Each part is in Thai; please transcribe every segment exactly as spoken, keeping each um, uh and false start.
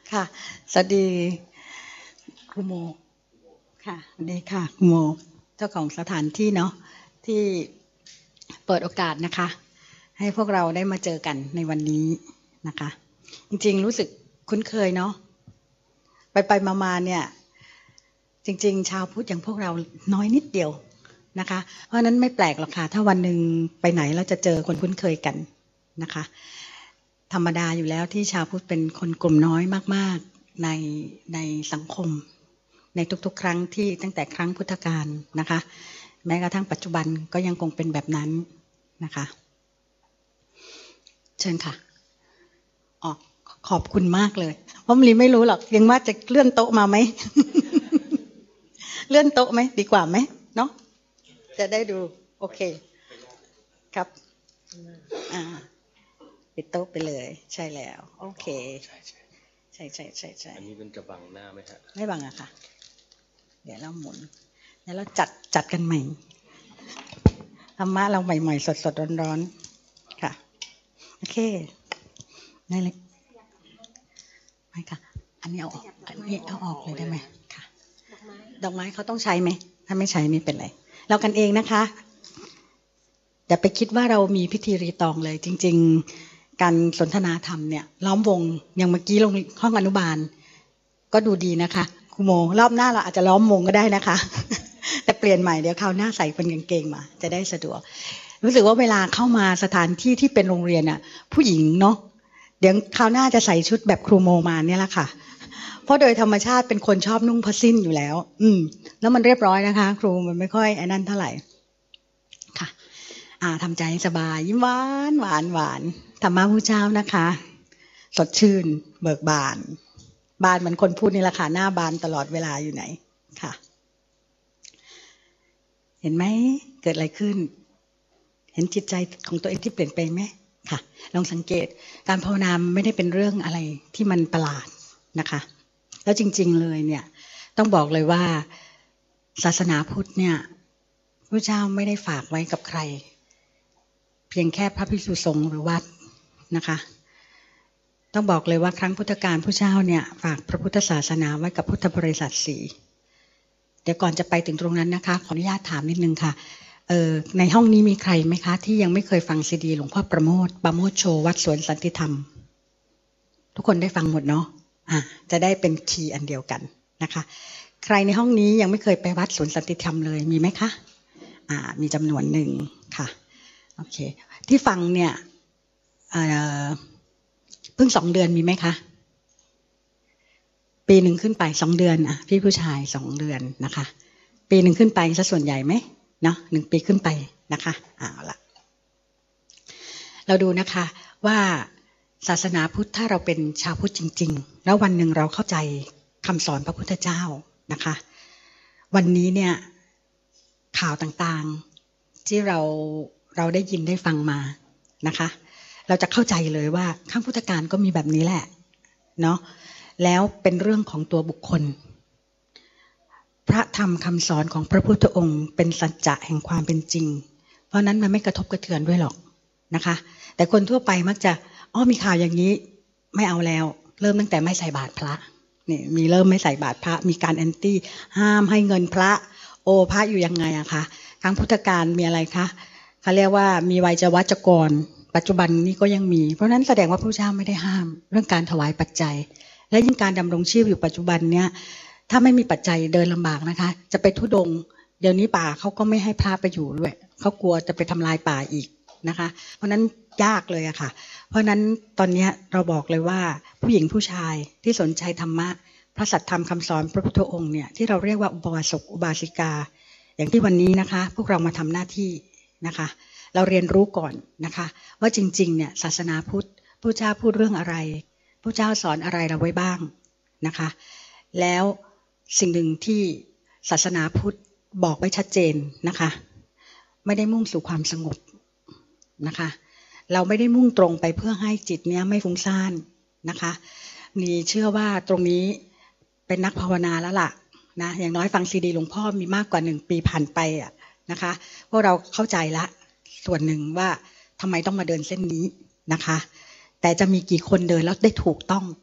ค่ะสวัสดีครูโมค่ะสวัสดีค่ะครูโมเจ้าของสถานที่เนาะที่เปิดโอกาสนะคะให้พวกเราได้มาเจอกันในวันนี้นะคะจริงๆรู้สึกคุ้นเคยเนาะไปไปมาๆเนี่ยจริงๆชาวพุทธอย่างพวกเราน้อยนิดเดียวนะคะเพราะนั้นไม่แปลกหรอกค่ะถ้าวันหนึ่งไปไหนเราจะเจอคนคุ้นเคยกันนะคะธรรมดาอยู่แล้วที่ชาวพุทธเป็นคนกลุ่มน้อยมากๆในในสังคมในทุกๆครั้งที่ตั้งแต่ครั้งพุทธกาลนะคะแม้กระทั่งปัจจุบันก็ยังคงเป็นแบบนั้นนะคะเชิญค่ะอ๋อขอบคุณมากเลยเพราะมลีไม่รู้หรอกยังว่าจะเลื่อนโต๊ะมาไหม เลื่อนโต๊ะไหมดีกว่าไหมเนาะจะได้ดูโอเคครับอ่าปิดโต๊ะไปเลยใช่แล้วโอเคใช่ใช่ใช่ใช่ใช่ใช่อันนี้มันจะบังหน้าไหมฮะไม่บังอะค่ะเดี๋ยวเราหมุนเดี๋ยวเราจัดจัดกันใหม่ธรรมะเราใหม่ๆสดๆร้อนๆค่ะโอเคได้เลยไม่ค่ะอันนี้เอาออกอันนี้เอาออกเลยได้ไหมค่ะดอกไม้เขาต้องใช้ไหมถ้าไม่ใช้ไม่เป็นไรเรากันเองนะคะอย่าไปคิดว่าเรามีพิธีรีตองเลยจริงๆการสนทนาธรรมเนี่ยล้อมวงอย่างเมื่อกี้ลงห้องอนุบาลก็ดูดีนะคะครูโมรอบหน้าเราอาจจะล้อมวงก็ได้นะคะแต่เปลี่ยนใหม่เดี๋ยวคราวหน้าใส่เป็นกางเกงมาจะได้สะดวกรู้สึกว่าเวลาเข้ามาสถานที่ที่เป็นโรงเรียนอ่ะผู้หญิงเนาะเดี๋ยวคราวหน้าจะใส่ชุดแบบครูโมมาเนี่ยแหละค่ะเพราะโดยธรรมชาติเป็นคนชอบนุ่งผ้าสิ้นอยู่แล้วอืมแล้วมันเรียบร้อยนะคะครูมันไม่ค่อยไอ้นั่นเท่าไหร่ค่ะอ่าทำใจสบายยิ้มหวานหวานหวานธรรมะผู้เจ้านะคะสดชื่นเบิกบานบานเหมือนคนพูดนี่แหละค่ะหน้าบานตลอดเวลาอยู่ไหนค่ะเห็นไหมเกิดอะไรขึ้นเห็นจิตใจของตัวเองที่เปลี่ยนไปไหมค่ะลองสังเกตการภาวนาไม่ได้เป็นเรื่องอะไรที่มันประหลาดนะคะแล้วจริงๆเลยเนี่ยต้องบอกเลยว่าศาสนาพุทธเนี่ยพระเจ้าไม่ได้ฝากไว้กับใครเพียงแค่พระภิกษุสงฆ์หรือวัดนะคะต้องบอกเลยว่าครั้งพุทธกาลพระเจ้าเนี่ยฝากพระพุทธศาสนาไว้กับพุทธบริษัทสี่เดี๋ยวก่อนจะไปถึงตรงนั้นนะคะขออนุญาตถามนิดนึงค่ะเอ่อในห้องนี้มีใครไหมคะที่ยังไม่เคยฟังซีดีหลวงพ่อประโมทประโมทโชว์วัดสวนสันติธรรมทุกคนได้ฟังหมดเนาะอ่ะจะได้เป็นคีย์อันเดียวกันนะคะใครในห้องนี้ยังไม่เคยไปวัดสวนสันติธรรมเลยมีไหมคะอ่ามีจำนวนหนึ่งค่ะโอเคที่ฟังเนี่ยเอ่อเพิ่งสองเดือนมีไหมคะปีหนึ่งขึ้นไปสองเดือนอ่ะพี่ผู้ชายสองเดือนนะคะปีหนึ่งขึ้นไปซะส่วนใหญ่ไหมเนาะหนึ่งปีขึ้นไปนะคะเอาละเราดูนะคะว่าศาสนาพุทธถ้าเราเป็นชาวพุทธจริงๆแล้ววันหนึ่งเราเข้าใจคำสอนพระพุทธเจ้านะคะวันนี้เนี่ยข่าวต่างๆที่เราเราได้ยินได้ฟังมานะคะเราจะเข้าใจเลยว่าครั้งพุทธกาลก็มีแบบนี้แหละเนาะแล้วเป็นเรื่องของตัวบุคคลพระธรรมคำสอนของพระพุทธองค์เป็นสัจจะแห่งความเป็นจริงเพราะนั้นมันไม่กระทบกระเทือนด้วยหรอกนะคะแต่คนทั่วไปมักจะอ้อมีข่าวอย่างนี้ไม่เอาแล้วเริ่มตั้งแต่ไม่ใส่บาตรพระนี่มีเริ่มไม่ใส่บาตรพระมีการแอนตี้ห้ามให้เงินพระโอพระอยู่ยังไงอะคะครั้งพุทธกาลมีอะไรคะเขาเรียกว่ามีไวยจวัจกรปัจจุบันนี้ก็ยังมีเพราะนั้นแสดงว่าพระเจ้าไม่ได้ห้ามเรื่องการถวายปัจจัยและยิ่งการดำรงชีพอยู่ปัจจุบันเนี้ยถ้าไม่มีปัจจัยเดินลำบากนะคะจะไปทุดงเดี๋ยวนี้ป่าเขาก็ไม่ให้พระไปอยู่ด้วยเขากลัวจะไปทำลายป่าอีกนะคะเพราะนั้นยากเลยอะค่ะเพราะนั้นตอนนี้เราบอกเลยว่าผู้หญิงผู้ชายที่สนใจธรรมะพระสัทธรรมคำสอนพระพุทธองค์เนี่ยที่เราเรียกว่าอุบาสกอุบาสิกาอย่างที่วันนี้นะคะพวกเรามาทำหน้าที่นะคะเราเรียนรู้ก่อนนะคะว่าจริงๆเนี่ยศาสนาพุทธพระเจ้าพูดเรื่องอะไรพระเจ้าสอนอะไรเราไว้บ้างนะคะแล้วสิ่งหนึ่งที่ศาสนาพุทธบอกไว้ชัดเจนนะคะไม่ได้มุ่งสู่ความสงบนะคะเราไม่ได้มุ่งตรงไปเพื่อให้จิตเนี้ยไม่ฟุ้งซ่านนะคะนี่เชื่อว่าตรงนี้เป็นนักภาวนาแล้วล่ะนะอย่างน้อยฟังซีดีหลวงพ่อมีมากกว่าหนึ่งปีผ่านไปอ่ะนะคะพวกเราเข้าใจละส่วนหนึ่งว่าทำไมต้องมาเดินเส้นนี้นะคะแต่จะมีกี่คนเดินแล้วได้ถูกต้อง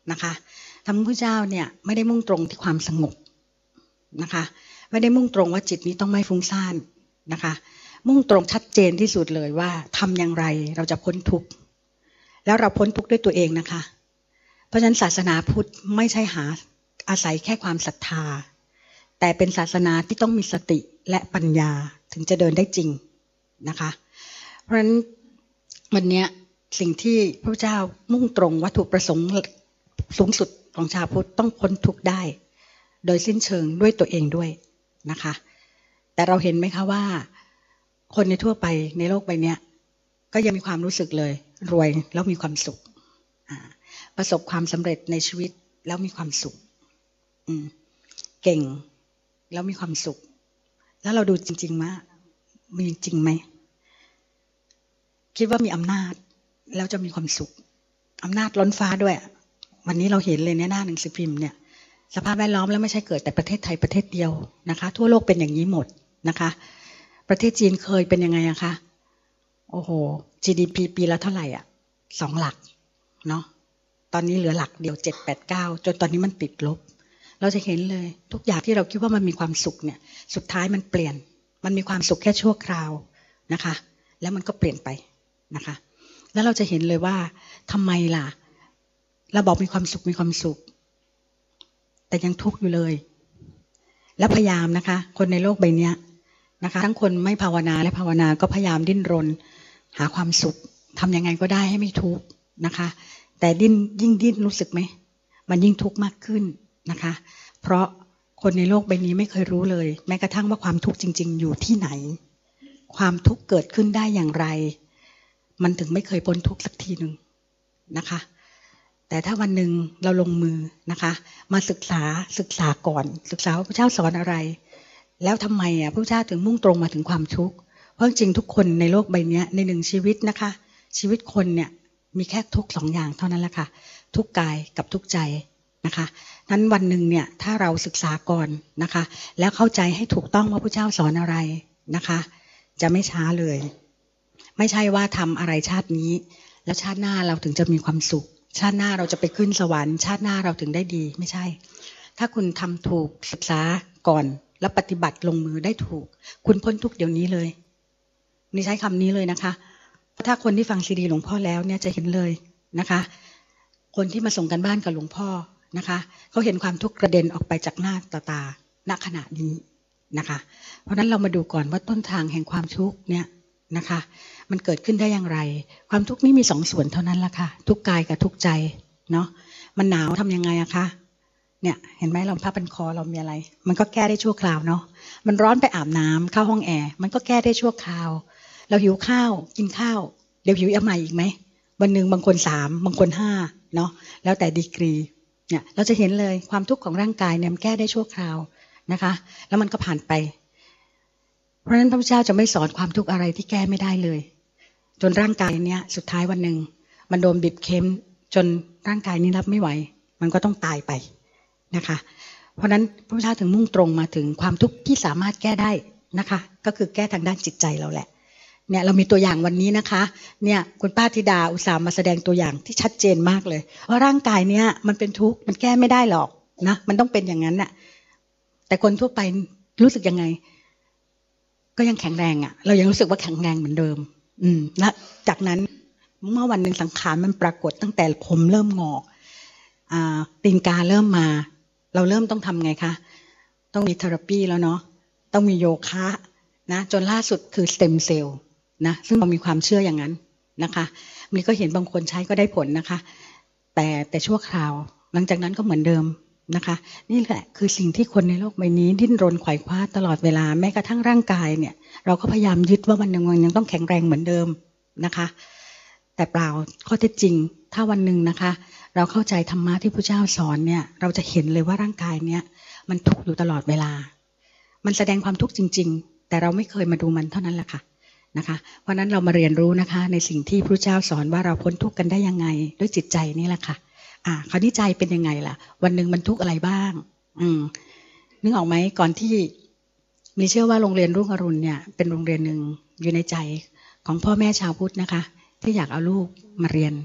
นะคะธรรมพุทธเจ้าเนี่ยไม่ได้มุ่งตรงที่ความสงบนะคะไม่ได้มุ่งตรงว่าจิตนี้ต้องไม่ฟุ้งซ่านนะคะมุ่งตรงชัดเจนที่สุดเลยว่าทำอย่างไรเราจะพ้นทุกข์แล้วเราพ้นทุกข์ด้วยตัวเองนะคะเพราะฉะนั้นศาสนาพุทธไม่ใช่หาอาศัยแค่ความศรัทธาแต่เป็นศาสนาที่ต้องมีสติและปัญญาถึงจะเดินได้จริงนะคะเพราะฉะนั้นวันนี้สิ่งที่พระเจ้ามุ่งตรงวัตถุประสงค์สูงสุดของชาวพุทธต้องพ้นทุกข์ได้โดยสิ้นเชิงด้วยตัวเองด้วยนะคะแต่เราเห็นไหมคะว่าคนในทั่วไปในโลกใบนี้ก็ยังมีความรู้สึกเลยรวยแล้วมีความสุขประสบความสำเร็จในชีวิตแล้วมีความสุขเก่งแล้วมีความสุขแล้วเราดูจริงๆมั้ยมีจริงไหมคิดว่ามีอำนาจแล้วจะมีความสุขอำนาจล้นฟ้าด้วยวันนี้เราเห็นเลยในหน้าหนังสือพิมพ์เนี่ยสภาพแวดล้อมแล้วไม่ใช่เกิดแต่ประเทศไทยประเทศเดียวนะคะทั่วโลกเป็นอย่างนี้หมดนะคะประเทศจีนเคยเป็นยังไงอะคะโอ้โห จี ดี พี ปีละเท่าไหร่อ่ะสองหลักเนาะตอนนี้เหลือหลักเดียวเจ็ด แปด เก้าจนตอนนี้มันติดลบเราจะเห็นเลยทุกอย่างที่เราคิดว่ามันมีความสุขเนี่ยสุดท้ายมันเปลี่ยนมันมีความสุขแค่ชั่วคราวนะคะแล้วมันก็เปลี่ยนไปนะคะแล้วเราจะเห็นเลยว่าทำไมล่ะเราบอกมีความสุขมีความสุขแต่ยังทุกข์อยู่เลยแล้วพยายามนะคะคนในโลกใบนี้นะคะทั้งคนไม่ภาวนาและภาวนาก็พยายามดิ้นรนหาความสุขทำยังไงก็ได้ให้ไม่ทุกข์นะคะแต่ดิ้นยิ่งดิ้นรู้สึกไหมมันยิ่งทุกข์มากขึ้นนะคะเพราะคนในโลกใบนี้ไม่เคยรู้เลยแม้กระทั่งว่าความทุกข์จริงๆอยู่ที่ไหนความทุกข์เกิดขึ้นได้อย่างไรมันถึงไม่เคยพ้นทุกข์สักทีหนึ่งนะคะแต่ถ้าวันหนึ่งเราลงมือนะคะมาศึกษาศึกษาก่อนศึกษาว่าพระเจ้าสอนอะไรแล้วทำไมอ่ะพระเจ้าถึงมุ่งตรงมาถึงความทุกข์เพราะจริงทุกคนในโลกใบนี้ในหนึ่งชีวิตนะคะชีวิตคนเนี่ยมีแค่ทุกข์สองอย่างเท่านั้นแหละค่ะทุกข์กายกับทุกข์ใจนะคะนั้นวันหนึ่งเนี่ยถ้าเราศึกษาก่อนนะคะแล้วเข้าใจให้ถูกต้องว่าพระเจ้าสอนอะไรนะคะจะไม่ช้าเลยไม่ใช่ว่าทำอะไรชาตินี้แล้วชาติหน้าเราถึงจะมีความสุขชาติหน้าเราจะไปขึ้นสวรรค์ชาติหน้าเราถึงได้ดีไม่ใช่ถ้าคุณทำถูกศึกษาก่อนแล้วปฏิบัติลงมือได้ถูกคุณพ้นทุกเดี๋ยวนี้เลยนี่ใช้คำนี้เลยนะคะถ้าคนที่ฟังซีดีหลวงพ่อแล้วเนี่ยจะเห็นเลยนะคะคนที่มาส่งกันบ้านกับหลวงพ่อนะคะเขาเห็นความทุกข์กระเด็นออกไปจากหน้าตาตาณขณะนี้นะคะเพราะนั้นเรามาดูก่อนว่าต้นทางแห่งความทุกข์เนี่ยนะคะมันเกิดขึ้นได้อย่างไรความทุกข์นี้มีสองส่วนเท่านั้นละค่ะทุกกายกับทุกใจเนาะมันหนาวทำยังไงอะคะเนี่ยเห็นไหมเราผ้าพันคอเรามีอะไรมันก็แก้ได้ชั่วคราวเนาะมันร้อนไปอาบน้ำเข้าห้องแอร์มันก็แก้ได้ชั่วคราวเราหิวข้าวกินข้าวเดี๋ยวหิวอีกใหม่อีกไหมวันหนึ่งบางคนสามบางคนห้าเนาะแล้วแต่ดีกรีเนี่ยเราจะเห็นเลยความทุกข์ของร่างกายเนี่ยมันแก้ได้ชั่วคราวนะคะแล้วมันก็ผ่านไปเพราะฉะนั้นพระพุทธเจ้าจะไม่สอนความทุกข์อะไรที่แก้ไม่ได้เลยจนร่างกายเนี้ยสุดท้ายวันหนึ่งมันโดนบีบเค็มจนร่างกายนี้รับไม่ไหวมันก็ต้องตายไปนะคะเพราะฉะนั้นพระพุทธเจ้าถึงมุ่งตรงมาถึงความทุกข์ที่สามารถแก้ได้นะคะก็คือแก้ทางด้านจิตใจเราแหละเนี่ยเรามีตัวอย่างวันนี้นะคะเนี่ยคุณป้าธิดาอุตส่าห์มาแสดงตัวอย่างที่ชัดเจนมากเลยว่าร่างกายเนี้ยมันเป็นทุกข์มันแก้ไม่ได้หรอกนะมันต้องเป็นอย่างนั้นน่ะแต่คนทั่วไปรู้สึกยังไงก็ยังแข็งแรงอ่ะเรายังรู้สึกว่าแข็งแรงเหมือนเดิมอืมและจากนั้นเมื่อวันหนึ่งสังขารมันปรากฏตั้งแต่ผมเริ่มงอกอ่าตีนกาเริ่มมาเราเริ่มต้องทำไงคะต้องมีเทอราปีแล้วเนาะต้องมีโยคะนะจนล่าสุดคือสเต็มเซลล์นะซึ่งเรามีความเชื่ออย่างนั้นนะคะมีก็เห็นบางคนใช้ก็ได้ผลนะคะแต่แต่ชั่วคราวหลังจากนั้นก็เหมือนเดิมนะคะนี่แหละคือสิ่งที่คนในโลกใบนี้ดิ้นรนไขว่คว้าตลอดเวลาแม้กระทั่งร่างกายเนี่ยเราก็พยายามยึดว่าวันหนึ่งวันยังต้องแข็งแรงเหมือนเดิมนะคะแต่เปล่าข้อเท็จจริงถ้าวันหนึ่งนะคะเราเข้าใจธรรมะที่พระเจ้าสอนเนี่ยเราจะเห็นเลยว่าร่างกายเนี่ยมันทุกข์อยู่ตลอดเวลามันแสดงความทุกข์จริงๆแต่เราไม่เคยมาดูมันเท่านั้นแหละค่ะนะคะเพราะนั้นเรามาเรียนรู้นะคะในสิ่งที่พระเจ้าสอนว่าเราพ้นทุกข์กันได้ยังไงด้วยจิตใจนี่แหละค่ะอ่าคราวนี้ใจเป็นยังไงล่ะวันหนึ่งมันทุกข์อะไรบ้างอืมนึกออกไหมก่อนที่มีเชื่อว่าโรงเรียนรุ่งอรุณเนี่ยเป็นโรงเรียนหนึ่งอยู่ในใจของพ่อแม่ชาวพุทธนะคะที่อยากเอาลูกมาเรียน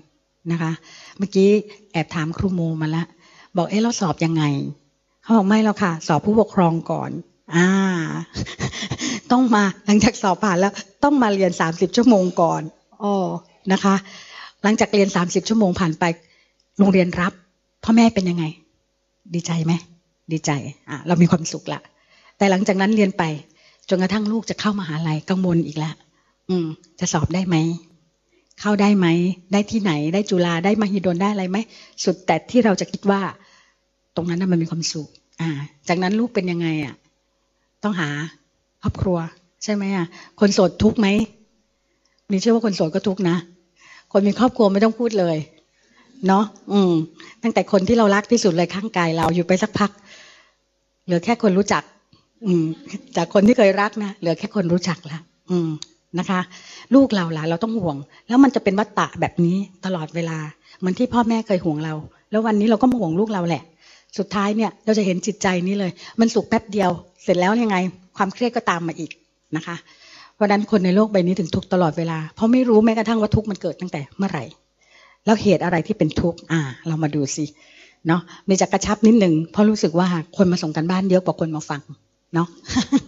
นะคะ เมื่อกี้แอบถามครูโมมาแล้วบอกเอ๊ะเราสอบยังไงเขาบอกไม่แล้วค่ะสอบผู้ปกครองก่อนอ่า ต้องมาหลังจากสอบผ่านแล้วต้องมาเรียนสามสิบชั่วโมงก่อนอ๋อนะคะ หลังจากเรียนสามสิบชั่วโมงผ่านไปโรงเรียนรับพ่อแม่เป็นยังไงดีใจไหมดีใจอ่ะเรามีความสุขละแต่หลังจากนั้นเรียนไปจนกระทั่งลูกจะเข้ามหาลัยกังวลอีกแล้วอืมจะสอบได้ไหมเข้าได้ไหมได้ที่ไหนได้จุฬาได้มหิดลได้อะไรไหมสุดแต่ที่เราจะคิดว่าตรงนั้นน่ะมันมีความสุขอ่าจากนั้นลูกเป็นยังไงอ่ะต้องหาครอบครัวใช่ไหมอ่ะคนโสดทุกข์ไหมนี่เชื่อว่าคนโสดก็ทุกข์นะคนมีครอบครัวไม่ต้องพูดเลยเนาะอืมตั้งแต่คนที่เรารักที่สุดเลยข้างกายเราอยู่ไปสักพักเหลือแค่คนรู้จักอืมจากคนที่เคยรักนะเหลือแค่คนรู้จักละอืมนะคะลูกเราล่ะเราต้องห่วงแล้วมันจะเป็นวัฏฏะแบบนี้ตลอดเวลาเหมือนที่พ่อแม่เคยห่วงเราแล้ววันนี้เราก็มาห่วงลูกเราแหละสุดท้ายเนี่ยเราจะเห็นจิตใจนี้เลยมันสุขแป๊บเดียวเสร็จแล้วยังไงความเครียดก็ตามมาอีกนะคะเพราะฉะนั้นคนในโลกใบนี้ถึงทุกข์ตลอดเวลาเพราะไม่รู้แม้กระทั่งว่าทุกข์มันเกิดตั้งแต่เมื่อไหร่แล้วเหตุอะไรที่เป็นทุกข์อ่าเรามาดูสิเนาะมีจะกระชับนิดนึงเพราะรู้สึกว่าคนมาส่งกันบ้านเยอะกว่าคนมาฟังเนาะ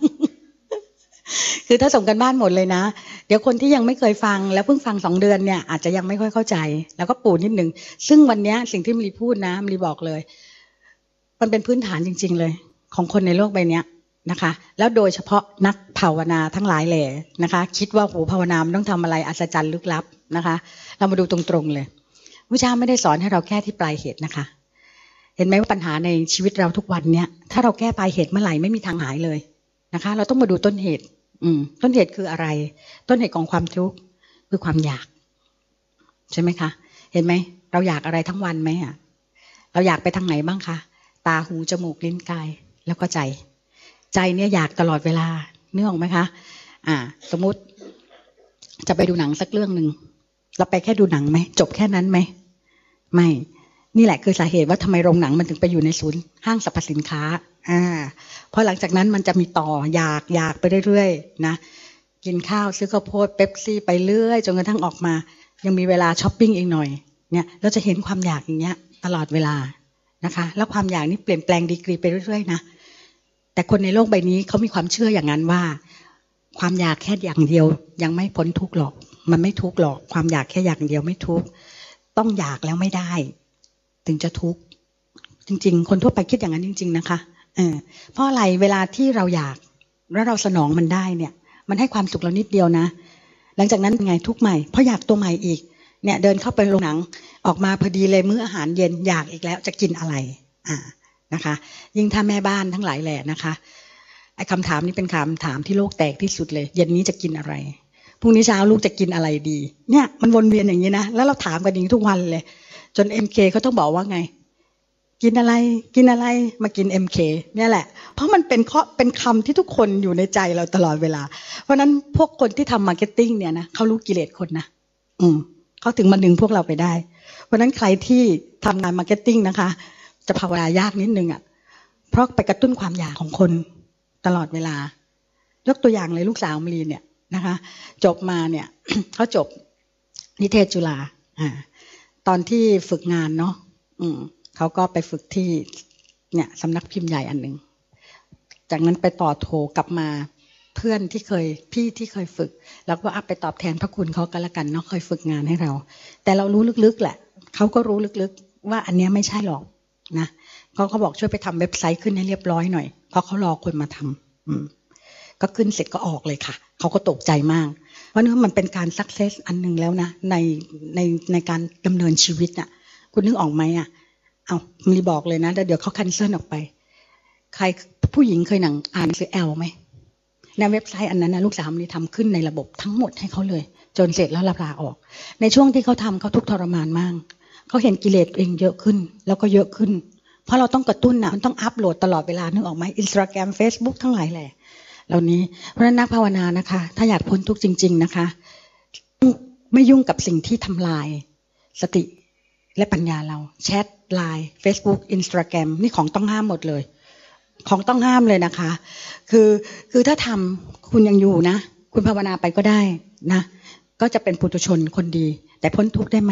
คือถ้าส่งกันบ้านหมดเลยนะเดี๋ยวคนที่ยังไม่เคยฟังแล้วเพิ่งฟังสองเดือนเนี่ยอาจจะยังไม่ค่อยเข้าใจแล้วก็ปูนิดนึงซึ่งวันนี้สิ่งที่มลีพูดนะมลีบอกเลยมันเป็นพื้นฐานจริงๆเลยของคนในโลกใบนี้นะคะแล้วโดยเฉพาะนักภาวนาทั้งหลายแหล่นะคะคิดว่าโหภาวนามันต้องทำอะไรอัศจรรย์ลึกลับนะคะเรามาดูตรงๆเลยพระเจ้าไม่ได้สอนให้เราแก้ที่ปลายเหตุนะคะเห็นไหมว่าปัญหาในชีวิตเราทุกวันเนี้ยถ้าเราแก้ปลายเหตุเมื่อไหร่ไม่มีทางหายเลยนะคะเราต้องมาดูต้นเหตุอืมต้นเหตุคืออะไรต้นเหตุของความทุกข์คือความอยากใช่ไหมคะเห็นไหมเราอยากอะไรทั้งวันไหมอ่ะเราอยากไปทางไหนบ้างคะตาหูจมูกลิ้นกายแล้วก็ใจใจเนี่ยอยากตลอดเวลานึกออกไหมคะอ่าสมมุติจะไปดูหนังสักเรื่องหนึ่งเราไปแค่ดูหนังไหมจบแค่นั้นไหมไม่นี่แหละคือสาเหตุว่าทำไมโรงหนังมันถึงไปอยู่ในศูนย์ห้างสรรพสินค้าอ่าเพราะหลังจากนั้นมันจะมีต่ออยากอยากไปเรื่อยๆนะกินข้าวซื้อข้าวโพดเป๊ปซี่ไปเรื่อยจนกระทั่งออกมายังมีเวลาช้อปปิ้งอีกหน่อยเนี่ยเราจะเห็นความอยากอย่างเงี้ยตลอดเวลานะคะแล้วความอยากนี้เปลี่ยนแปลงดีกรีไปเรื่อยๆนะแต่คนในโลกใบนี้เขามีความเชื่ออย่างนั้นว่าความอยากแค่อย่างเดียวยังไม่พ้นทุกข์หรอกมันไม่ทุกข์หรอกความอยากแค่อย่างเดียวไม่ทุกข์ต้องอยากแล้วไม่ได้ถึงจะทุกข์จริงๆคนทั่วไปคิดอย่างนั้นจริงๆนะคะเออเพราะอะไรเวลาที่เราอยากแล้วเราสนองมันได้เนี่ยมันให้ความสุขเรานิดเดียวนะหลังจากนั้นไงทุกข์ใหม่เพราะอยากตัวใหม่อีกเนี่ยเดินเข้าไปโรงหนังออกมาพอดีเลยมื้ออาหารเย็นอยากอีกแล้วจะกินอะไรอ่านะคะยิ่งถ้าแม่บ้านทั้งหลายแหละนะคะไอ้คำถามนี้เป็นคำถามที่โลกแตกที่สุดเลยเย็นนี้จะกินอะไรพรุ่งนี้เช้าลูกจะกินอะไรดีเนี่ยมันวนเวียนอย่างนี้นะแล้วเราถามกันอย่างนี้ทุกวันเลยจน เอ็ม เค เขาต้องบอกว่าไงกินอะไรกินอะไรมากิน เอ็ม เค เนี่ยแหละเพราะมันเป็นข้อเป็นคำที่ทุกคนอยู่ในใจเราตลอดเวลาเพราะนั้นพวกคนที่ทำมาร์เก็ตติ้งเนี่ยนะเขารู้กิเลสคนนะอืมเขาถึงมาดึงพวกเราไปได้เพราะนั้นใครที่ทำงานมาร์เก็ตติ้งนะคะจะภาวนายากนิดนึงอ่ะเพราะไปกระตุ้นความอยากของคนตลอดเวลายกตัวอย่างเลยลูกสาวมลีเนี่ยนะคะจบมาเนี่ย เขาจบนิเทศจุฬาอ่าตอนที่ฝึกงานเนาะอืมเขาก็ไปฝึกที่เนี่ยสำนักพิมพ์ใหญ่อันหนึ่งจากนั้นไปต่อโทกลับมาเพื่อนที่เคยพี่ที่เคยฝึกแล้วก็อัพไปตอบแทนพระคุณเขากันละกันเนาะเคยฝึกงานให้เราแต่เรารู้ลึกๆแหละเขาก็รู้ลึกๆว่าอันนี้ไม่ใช่หรอกนะเขาเขาบอกช่วยไปทำเว็บไซต์ขึ้นให้เรียบร้อยหน่อยเพราะเขารอคนมาทำอืมก็ขึ้นเสร็จก็ออกเลยค่ะเขาก็ตกใจมากเพราะนั้นมันเป็นการสักเซสอันนึงแล้วนะในในในการดำเนินชีวิตน่ะคุณนึกออกไหมอ่ะเอามีบอกเลยนะแล้วเดี๋ยวเขาคันเซิลออกไปใครผู้หญิงเคยหนังอ่านหนังสือแอลไหมในเว็บไซต์อันนั้นนะลูกสาวมีทำขึ้นในระบบทั้งหมดให้เขาเลยจนเสร็จแล้วลาออกในช่วงที่เขาทำเขาทุกข์ทรมานมากเขาเห็นกิเลสเองเยอะขึ้นแล้วก็เยอะขึ้นเพราะเราต้องกระตุ้นนะมันต้องอัพโหลดตลอดเวลานึกออกไหม Instagram Facebook ทั้งหลายแหละเหล่านี้เพราะฉะนั้นนักภาวนานะคะถ้าอยากพ้นทุกข์จริงๆนะคะไม่ยุ่งกับสิ่งที่ทำลายสติและปัญญาเราแชทไลน์ Facebook Instagram นี่ของต้องห้ามหมดเลยของต้องห้ามเลยนะคะคือคือถ้าทำคุณยังอยู่นะคุณภาวนาไปก็ได้นะก็จะเป็นปุถุชนคนดีแต่พ้นทุกข์ได้ไหม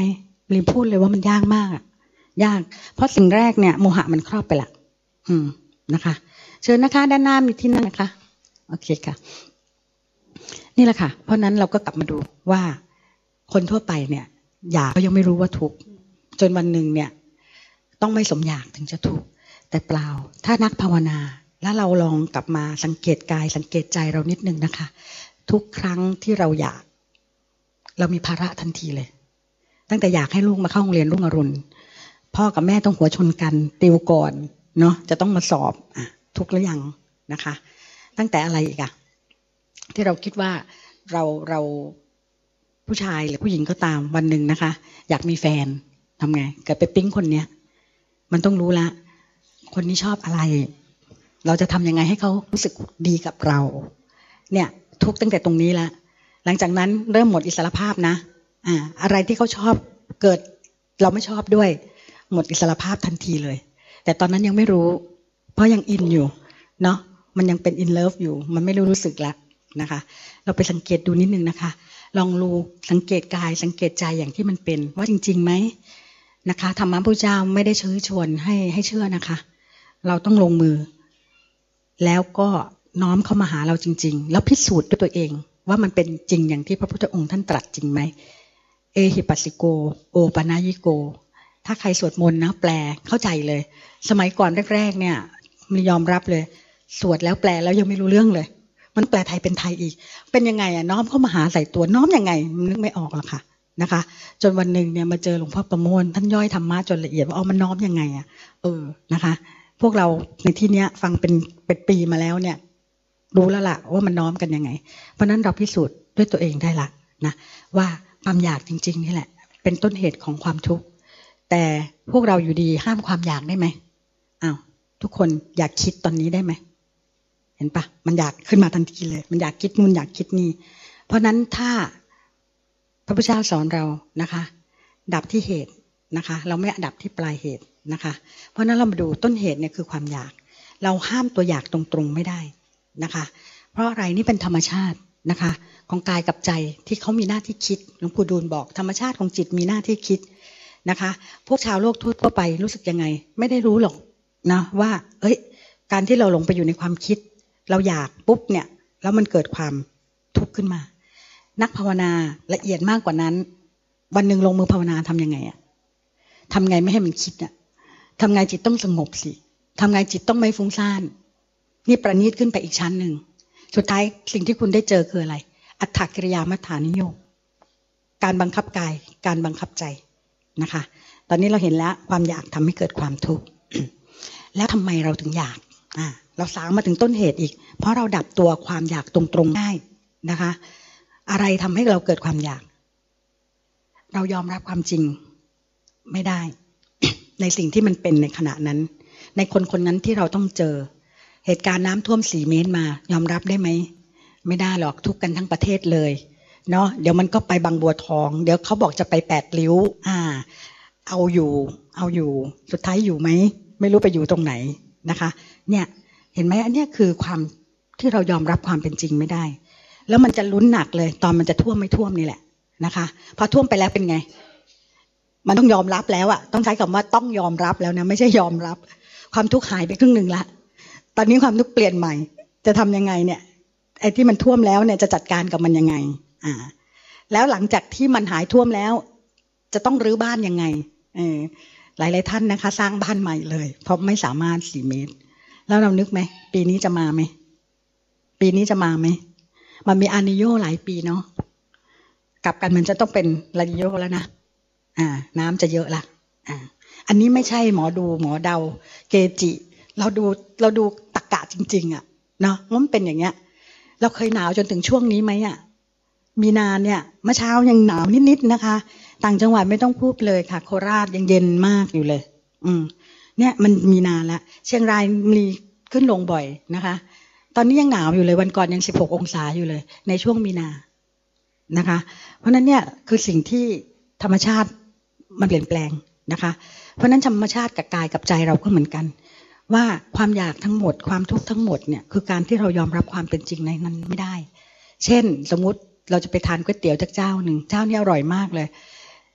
รีพูดเลยว่ามันยากมากยากเพราะสิ่งแรกเนี่ยโมหะมันครอบไปละอืมนะคะเชิญนะคะด้านหน้ามีที่นั่งนะคะโอเคค่ะนี่แหละค่ะเพราะนั้นเราก็กลับมาดูว่าคนทั่วไปเนี่ยอยากเขายังไม่รู้ว่าทุกข์จนวันหนึ่งเนี่ยต้องไม่สมอยากถึงจะทุกข์แต่เปล่าถ้านักภาวนาแล้วเราลองกลับมาสังเกตกายสังเกตใจเรานิดนึงนะคะทุกครั้งที่เราอยากเรามีภาระทันทีเลยตั้งแต่อยากให้ลูกมาเข้าโรงเรียนรุ่งอรุณพ่อกับแม่ต้องหัวชนกันติวก่อนเนาะจะต้องมาสอบอ่ะทุกหรือยังนะคะตั้งแต่อะไรอีกอะที่เราคิดว่าเราเราผู้ชายหรือผู้หญิงก็ตามวันหนึ่งนะคะอยากมีแฟนทำไงเกิดไปปิ๊งคนเนี้ยมันต้องรู้ละคนนี้ชอบอะไรเราจะทำยังไงให้เขารู้สึกดีกับเราเนี่ยทุกตั้งแต่ตรงนี้ละหลังจากนั้นเริ่มหมดอิสรภาพนะอ่าอะไรที่เขาชอบเกิดเราไม่ชอบด้วยหมดอิสรภาพทันทีเลยแต่ตอนนั้นยังไม่รู้เพราะยังอินอยู่เนาะมันยังเป็นอินเลิฟอยู่มันไม่รู้รู้สึกละนะคะเราไปสังเกตดูนิดนึงนะคะลองรู้สังเกตกายสังเกตใจอย่างที่มันเป็นว่าจริงๆไหมนะคะธรรมะพระเจ้าไม่ได้เชิญชวนให้ให้เชื่อนะคะเราต้องลงมือแล้วก็น้อมเข้ามาหาเราจริงๆแล้วพิสูจน์ด้วยตัวเองว่ามันเป็นจริงอย่างที่พระพุทธองค์ท่านตรัสจริงไหมเอหิปัสสิโกโอปนายิโกถ้าใครสวดมนต์นะแปลเข้าใจเลยสมัยก่อนแรกๆเนี่ยมันยอมรับเลยสวดแล้วแปลแล้วยังไม่รู้เรื่องเลยมันแปลไทยเป็นไทยอีกเป็นยังไงอะน้อมเข้ามาหาใส่ตัวน้อมยังไงนึกไม่ออกหรอกค่ะนะคะจนวันหนึ่งเนี่ยมาเจอหลวงพ่อประโมทท่านย่อยธรรมะจนละเอียดว่าเอามันน้อมยังไงอะเออนะคะพวกเราในที่เนี้ยฟังเป็นเป็นปีมาแล้วเนี่ยรู้แล้วล่ะว่ามันน้อมกันยังไงเพราะนั้นเราพิสูจน์ด้วยตัวเองได้ละนะว่าความอยากจริงๆนี่แหละเป็นต้นเหตุของความทุกข์แต่พวกเราอยู่ดีห้ามความอยากได้ไหมอ้าวทุกคนอยากคิดตอนนี้ได้ไหมเห็นปะมันอยากขึ้นมาทันทีเลยมันอยากคิดนู่นอยากคิดนี่เพราะนั้นถ้าพระพุทธเจ้าสอนเรานะคะดับที่เหตุนะคะเราไม่ดับที่ปลายเหตุนะคะเพราะนั้นเรามาดูต้นเหตุเนี่ยคือความอยากเราห้ามตัวอยากตรงๆไม่ได้นะคะเพราะอะไรนี่เป็นธรรมชาตินะคะของกายกับใจที่เขามีหน้าที่คิดหลวงปู่ดูลบอกธรรมชาติของจิตมีหน้าที่คิดนะคะพวกชาวโลกทั่วไปรู้สึกยังไงไม่ได้รู้หรอกนะว่าเอ้ยการที่เราหลงไปอยู่ในความคิดเราอยากปุ๊บเนี่ยแล้วมันเกิดความทุกข์ขึ้นมานักภาวนาละเอียดมากกว่านั้นวันหนึ่งลงมือภาวนาทำยังไงอะทำไงไม่ให้มันคิดอะทำไงจิตต้องสงบสิทำไงจิตต้องไม่ฟุ้งซ่านนี่ประณีตขึ้นไปอีกชั้นหนึ่งสุดท้ายสิ่งที่คุณได้เจอคืออะไรอัตถกิริยามัฏฐานิโยคการบังคับกายการบังคับใจนะคะตอนนี้เราเห็นแล้วความอยากทำให้เกิดความทุกข์ แล้วทำไมเราถึงอยากอ่าเราสาวมาถึงต้นเหตุอีกเพราะเราดับตัวความอยากตรงๆได้นะคะอะไรทำให้เราเกิดความอยากเรายอมรับความจริงไม่ได้ ในสิ่งที่มันเป็นในขณะนั้นในคนคนนั้นที่เราต้องเจอเหตุการณ์น้ำท่วมสี่เมตรมายอมรับได้ไหมไม่ได้หรอกทุกกันทั้งประเทศเลยเนาะเดี๋ยวมันก็ไปบางบัวทองเดี๋ยวเขาบอกจะไปแปดริ้วอ่าเอาอยู่เอาอยู่สุดท้ายอยู่ไหมไม่รู้ไปอยู่ตรงไหนนะคะเนี่ยเห็นไหมอันนี้คือความที่เรายอมรับความเป็นจริงไม่ได้แล้วมันจะลุ้นหนักเลยตอนมันจะท่วมไม่ท่วมนี่แหละนะคะพอท่วมไปแล้วเป็นไงมันต้องยอมรับแล้วอะต้องใช้คำว่าต้องยอมรับแล้วนะไม่ใช่ยอมรับความทุกข์หายไปครึ่งหนึ่งละตอนนี้ความทุกข์เปลี่ยนใหม่จะทำยังไงเนี่ยไอ้ที่มันท่วมแล้วเนี่ยจะจัดการกับมันยังไงอ่าแล้วหลังจากที่มันหายท่วมแล้วจะต้องรื้อบ้านยังไงเออหลายๆท่านนะคะสร้างบ้านใหม่เลยเพราะไม่สามารถสี่เมตรแล้วเรานึกไหมปีนี้จะมาไหมปีนี้จะมาไหมมันมีอานิโยหลายปีเนาะกลับกันมันจะต้องเป็นลานิโยแล้วนะอ่าน้ำจะเยอะละอ่าอันนี้ไม่ใช่หมอดูหมอเดาเกจิเราดูเราดูตรรกะจริงๆอ่ะเนาะมันเป็นอย่างเงี้ยเราเคยหนาวจนถึงช่วงนี้ไหมอ่ะมีนาเนี่ยเมื่อเช้ายังหนาวนิดๆนะคะต่างจังหวัดไม่ต้องพูดเลยค่ะโคราชยังเย็นมากอยู่เลยอืมเนี่ยมันมีนาแล้วเชียงรายมีขึ้นลงบ่อยนะคะตอนนี้ยังหนาวอยู่เลยวันก่อนยังสิบหกองศาอยู่เลยในช่วงมีนานะคะเพราะนั้นเนี่ยคือสิ่งที่ธรรมชาติมันเปลี่ยนแปลงนะคะเพราะนั้นธรรมชาติกับกายกับใจเราก็เหมือนกันว่าความอยากทั้งหมดความทุกข์ทั้งหมดเนี่ยคือการที่เรายอมรับความเป็นจริงในนั้นไม่ได้เช่นสมมุติเราจะไปทานก๋วยเตี๋ยวจากเจ้าหนึ่งเจ้านี้อร่อยมากเลย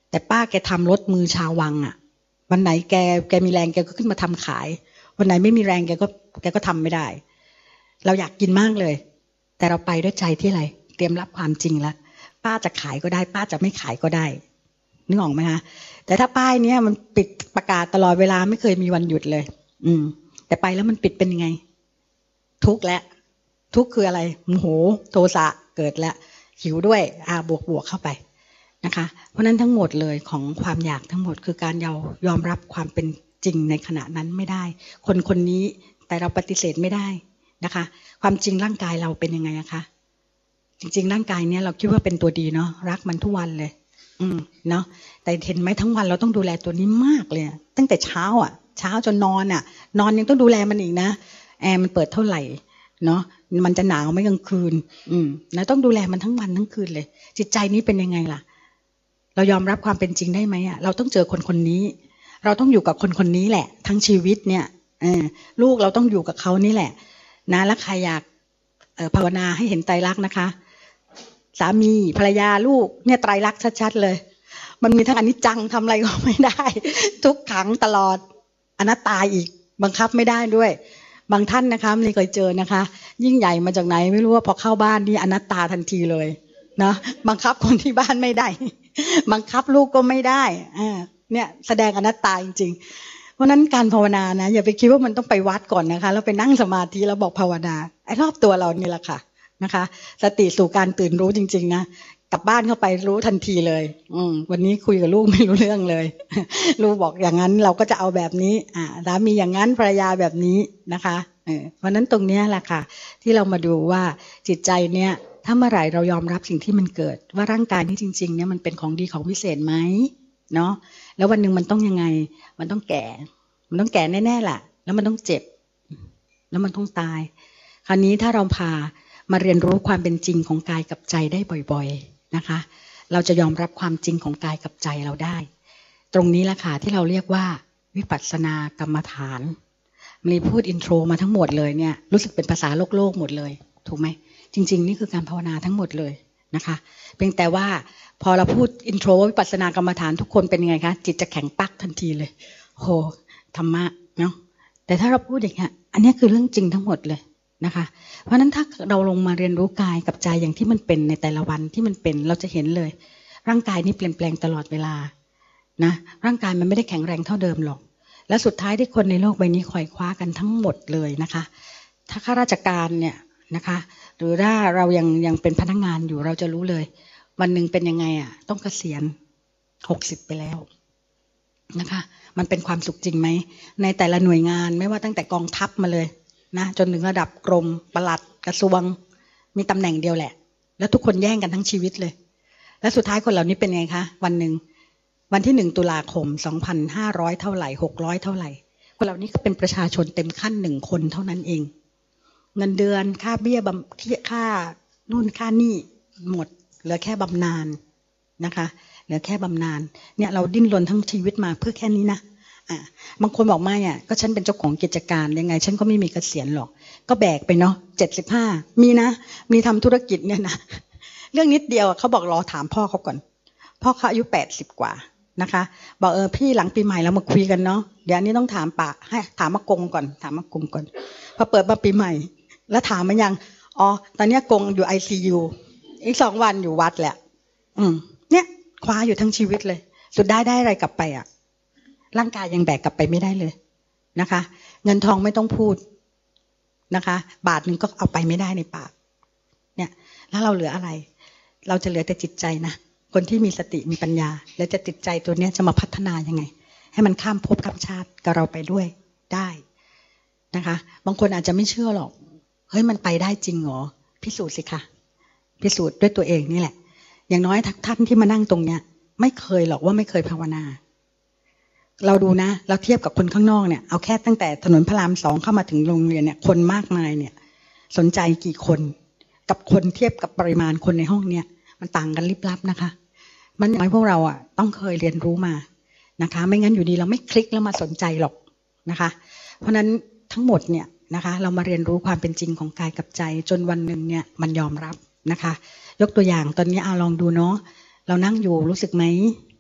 แต่ป้าแกทำรถมือชาววังอ่ะวันไหนแกแกมีแรงแกก็ขึ้นมาทำขายวันไหนไม่มีแรงแกก็แกก็ทำไม่ได้เราอยากกินมากเลยแต่เราไปด้วยใจที่อะไรเตรียมรับความจริงแล้วป้าจะขายก็ได้ป้าจะไม่ขายก็ได้นึกออกไหมคะแต่ถ้าป้ายเนี้ยมันปิดประกาศตลอดเวลาไม่เคยมีวันหยุดเลยอืมแต่ไปแล้วมันปิดเป็นยังไงทุกข์และทุกข์คืออะไรโมโหโทสะเกิดแล้วหิวด้วยอ่าบวกบวกเข้าไปนะคะเพราะนั้นทั้งหมดเลยของความอยากทั้งหมดคือการยอยอมรับความเป็นจริงในขณะนั้นไม่ได้คนคนนี้แต่เราปฏิเสธไม่ได้นะคะความจริงร่างกายเราเป็นยังไงอะคะจริงๆร่างกายเนี้ยเราคิดว่าเป็นตัวดีเนาะรักมันทุกวันเลยอืมเนาะแต่เห็นไหมทั้งวันเราต้องดูแลตัวนี้มากเลยตั้งแต่เช้าอ่ะเช้าจนนอนอ่ะนอนยังต้องดูแลมันอีกนะแอร์มันเปิดเท่าไหร่เนาะมันจะหนาวไม่กลางคืนอืมแล้วต้องดูแลมันทั้งวันทั้งคืนเลยจิตใจนี้เป็นยังไงล่ะเรายอมรับความเป็นจริงได้ไหมอ่ะเราต้องเจอคนคนนี้เราต้องอยู่กับคนคนนี้แหละทั้งชีวิตเนี่ยเออลูกเราต้องอยู่กับเขานี่แหละนะแล้วใครอยากเอ่อภาวนาให้เห็นไตรลักษณ์นะคะสามีภรรยาลูกเนี่ยไตรลักษณ์ชัดๆเลยมันมีทั้งอนิจจังทำอะไรก็ไม่ได้ทุกขังตลอดอนัตตาอีกบังคับไม่ได้ด้วยบางท่านนะคะนี่เคยเจอนะคะยิ่งใหญ่มาจากไหนไม่รู้ว่าพอเข้าบ้านนี่อนัตตาทันทีเลยนะบังคับคนที่บ้านไม่ได้บังคับลูกก็ไม่ได้อ่าเนี่ยแสดงอนัตตาจริงๆเพราะนั้นการภาวนานะอย่าไปคิดว่ามันต้องไปวัดก่อนนะคะแล้วไปนั่งสมาธิแล้วบอกภาวนาไอ้รอบตัวเรานี่แหละค่ะนะคะสติสู่การตื่นรู้จริงๆนะกลับบ้านเข้าไปรู้ทันทีเลยอืมวันนี้คุยกับลูกไม่รู้เรื่องเลยลูกบอกอย่างนั้นเราก็จะเอาแบบนี้อ่าสามีอย่างนั้นภรรยาแบบนี้นะคะเออเพราะนั้นตรงนี้แหละค่ะที่เรามาดูว่าจิตใจเนี่ยถ้าเมื่อไหร่เรายอมรับสิ่งที่มันเกิดว่าร่างกายนี้จริงๆเนี่ยมันเป็นของดีของพิเศษไหมเนาะแล้ววันหนึ่งมันต้องยังไงมันต้องแก่มันต้องแก่แน่ๆแหละแล้วมันต้องเจ็บแล้วมันต้องตายคราวนี้ถ้าเราพามาเรียนรู้ความเป็นจริงของกายกับใจได้บ่อยๆนะคะเราจะยอมรับความจริงของกายกับใจเราได้ตรงนี้แหละค่ะที่เราเรียกว่าวิปัสสนากรรมฐานมีพูดอินโทรมาทั้งหมดเลยเนี่ยรู้สึกเป็นภาษาโลกโลกหมดเลยถูกไหมจริงๆนี่คือการภาวนาทั้งหมดเลยนะคะเพียงแต่ว่าพอเราพูดอินโทรว่าวิปัสสนากรรมฐานทุกคนเป็นยังไงคะจิตจะแข็งปักทันทีเลยโหธรรมะเนาะแต่ถ้าเราพูดอย่างเงี้ยอันนี้คือเรื่องจริงทั้งหมดเลยนะคะเพราะฉะนั้นถ้าเราลงมาเรียนรู้กายกับใจอย่างที่มันเป็นในแต่ละวันที่มันเป็นเราจะเห็นเลยร่างกายนี้เปลี่ยนแปลงตลอดเวลานะร่างกายมันไม่ได้แข็งแรงเท่าเดิมหรอกและสุดท้ายที่คนในโลกใบนี้คอยคว้ากันทั้งหมดเลยนะคะถ้าข้าราชการเนี่ยนะคะหรือถ้าเรายังยังเป็นพนักงานอยู่เราจะรู้เลยวันหนึ่งเป็นยังไงอ่ะต้องเกษียณหกสิบไปแล้วนะคะมันเป็นความสุขจริงไหมในแต่ละหน่วยงานไม่ว่าตั้งแต่กองทัพมาเลยนะจนถึงระดับกรมปลัดกระทรวงมีตำแหน่งเดียวแหละแล้วทุกคนแย่งกันทั้งชีวิตเลยแล้วสุดท้ายคนเหล่านี้เป็นไงคะวันหนึ่งวันที่หนึ่งตุลาคมสองพันห้าร้อยเท่าไหร่หกร้อยเท่าไหร่คนเหล่านี้ก็เป็นประชาชนเต็มขั้นหนึ่งคนเท่านั้นเองเงินเดือนค่าเบี้ยบำค่านู่นค่านี่หมดเหลือแค่บำนาญนะคะเหลือแค่บำนาญเนี่ยเราดิ้นรนทั้งชีวิตมาเพื่อแค่นี้นะอ่าบางคนบอกมาเนี่ยก็ฉันเป็นเจ้าของกิจการยังไงฉันก็ไม่มีเกษียณหรอกก็แบกไปเนาะเจ็ดสิบห้ามีนะมีทำธุรกิจเนี่ยนะเรื่องนิดเดียวเขาบอกรอถามพ่อเขาก่อนพ่อเขาอายุแปดสิบกว่านะคะบอกเออพี่หลังปีใหม่เรามาคุยกันเนาะเดี๋ยวอันนี้ต้องถามปะให้ถามมากงก่อนถามมากงก่อนพอเปิดมาปีใหม่แล้วถามมันยังอ๋อตอนนี้กงอยู่ ไอ ซี ยู อีกสองวันอยู่วัดแหละอืมเนี่ยคว้าอยู่ทั้งชีวิตเลยสุดได้ได้อะไรกลับไปอ่ะร่างกายยังแบกกลับไปไม่ได้เลยนะคะเงินทองไม่ต้องพูดนะคะบาทนึงก็เอาไปไม่ได้ในปากเนี่ยแล้วเราเหลืออะไรเราจะเหลือแต่จิตใจนะคนที่มีสติมีปัญญาแล้วจะจิตใจตัวเนี้ยจะมาพัฒนายังไงให้มันข้ามภพข้ามชาติกับเราไปด้วยได้นะคะบางคนอาจจะไม่เชื่อหรอกเฮ้ยมันไปได้จริงเหรอพิสูจน์สิคะพิสูจน์ด้วยตัวเองนี่แหละอย่างน้อยท่านที่มานั่งตรงเนี้ยไม่เคยหรอกว่าไม่เคยภาวนาเราดูนะเราเทียบกับคนข้างนอกเนี่ยเอาแค่ตั้งแต่ถนนพระรามสองเข้ามาถึงโรงเรียนเนี่ยคนมากมายเนี่ยสนใจกี่คนกับคนเทียบกับปริมาณคนในห้องเนี่ยมันต่างกันลิบลับนะคะมันอย่างไรพวกเราอ่ะต้องเคยเรียนรู้มานะคะไม่งั้นอยู่ดีเราไม่คลิกแล้วมาสนใจหรอกนะคะเพราะนั้นทั้งหมดเนี่ยนะคะเรามาเรียนรู้ความเป็นจริงของกายกับใจจนวันหนึ่งเนี่ยมันยอมรับนะคะยกตัวอย่างตอนนี้เอาลองดูเนาะเรานั่งอยู่รู้สึกไหม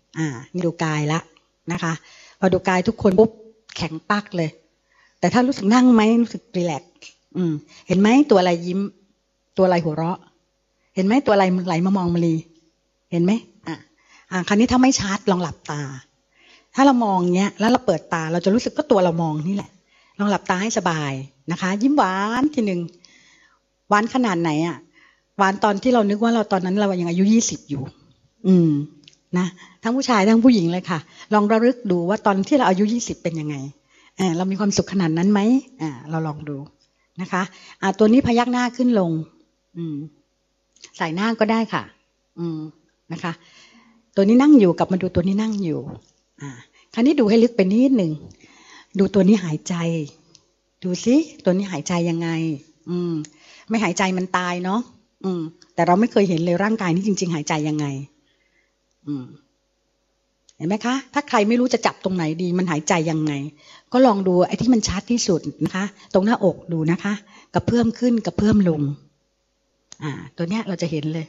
อ่านี่ดูกายละนะคะพอดูกายทุกคนปุ๊บแข็งปักเลยแต่ถ้ารู้สึกนั่งไหมรู้สึกรีแลกซ์อืมเห็นไหมตัวอะไรยิ้มตัวอะไรหัวเราะเห็นไหมตัวอะไรไหลมามองมาลีเห็นไหมอ่าอ่าคราวนี้ถ้าไม่ชัดลองหลับตาถ้าเรามองเงี้ยแล้วเราเปิดตาเราจะรู้สึกก็ตัวเรามองนี่แหละลองหลับตาให้สบายนะคะยิ้มหวานทีหนึ่งหวานขนาดไหนอ่ะหวานตอนที่เรานึกว่าเราตอนนั้นเรายังอายุยี่สิบอยู่อืมนะทั้งผู้ชายทั้งผู้หญิงเลยค่ะลองระลึกดูว่าตอนที่เราอายุยี่สิบเป็นยังไงเออเรามีความสุขขนาดนั้นไหมอ่าเราลองดูนะคะอ่าตัวนี้พยักหน้าขึ้นลงอืมใส่หน้าก็ได้ค่ะอืมนะคะตัวนี้นั่งอยู่กลับมาดูตัวนี้นั่งอยู่อ่าคราวนี้ดูให้ลึกไปนิดหนึ่งดูตัวนี้หายใจดูซิตัวนี้หายใจยังไงอืมไม่หายใจมันตายเนาะอืมแต่เราไม่เคยเห็นเลยร่างกายนี้จริงๆหายใจยังไงอืมเห็นไหมคะถ้าใครไม่รู้จะจับตรงไหนดีมันหายใจยังไงก็ลองดูไอ้ที่มันชัดที่สุดนะคะตรงหน้าอกดูนะคะกับเพิ่มขึ้นกับเพิ่มลงอ่าตัวเนี้ยเราจะเห็นเลย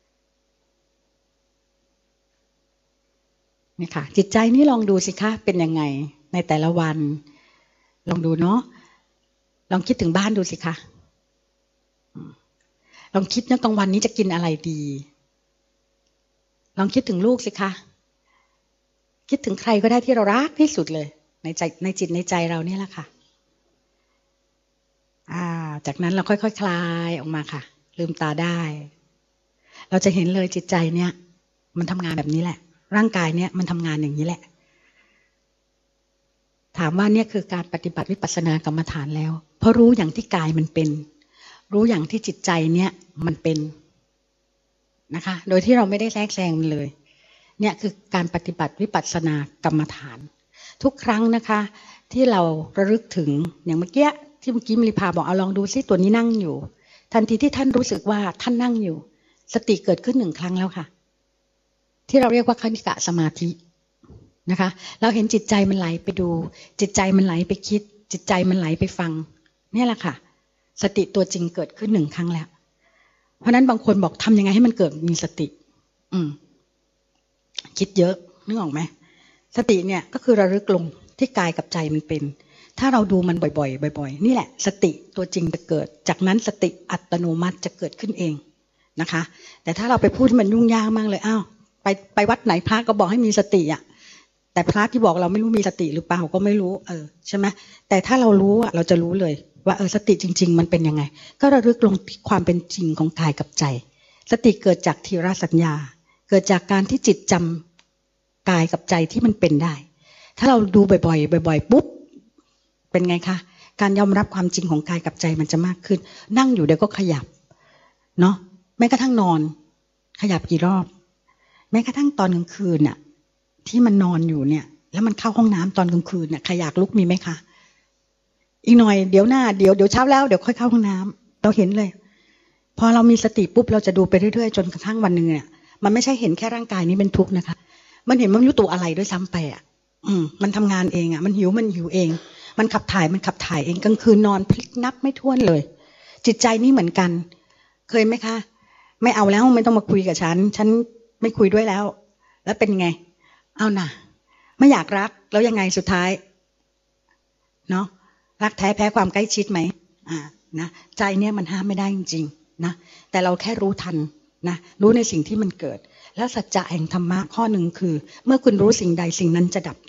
นี่ค่ะจิตใจนี่ลองดูสิคะเป็นยังไงในแต่ละวันลองดูเนาะลองคิดถึงบ้านดูสิคะลองคิดนะกลางวันนี้จะกินอะไรดีลองคิดถึงลูกสิคะคิดถึงใครก็ได้ที่เรารักที่สุดเลยในใจในจิตในใจเราเนี่ยแหละค่ะอ่าจากนั้นเราค่อยๆ ค, คลายออกมาค่ะลืมตาได้เราจะเห็นเลยจิตใจเนี่ยมันทำงานแบบนี้แหละร่างกายเนี่ยมันทำงานอย่างนี้แหละถามว่าเนี่ยคือการปฏิบัติวิปัสสนากรรมฐานแล้วเพราะรู้อย่างที่กายมันเป็นรู้อย่างที่จิตใจเนี่ยมันเป็นนะคะโดยที่เราไม่ได้แทรกแซงมันเลยเนี่ยคือการปฏิบัติวิปัสสนากรรมฐานทุกครั้งนะคะที่เราระลึกถึงอย่างเมื่อกี้ที่เมื่อกี้มริภาบอกเอาลองดูซิตัวนี้นั่งอยู่ทันทีที่ท่านรู้สึกว่าท่านนั่งอยู่สติเกิดขึ้นหนึ่งครั้งแล้วค่ะที่เราเรียกว่าคณิกะสมาธินะคะเราเห็นจิตใจมันไหลไปดูจิตใจมันไหลไปคิดจิตใจมันไหลไปฟังนี่แหละค่ะสติตัวจริงเกิดขึ้นหนึ่งครั้งแล้วเพราะนั้นบางคนบอกทำยังไงให้มันเกิดมีสติอืมคิดเยอะนึกออกไหมสติเนี่ยก็คือระลึกลงที่กายกับใจมันเป็นถ้าเราดูมันบ่อยๆบ่อยๆนี่แหละสติตัวจริงจะเกิดจากนั้นสติอัตโนมัติจะเกิดขึ้นเองนะคะแต่ถ้าเราไปพูดมันยุ่งยากมากเลยอ้าวไปไปวัดไหนพระก็บอกให้มีสติอ่ะแต่พระที่บอกเราไม่รู้มีสติหรือเปล่าก็ไม่รู้เออใช่ไหมแต่ถ้าเรารู้อ่ะเราจะรู้เลยว่าเออสติจริงๆมันเป็นยังไงก็ระลึกลงที่ความเป็นจริงของกายกับใจสติเกิดจากทีรสัญญาเกิดจากการที่จิตจำกายกับใจที่มันเป็นได้ถ้าเราดูบ่อยๆบ่อยๆปุ๊บเป็นไงคะการยอมรับความจริงของกายกับใจมันจะมากขึ้นนั่งอยู่เดี๋ยวก็ขยับเนาะแม้กระทั่งนอนขยับกี่รอบแม้กระทั่งตอนกลางคืนน่ะที่มันนอนอยู่เนี่ยแล้วมันเข้าห้องน้ำตอนกลางคืนน่ะใครอยากลุกมีไหมคะอีกหน่อยเดี๋ยวหน้าเดี๋ยวเดี๋ยวเช้าแล้วเดี๋ยวค่อยเข้าห้องน้ำเราเห็นเลยพอเรามีสติปุ๊บเราจะดูไปเรื่อยๆจนกระทั่งวันนึงเนี่ยมันไม่ใช่เห็นแค่ร่างกายนี้เป็นทุกข์นะคะมันเห็นมันไม่รู้ตัวอะไรด้วยซ้ำไปอ่ะอืมมันทำงานเองอ่ะมันหิวมันหิวเองมันขับถ่ายมันขับถ่ายเองกลางคืนนอนพลิกนับไม่ถ้วนเลยจิตใจนี่เหมือนกันเคยไหมคะไม่เอาแล้วไม่ต้องมาคุยกับฉันฉันไม่คุยด้วยแล้วแล้วเป็นไงเอาน่ะไม่อยากรักแล้วยังไงสุดท้ายเนาะรักแท้แพ้ความใกล้ชิดไหมอ่านะใจเนี่ยมันห้ามไม่ได้จริงๆนะแต่เราแค่รู้ทันนะรู้ในสิ่งที่มันเกิดแล้วสัจจะแห่งธรรมะข้อหนึ่งคือเมื่อคุณรู้สิ่งใดสิ่งนั้นจะดับ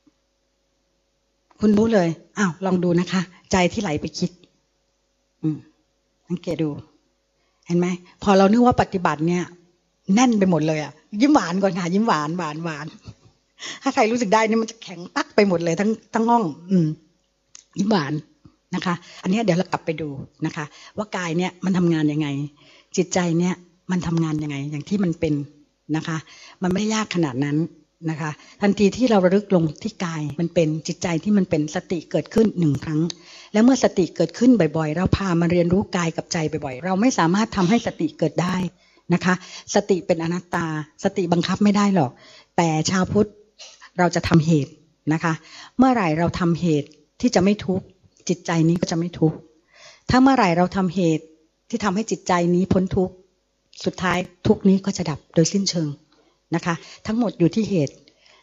คุณรู้เลยอ้าวลองดูนะคะใจที่ไหลไปคิดอืมสังเกตดูเห็นไหมพอเรานึกว่าปฏิบัติเนี่ยแน่นไปหมดเลยอ่ะยิ้มหวานก่อนค่ะยิ้มหวานหวานหวานถ้าใครรู้สึกได้นี่มันจะแข็งปักไปหมดเลยทั้งทั้งห้องอืมยิ้มหวานนะคะอันนี้เดี๋ยวเรากลับไปดูนะคะว่ากายเนี่ยมันทำงานยังไงจิตใจเนี่ยมันทำงานยังไงอย่างที่มันเป็นนะคะมันไม่ได้ยากขนาดนั้นนะคะทันทีที่เราระลึกลงที่กายมันเป็นจิตใจที่มันเป็นสติเกิดขึ้นหนึ่งครั้งแล้วเมื่อสติเกิดขึ้นบ่อยๆเราพามาเรียนรู้กายกับใจบ่อยๆเราไม่สามารถทำให้สติเกิดได้นะคะสติเป็นอนัตตาสติบังคับไม่ได้หรอกแต่ชาวพุทธเราจะทำเหตุนะคะเมื่อไหร่เราทำเหตุที่จะไม่ทุกข์จิตใจนี้ก็จะไม่ทุกข์ถ้าเมื่อไหร่เราทำเหตุที่ทำให้จิตใจนี้พ้นทุกข์สุดท้ายทุกข์นี้ก็จะดับโดยสิ้นเชิงนะคะทั้งหมดอยู่ที่เหตุ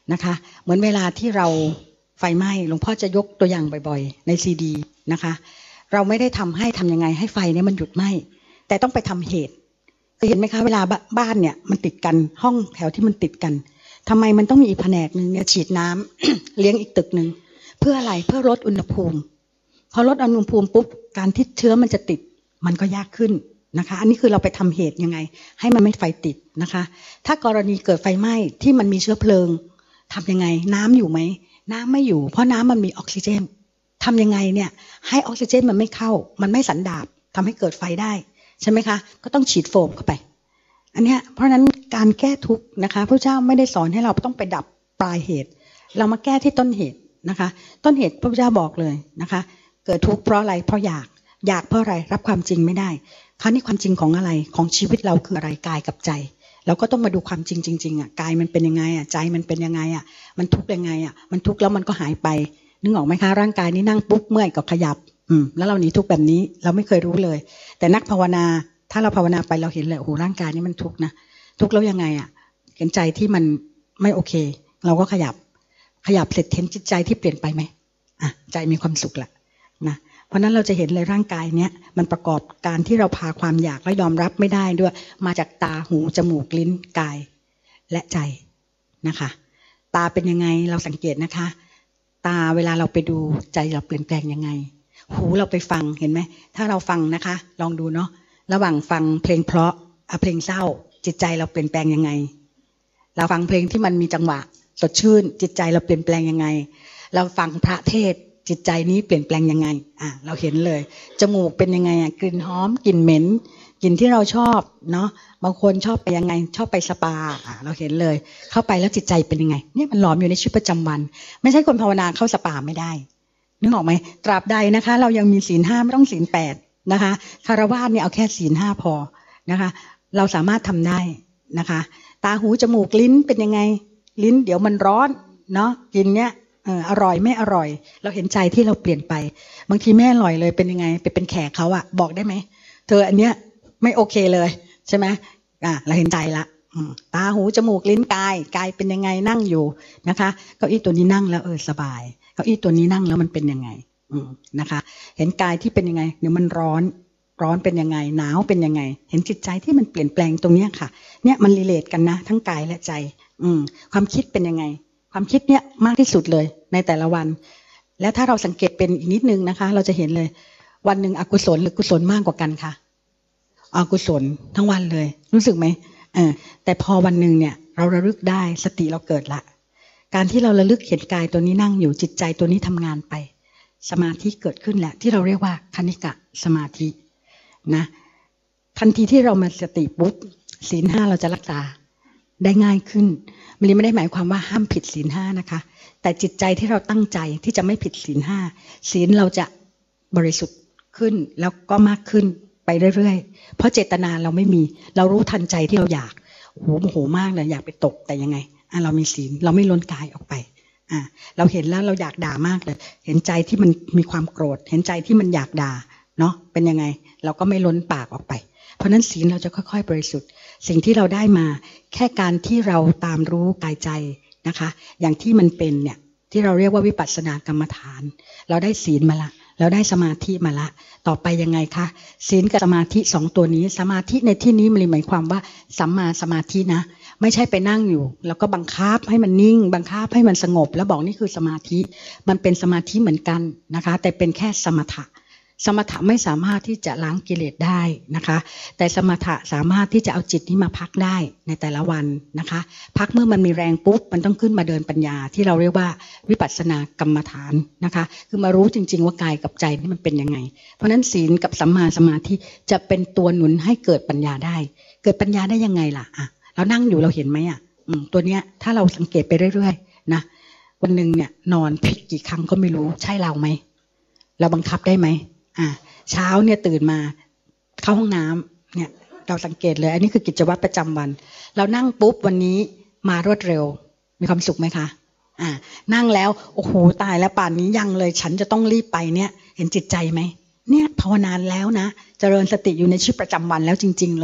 นะคะเหมือนเวลาที่เราไฟไหม้หลวงพ่อจะยกตัวอย่างบ่อยๆในซีดีนะคะเราไม่ได้ทำให้ทำยังไงให้ไฟเนี่ยมันหยุดไหม้แต่ต้องไปทำเหตุเคยเห็นไหมคะเวลาบ้านเนี่ยมันติดกันห้องแถวที่มันติดกันทำไมมันต้องมีอีกแผนกนึงเนี่ยฉีดน้ำ เลี้ยงอีกตึกนึงเพื่ออะไรเพื่อลดอุณหภูมิพอลดอุณหภูมิปุ๊บการที่เชื้อมันจะติดมันก็ยากขึ้นนะคะอันนี้คือเราไปทำเหตุยังไงให้มันไม่ไฟติดนะคะถ้ากรณีเกิดไฟไหม้ที่มันมีเชื้อเพลิงทำยังไงน้ำอยู่ไหมน้ำไม่อยู่เพราะน้ำมันมีออกซิเจนทำยังไงเนี่ยให้ออกซิเจนมันไม่เข้ามันไม่สันดาปทำให้เกิดไฟได้ใช่ไหมคะก็ต้องฉีดโฟมเข้าไปอันเนี้ยเพราะฉะนั้นการแก้ทุกข์นะคะพระเจ้าไม่ได้สอนให้เราต้องไปดับปลายเหตุเรามาแก้ที่ต้นเหตุนะคะต้นเหตุพระพุทธเจ้าบอกเลยนะคะเกิดทุกข์เพราะอะไรเพราะอยากอยากเพราะอะไรรับความจริงไม่ได้คราวนี้ความจริงของอะไรของชีวิตเราคืออะไรกายกับใจเราก็ต้องมาดูความจริงจริงๆอ่ะกายมันเป็นยังไงอ่ะใจมันเป็นยังไงอ่ะมันทุกข์ยังไงอ่ะมันทุกข์แล้วมันก็หายไปนึกออกไหมคะร่างกายนี้นั่งปุ๊บเมื่อยก็ขยับอืมแล้วเราหนีทุกข์แบบนี้เราไม่เคยรู้เลยแต่นักภาวนาถ้าเราภาวนาไปเราเห็นเลยโอ้โหร่างกายนี้มันทุกข์นะทุกข์แล้วยังไงอ่ะเห็นใจที่มันไม่โอเคเราก็ขยับขยับเสร็จเห็นจิตใจที่เปลี่ยนไปไหมอ่ะใจมีความสุขละนะเพราะนั้นเราจะเห็นเลยร่างกายเนี้ยมันประกอบการที่เราพาความอยากและยอมรับไม่ได้ด้วยมาจากตาหูจมูกลิ้นกายและใจนะคะตาเป็นยังไงเราสังเกตนะคะตาเวลาเราไปดูใจเราเปลี่ยนแปลงยังไงหูเราไปฟังเห็นไหมถ้าเราฟังนะคะลองดูเนาะระหว่างฟังเพลงเพราะอะเพลงเศร้าจิตใจเราเปลี่ยนแปลงยังไงเราฟังเพลงที่มันมีจังหวะสดชื่นจิตใจเราเปลี่ยนแปลงยังไงเราฟังพระเทศจิตใจนี้เปลี่ยนแปลงยังไงอ่ะเราเห็นเลยจมูกเป็นยังไงอ่ะกลิ่นหอมกลิ่นเหม็นกลิ่นที่เราชอบเนาะบางคนชอบไปยังไงชอบไปสปาอ่ะเราเห็นเลยเข้าไปแล้วจิตใจเป็นยังไงเนี่ยมันหลอมอยู่ในชีวิตประจำวันไม่ใช่คนภาวนาเข้าสปาไม่ได้นึกออกไหมตราบใดนะคะเรายังมีศีลห้าไม่ต้องศีลแปดนะคะคารวะเนี่ยเอาแค่ศีลห้าพอนะคะเราสามารถทำได้นะคะตาหูจมูกลิ้นเป็นยังไงลิ้นเดี๋ยวมันร้อนเนาะกินเนี้ยเอออร่อยไม่อร่อยเราเห็นใจที่เราเปลี่ยนไปบางทีไม่อร่อยเลยเป็นยังไงไปเป็นแขกเขาอะบอกได้ไหมเธออันเนี้ยไม่โอเคเลยใช่ไหมอ่ะเราเห็นใจละตาหูจมูกลิ้นกายกายเป็นยังไงนั่งอยู่นะคะเก้าอี้ตัวนี้นั่งแล้วเออสบายเก้าอี้ตัวนี้นั่งแล้วมันเป็นยังไงนะคะเห็นกายที่เป็นยังไงเดี๋ยวมันร้อนร้อนเป็นยังไงหนาวเป็นยังไงเห็นจิตใจที่มันเปลี่ยนแปลงตรงนี้ค่ะเนี่ยมันรีเลทกันนะทั้งกายและใจอืมความคิดเป็นยังไงความคิดเนี่ยมากที่สุดเลยในแต่ละวันแล้วถ้าเราสังเกตเป็นอีกนิดนึงนะคะเราจะเห็นเลยวันหนึ่งอกุศลหรือกุศลมากกว่ากันค่ะอกุศลทั้งวันเลยรู้สึกไหมเออแต่พอวันหนึ่งเนี่ยเราระลึกได้สติเราเกิดละการที่เราระลึกเห็นกายตัวนี้นั่งอยู่จิตใจตัวนี้ทำงานไปสมาธิเกิดขึ้นแหละที่เราเรียกว่าคณิกะสมาธินะทันทีที่เรามาสติปุ๊บศีลห้าเราจะรักษาได้ง่ายขึ้นมันไม่ได้หมายความว่าห้ามผิดศีลห้านะคะแต่จิตใจที่เราตั้งใจที่จะไม่ผิดศีลห้าศีลเราจะบริสุทธิ์ขึ้นแล้วก็มากขึ้นไปเรื่อยๆเพราะเจตนาเราไม่มีเรารู้ทันใจที่เราอยากโอ้โหโมโหมากเลยอยากไปตกแต่ยังไงอ่ะเรามีศีลเราไม่ล้นกายออกไปอ่ะเราเห็นแล้วเราอยากด่ามากเลยเห็นใจที่มันมีความโกรธเห็นใจที่มันอยากด่าเนาะเป็นยังไงเราก็ไม่ล้นปากออกไปเพราะนั้นศีลเราจะค่อยๆบริสุทธิ์สิ่งที่เราได้มาแค่การที่เราตามรู้กายใจนะคะอย่างที่มันเป็นเนี่ยที่เราเรียกว่าวิปัสสนากรรมฐานเราได้ศีลมาละเราได้สมาธิมาละต่อไปยังไงคะศีลกับสมาธิสองตัวนี้สมาธิในที่นี้มันหมายความว่าสัมมาสมาธินะไม่ใช่ไปนั่งอยู่แล้วก็บังคับให้มันนิ่งบังคับให้มันสงบแล้วบอกนี่คือสมาธิมันเป็นสมาธิเหมือนกันนะคะแต่เป็นแค่สมถะสมถะไม่สามารถที่จะล้างกิเลสได้นะคะแต่สมถะสามารถที่จะเอาจิตนี้มาพักได้ในแต่ละวันนะคะพักเมื่อมันมีแรงปุ๊บมันต้องขึ้นมาเดินปัญญาที่เราเรียกว่าวิปัสสนากรรมฐานนะคะคือมารู้จริงๆว่ากายกับใจนี่มันเป็นยังไงเพราะนั้นศีลกับสัมมาสมาธิจะเป็นตัวหนุนให้เกิดปัญญาได้เกิดปัญญาได้ยังไงล่ะอ่ะเรานั่งอยู่เราเห็นไหมอ่ะตัวเนี้ยถ้าเราสังเกตไปเรื่อยๆนะวันหนึ่งเนี่ยนอนผิดกี่ครั้งก็ไม่รู้ใช่เราไหมเราบังคับได้ไหมอ่าเช้าเนี่ยตื่นมาเข้าห้องน้ำเนี่ยเราสังเกตเลยอันนี้คือกิจวัตรประจำวันเรานั่งปุ๊บวันนี้มารวดเร็วมีความสุขไหมคะอ่านั่งแล้วโอ้โหตายแล้วป่านนี้ยังเลยฉันจะต้องรีบไปเนี่ยเห็นจิตใจไหมเนี่ยภาวนาแล้วนะเจริญสติอยู่ในชีวิตประจำวันแล้วจริงๆเลยล่ะ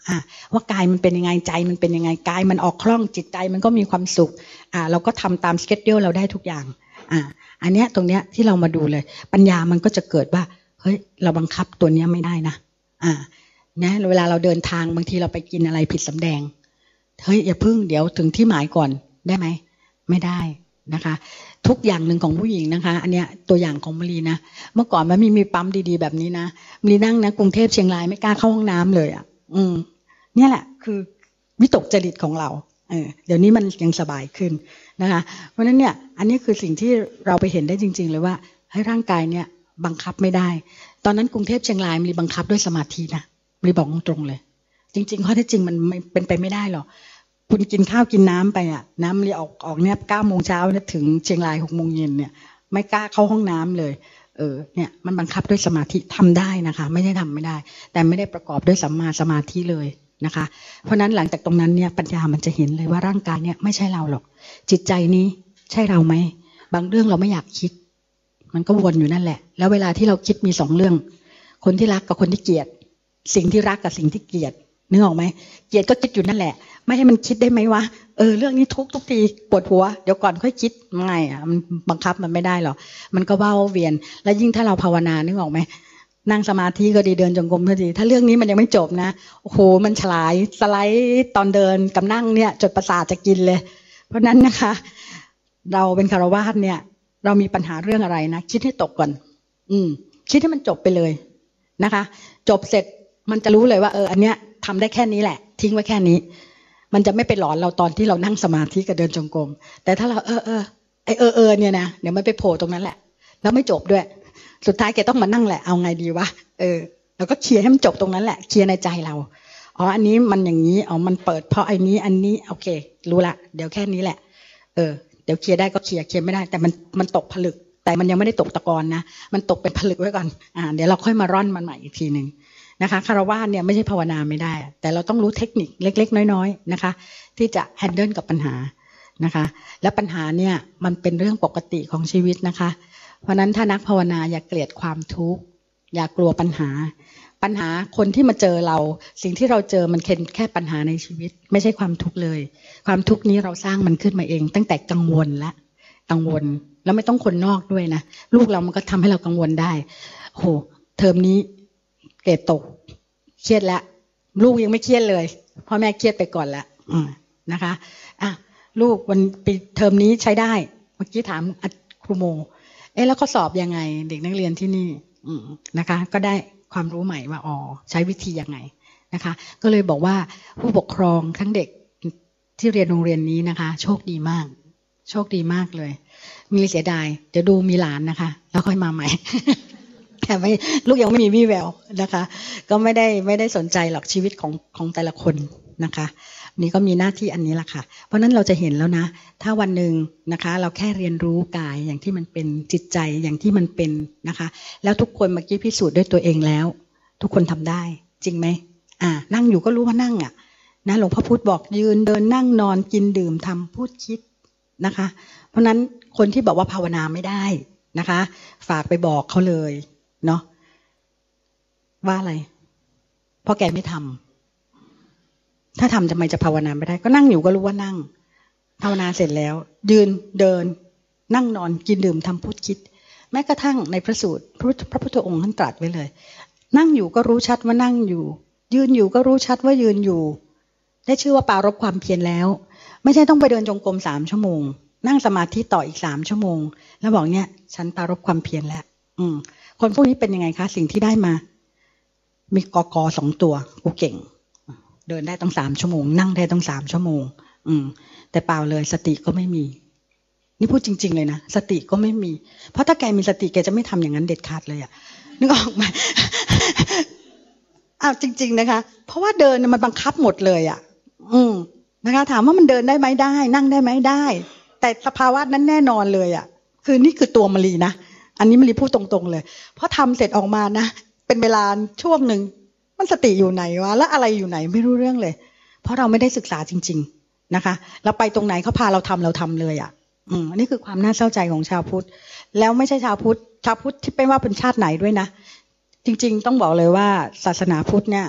อ่าว่ากายมันเป็นยังไงใจมันเป็นยังไงกายมันออกคล่องจิตใจมันก็มีความสุขอ่าเราก็ทำตามสเกจดิวเราได้ทุกอย่างอ่าอันเนี้ยตรงเนี้ยที่เรามาดูเลยปัญญามันก็จะเกิดว่าเฮ้ยเราบังคับตัวเนี้ยไม่ได้นะอ่านะเวลาเราเดินทางบางทีเราไปกินอะไรผิดสำแดงเฮ้ยอย่าพึ่งเดี๋ยวถึงที่หมายก่อนได้ไหมไม่ได้นะคะทุกอย่างหนึ่งของผู้หญิงนะคะอันเนี้ยตัวอย่างของมะลีนะเมื่อก่อนมันมีมีปั๊มดีๆแบบนี้นะมะลีนั่งนะกรุงเทพเชียงรายไม่กล้าเข้าห้องน้ำเลยอ่ะอืมเนี่ยแหละคือวิตกจริตของเราเออเดี๋ยวนี้มันยังสบายขึ้นนะคะเพราะฉะนั้นเนี่ยอันนี้คือสิ่งที่เราไปเห็นได้จริงๆเลยว่าให้ร่างกายเนี่ยบังคับไม่ได้ตอนนั้นกรุงเทพเชียงรายมะลีบังคับด้วยสมาธินะมะลีบอกตรงๆเลยจริงๆข้อเท็จจริงมันไม่เป็นไปไม่ได้หรอกคุณกินข้าวกินน้ำไปอ่ะน้ำมะลีออกออกเนี่ยเก้าโมงเช้าเนี่ยถึงเชียงรายหกโมงเย็นเนี่ยไม่กล้าเข้าห้องน้ำเลยเออเนี่ยมันบังคับด้วยสมาธิทำได้นะคะไม่ได้ทำไม่ได้แต่ไม่ได้ประกอบด้วยสัมมาสมาธิเลยนะคะเพราะนั้นหลังจากตรงนั้นเนี่ยปัญญามันจะเห็นเลยว่าร่างกายเนี่ยไม่ใช่เราหรอกจิตใจนี้ใช่เราไหมบางเรื่องเราไม่อยากคิดมันก็วนอยู่นั่นแหละแล้วเวลาที่เราคิดมีสองเรื่องคนที่รักกับคนที่เกลียดสิ่งที่รักกับสิ่งที่เกลียดนึกออกไหมเกลียดก็คิดอยู่นั่นแหละไม่ให้มันคิดได้ไหมวะเออเรื่องนี้ทุกทุกทีปวดหัวเดี๋ยวก่อนค่อยคิดไม่อะมันบังคับมันไม่ได้หรอกมันก็ว้าเวียนแล้วยิ่งถ้าเราภาวนานึกออกไหมนั่งสมาธิก็ดีเดินจงกรมก็ดีถ้าเรื่องนี้มันยังไม่จบนะโอ้โหมันฉลายสไลด์ตอนเดินกับนั่งเนี่ยจดประสาทจะกินเลยเพราะนั้นนะคะเราเป็นคฤหัสถ์เนี่ยเรามีปัญหาเรื่องอะไรนะคิดให้ตกก่อนอืมคิดให้มันจบไปเลยนะคะจบเสร็จมันจะรู้เลยว่าเอออันเนี้ยทำได้แค่นี้แหละทิ้งไว้แค่นี้มันจะไม่ไปหลอนเราตอนที่เรานั่งสมาธิกับเดินจงกรมแต่ถ้าเราเออเออไอเออเออเนี่ยนะเดี๋ยวมันไปโผล่ตรงนั้นแหละแล้วไม่จบด้วยสุดท้ายแกต้องมานั่งแหละเอาไงดีวะเออแล้วก็เคลียร์ให้มันจบตรงนั้นแหละเคลียร์ในใจเราอ๋ออันนี้มันอย่างนี้อ๋อมันเปิดเพราะไอ้นี้อันนี้โอเครู้ละเดี๋ยวแค่นี้แหละเออเดี๋ยวเคลียร์ได้ก็เคลียร์เคลียร์ไม่ได้แต่มันมันตกผลึกแต่มันยังไม่ได้ตกตะกอนนะมันตกเป็นผลึกไว้ก่อนอ่าเดี๋ยวเราค่อยมาร่อนมันใหม่อีกทีนึงนะคะคฤหัสถ์เนี่ยไม่ใช่ภาวนาไม่ได้แต่เราต้องรู้เทคนิคเล็กๆน้อยๆนะคะที่จะแฮนเดิลกับปัญหานะคะและปัญหาเนี่ยมันเป็นเรื่องปกติของชีวิตนะคะเพราะนั้นถ้านักภาวนาอย่าเกลียดความทุกข์อย่ากลัวปัญหาปัญหาคนที่มาเจอเราสิ่งที่เราเจอมันแค่ปัญหาในชีวิตไม่ใช่ความทุกข์เลยความทุกข์นี้เราสร้างมันขึ้นมาเองตั้งแต่กังวลและกังวลแล้วไม่ต้องคนนอกด้วยนะลูกเรามันก็ทำให้เรากังวลได้โอ้โหเทอมนี้เกรดตกเครียดแล้วลูกยังไม่เครียดเลยพ่อแม่เครียดไปก่อนแล้วนะคะอ่ะลูกวันปีเทอมนี้ใช้ได้เมื่อกี้ถามครูโมเอ๊ะแล้วเขาสอบยังไงเด็กนักเรียนที่นี่นะคะก็ได้ความรู้ใหม่ว่าอ๋อใช้วิธียังไงนะคะก็เลยบอกว่าผู้ปกครองทั้งเด็กที่เรียนโรงเรียนนี้นะคะโชคดีมากโชคดีมากเลยมีเสียดายเดี๋ยวดูมีหลานนะคะแล้วค่อยมาใหม่แต่ไม่ลูกยังไม่มีวี่แววนะคะก็ไม่ได้ไม่ได้สนใจหรอกชีวิตของของแต่ละคนนะคะนี่ก็มีหน้าที่อันนี้แหละค่ะเพราะนั้นเราจะเห็นแล้วนะถ้าวันหนึ่งนะคะเราแค่เรียนรู้กายอย่างที่มันเป็นจิตใจอย่างที่มันเป็นนะคะแล้วทุกคนเมื่อกี้พิสูจน์ด้วยตัวเองแล้วทุกคนทำได้จริงไหมอ่านั่งอยู่ก็รู้ว่านั่งอ่ะนะหลวงพ่อพุธบอกยืนเดินนั่งนอนกินดื่มทำพูดคิดนะคะเพราะนั้นคนที่บอกว่าภาวนาไม่ได้นะคะฝากไปบอกเขาเลยเนาะว่าอะไรเพราะแกไม่ทำถ้าทำทำไมจะภาวนาไม่ได้ก็นั่งอยู่ก็รู้ว่านั่งภาวนาเสร็จแล้วยืนเดินนั่งนอนกินดื่มทำพูดคิดแม้กระทั่งในพระสูตรพระพุทธองค์ท่านตรัสไว้เลยนั่งอยู่ก็รู้ชัดว่านั่งอยู่ยืนอยู่ก็รู้ชัดว่ายืนอยู่ได้ชื่อว่าปรารภความเพียรแล้วไม่ใช่ต้องไปเดินจงกรมสามชั่วโมงนั่งสมาธิต่ออีกสามชั่วโมงแล้วบอกเนี่ยฉันปรารภความเพียรแล้วอืมคนพวกนี้เป็นยังไงคะสิ่งที่ได้มามีกกสองตัวกูเก่งเดินได้ต้องสามชั่วโมงนั่งได้ต้องสามชั่วโมงอืมแต่เปล่าเลยสติก็ไม่มีนี่พูดจริงๆเลยนะสติก็ไม่มีเพราะถ้าแกมีสติแกจะไม่ทำอย่างนั้นเด็ดขาดเลยอะนึกออกไหม อ้าวจริงๆนะคะเพราะว่าเดินมันบังคับหมดเลยอะอืมนะคะถามว่ามันเดินได้ไหมได้นั่งได้ไหมได้แต่สภาวะนั้นแน่นอนเลยอะคือนี่คือตัวมะลีนะอันนี้มะลีพูดตรงๆเลยเพราะทำเสร็จออกมานะเป็นเวลาช่วงหนึ่งมันสติอยู่ไหนวะแล้วอะไรอยู่ไหนไม่รู้เรื่องเลยเพราะเราไม่ได้ศึกษาจริงๆนะคะเราไปตรงไหนเขาพาเราทำเราทำเลยอ่ะอืมนี่คือความน่าเศร้าใจของชาวพุทธแล้วไม่ใช่ชาวพุทธชาวพุทธที่เป็นว่าเป็นชาติไหนด้วยนะจริงๆต้องบอกเลยว่าศาสนาพุทธเนี่ย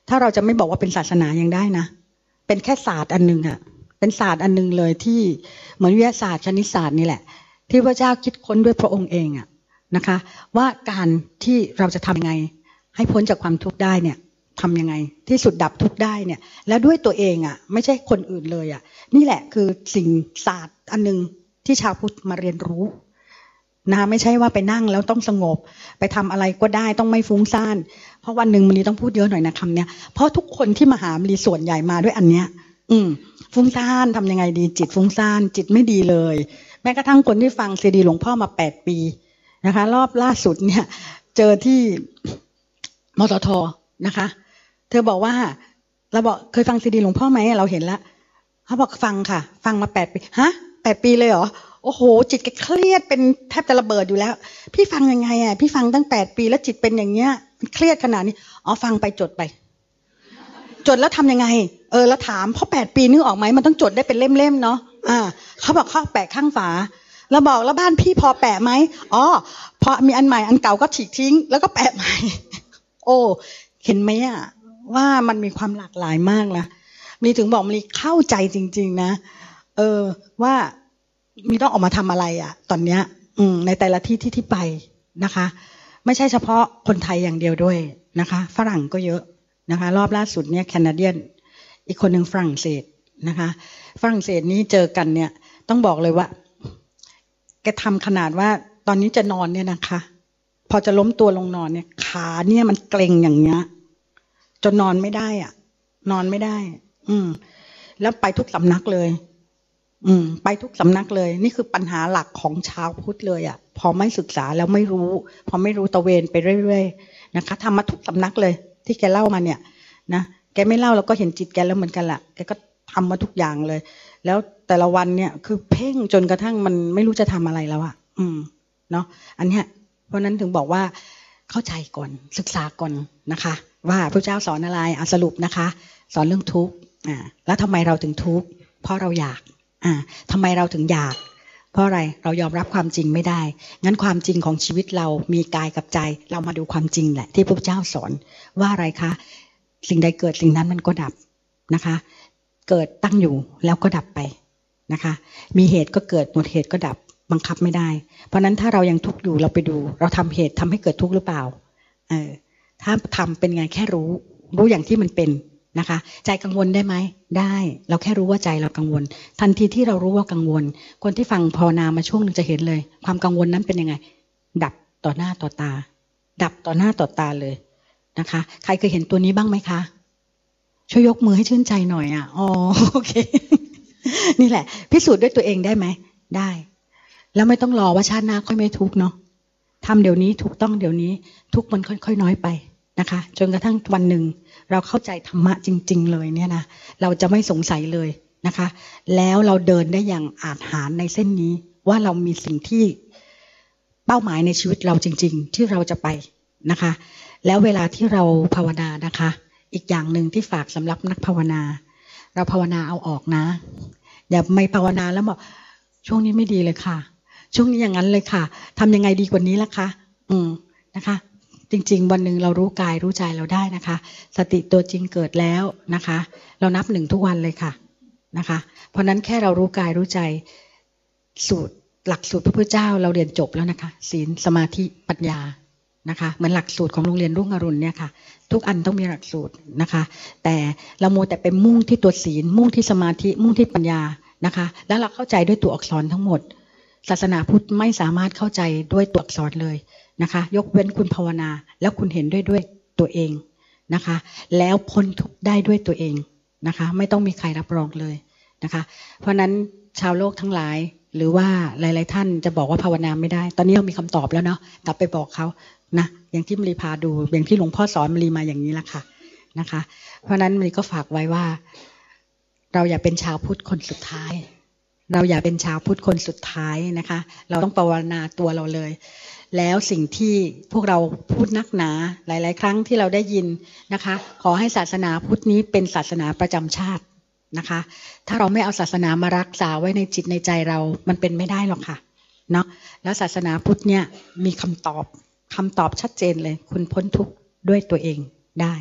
ถ้าเราจะไม่บอกว่าเป็นศาสนายังได้นะเป็นแค่ศาสตร์อันนึงอะเป็นศาสตร์อันนึงเลยที่เหมือนวิทยาศาสตร์คณิตศาสตร์นี่แหละที่พระเจ้าคิดค้นด้วยพระองค์เองอะนะคะว่าการที่เราจะทำยังไงให้พ้นจากความทุกข์ได้เนี่ยทำยังไงที่สุดดับทุกข์ได้เนี่ยแล้วด้วยตัวเองอะไม่ใช่คนอื่นเลยอะนี่แหละคือสิ่งศาสตร์อันนึงที่ชาวพุทธมาเรียนรู้นะไม่ใช่ว่าไปนั่งแล้วต้องสงบไปทำอะไรก็ได้ต้องไม่ฟุ้งซ่านเพราะวันหนึ่งมันนี้ต้องพูดเยอะหน่อยนะคำเนี้ยเพราะทุกคนที่มาหามันส่วนใหญ่มาด้วยอันเนี้ยอืมฟุ้งซ่านทำยังไงดีจิตฟุ้งซ่านจิตไม่ดีเลยแม้กระทั่งคนที่ฟังซีดีหลวงพ่อมาแปดปีนะคะรอบล่าสุดเนี่ยเจอที่มตท.นะคะเธอบอกว่าเราบอกเคยฟังซีดีหลวงพ่อไหมเราเห็นแล้วเขาบอกฟังค่ะฟังมาแปดปีฮะแปดปีเลยเหรอโอ้โหจิตแกเครียดเป็นแทบจะระเบิดอยู่แล้วพี่ฟังยังไงอ่ะพี่ฟังตั้งแปดปีแล้วจิตเป็นอย่างเงี้ยเครียดขนาดนี้อ๋อฟังไปจดไปจดแล้วทำยังไงเออแล้วถามเพราะแปดปีนึกออกไหมมันต้องจดได้เป็นเล่มๆเนาะอ่าเขาบอกเขาแปะข้างฝาแล้วบอกแล้วบ้านพี่พอแปะไหมอ๋อพอมีอันใหม่อันเก่าก็ฉีกทิ้งแล้วก็แปะใหม่โอ้เห็นไหมอ่ะว่ามันมีความหลากหลายมากนะมีถึงบอกมีเข้าใจจริงๆนะเออว่ามีต้องออกมาทำอะไรอ่ะตอนเนี้ยอืมในแต่ละที่ที่ที่ไปนะคะไม่ใช่เฉพาะคนไทยอย่างเดียวด้วยนะคะฝรั่งก็เยอะนะคะรอบล่าสุดเนี่ยแคนาเดียนอีกคนหนึ่งฝรั่งเศสนะคะฝรั่งเศสนี้เจอกันเนี่ยต้องบอกเลยว่าแกทำขนาดว่าตอนนี้จะนอนเนี่ยนะคะพอจะล้มตัวลงนอนเนี่ยขาเนี่ยมันเกร็งอย่างเงี้ยจนนอนไม่ได้อ่ะนอนไม่ได้อืมแล้วไปทุกสำนักเลยอืมไปทุกสำนักเลยนี่คือปัญหาหลักของชาวพุทธเลยอ่ะพอไม่ศึกษาแล้วไม่รู้พอไม่รู้ตะเวนไปเรื่อยๆนะคะทำมาทุกสำนักเลยที่แกเล่ามาเนี่ยนะแกไม่เล่าเราก็เห็นจิตแกแล้วเหมือนกันแหละแกก็ทำมาทุกอย่างเลยแล้วแต่ละวันเนี่ยคือเพ่งจนกระทั่งมันไม่รู้จะทำอะไรแล้วอ่ะอืมเนาะอันเนี้ยเพราะนั้นถึงบอกว่าเข้าใจก่อนศึกษาก่อนนะคะว่าพระเจ้าสอนอะไรอ่ะสรุปนะคะสอนเรื่องทุกข์อ่าแล้วทำไมเราถึงทุกข์เพราะเราอยากอ่าทำไมเราถึงอยากเพราะอะไรเรายอมรับความจริงไม่ได้งั้นความจริงของชีวิตเรามีกายกับใจเรามาดูความจริงแหละที่พระเจ้าสอนว่าอะไรคะสิ่งใดเกิดสิ่งนั้นมันก็ดับนะคะเกิดตั้งอยู่แล้วก็ดับไปนะคะมีเหตุก็เกิดหมดเหตุก็ดับบังคับไม่ได้เพราะนั้นถ้าเรายังทุกข์อยู่เราไปดูเราทำเหตุทำให้เกิดทุกข์หรือเปล่าเออถ้าทำเป็นไงแค่รู้รู้อย่างที่มันเป็นนะคะใจกังวลได้ไหมได้เราแค่รู้ว่าใจเรากังวลทันทีที่เรารู้ว่ากังวลคนที่ฟังภาวนามาช่วงนึงจะเห็นเลยความกังวลนั้นเป็นยังไงดับต่อหน้าต่อตาดับต่อหน้าต่อตาเลยนะคะใครเคยเห็นตัวนี้บ้างไหมคะช่วยยกมือให้ชื่นใจหน่อยอ่ะอ๋อโอเค นี่แหละพิสูจน์ด้วยตัวเองได้ไหมได้แล้วไม่ต้องรอว่าชาติหน้าค่อยไม่ทุกข์เนาะทำเดี๋ยวนี้ถูกต้องเดี๋ยวนี้ทุกข์มันค่อยๆน้อยไปนะคะจนกระทั่งวันหนึ่งเราเข้าใจธรรมะจริงๆเลยเนี่ยนะเราจะไม่สงสัยเลยนะคะแล้วเราเดินได้อย่างอาจหาญในเส้นนี้ว่าเรามีสิ่งที่เป้าหมายในชีวิตเราจริงๆที่เราจะไปนะคะแล้วเวลาที่เราภาวนานะคะอีกอย่างหนึ่งที่ฝากสำหรับนักภาวนาเราภาวนาเอาออกนะอย่าไม่ภาวนาแล้วบอกช่วงนี้ไม่ดีเลยค่ะช่วงนี้อย่างนั้นเลยค่ะทำยังไงดีกว่านี้ล่ะคะอืมนะคะจริงๆวันหนึ่งเรารู้กายรู้ใจเราได้นะคะสติตัวจริงเกิดแล้วนะคะเรานับหนึ่งทุกวันเลยค่ะนะคะเพราะนั้นแค่เรารู้กายรู้ใจสูตรหลักสูตรพระพุทธเจ้าเราเรียนจบแล้วนะคะศีลสมาธิปัญญานะคะเหมือนหลักสูตรของโรงเรียนรุ่งอรุณเนี่ยค่ะทุกอันต้องมีหลักสูตรนะคะแต่เราโมแต่ไปมุ่งที่ตัวศีลมุ่งที่สมาธิมุ่งที่ปัญญานะคะแล้วเราเข้าใจด้วยตัวอักษรทั้งหมดศาสนาพุทธไม่สามารถเข้าใจด้วยตัวอักษรเลยนะคะยกเว้นคุณภาวนาแล้วคุณเห็นด้วยด้วยตัวเองนะคะแล้วพ้นทุกข์ได้ด้วยตัวเองนะคะไม่ต้องมีใครรับรองเลยนะคะเพราะนั้นชาวโลกทั้งหลายหรือว่าหลายๆท่านจะบอกว่าภาวนาไม่ได้ตอนนี้เรามีคำตอบแล้วเนาะกลับไปบอกเขานะอย่างที่มรีพาดูอย่างที่หลวงพ่อสอนมรีมาอย่างนี้แหละค่ะนะคะเพราะนั้นมรีก็ฝากไว้ว่าเราอย่าเป็นชาวพุทธคนสุดท้ายเราอย่าเป็นชาวพุทธคนสุดท้ายนะคะเราต้องภาวนาตัวเราเลยแล้วสิ่งที่พวกเราพูดนักหนาหลายๆครั้งที่เราได้ยินนะคะขอให้ศาสนาพุทธนี้เป็นศาสนาประจำชาตินะคะถ้าเราไม่เอาศาสนามารักษาไว้ในจิตในใจเรามันเป็นไม่ได้หรอกค่ะเนาะแล้วศาสนาพุทธเนี่ยมีคำตอบคำตอบชัดเจนเลยคุณพ้นทุกข์ด้วยตัวเองได้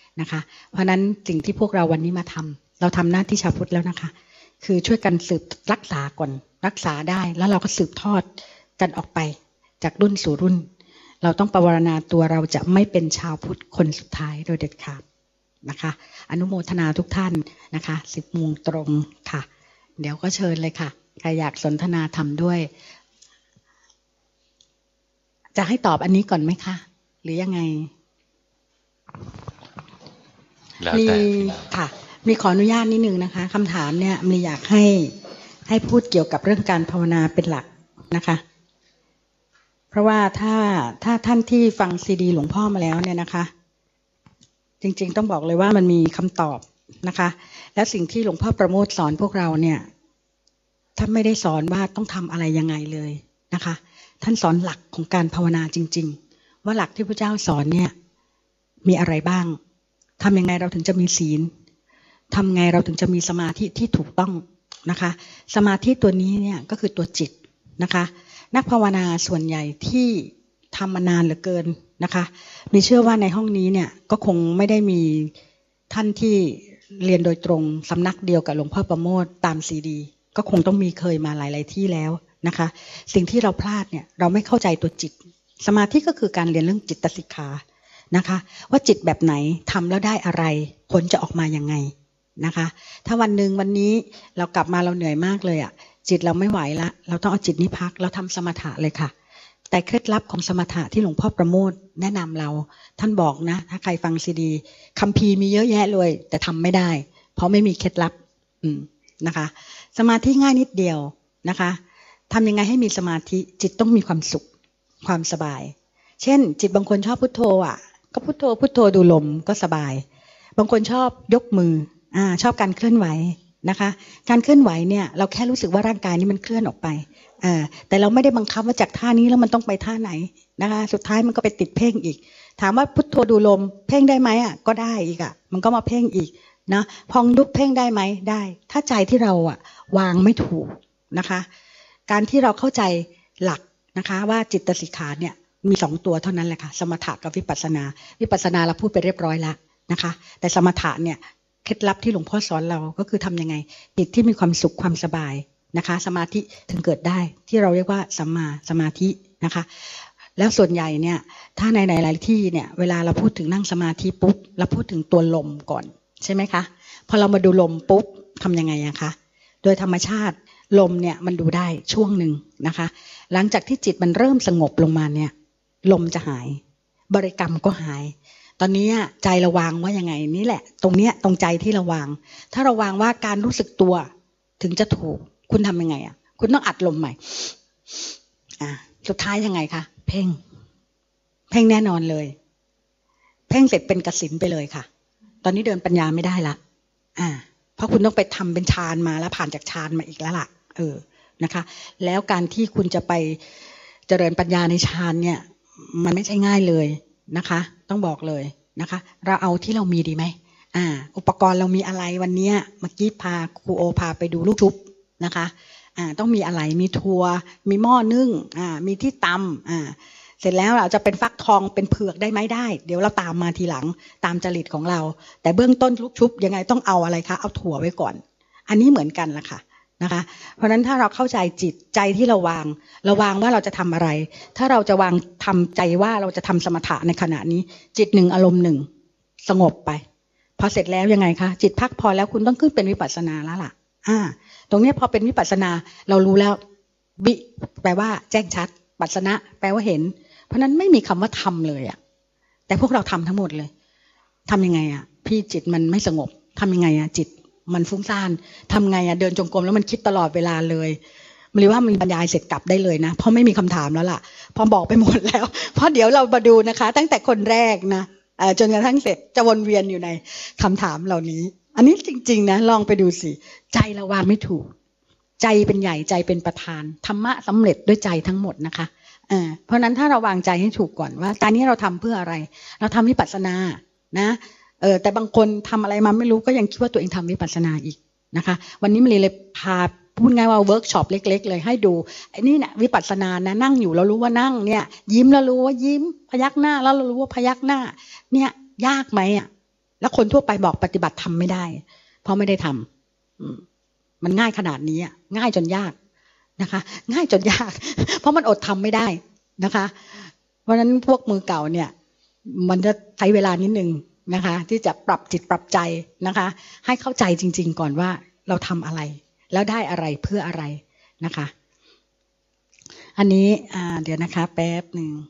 นะคะ เพราะนั้นสิ่งที่พวกเราวันนี้มาทำเราทำหน้าที่ชาวพุทธแล้วนะคะคือช่วยกันสืบรักษาก่อนรักษาได้แล้วเราก็สืบทอดกันออกไปจากรุ่นสู่รุ่นเราต้องปวารณาตัวเราจะไม่เป็นชาวพุทธคนสุดท้ายโดยเด็ดขาดนะคะอนุโมทนาทุกท่านนะคะสิบโมงตรงค่ะเดี๋ยวก็เชิญเลยค่ะใครอยากสนทนาธรรมด้วยจะให้ตอบอันนี้ก่อนไหมคะหรือยังไงมีค่ะมีขออนุญาตนิดนึงนะคะคำถามเนี่ยมีอยากให้ให้พูดเกี่ยวกับเรื่องการภาวนาเป็นหลักนะคะเพราะว่าถ้าถ้าท่านที่ฟังซีดีหลวงพ่อมาแล้วเนี่ยนะคะจริงๆต้องบอกเลยว่ามันมีคำตอบนะคะและสิ่งที่หลวงพ่อประโมทสอนพวกเราเนี่ยท่านไม่ได้สอนว่าต้องทำอะไรยังไงเลยนะคะท่านสอนหลักของการภาวนาจริงๆว่าหลักที่พระเจ้าสอนเนี่ยมีอะไรบ้างทำยังไงเราถึงจะมีศีลทำไงเราถึงจะมีสมาธิที่ถูกต้องนะคะสมาธิตัวนี้เนี่ยก็คือตัวจิตนะคะนักภาวนาส่วนใหญ่ที่ทำมานานเหลือเกินนะคะมีเชื่อว่าในห้องนี้เนี่ยก็คงไม่ได้มีท่านที่เรียนโดยตรงสำนักเดียวกับหลวงพ่อประโมทตามซีดีก็คงต้องมีเคยมาหลายๆที่แล้วนะคะสิ่งที่เราพลาดเนี่ยเราไม่เข้าใจตัวจิตสมาธิก็คือการเรียนเรื่องจิตสิกขานะคะว่าจิตแบบไหนทำแล้วได้อะไรผลจะออกมายังไงนะคะถ้าวันหนึ่งวันนี้เรากลับมาเราเหนื่อยมากเลยอ่ะจิตเราไม่ไหวละเราต้องเอาจิตนี้พักเราทำสมถะเลยค่ะแต่เคล็ดลับของสมถะที่หลวงพ่อประโมทแนะนำเราท่านบอกนะถ้าใครฟังซีดีคัมภีร์มีเยอะแยะเลยแต่ทำไม่ได้เพราะไม่มีเคล็ดลับอืมนะคะสมาธิง่ายนิดเดียวนะคะทำยังไงให้มีสมาธิจิตต้องมีความสุขความสบายเช่นจิตบางคนชอบพุทโธอ่ะก็พุทโธพุทโธดูลมก็สบายบางคนชอบยกมืออ่าชอบการเคลื่อนไหวนะคะการเคลื่อนไหวเนี่ยเราแค่รู้สึกว่าร่างกายนี้มันเคลื่อนออกไปอ่าแต่เราไม่ได้บังคับว่าจากท่านี้แล้วมันต้องไปท่าไหนนะคะสุดท้ายมันก็ไปติดเพ่งอีกถามว่าพุทโธดูลมเพ่งได้ไหมอ่ะก็ได้อีกอ่ะมันก็มาเพ่งอีกนะพองยุบเพ่งได้ไหมได้ถ้าใจที่เราอ่ะวางไม่ถูกนะคะการที่เราเข้าใจหลักนะคะว่าจิตสิกขาเนี่ยมีสองตัวเท่านั้นแหละค่ะสมถะกับวิปัสสนาวิปัสสนาเราพูดไปเรียบร้อยแล้วนะคะแต่สมถะเนี่ยเคล็ดลับที่หลวงพ่อสอนเราก็คือทำยังไงจิตที่มีความสุขความสบายนะคะสมาธิถึงเกิดได้ที่เราเรียกว่าสัมมาสมาธินะคะแล้วส่วนใหญ่เนี่ยถ้าในหลายๆที่เนี่ยเวลาเราพูดถึงนั่งสมาธิปุ๊บเราพูดถึงตัวลมก่อนใช่ไหมคะพอเรามาดูลมปุ๊บทำยังไงอะคะโดยธรรมชาติลมเนี่ยมันดูได้ช่วงหนึ่งนะคะหลังจากที่จิตมันเริ่มสงบลงมาเนี่ยลมจะหายบริกรรมก็หายตอนนี้ใจเราวางว่ายังไงนี่แหละตรงเนี้ยตรงใจที่เราวางถ้าเราวางว่าการรู้สึกตัวถึงจะถูกคุณทำยังไงอ่ะคุณต้องอัดลมใหม่อ่าสุดท้ายยังไงคะเพ่งเพ่งแน่นอนเลยเพ่งเสร็จเป็นกสิณไปเลยค่ะตอนนี้เดินปัญญาไม่ได้ละอ่าเพราะคุณต้องไปทำเป็นฌานมาแล้วผ่านจากฌานมาอีกแล้วล่ะเออนะคะแล้วการที่คุณจะไปเจริญปัญญาในฌานเนี่ยมันไม่ใช่ง่ายเลยนะคะต้องบอกเลยนะคะเราเอาที่เรามีดีไหมอ่าอุปกรณ์เรามีอะไรวันนี้เมื่อกี้พาครูโอพาไปดูลูกชุบนะคะอ่าต้องมีอะไรมีทัวมีหม้อนึ่งอ่ามีที่ตำอ่าเสร็จแล้วเราจะเป็นฟักทองเป็นเผือกได้ไหมได้เดี๋ยวเราตามมาทีหลังตามจริตของเราแต่เบื้องต้นลูกชุบยังไงต้องเอาอะไรคะเอาถั่วไว้ก่อนอันนี้เหมือนกันละค่ะนะคะเพราะฉะนั้นถ้าเราเข้าใจจิตใจที่เราวางเราวางว่าเราจะทำอะไรถ้าเราจะวางทำใจว่าเราจะทำสมถะในขณะนี้จิตหนึ่งอารมณ์หนึ่งสงบไปพอเสร็จแล้วยังไงคะจิตพักพอแล้วคุณต้องขึ้นเป็นวิปัสสนาแล้วล่ะอ่าตรงนี้พอเป็นวิปัสสนาเรารู้แล้ววิแปลว่าแจ้งชัดปัสสนะแปลว่าเห็นเพราะนั้นไม่มีคำว่าทำเลยอ่ะแต่พวกเราทำทั้งหมดเลยทำยังไงอ่ะพี่จิตมันไม่สงบทำยังไงอ่ะจิตมันฟุ้งซ่านทำไงอ่ะเดินจงกรมแล้วมันคิดตลอดเวลาเลยหรือว่ามันบรรยายเสร็จกลับได้เลยนะเพราะไม่มีคำถามแล้วล่ะพอบอกไปหมดแล้วเพราะเดี๋ยวเรามาดูนะคะตั้งแต่คนแรกนะจนกระทั่งเสร็จจะวนเวียนอยู่ในคำถามเหล่านี้อันนี้จริงๆนะลองไปดูสิใจเราวางไม่ถูกใจเป็นใหญ่ใจเป็นประธานธรรมะสำเร็จด้วยใจทั้งหมดนะคะเพราะนั้นถ้าเราวางใจให้ถูกก่อนว่าตอนนี้เราทำเพื่ออะไรเราทำวิปัสสนานะเออแต่บางคนทำอะไรมาไม่รู้ก็ยังคิดว่าตัวเองทำวิปัสสนาอีกนะคะวันนี้มันเลยพาพูดง่ายว่าเวิร์กช็อปเล็กๆเลยให้ดูไอ้นี่เนี่ยวิปัสสนานะนั่งอยู่เรารู้ว่านั่งเนี่ยยิ้มแล้วรู้ว่ายิ้มพยักหน้าแล้วเรารู้ว่าพยักหน้าเนี่ยยากไหมอ่ะแล้วคนทั่วไปบอกปฏิบัติทำไม่ได้เพราะไม่ได้ทำมันง่ายขนาดนี้ง่ายจนยากนะคะง่ายจนยากเพราะมันอดทำไม่ได้นะคะเพราะฉะนั้นพวกมือเก่าเนี่ยมันจะใช้เวลานิดนึงนะคะที่จะปรับจิตปรับใจนะคะให้เข้าใจจริงๆก่อนว่าเราทำอะไรแล้วได้อะไรเพื่ออะไรนะคะอันนี้เดี๋ยวนะคะแป๊บหนึ่ง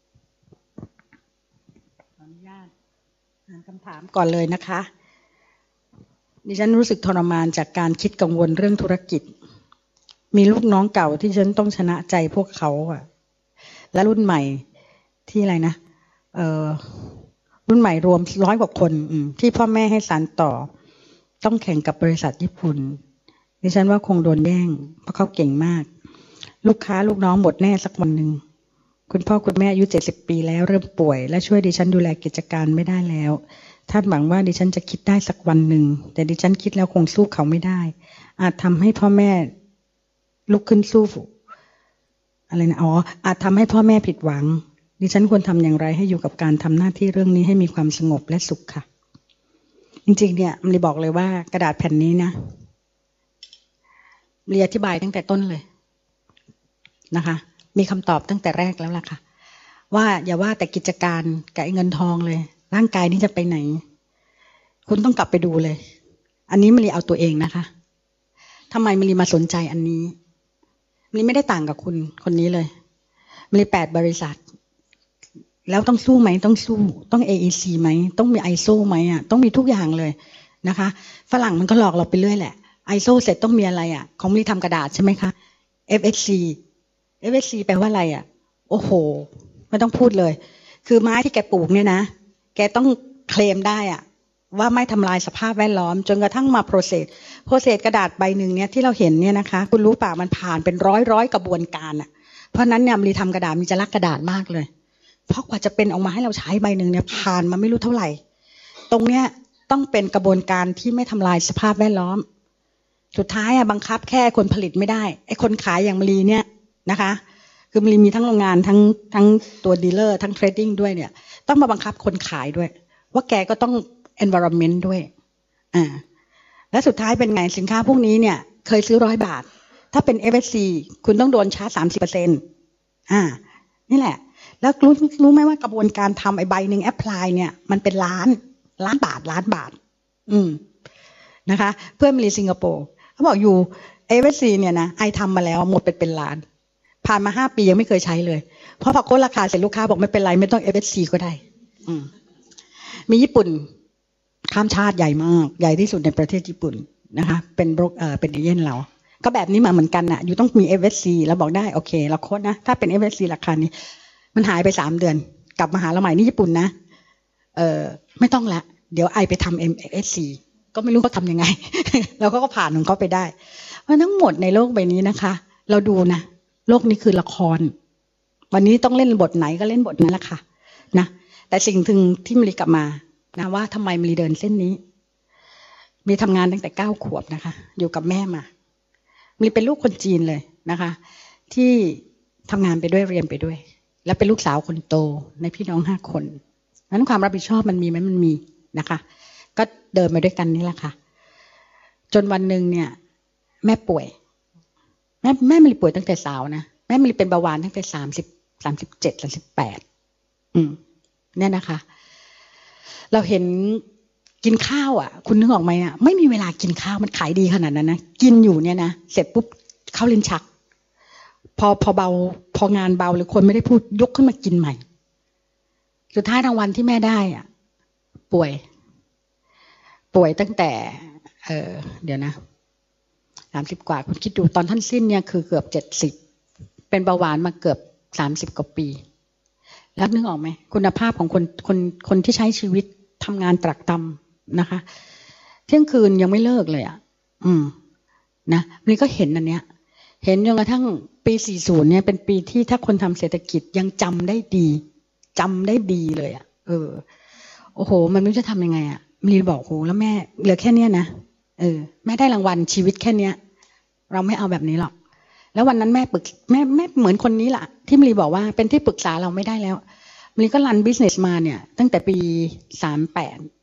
ขออนุญาตอ่านคำถามก่อนเลยนะคะดิฉันรู้สึกทรมานจากการคิดกังวลเรื่องธุรกิจมีลูกน้องเก่าที่ฉันต้องชนะใจพวกเขาอะและรุ่นใหม่ที่อะไรนะเอ่อรุ่นใหม่รวมร้อยกว่าคนที่พ่อแม่ให้สานต่อต้องแข่งกับบริษัทญี่ปุ่นดิฉันว่าคงโดนแย่งเพราะเขาเก่งมากลูกค้าลูกน้องหมดแน่สักวันหนึ่งคุณพ่อคุณแม่อายุเจ็ดสิบปีแล้วเริ่มป่วยและช่วยดิฉันดูแลกิจการไม่ได้แล้วท่านหวังว่าดิฉันจะคิดได้สักวันหนึ่งแต่ดิฉันคิดแล้วคงสู้เขาไม่ได้อาจทำให้พ่อแม่ลุกขึ้นสู้อะไรนะอ๋ออาจทำให้พ่อแม่ผิดหวังดิฉันควรทำอย่างไรให้อยู่กับการทำหน้าที่เรื่องนี้ให้มีความสงบและสุขค่ะจริงๆเนี่ยมันเลยบอกเลยว่ากระดาษแผ่นนี้นะเรียนอธิบายตั้งแต่ต้นเลยนะคะมีคำตอบตั้งแต่แรกแล้วล่ะค่ะว่าอย่าว่าแต่กิจการกับเงินทองเลยร่างกายนี้จะไปไหนคุณต้องกลับไปดูเลยอันนี้มลีเอาตัวเองนะคะทำไมมลีมาสนใจอันนี้มลีไม่ได้ต่างกับคุณคนนี้เลยมลีแปดบริษัทแล้วต้องสู้ไหมต้องสู้ต้อง เอ อี ซี ไหมต้องมี ไอ เอส โอ ไหมอ่ะต้องมีทุกอย่างเลยนะคะฝรั่งมันก็หลอกเราไปเรื่อยแหละ ไอ เอส โอ เสร็จต้องมีอะไรอ่ะของมลีทำกระดาษใช่ไหมคะ เอฟ เอส ซี เอฟ เอส ซี แปลว่าอะไรอ่ะโอ้โหไม่ต้องพูดเลยคือไม้ที่แกปลูกเนี่ยนะแกต้องเคลมได้อ่ะว่าไม่ทำลายสภาพแวดล้อมจนกระทั่งมาโปรเซสโปรเซสกระดาษใบหนึ่งเนี่ยที่เราเห็นเนี่ยนะคะคุณรู้ป่ะมันผ่านเป็นร้อยร้อยกระบวนการอ่ะเพราะนั้นเนี่ยมลีทำกระดาษมีจะรักกระดาษมากเลยเพราะกว่าจะเป็นออกมาให้เราใช้ใบหนึ่งเนี่ยผ่านมาไม่รู้เท่าไหร่ตรงเนี้ยต้องเป็นกระบวนการที่ไม่ทำลายสภาพแวดล้อมสุดท้ายอ่ะบังคับแค่คนผลิตไม่ได้ไอ้คนขายอย่างมลีเนี่ยนะคะคือมลีมีทั้งโรงงานทั้งทั้งตัวดีลเลอร์ทั้งเทรดดิ้งด้วยเนี่ยต้องมาบังคับคนขายด้วยว่าแกก็ต้อง environment ด้วยอ่าและสุดท้ายเป็นไงสินค้าพวกนี้เนี่ยเคยซื้อร้อยบาทถ้าเป็น เอฟ เอส ซี คุณต้องโดนชาร์จ สามสิบเปอร์เซ็นต์ อ่านี่แหละแล้วรู้รู้ไหมว่ากระบวนการทำไอ้ใบหนึ่งแอพพลายเนี่ยมันเป็นล้านล้านบาทล้านบาทอืมนะคะเพื่อนมลีสิงคโปร์เขาบอกอยู่ เอ เอส ซี เนี่ยนะไอทำมาแล้วหมดเป็นเป็นล้านผ่านมาห้าปียังไม่เคยใช้เลยเพราะพอโค้ดราคาเสร็จลูกค้าบอกไม่เป็นไรไม่ต้อง เอฟ เอส ซี ก็ได้อืมมีญี่ปุ่นข้ามชาติใหญ่มากใหญ่ที่สุดในประเทศญี่ปุ่นนะคะเป็นบล็อกเอ่อเป็นเอเย่นเราก็แบบนี้มาเหมือนกันน่ะอยู่ต้องมี เอฟ เอส ซี แล้วบอกได้โอเคเราโค้ดนะถ้าเป็น เอฟ เอส ซี ราคานี้มันหายไปสามเดือนกลับมาหาเราใหม่นี่ญี่ปุ่นนะเออไม่ต้องละเดี๋ยวไอไปทำ เอฟ เอส ซี ก็ไม่รู้เขาทำยังไง เราก็ผ่านของเขาไปได้เพราะทั้งหมดในโลกใบนี้นะคะเราดูนะโลกนี้คือละครวันนี้ต้องเล่นบทไหนก็เล่นบทนั้นแหละค่ะนะแต่สิ่งถึงที่มลีกลับมานะว่าทำไมมลีเดินเส้นนี้มีทำงานตั้งแต่เก้าขวบนะคะอยู่กับแม่มามลีเป็นลูกคนจีนเลยนะคะที่ทำงานไปด้วยเรียนไปด้วยและเป็นลูกสาวคนโตในพี่น้องห้าคนนั้นความรับผิดชอบมันมีไหมมันมีนะคะก็เดินมาด้วยกันนี่แหละค่ะจนวันหนึ่งเนี่ยแม่ป่วยแม่แม่มลีป่วยตั้งแต่สาวนะแม่มลีเป็นเบาหวานตั้งแต่สามสิบสามสิบเจ็ดสามสิบแปดอืมเนี่ยนะคะเราเห็นกินข้าวอ่ะคุณนึกออกไหมอ่ะไม่มีเวลากินข้าวมันขายดีขนาดนั้นนะกินอยู่เนี่ยนะเสร็จปุ๊บเข้าลิ้นชักพอพอเบาพองานเบาหรือคนไม่ได้พูดยกขึ้นมากินใหม่สุดท้ายรางวัลที่แม่ได้อ่ะป่วยป่วยตั้งแต่เออเดี๋ยวนะสามสิบกว่าคุณคิดดูตอนท่านสิ้นเนี่ยคือเกือบเจ็ดสิบเป็นเบาหวานมาเกือบสามสิบกว่าปีแล้วนึกออกไหมคุณภาพของคนคนคนที่ใช้ชีวิตทำงานตรักตำนะคะเที่ยงคืนยังไม่เลิกเลยอ่ะอืมนะนี่ก็เห็นอันเนี้ยเห็นจนกระทั่งปีสี่สิบเนี่ยเป็นปีที่ถ้าคนทำเศรษฐกิจยังจำได้ดีจำได้ดีเลยอ่ะเออโอ้โหมันไม่รู้จะทำยังไงอ่ะมีบอกโหแล้วแม่เหลือแค่เนี้ยนะเออแม่ได้รางวัลชีวิตแค่เนี้ยเราไม่เอาแบบนี้หรอกแล้ววันนั้นแม่ปรึกแม่แม่เหมือนคนนี้แหละที่มลีบอกว่าเป็นที่ปรึกษาเราไม่ได้แล้วมลีก็รันบิสเนสมาเนี่ยตั้งแต่ปีสามแปด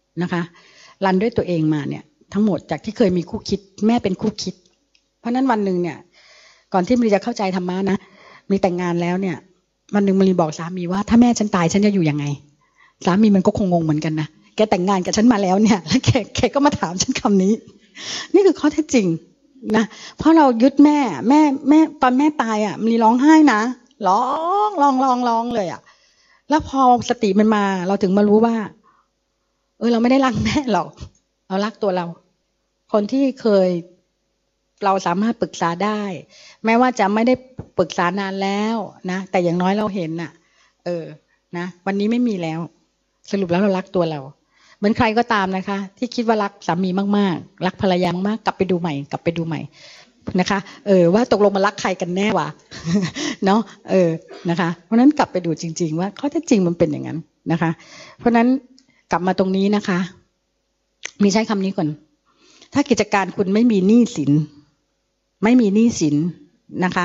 นะคะรันด้วยตัวเองมาเนี่ยทั้งหมดจากที่เคยมีคู่คิดแม่เป็นคู่คิดเพราะนั้นวันหนึ่งเนี่ยก่อนที่มลีจะเข้าใจธรรมะนะมีแต่งงานแล้วเนี่ยวันหนึ่งมลีบอกสามีว่าถ้าแม่ฉันตายฉันจะอยู่ยังไงสามีมันก็คงงงเหมือนกันนะแกแต่งงานกับฉันมาแล้วเนี่ยแล้วแกแกก็มาถามฉันคำนี้นี่คือข้อเท็จจริงนะเพราะเรายึดแม่แม่แม่ตอนแม่ตายอ่ะมลีร้องไห้นะร้องร้องร้องร้องเลยอ่ะแล้วพอสติมันมาเราถึงมารู้ว่าเออเราไม่ได้รักแม่หรอกเรารักตัวเราคนที่เคยเราสามารถปรึกษาได้แม้ว่าจะไม่ได้ปรึกษานานแล้วนะแต่อย่างน้อยเราเห็นน่ะเออนะวันนี้ไม่มีแล้วสรุปแล้วเรารักตัวเราเหมือนใครก็ตามนะคะที่คิดว่ารักสามีมากๆรักภรรยามากๆกลับไปดูใหม่กลับไปดูใหม่นะคะเออว่าตกลงมารักใครกันแน่วะ เนาะเออนะคะเพราะนั้นกลับไปดูจริงๆว่าข้อเท็จจริงมันเป็นอย่างนั้นนะคะเพราะนั้นกลับมาตรงนี้นะคะมีใช้คำนี้ก่อนถ้ากิจการคุณไม่มีหนี้สินไม่มีหนี้สินนะคะ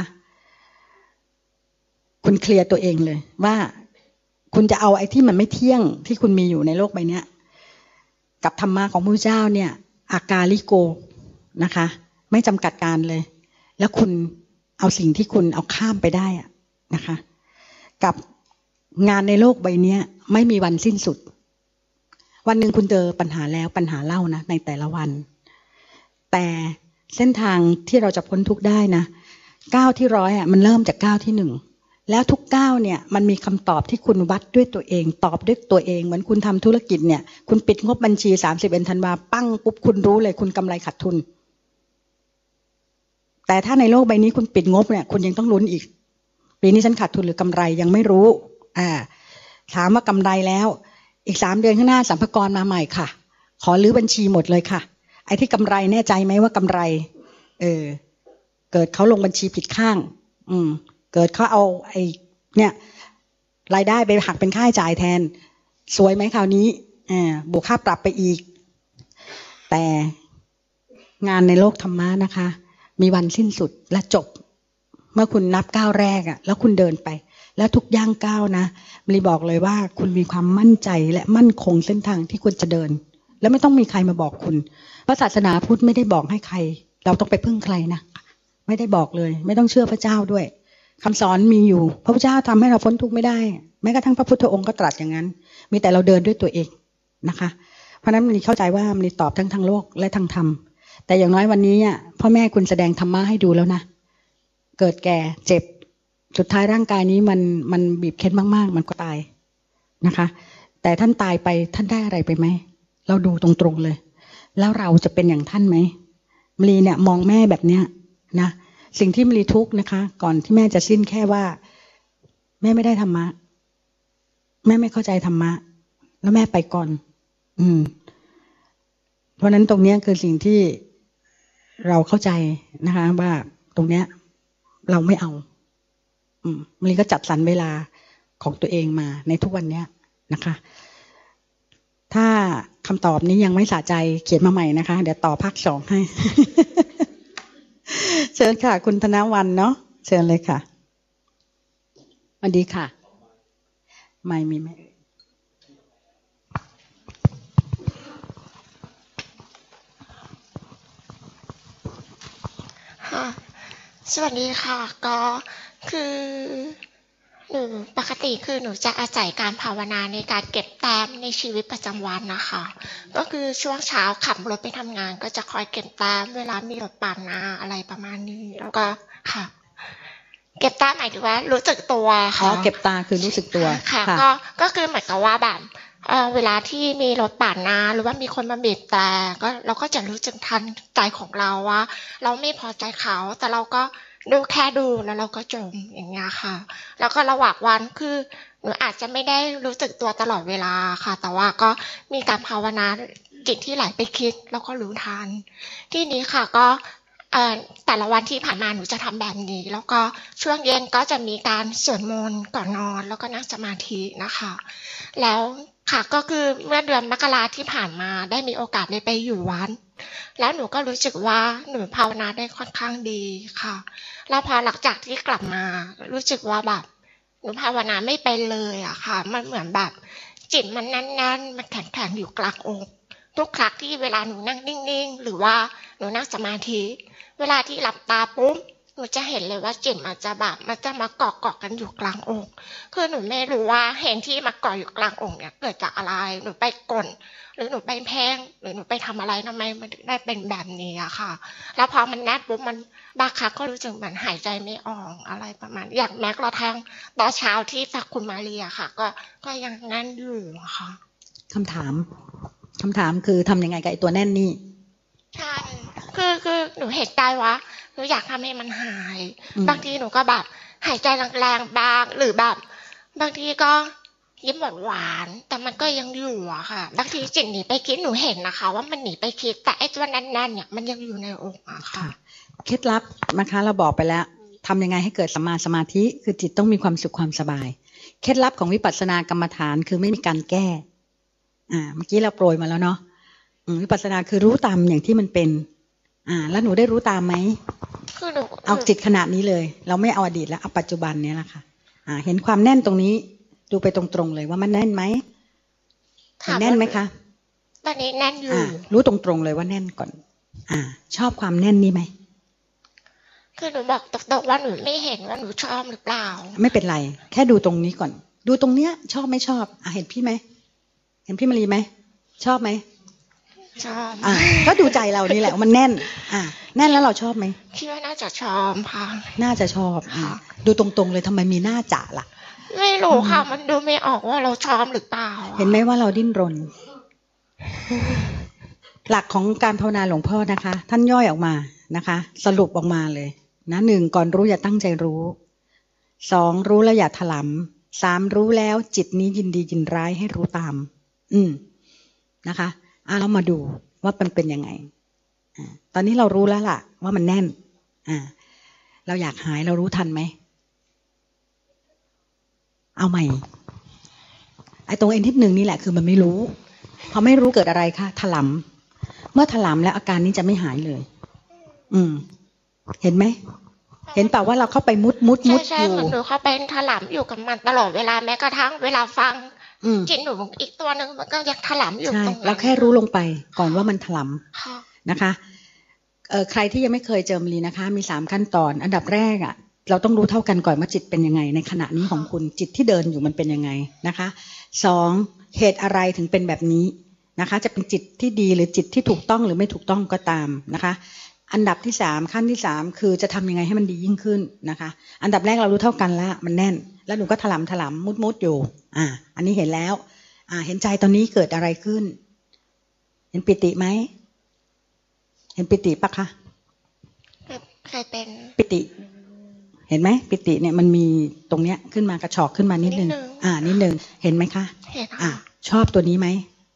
คุณเคลียร์ตัวเองเลยว่าคุณจะเอาไอ้ที่มันไม่เที่ยงที่คุณมีอยู่ในโลกใบนี้กับธรรมะของพระเจ้าเนี่ยอากาลิโกนะคะไม่จำกัดการเลยแล้วคุณเอาสิ่งที่คุณเอาข้ามไปได้อะนะคะกับงานในโลกใบนี้ไม่มีวันสิ้นสุดวันหนึ่งคุณเจอปัญหาแล้วปัญหาเล่านะในแต่ละวันแต่เส้นทางที่เราจะพ้นทุกข์ได้นะก้าวที่ร้อยอ่ะมันเริ่มจากก้าวที่หนึ่งแล้วทุกก้าวเนี่ยมันมีคำตอบที่คุณวัดด้วยตัวเองตอบด้วยตัวเองเหมือนคุณทำธุรกิจเนี่ยคุณปิดงบบัญชีสามสิบเอ็ดธันวาปั้งปุ๊บคุณรู้เลยคุณกำไรขาดทุนแต่ถ้าในโลกใบนี้คุณปิดงบเนี่ยคุณยังต้องลุ้นอีกปีนี้ฉันขาดทุนหรือกำไรยังไม่รู้อ่าถามว่ากำไรแล้วอีกสามเดือนข้างหน้าสรรพากรมาใหม่ค่ะขอรื้อบัญชีหมดเลยค่ะไอ้ที่กำไรแน่ใจไหมว่ากำไรเออเกิดเขาลงบัญชีผิดข้างอืมเกิดเขาเอาไอ้เนี่ยรายได้ไปหักเป็นค่าใช้จ่ายแทนสวยไหมคราวนี้อ่าบวกค่าปรับไปอีกแต่งานในโลกธรรมะนะคะมีวันสิ้นสุดและจบเมื่อคุณนับก้าวแรกอ่ะแล้วคุณเดินไปแล้วทุกย่างก้าวนะมลีบอกเลยว่าคุณมีความมั่นใจและมั่นคงเส้นทางที่คุณจะเดินแล้วไม่ต้องมีใครมาบอกคุณเพราะศาสนาพุทธไม่ได้บอกให้ใครเราต้องไปพึ่งใครนะไม่ได้บอกเลยไม่ต้องเชื่อพระเจ้าด้วยคำสอนมีอยู่พระพุทธเจ้าทำให้เราพ้นทุกข์ไม่ได้แม้กระทั่งพระพุทธองค์ก็ตรัสอย่างนั้นมีแต่เราเดินด้วยตัวเองนะคะเพราะนั้นมลีเข้าใจว่ามลีตอบทั้งทางโลกและทางธรรมแต่อย่างน้อยวันนี้เนี่ยพ่อแม่คุณแสดงธรรมะให้ดูแล้วนะเกิดแก่เจ็บสุดท้ายร่างกายนี้มันมันบีบเค้นมากๆมันก็ตายนะคะแต่ท่านตายไปท่านได้อะไรไปไหมเราดูตรงๆเลยแล้วเราจะเป็นอย่างท่านไหมมลีเนี่ยมองแม่แบบเนี้ยนะสิ่งที่มลีทุกข์นะคะก่อนที่แม่จะสิ้นแค่ว่าแม่ไม่ได้ธรรมะแม่ไม่เข้าใจธรรมะแล้วแม่ไปก่อนอืมเพราะนั้นตรงนี้คือสิ่งที่เราเข้าใจนะคะว่าตรงเนี้ยเราไม่เอาอืมมลีก็จัดสรรเวลาของตัวเองมาในทุกวันเนี้ยนะคะถ้าคำตอบนี้ยังไม่สะใจเขียนมาใหม่นะคะเดี๋ยวต่อภาคสองให้ เชิญค่ะคุณธนวรรณเนาะเชิญเลยค่ะสวัสดีค่ะไม่มีไหมค่ะสวัสดีค่ะก็คือหนูปกติคือหนูจะอาศัยการภาวนาในการเก็บแต้มในชีวิตประจำวันนะคะก็คือช่วงเช้าขับรถไปทำงานก็จะคอยเก็บแต้มเวลามีรถปาดหน้าอะไรประมาณนี้แล้วก็ค่ะเก็บแต้มหมายถึงว่ารู้สึกตัวค่ะอ๋อเก็บตาคือรู้สึกตัวค่ะก็ก็คือเหมือนกับว่าแบบเอ่อเวลาที่มีรถปาดหน้าหรือว่ามีคนมาบีบแต่ก็เราก็จะรู้สึกทันใจของเราว่าเราไม่พอใจเขาแต่เราก็ดูแค่ดูแล้วเราก็จมอย่างเงี้ยค่ะแล้วก็ระหว่างวันคือหนูอาจจะไม่ได้รู้สึกตัวตลอดเวลาค่ะแต่ว่าก็มีการภาวนาจิตที่ไหลไปคิดแล้วก็รู้ทันที่นี้ค่ะก็เอ่อแต่ละวันที่ผ่านมาหนูจะทำแบบนี้แล้วก็ช่วงเย็นก็จะมีการสวดมนต์ก่อนนอนแล้วก็นั่งสมาธินะคะแล้วค่ะก็คือเมื่อเดือนมกราที่ผ่านมาได้มีโอกาสได้ไปอยู่วัดแล้วหนูก็รู้สึกว่าหนูภาวนาได้ค่อนข้างดีค่ะแล้วพอหลังจากที่กลับมารู้สึกว่าแบบหนูภาวนาไม่เป็นเลยอะค่ะมันเหมือนแบบจิตมันแน่นๆมันแข็งๆอยู่กลางอกทุกครั้งที่เวลาหนูนั่งนิ่งๆหรือว่าหนูนั่งสมาธิเวลาที่หลับตาปุ๊บหนูจะเห็นเลยว่าจิตมันจะแบบมันจะมาเกาะเกาะกันอยู่กลางอกคือหนูไม่รู้ว่าเห็นที่มาเกาะอยู่กลางอกเนี่ยเกิดจากอะไรหนูไปกดหรือหนูไปแพงหรือหนูไปทำอะไรทำไมมันถึงได้เป็นแบบนี้อะค่ะแล้วพอมันแน่นปุ๊บมันบางครั้งก็รู้สึกเหมือนหายใจไม่ออกอะไรประมาณอย่างแม้กระทั่งตอนเช้าที่ฟักคุณมาเรียค่ะก็ก็ยังแน่นอยู่อะค่ะคำถามคำถามคือทำยังไงกับไอ้ตัวแน่นนี่ใช่คือคือหนูเห็นใจว่าหนูอยากทำให้มันหายบางทีหนูก็แบบหายใจแรงๆบางหรือแบบบางทีก็ยิ้มหวานๆแต่มันก็ยังอยู่อะค่ะบางทีจิตหนีไปคิดหนูเห็นนะคะว่ามันหนีไปคิดแต่ไอ้ตัวแน่นๆเนี่ยมันยังอยู่ในอกอะค่ะเคล็ดลับนะคะเราบอกไปแล้วทำยังไงให้เกิดสัมมาสมาธิคือจิตต้องมีความสุขความสบายเคล็ดลับของวิปัสสนากรรมฐานคือไม่มีการแก้อ่าเมื่อกี้เราโปรยมาแล้วเนาะวิปัสสนาคือรู้ตามอย่างที่มันเป็นอ่าแล้วหนูได้รู้ตามไหมคือหนูเอาจิตขนาดนี้เลยเราไม่เอาอดีตแล้วเอาปัจจุบันเนี้ยแหละค่ะอ่าเห็นความแน่นตรงนี้ดูไปตรงๆเลยว่ามันแน่นไหมเห็นแน่นไหมคะตอนนี้แน่นอยู่รู้ตรงๆเลยว่าแน่นก่อนอ่าชอบความแน่นนี้ไหมคือหนูบอกตรงๆว่าหนูไม่เห็นว่าหนูชอบหรือเปล่าไม่เป็นไรแค่ดูตรงนี้ก่อนดูตรงเนี้ยชอบไม่ชอบอ่ะเห็นพี่ไหมเห็นพี่มารีไหมชอบไหมชอบอ่าก็ดูใจเรานี่แหละมันแน่นอ่าแน่นแล้วเราชอบไหมคิดว่าน่าจะชอบค่ะน่าจะชอบอ่าดูตรงๆเลยทำไมมีหน้าจะล่ะไม่รู้ค่ะมันดูไม่ออกว่าเราชอบหรือเปล่าเห็นไหมว่าเราดิ้นรนหลักของการภาวนาหลวงพ่อนะคะท่านย่อยออกมานะคะสรุปออกมาเลยนะหนึ่งก่อนรู้อย่าตั้งใจรู้สองรู้แล้วอย่าถลำสามรู้แล้วจิตนี้ยินดียินร้ายให้รู้ตามอืมนะคะอ่ะเรามาดูว่ามันเป็นยังไงอ่าตอนนี้เรารู้แล้วล่ะว่ามันแน่นอ่าเราอยากหายเรารู้ทันไหมเอาใหม่ไอ้ตรงเอ็นที่หนึ่งนี่แหละคือมันไม่รู้พอไม่รู้เกิดอะไรคะถลำเมื่อถลำแล้วอาการนี้จะไม่หายเลยอืมเห็นไหมเห็นเปล่าว่าเราเข้าไปมุดมุดมุดอยู่ใช่ใช่หนูเข้าไปถลำอยู่กับมันตลอดเวลาแม้กระทั่งเวลาฟังจิตหนูอีกตัวหนึ่งมันก็ยังถลำอยู่ตรงนั้นเราแค่รู้ลงไปก่อนว่ามันถลำนะคะเอ่อใครที่ยังไม่เคยเจอมลีนะคะมีสามขั้นตอนอันดับแรกอ่ะเราต้องรู้เท่ากันก่อนว่าจิตเป็นยังไงในขณะนี้ของคุณจิตที่เดินอยู่มันเป็นยังไงนะคะสองเหตุอะไรถึงเป็นแบบนี้นะคะจะเป็นจิตที่ดีหรือจิตที่ถูกต้องหรือไม่ถูกต้องก็ตามนะคะอันดับที่สามขั้นที่สามคือจะทำยังไงให้มันดียิ่งขึ้นนะคะอันดับแรกเรารู้เท่ากันแล้วมันแน่นแล้วหนูก็ถลำถลำมุดมุดอยู่อ่าอันนี้เห็นแล้วอ่าเห็นใจตอนนี้เกิดอะไรขึ้นเห็นปิติไหมเห็นปิติปะคะเคยเป็นปิติเห็นไหมปิติเนี่ยมันมีตรงเนี้ยขึ้นมากระชอกขึ้นมานิดนึงอ่านิดนึงเห็นไหมคะเห็นอ่าชอบตัวนี้ไหม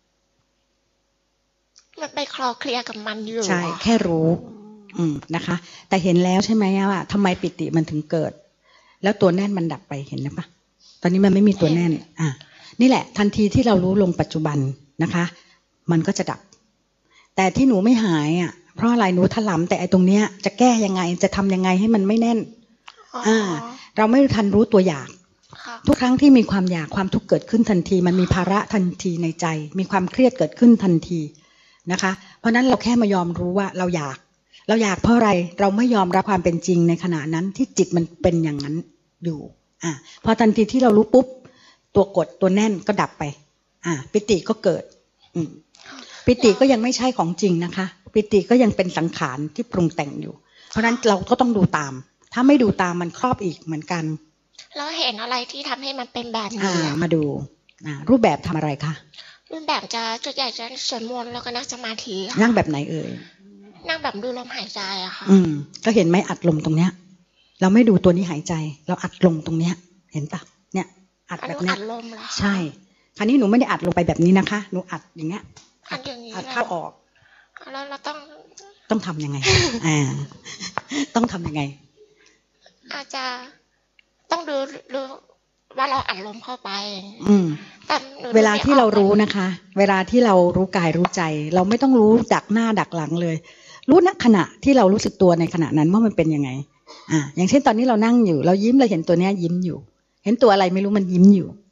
มันไปคลอเคลียร์กับมันอยู่ใช่แค่รู้อืมนะคะแต่เห็นแล้วใช่ไหมว่าทำไมปิติมันถึงเกิดแล้วตัวแน่นมันดับไปเห็นไหมปะตอนนี้มันไม่มีตัวแน่นอ่านี่แหละทันทีที่เรารู้ลงปัจจุบันนะคะมันก็จะดับแต่ที่หนูไม่หายอ่ะเพราะอะไรหนูถลำแต่ไอ้ตรงเนี้ยจะแก้ยังไงจะทำยังไงให้มันไม่แน่นอ่าเราไม่ทันรู้ตัวอยากทุกครั้งที่มีความอยากความทุกข์เกิดขึ้นทันทีมันมีภาระทันทีในใจมีความเครียดเกิดขึ้นทันทีนะคะเพราะนั้นเราแค่มายอมรู้ว่าเราอยากเราอยากเพราะอะไรเราไม่ยอมรับความเป็นจริงในขณะนั้นที่จิตมันเป็นอย่างนั้นอยู่อ่าพอทันทีที่เรารู้ปุ๊บตัวกดตัวแน่นก็ดับไปอ่าปิติก็เกิดอืมปิติก็ยังไม่ใช่ของจริงนะคะปิติก็ยังเป็นสังขารที่ปรุงแต่งอยู่เพราะนั้นเราก็ต้องดูตามถ้าไม่ดูตามมันครอบอีกเหมือนกันแล้วเห็นอะไรที่ทำให้มันเป็นแบบนี้มาดูรูปแบบทำอะไรคะรูปแบบจะจุดใหญ่จะสวดมนต์แล้วก็นั่งสมาธินั่งแบบไหนเอ่ยนั่งแบบดูลมหายใจอะค่ะอืมก็เห็นไหมอัดลมตรงเนี้ยเราไม่ดูตัวนี้หายใจเราอัดลมตรงเนี้ยเห็นปะเนี่ยอัดแบบเนี้ยอัดลมเหรอใช่คราวนี้หนูไม่ได้อัดลงไปแบบนี้นะคะหนูอัดอย่างเงี้ยอัดอย่างนี้อัดเข้าออกแล้วเราต้องต้องทำยังไงอ่าต้องทำยังไงอาจจะต้องดูดูว่าเราอัดลมเข้าไปอืมเวลาที่เรารู้นะคะเวลาที่เรารู้กายรู้ใจเราไม่ต้องรู้ดักหน้าดักหลังเลยรู้ณขณะที่เรารู้สึกตัวในขณะนั้นว่ามันเป็นยังไงอ่าอย่างเช่นตอนนี้เรานั่งอยู่เรายิ้มเราเห็นตัวเนี้ยยิ้มอยู่เห็นตัวอะไรไม่รู้มันยิ้มอยู่อ่า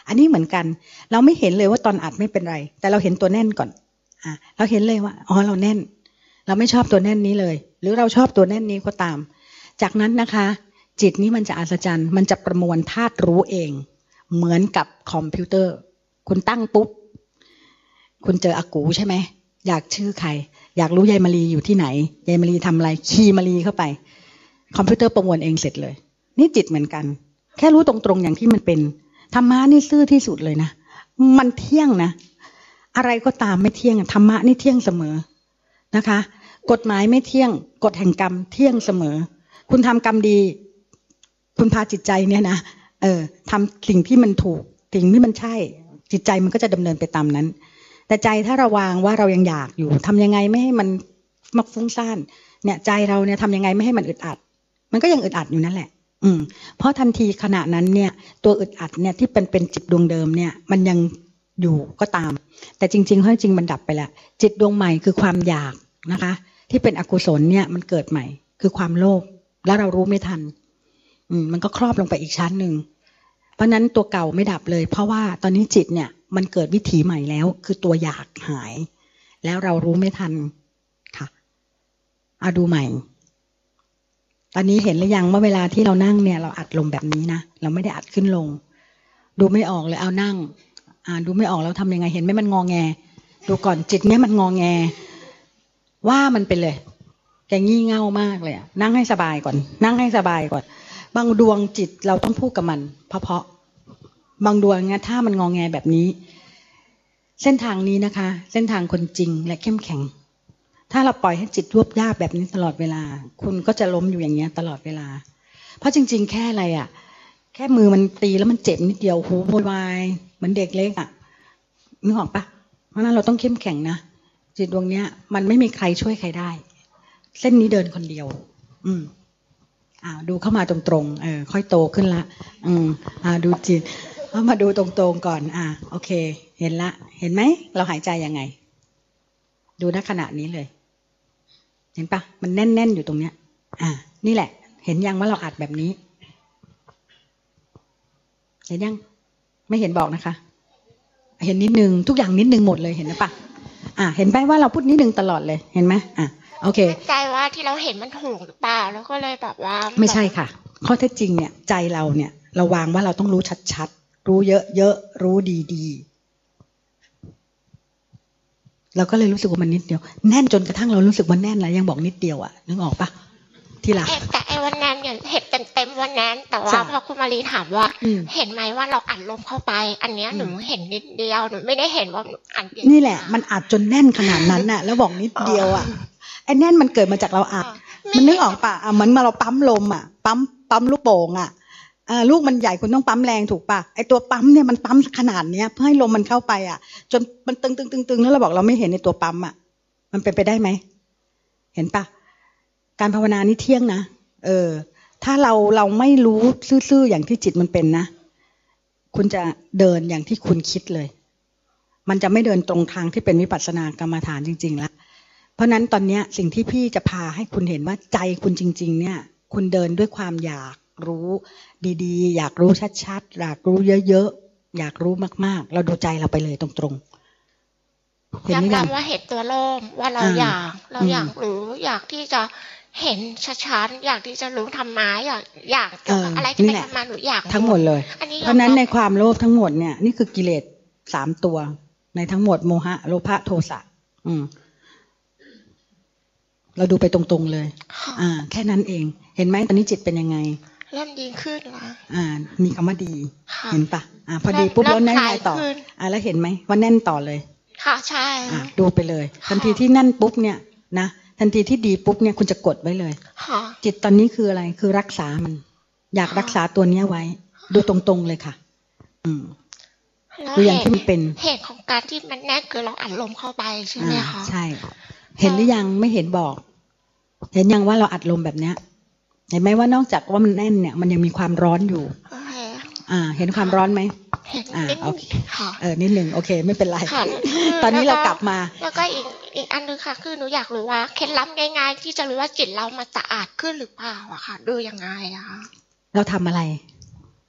อันนี้เหมือนกันเราไม่เห็นเลยว่าตอนอัดไม่เป็นไรแต่เราเห็นตัวแน่นก่อนอ่ะเราเห็นเลยว่าอ๋อเราแน่นเราไม่ชอบตัวแน่นนี้เลยหรือเราชอบตัวแน่นนี้ก็ตามจากนั้นนะคะจิตนี้มันจะอัศจรรย์มันจะประมวลธาตุรู้เองเหมือนกับคอมพิวเตอร์คุณตั้งปุ๊บคุณเจออากูใช่ไหมอยากชื่อใครอยากรู้ยายมารีอยู่ที่ไหนยายมารีทำอะไรคีย์มารีเข้าไปคอมพิวเตอร์ประมวลเองเสร็จเลยนี่จิตเหมือนกันแค่รู้ตรงๆอย่างที่มันเป็นธรรมะนี่ซื่อที่สุดเลยนะมันเที่ยงนะอะไรก็ตามไม่เที่ยงธรรมะนี่เที่ยงเสมอนะคะกฎหมายไม่เที่ยงกฎแห่งกรรมเที่ยงเสมอคุณทำกรรมดีคุณพาจิตใจเนี่ยนะเออทำสิ่งที่มันถูกสิ่งที่มันใช่จิตใจมันก็จะดำเนินไปตามนั้นแต่ใจถ้าระวางว่าเรายังอยากอยู่ทำยังไงไม่ให้มันมักฟุ้งซ่านเนี่ยใจเราเนี่ยทำยังไงไม่ให้มันอึดอัดมันก็ยังอึดอัดอยู่นั่นแหละอืมเพราะทันทีขณะนั้นเนี่ยตัวอึดอัดเนี่ยที่เป็นเป็นจิตดวงเดิมเนี่ยมันยังอยู่ก็ตามแต่จริงๆเพราะจริงมันดับไปแล้วจิตดวงใหม่คือความอยากนะคะที่เป็นอกุศลเนี่ยมันเกิดใหม่คือความโลภแล้วเรารู้ไม่ทันอืมมันก็ครอบลงไปอีกชั้นหนึ่งเพราะนั้นตัวเก่าไม่ดับเลยเพราะว่าตอนนี้จิตเนี่ยมันเกิดวิถีใหม่แล้วคือตัวอยากหายแล้วเรารู้ไม่ทันค่ะเอาดูใหม่ตอนนี้เห็นหรือยังว่าเวลาที่เรานั่งเนี่ยเราอัดลงแบบนี้นะเราไม่ได้อัดขึ้นลงดูไม่ออกเลยเอานั่งอ่าดูไม่ออกแล้วทำยังไงเห็นไหมมันงอแงดูก่อนจิตเนี้ยมันงอแงว่ามันไปเลยแกงี่เง่ามากเลยนั่งให้สบายก่อนนั่งให้สบายก่อนบางดวงจิตเราต้องพูดกับมันเพราะเพราะบางดวงเนี่ยถ้ามันงอแงแบบนี้เส้นทางนี้นะคะเส้นทางคนจริงและเข้มแข็งถ้าเราปล่อยให้จิตรวบยาบแบบนี้ตลอดเวลาคุณก็จะล้มอยู่อย่างเงี้ยตลอดเวลาเพราะจริงๆแค่อะไรอ่ะแค่มือมันตีแล้วมันเจ็บนิดเดียวหูโวยวายเหมือนเด็กเล็กอ่ะนึกออกปะเพราะนั้นเราต้องเข้มแข็งนะจิตดวงเนี้ยมันไม่มีใครช่วยใครได้เส้นนี้เดินคนเดียวอืมอ่าดูเข้ามาตรงๆเออค่อยโตขึ้นละอืมอ่าดูจิตเอามาดูตรงๆก่อนอ่าโอเคเห็นละเห็นไหมเราหายใจยังไงดูณขณะนี้เลยเห็นปะมันแน่นๆอยู่ตรงเนี้ยอ่านี่แหละเห็นยังว่าเราอัดแบบนี้เห็นยังไม่เห็นบอกนะคะเห็นนิดนึงทุกอย่างนิดนึงหมดเลยเห็นไหมปะอ่าเห็นไหมว่าเราพูดนิดนึงตลอดเลยเห็นไหมอ่าโอเคใจว่าที่เราเห็นมันถูกหรือเปล่าแล้วก็เลยแบบว่าไม่ใช่ค่ะข้อเท็จจริงเนี่ยใจเราเนี่ยเราวางว่าเราต้องรู้ชัดๆรู้เยอะๆรู้ดีๆเราก็เลยรู้สึกว่ามันนิดเดียวแน่นจนกระทั่งเรารู้สึกว่าแน่นแล้วยังบอกนิดเดียวอ่ะนึกออกปะที่ละแต่ไอ้วันนั้นอย่างเห็นเต็มเต็มวันนั้นแต่ว่าพอคุณมารีถามว่าเห็นไหมว่าเราอัดลมเข้าไปอันเนี้ยหนูเห็นนิดเดียวหนูไม่ได้เห็นว่าอัดนี่แหละมันอัดจนแน่นขนาดนั้นน่ะแล้วบอกนิดเดียวอ่ะไอ้แน่นมันเกิดมาจากเราอัดมันนึกออกปะอ่ะมันมาเราปั๊มลมอ่ะปั๊มปั๊มลูกโป่งอ่ะอ่าลูกมันใหญ่คุณต้องปั๊มแรงถูกปะไอ้ตัวปั๊มเนี่ยมันปั๊มขนาดเนี้ยเพื่อให้ลมมันเข้าไปอ่ะจนมันตึงตึงตึงตึงแล้วเราบอกเราไม่เห็นในตัวปั๊มอ่ะมันเป็นไปได้ไหมเห็นปะการภาวนานี่เที่ยงนะเออถ้าเราเราไม่รู้ซื่อๆอย่างที่จิตมันเป็นนะคุณจะเดินอย่างที่คุณคิดเลยมันจะไม่เดินตรงทางที่เป็นวิปัสสนากรรมฐานจริงๆแล้วเพราะนั้นตอนนี้สิ่งที่พี่จะพาให้คุณเห็นว่าใจคุณจริงๆเนี่ยคุณเดินด้วยความอยากรู้ดีๆอยากรู้ชัดๆอยากรู้เยอะๆอยากรู้มากๆเราดูใจเราไปเลยตรงๆเห็นไหมว่าเห็นตัวโล่งว่าเราอยากเราอยากรู้อยากที่จะเห็นชัดๆอยากที่จะรู้ธรรมะอยากอยากอะไรที่เป็นธรรมะหนูอยากทั้งหมดเลยเพราะนั้นในความโลภทั้งหมดเนี่ยนี่คือกิเลสสามตัวในทั้งหมดโมหะโลภะโทสะอืมเราดูไปตรงๆเลยอ่าแค่นั้นเองเห็นไหมตอนนี้จิตเป็นยังไงเริ่มดีขึ้นละอ่ามีคำว่าดีเห็นปะอ่าพอดีปุ๊บแล้วแน่นไงต่ออ่าแล้วเห็นไหมว่าแน่นต่อเลยค่ะใช่อ่าดูไปเลยทันทีที่แน่นปุ๊บเนี่ยนะทันทีที่ดีปุ๊บเนี่ยคุณจะกดไว้เลยจิตตอนนี้คืออะไรคือรักษามันอยากรักษาตัวเนี้ยไว้ดูตรงๆเลยค่ะอืมดูอย่างที่มันเป็นเหตุของการที่มันแน่นคือเราอัดลมเข้าไปใช่ไหมคะใช่เห็นหรือยังไม่เห็นบอกเห็นยังว่าเราอัดลมแบบเนี้ยเห็นไหมว่านอกจากว่ามันแน่นเนี่ยมันยังมีความร้อนอยู่อ่าเห็นความร้อนไหมอ่าโอเคเออนิดหนึ่งโอเคไม่เป็นไรตอนนี้เรากลับมาแล้วก็อีกอีกอันนึงค่ะคือหนูอยากรู้ว่าเคล็ดลับง่ายๆที่จะรู้ว่าจิตเรามันสะอาดขึ้นหรือเปล่าอะค่ะดูยังไงอะคะเราทำอะไร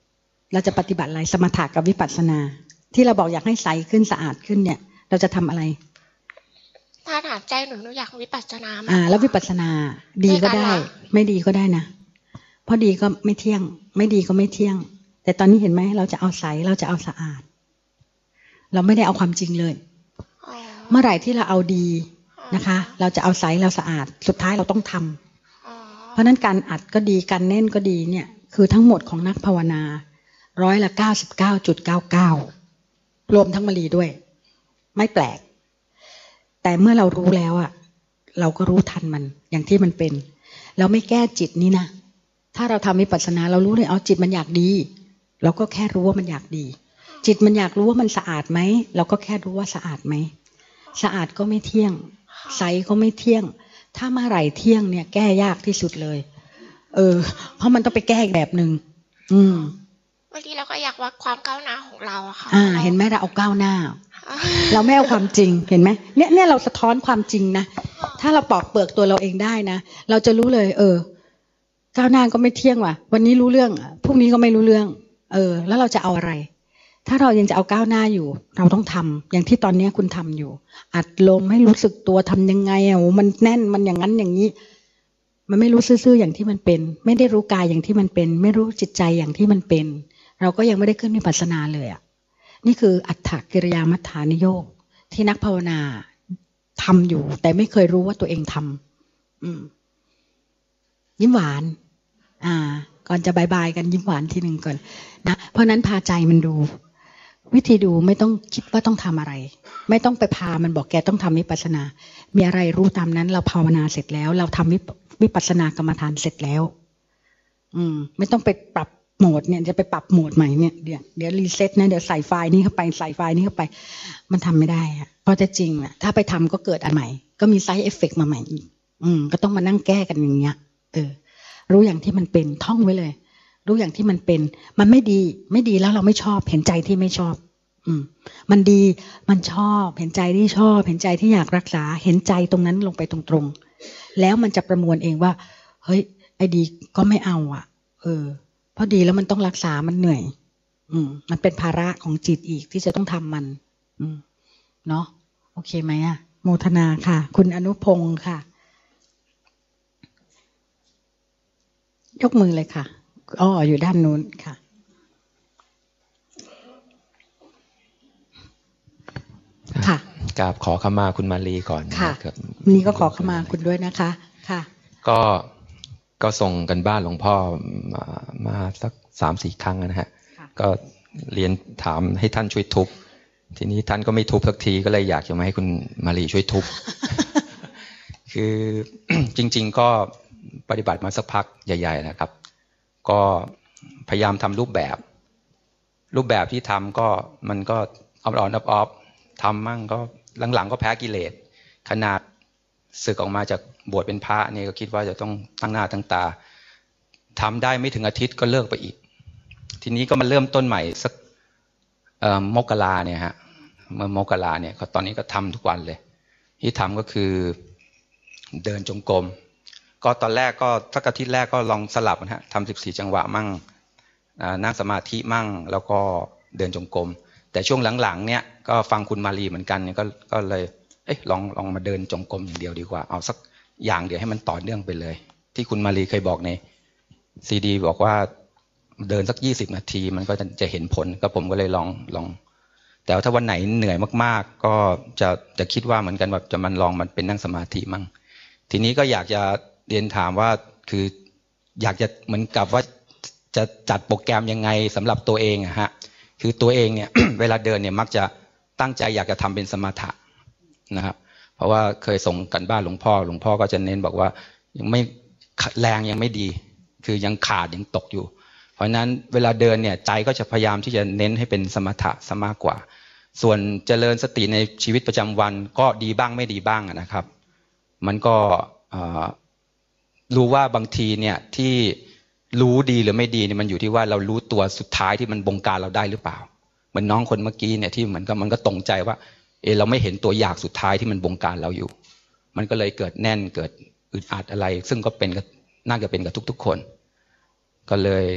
เราจะปฏิบัติอะไรสมถะกับวิปัสสนาที่เราบอกอยากให้ใสขึ้นสะอาดขึ้นเนี่ยเราจะทำอะไรถ้าถามใจหนูหนูอยากวิปัสสนาอ่าแล้ววิปัสสนาดีก็ได้ไม่ดีก็ได้นะเพราะดีก็ไม่เที่ยงไม่ดีก็ไม่เที่ยงแต่ตอนนี้เห็นไหมเราจะเอาใสเราจะเอาสะอาดเราไม่ได้เอาความจริงเลยเมื่อไหร่ที่เราเอาดีนะคะเราจะเอาใสเราสะอาดสุดท้ายเราต้องทำเพราะนั้นการอัดก็ดีการเน้นก็ดีเนี่ยคือทั้งหมดของนักภาวนาร้อยละเก้าสิบเก้าจุดเก้าเก้ารวมทั้งมะลีด้วยไม่แปลกแต่เมื่อเรารู้แล้วอ่ะเราก็รู้ทันมันอย่างที่มันเป็นเราไม่แก้จิตนี้นะถ้าเราทำวิปัสสนาเรารู้เลยเอาจิตมันอยากดีเราก็แค่รู้ว่ามันอยากดีจิตมันอยากรู้ว่ามันสะอาดไหมเราก็แค่รู้ว่าสะอาดไหมสะอาดก็ไม่เที่ยงใสก็ไม่เที่ยงถ้าเมื่อไหร่เที่ยงเนี่ยแก้ยากที่สุดเลยเออเพราะมันต้องไปแก้อีกแบบนึงอืมบางทีเราก็อยากวัดความก้าวหน้าของเราอะค่ะอ่าเห็นไหมเราเอาก้าวหน้าเราไม่เอาความจริงเห็นไหมเนี่ยเนี่ยเราสะท้อนความจริงนะถ้าเราปอกเปลือกตัวเราเองได้นะเราจะรู้เลยเออก้าวหน้าก็ไม่เที่ยงว่ะวันนี้รู้เรื่องพรุ่งนี้ก็ไม่รู้เรื่องเออแล้วเราจะเอาอะไรถ้าเรายังจะเอาก้าวหน้าอยู่เราต้องทำอย่างที่ตอนนี้คุณทำอยู่อัดลมให้รู้สึกตัวทำยังไงอ่ะมันแน่นมันอย่างนั้นอย่างนี้มันไม่รู้ซื่อๆอย่างที่มันเป็นไม่ได้รู้กายอย่างที่มันเป็นไม่รู้จิตใจอย่างที่มันเป็นเราก็ยังไม่ได้ขึ้นวิปัสสนาเลยอ่ะนี่คืออัตถกิริยามัฏฐานิโยคที่นักภาวนาทำอยู่แต่ไม่เคยรู้ว่าตัวเองทำอืมยิ้มหวานอ่าก่อนจะบายบายกันยิ้มหวานทีหนึ่งก่อนนะเพราะนั้นพาใจมันดูวิธีดูไม่ต้องคิดว่าต้องทำอะไรไม่ต้องไปพามันบอกแกต้องทำวิปัสสนามีอะไรรู้ตามนั้นเราภาวนาเสร็จแล้วเราทำวิปัสสนากรรมฐานเสร็จแล้วอืมไม่ต้องไปปรับโหมดเนี่ยจะไปปรับโหมดใหม่เนี่ยเดี๋ยวเดี๋ยวรีเซ็ตนะเดี๋ยวใส่ไฟล์นี้เข้าไปใส่ไฟล์นี้เข้าไปมันทำไม่ได้อะเพราะจะจริงอะถ้าไปทำก็เกิดอันใหม่ก็มีไซด์เอฟเฟกต์มาใหม่อีกอืมก็ต้องมานั่งแก้กันอย่างเงี้ยเออรู้อย่างที่มันเป็นท่องไว้เลยรู้อย่างที่มันเป็นมันไม่ดีไม่ดีแล้วเราไม่ชอบเห็นใจที่ไม่ชอบอืมมันดีมันชอบเห็นใจที่ชอบเห็นใจที่อยากรักษาเห็นใจตรงนั้นลงไปตรงๆแล้วมันจะประมวลเองว่าเฮ้ยไอ้ดีก็ไม่เอาอ่ะเออเพราะดีแล้วมันต้องรักษามันเหนื่อยอืมมันเป็นภาระของจิตอีกที่จะต้องทำมันอืมเนาะโอเคไหมอ่ะโมทนาค่ะคุณอนุพงศ์ค่ะยกมือเลยค่ะอ้ออยู่ด้านนู้นค่ะค่ะกราบขอขมาคุณมาลีก่อนค่ะนี่ก็ขอขมาคุณด้วยนะคะค่ะก็ก็ส่งกันบ้านหลวงพ่อมามาสักสามสี่ครั้งนะฮะก็เรียนถามให้ท่านช่วยทุบทีนี้ท่านก็ไม่ทุบสักทีก็เลยอยากจะมาให้คุณมาลีช่วยทุบ คือจริงๆก็ปฏิบัติมาสักพักใหญ่ๆนะครับก็พยายามทำรูปแบบรูปแบบที่ทำก็มันก็ออนออฟทำมั่งก็หลังๆก็แพ้กิเลสขนาดสึกออกมาจากบวชเป็นพระเนี่ยก็คิดว่าจะต้องตั้งหน้าตั้งตาทำได้ไม่ถึงอาทิตย์ก็เลิกไปอีกทีนี้ก็มาเริ่มต้นใหม่สักมกราเนี่ยฮะเมื่อมกราเนี่ยตอนนี้ก็ทำทุกวันเลยที่ทำก็คือเดินจงกรมก็ตอนแรกก็สักอาทิตย์แรกก็ลองสลับนะฮะทำสิบสี่จังหวะมั่งนั่งสมาธิมั่งแล้วก็เดินจงกรมแต่ช่วงหลังๆเนี่ยก็ฟังคุณมาลีเหมือนกันเนี่ยก็ก็เลยเอ๊ะลองลองมาเดินจงกรมอย่างเดียวดีกว่าเอาสักอย่างเดียวให้มันต่อเนื่องไปเลยที่คุณมาลีเคยบอกในซีดีบอกว่าเดินสักยี่สิบนาทีมันก็จะจะเห็นผลก็ผมก็เลยลองลองแต่ถ้าวันไหนเหนื่อยมากๆก็จะจะคิดว่าเหมือนกันแบบจะมันลองมันเป็นนั่งสมาธิมั่งทีนี้ก็อยากจะเรียนถามว่าคืออยากจะเหมือนกับว่าจะจัดโปรแกรมยังไงสำหรับตัวเองอะฮะคือตัวเองเนี่ย เวลาเดินเนี่ยมักจะตั้งใจอยากจะทำเป็นสมถะนะครับเพราะว่าเคยส่งกันบ้านหลวงพ่อหลวงพ่อก็จะเน้นบอกว่ายังไม่แรงยังไม่ดีคือยังขาดยังตกอยู่เพราะนั้นเวลาเดินเนี่ยใจก็จะพยายามที่จะเน้นให้เป็นสมถะซะมากกว่าส่วนเจริญสติในชีวิตประจำวันก็ดีบ้างไม่ดีบ้างนะครับมันก็รู้ว่าบางทีเนี่ยที่รู้ดีหรือไม่ดีเนี่ยมันอยู่ที่ว่าเรารู้ตัวสุดท้ายที่มันบงการเราได้หรือเปล่าเหมือนน้องคนเมื่อกี้เนี่ยที่เหมือนกับมันก็ตรงใจว่าเออเราไม่เห็นตัวอยากสุดท้ายที่มันบงการเราอยู่มันก็เลยเกิดแน่นเกิดอึดอัดอะไรซึ่งก็เป็นน่าจะเป็นกับทุกๆคนก็เลย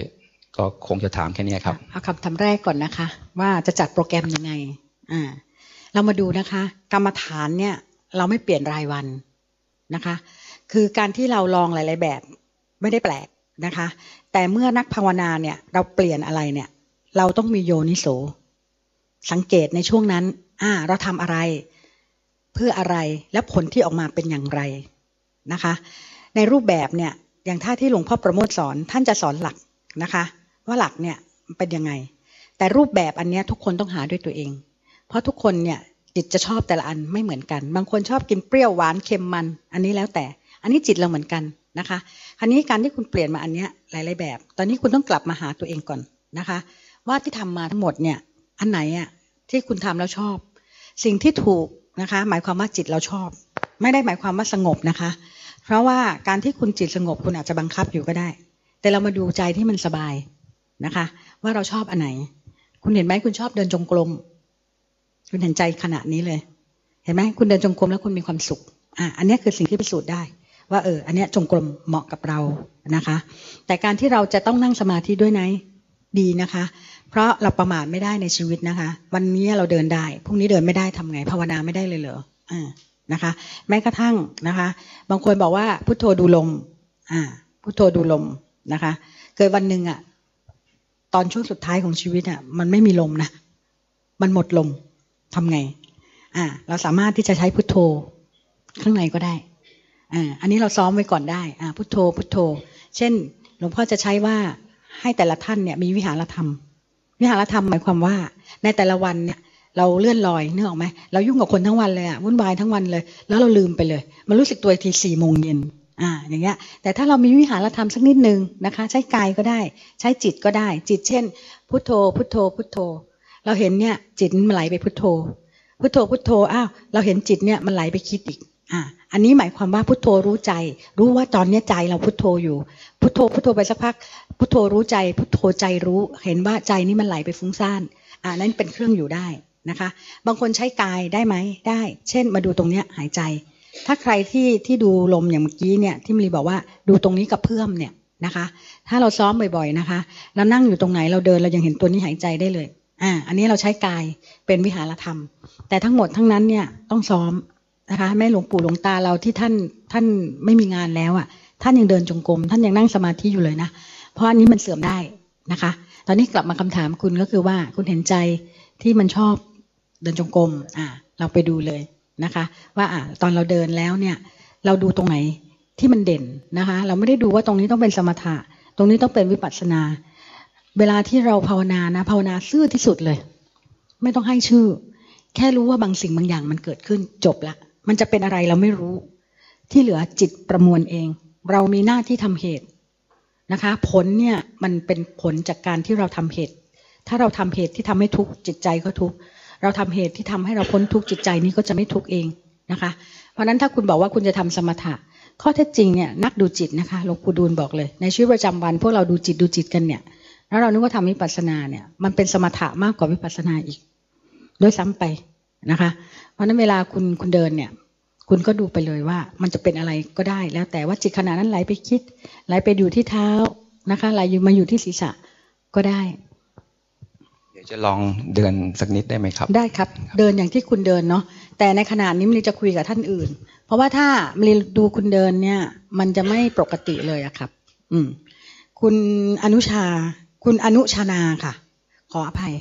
ก็คงจะถามแค่นี้ครับเอาคำถามแรกก่อนนะคะว่าจะจัดโปรแกรมยังไงอ่าเรามาดูนะคะกรรมฐานเนี่ยเราไม่เปลี่ยนรายวันนะคะคือการที่เราลองหลายๆแบบไม่ได้แปลกนะคะแต่เมื่อนักภาวนาเนี่ยเราเปลี่ยนอะไรเนี่ยเราต้องมีโยนิโสสังเกตในช่วงนั้นอ่าเราทำอะไรเพื่ออะไรและผลที่ออกมาเป็นอย่างไรนะคะในรูปแบบเนี่ยอย่างท่าที่หลวงพ่อประโมทสอนท่านจะสอนหลักนะคะว่าหลักเนี่ยเป็นยังไงแต่รูปแบบอันนี้ทุกคนต้องหาด้วยตัวเองเพราะทุกคนเนี่ยจิตจะชอบแต่ละอันไม่เหมือนกันบางคนชอบกินเปรี้ยวหวานเค็มมันอันนี้แล้วแต่อันนี้จิตเราเหมือนกันนะคะคราวนี้การที่คุณเปลี่ยนมาอันเนี้ยหลายๆแบบตอนนี้คุณต้องกลับมาหาตัวเองก่อนนะคะว่าที่ทำมาทั้งหมดเนี่ยอันไหนอ่ะที่คุณทำแล้วชอบสิ่งที่ถูกนะคะหมายความว่าจิตเราชอบไม่ได้หมายความว่าสงบนะคะเพราะว่าการที่คุณจิตสงบคุณอาจจะบังคับอยู่ก็ได้แต่เรามาดูใจที่มันสบายนะคะว่าเราชอบอันไหนคุณเห็นไหมคุณชอบเดินจงกรมคุณเห็นใจขณะนี้เลยเห็นไหมคุณเดินจงกรมแล้วคุณมีความสุขอ่ะอันนี้คือสิ่งที่พิสูจน์ได้ว่าเอออันนี้จงกรมเหมาะกับเรานะคะแต่การที่เราจะต้องนั่งสมาธิด้วยไหนดีนะคะเพราะเราประมาทไม่ได้ในชีวิตนะคะวันนี้เราเดินได้พรุ่งนี้เดินไม่ได้ทำไงภาวนาไม่ได้เลยเหรออ่านะคะแม้กระทั่งนะคะบางคนบอกว่าพุทโธดูลมอ่าพุทโธดูลมนะคะเกิดวันหนึ่งอ่ะตอนช่วงสุดท้ายของชีวิตอ่ะมันไม่มีลมนะมันหมดลมทำไงอ่าเราสามารถที่จะใช้พุทโธข้างในก็ได้อ่าอันนี้เราซ้อมไว้ก่อนได้อ่าพุทโธพุทโธเช่นหลวงพ่อจะใช้ว่าให้แต่ละท่านเนี่ยมีวิหารธรรมวิหารธรรมหมายความว่าในแต่ละวันเนี่ยเราเลื่อนลอยนึกออกไหมเรายุ่งกับคนทั้งวันเลยอ่ะวุ่นวายทั้งวันเลยแล้วเราลืมไปเลยมันรู้สึกตัวทีสี่โมงเย็นอ่าอย่างเงี้ยแต่ถ้าเรามีวิหารธรรมสักนิดนึงนะคะใช้กายก็ได้ใช้จิตก็ได้จิตเช่นพุทโธพุทโธพุทโธเราเห็นเนี่ยจิตมันไหลไปพุทโธพุทโธพุทโธอ้าวเราเห็นจิตเนี่ยมันไหลไปคิดอีกอ่าอันนี้หมายความว่าพุทโธรู้ใจรู้ว่าตอนนี้ใจเราพุทโธอยู่พุทโธพุทโธไปสักพักพุทโธรู้ใจพุทโธใจรู้เห็นว่าใจนี้มันไหลไปฟุ้งซ่านอ่านั่นเป็นเครื่องอยู่ได้นะคะบางคนใช้กายได้ไหมได้เช่นมาดูตรงเนี้ยหายใจถ้าใครที่ที่ดูลมอย่างเมื่อกี้เนี่ยที่มลีบอกว่าดูตรงนี้กับเพื่อมเนี่ยนะคะถ้าเราซ้อมบ่อยๆนะคะเรานั่งอยู่ตรงไหนเราเดินเรายังเห็นตัวนี้หายใจได้เลยอ่าอันนี้เราใช้กายเป็นวิหารธรรมแต่ทั้งหมดทั้งนั้นเนี่ยต้องซ้อมนะคะแม่หลวงปู่หลวงตาเราที่ท่านท่านไม่มีงานแล้วอ่ะท่านยังเดินจงกรมท่านยังนั่งสมาธิอยู่เลยนะเพราะอันนี้มันเสื่อมได้นะคะตอนนี้กลับมาคำถามคุณก็คือว่าคุณเห็นใจที่มันชอบเดินจงกรมอ่าเราไปดูเลยนะคะว่าอ่าตอนเราเดินแล้วเนี่ยเราดูตรงไหนที่มันเด่นนะคะเราไม่ได้ดูว่าตรงนี้ต้องเป็นสมถะตรงนี้ต้องเป็นวิปัสสนาเวลาที่เราภาวนานะภาวนาซื่อที่สุดเลยไม่ต้องให้ชื่อแค่รู้ว่าบางสิ่งบางอย่างมันเกิดขึ้นจบละมันจะเป็นอะไรเราไม่รู้ที่เหลือจิตประมวลเองเรามีหน้าที่ทำเหตุนะคะผลเนี่ยมันเป็นผลจากการที่เราทำเหตุถ้าเราทำเหตุที่ทำให้ทุกข์จิตใจก็ทุกข์เราทำเหตุที่ทำให้เราพ้นทุกข์จิตใจนี้ก็จะไม่ทุกข์เองนะคะเพราะนั้นถ้าคุณบอกว่าคุณจะทำสมถะข้อเท็จจริงเนี่ยนักดูจิตนะคะหลวงปู่ดูลบอกเลยในชีวิตประจำวันพวกเราดูจิตดูจิตกันเนี่ยแล้วเรานึกว่าทำวิปัสสนาเนี่ยมันเป็นสมถะมากกว่าวิปัสสนาอีกด้วยซ้ำไปนะคะเพราะนั้นเวลาคุณคุณเดินเนี่ยคุณก็ดูไปเลยว่ามันจะเป็นอะไรก็ได้แล้วแต่ว่าจิตขณะนั้นไหลไปคิดไหลไปอยู่ที่เท้านะคะไหลอยู่มาอยู่ที่ศีรษะก็ได้เดี๋ยวจะลองเดินสักนิดได้ไหมครับได้ครับเดินอย่างที่คุณเดินเนาะแต่ในขณะนี้มลีจะคุยกับท่านอื่นเพราะว่าถ้ามลีดูคุณเดินเนี่ยมันจะไม่ปกติเลยอะครับอืมคุณอนุชาคุณอนุชานาค่ะขออภัย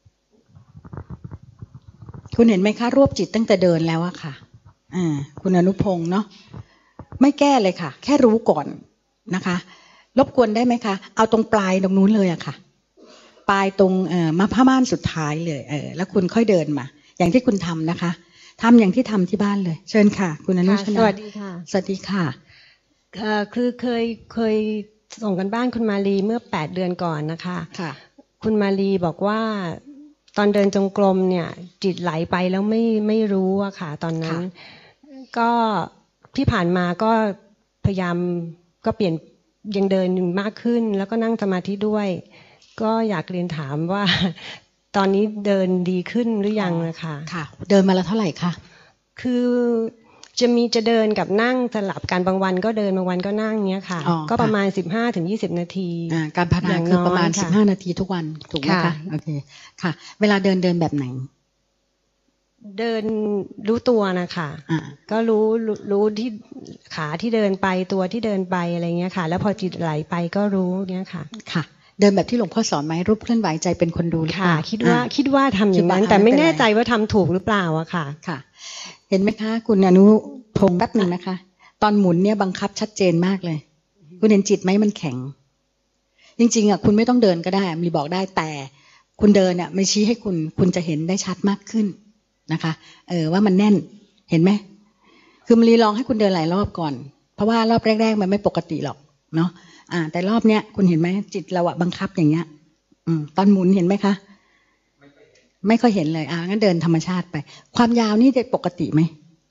คุณเห็นไหมคะรวบจิตตั้งแต่เดินแล้วอะค่ะอ่าคุณอนุพงศ์เนาะไม่แก้เลยค่ะแค่รู้ก่อนนะคะรบกวนได้ไหมคะเอาตรงปลายตรงนู้นเลยอะค่ะปลายตรงเอ่อมาผ้าม่านสุดท้ายเลยเออแล้วคุณค่อยเดินมาอย่างที่คุณทำนะคะทำอย่างที่ทำที่บ้านเลยเชิญค่ะคุณอนุชนาสวัสดีค่ะสวัสดีค่ะเอ่อคือเคยเคยส่งกันบ้านคุณมาลีเมื่อแปดเดือนก่อนนะคะค่ะคุณมาลีบอกว่าตอนเดินจงกรมเนี่ยจิตไหลไปแล้วไม่ไม่รู้อะค่ะตอนนั้นก็ที่ผ่านมาก็พยายามก็เปลี่ยนยังเดินมากขึ้นแล้วก็นั่งสมาธิด้วยก็อยากเรียนถามว่าตอนนี้เดินดีขึ้นหรือยังนะคะค่ะเดินมาแล้วเท่าไหร่คะคือจะมีจะเดินกับนั่งสลับกันบางวันก็เดินบางวันก็นั่งเนี้ยค่ะก็ประมาณสิบห้าถึงยี่สิบนาทีการภาวนาคือประมาณสิบห้านาทีทุกวันถูกไหมคะโอเคค่ะเวลาเดินเดินแบบไหนเดินรู้ตัวนะคะก็รู้รู้ที่ขาที่เดินไปตัวที่เดินไปอะไรเงี้ยค่ะแล้วพอจิตไหลไปก็รู้เนี้ยค่ะค่ะเดินแบบที่หลวงพ่อสอนไหมรูปเคลื่อนไหวใจเป็นคนดูค่ะคิดว่าคิดว่าทำอย่างนั้นแต่ไม่แน่ใจว่าทำถูกหรือเปล่าอะค่ะค่ะเห็นไหมคะคุณอนุพงศ์แป๊บหนึ่งนะคะตอนหมุนเนี่ยบังคับชัดเจนมากเลยคุณเห็นจิตไหมมันแข็งจริงๆอ่ะคุณไม่ต้องเดินก็ได้มีบอกได้แต่คุณเดินเนี่ยไม่ชี้ให้คุณคุณจะเห็นได้ชัดมากขึ้นนะคะเออว่ามันแน่นเห็นไหมคือมารีลองให้คุณเดินหลายรอบก่อนเพราะว่ารอบแรกๆมันไม่ปกติหรอกเนาะอ่าแต่รอบเนี้ยคุณเห็นไหมจิตเราอะบังคับอย่างเงี้ยอืมตอนหมุนเห็นไหมคะไม่ค่อยเห็นเลยอ่างั้นเดินธรรมชาติไปความยาวนี่จะปกติไหม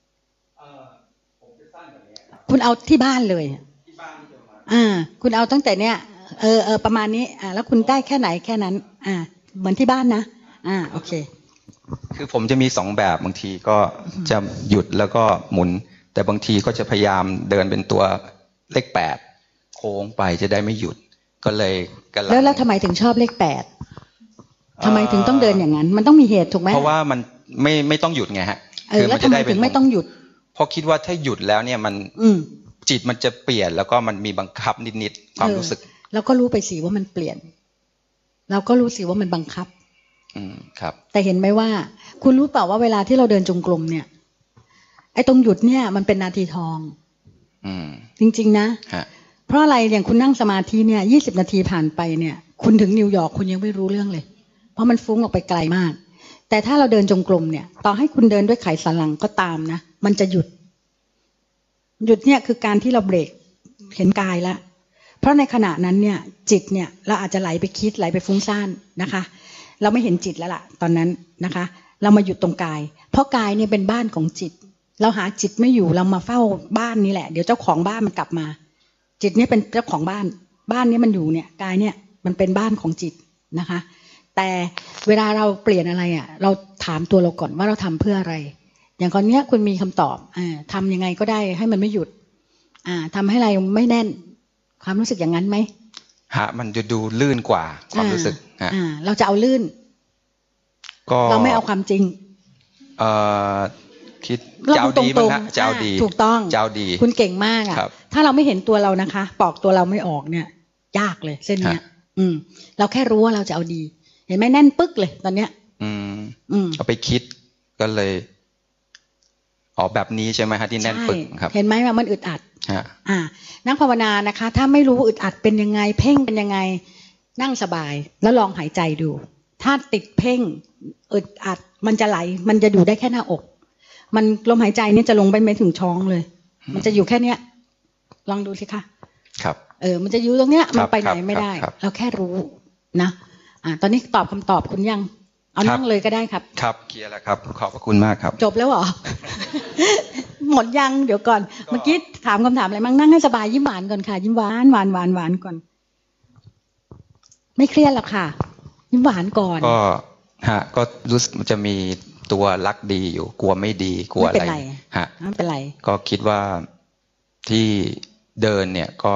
คุณเอาที่บ้านเลยอ่าคุณเอาตั้งแต่เนี้ยเออเออประมาณนี้อ่าแล้วคุณได้แค่ไหนแค่นั้นอ่าเหมือนที่บ้านนะอ่าโอเคคือผมจะมีสองแบบบางทีก็จะหยุดแล้วก็หมุนแต่บางทีก็จะพยายามเดินเป็นตัวเลขแปดโค้งไปจะได้ไม่หยุดก็เลยกำลังแล้วแล้วทำไมถึงชอบเลขแปดทำไมถึงต้องเดินอย่างนั้นมันต้องมีเหตุถูกไหมเพราะว่ามันไม่ไม่ต้องหยุดไงฮะคือมันจะได้ถึงไม่ต้องหยุดเพราะคิดว่าถ้าหยุดแล้วเนี่ยมันจิตมันจะเปลี่ยนแล้วก็มันมีบังคับนิดๆความรู้สึกเราก็รู้ไปสิว่ามันเปลี่ยนเราก็รู้สิว่ามันบังคับอืมครับแต่เห็นไหมว่าคุณรู้เปล่าว่าเวลาที่เราเดินจงกรมเนี่ยไอ้ตรงหยุดเนี่ยมันเป็นนาทีทองอืมจริงๆนะเพราะอะไรอย่างคุณนั่งสมาธิเนี่ยยี่สิบนาทีผ่านไปเนี่ยคุณถึงนิวยอร์กคุณยังไม่รู้เรื่องเลยเพราะมันฟุ้งออกไปไกลมากแต่ถ้าเราเดินจงกรมเนี่ยต่อให้คุณเดินด้วยไขสันหลังก็ตามนะมันจะหยุดหยุดเนี่ยคือการที่เราเบรกเห็นกายแล้วเพราะในขณะนั้นเนี่ยจิตเนี่ยเราอาจจะไหลไปคิดไหลไปฟุ้งซ่านนะคะเราไม่เห็นจิตแล้วล่ะตอนนั้นนะคะเรามาหยุดตรงกายเพราะกายเนี่ยเป็นบ้านของจิตเราหาจิตไม่อยู่เรามาเฝ้าบ้านนี่แหละเดี๋ยวเจ้าของบ้านมันกลับมาจิตเนี่ยเป็นเจ้าของบ้านบ้านนี้มันอยู่เนี่ยกายเนี่ยมันเป็นบ้านของจิตนะคะแต่เวลาเราเปลี่ยนอะไรอ่ะเราถามตัวเราก่อนว่าเราทำเพื่ออะไรอย่างตอนนี้คุณมีคำตอบอ่าทำยังไงก็ได้ให้มันไม่หยุดอ่าทำให้อะไรไม่แน่นความรู้สึกอย่างนั้นไหมฮะมันจะดูลื่นกว่าความรู้สึกฮะอ่าเราจะเอาลื่นก็เราไม่เอาความจริงเอ่อคิดเจ้าดีมั้งฮะเจ้าดีถูกต้องเจ้าดีคุณเก่งมากอ่ะถ้าเราไม่เห็นตัวเรานะคะปอกตัวเราไม่ออกเนี่ยยากเลยเส้นเนี้ยอืมเราแค่รู้ว่าเราจะเอาดีเห็นไหมแน่นปึ๊กเลยตอนเนี้ยอืมอืมเอาไปคิดก็เลยออกแบบนี้ใช่ไหมฮะที่แน่นปึ๊กครับเห็นไหมว่ามันอึดอัดอ่านั่งภาวนานะคะถ้าไม่รู้อึดอัดเป็นยังไงเพ่งเป็นยังไงนั่งสบายแล้วลองหายใจดูถ้าติดเพ่งอึดอัดมันจะไหลมันจะอยู่ได้แค่หน้าอกมันลมหายใจเนี่ยจะลงไปไม่ถึงท้องเลยมันจะอยู่แค่เนี้ยลองดูสิคะครับเออมันจะอยู่ตรงเนี้ยมันไปไหนไม่ได้เราแค่รู้นะอ่าตอนนี้ตอบคำตอบคุณยังเอานั่งเลยก็ได้ครับครับเคลียร์แล้วครับขอบพระคุณมากครับจบแล้วเหรอ หมดยังเดี๋ยวก่อนเมื่อกี้ถามคำถามอะไรมั่งนั่งให้สบายยิ้มหวานก่อนค่ะยิ้มหวานหวานหวานหวานก่อนไม่เครียดหรอกค่ะยิ้มหวานก่อนก็ฮะก็รู้สึกมันจะมีตัวรักดีอยู่กลัวไม่ดีกลัวอะไรฮะไม่เป็นไรก็คิดว่าที่เดินเนี่ยก็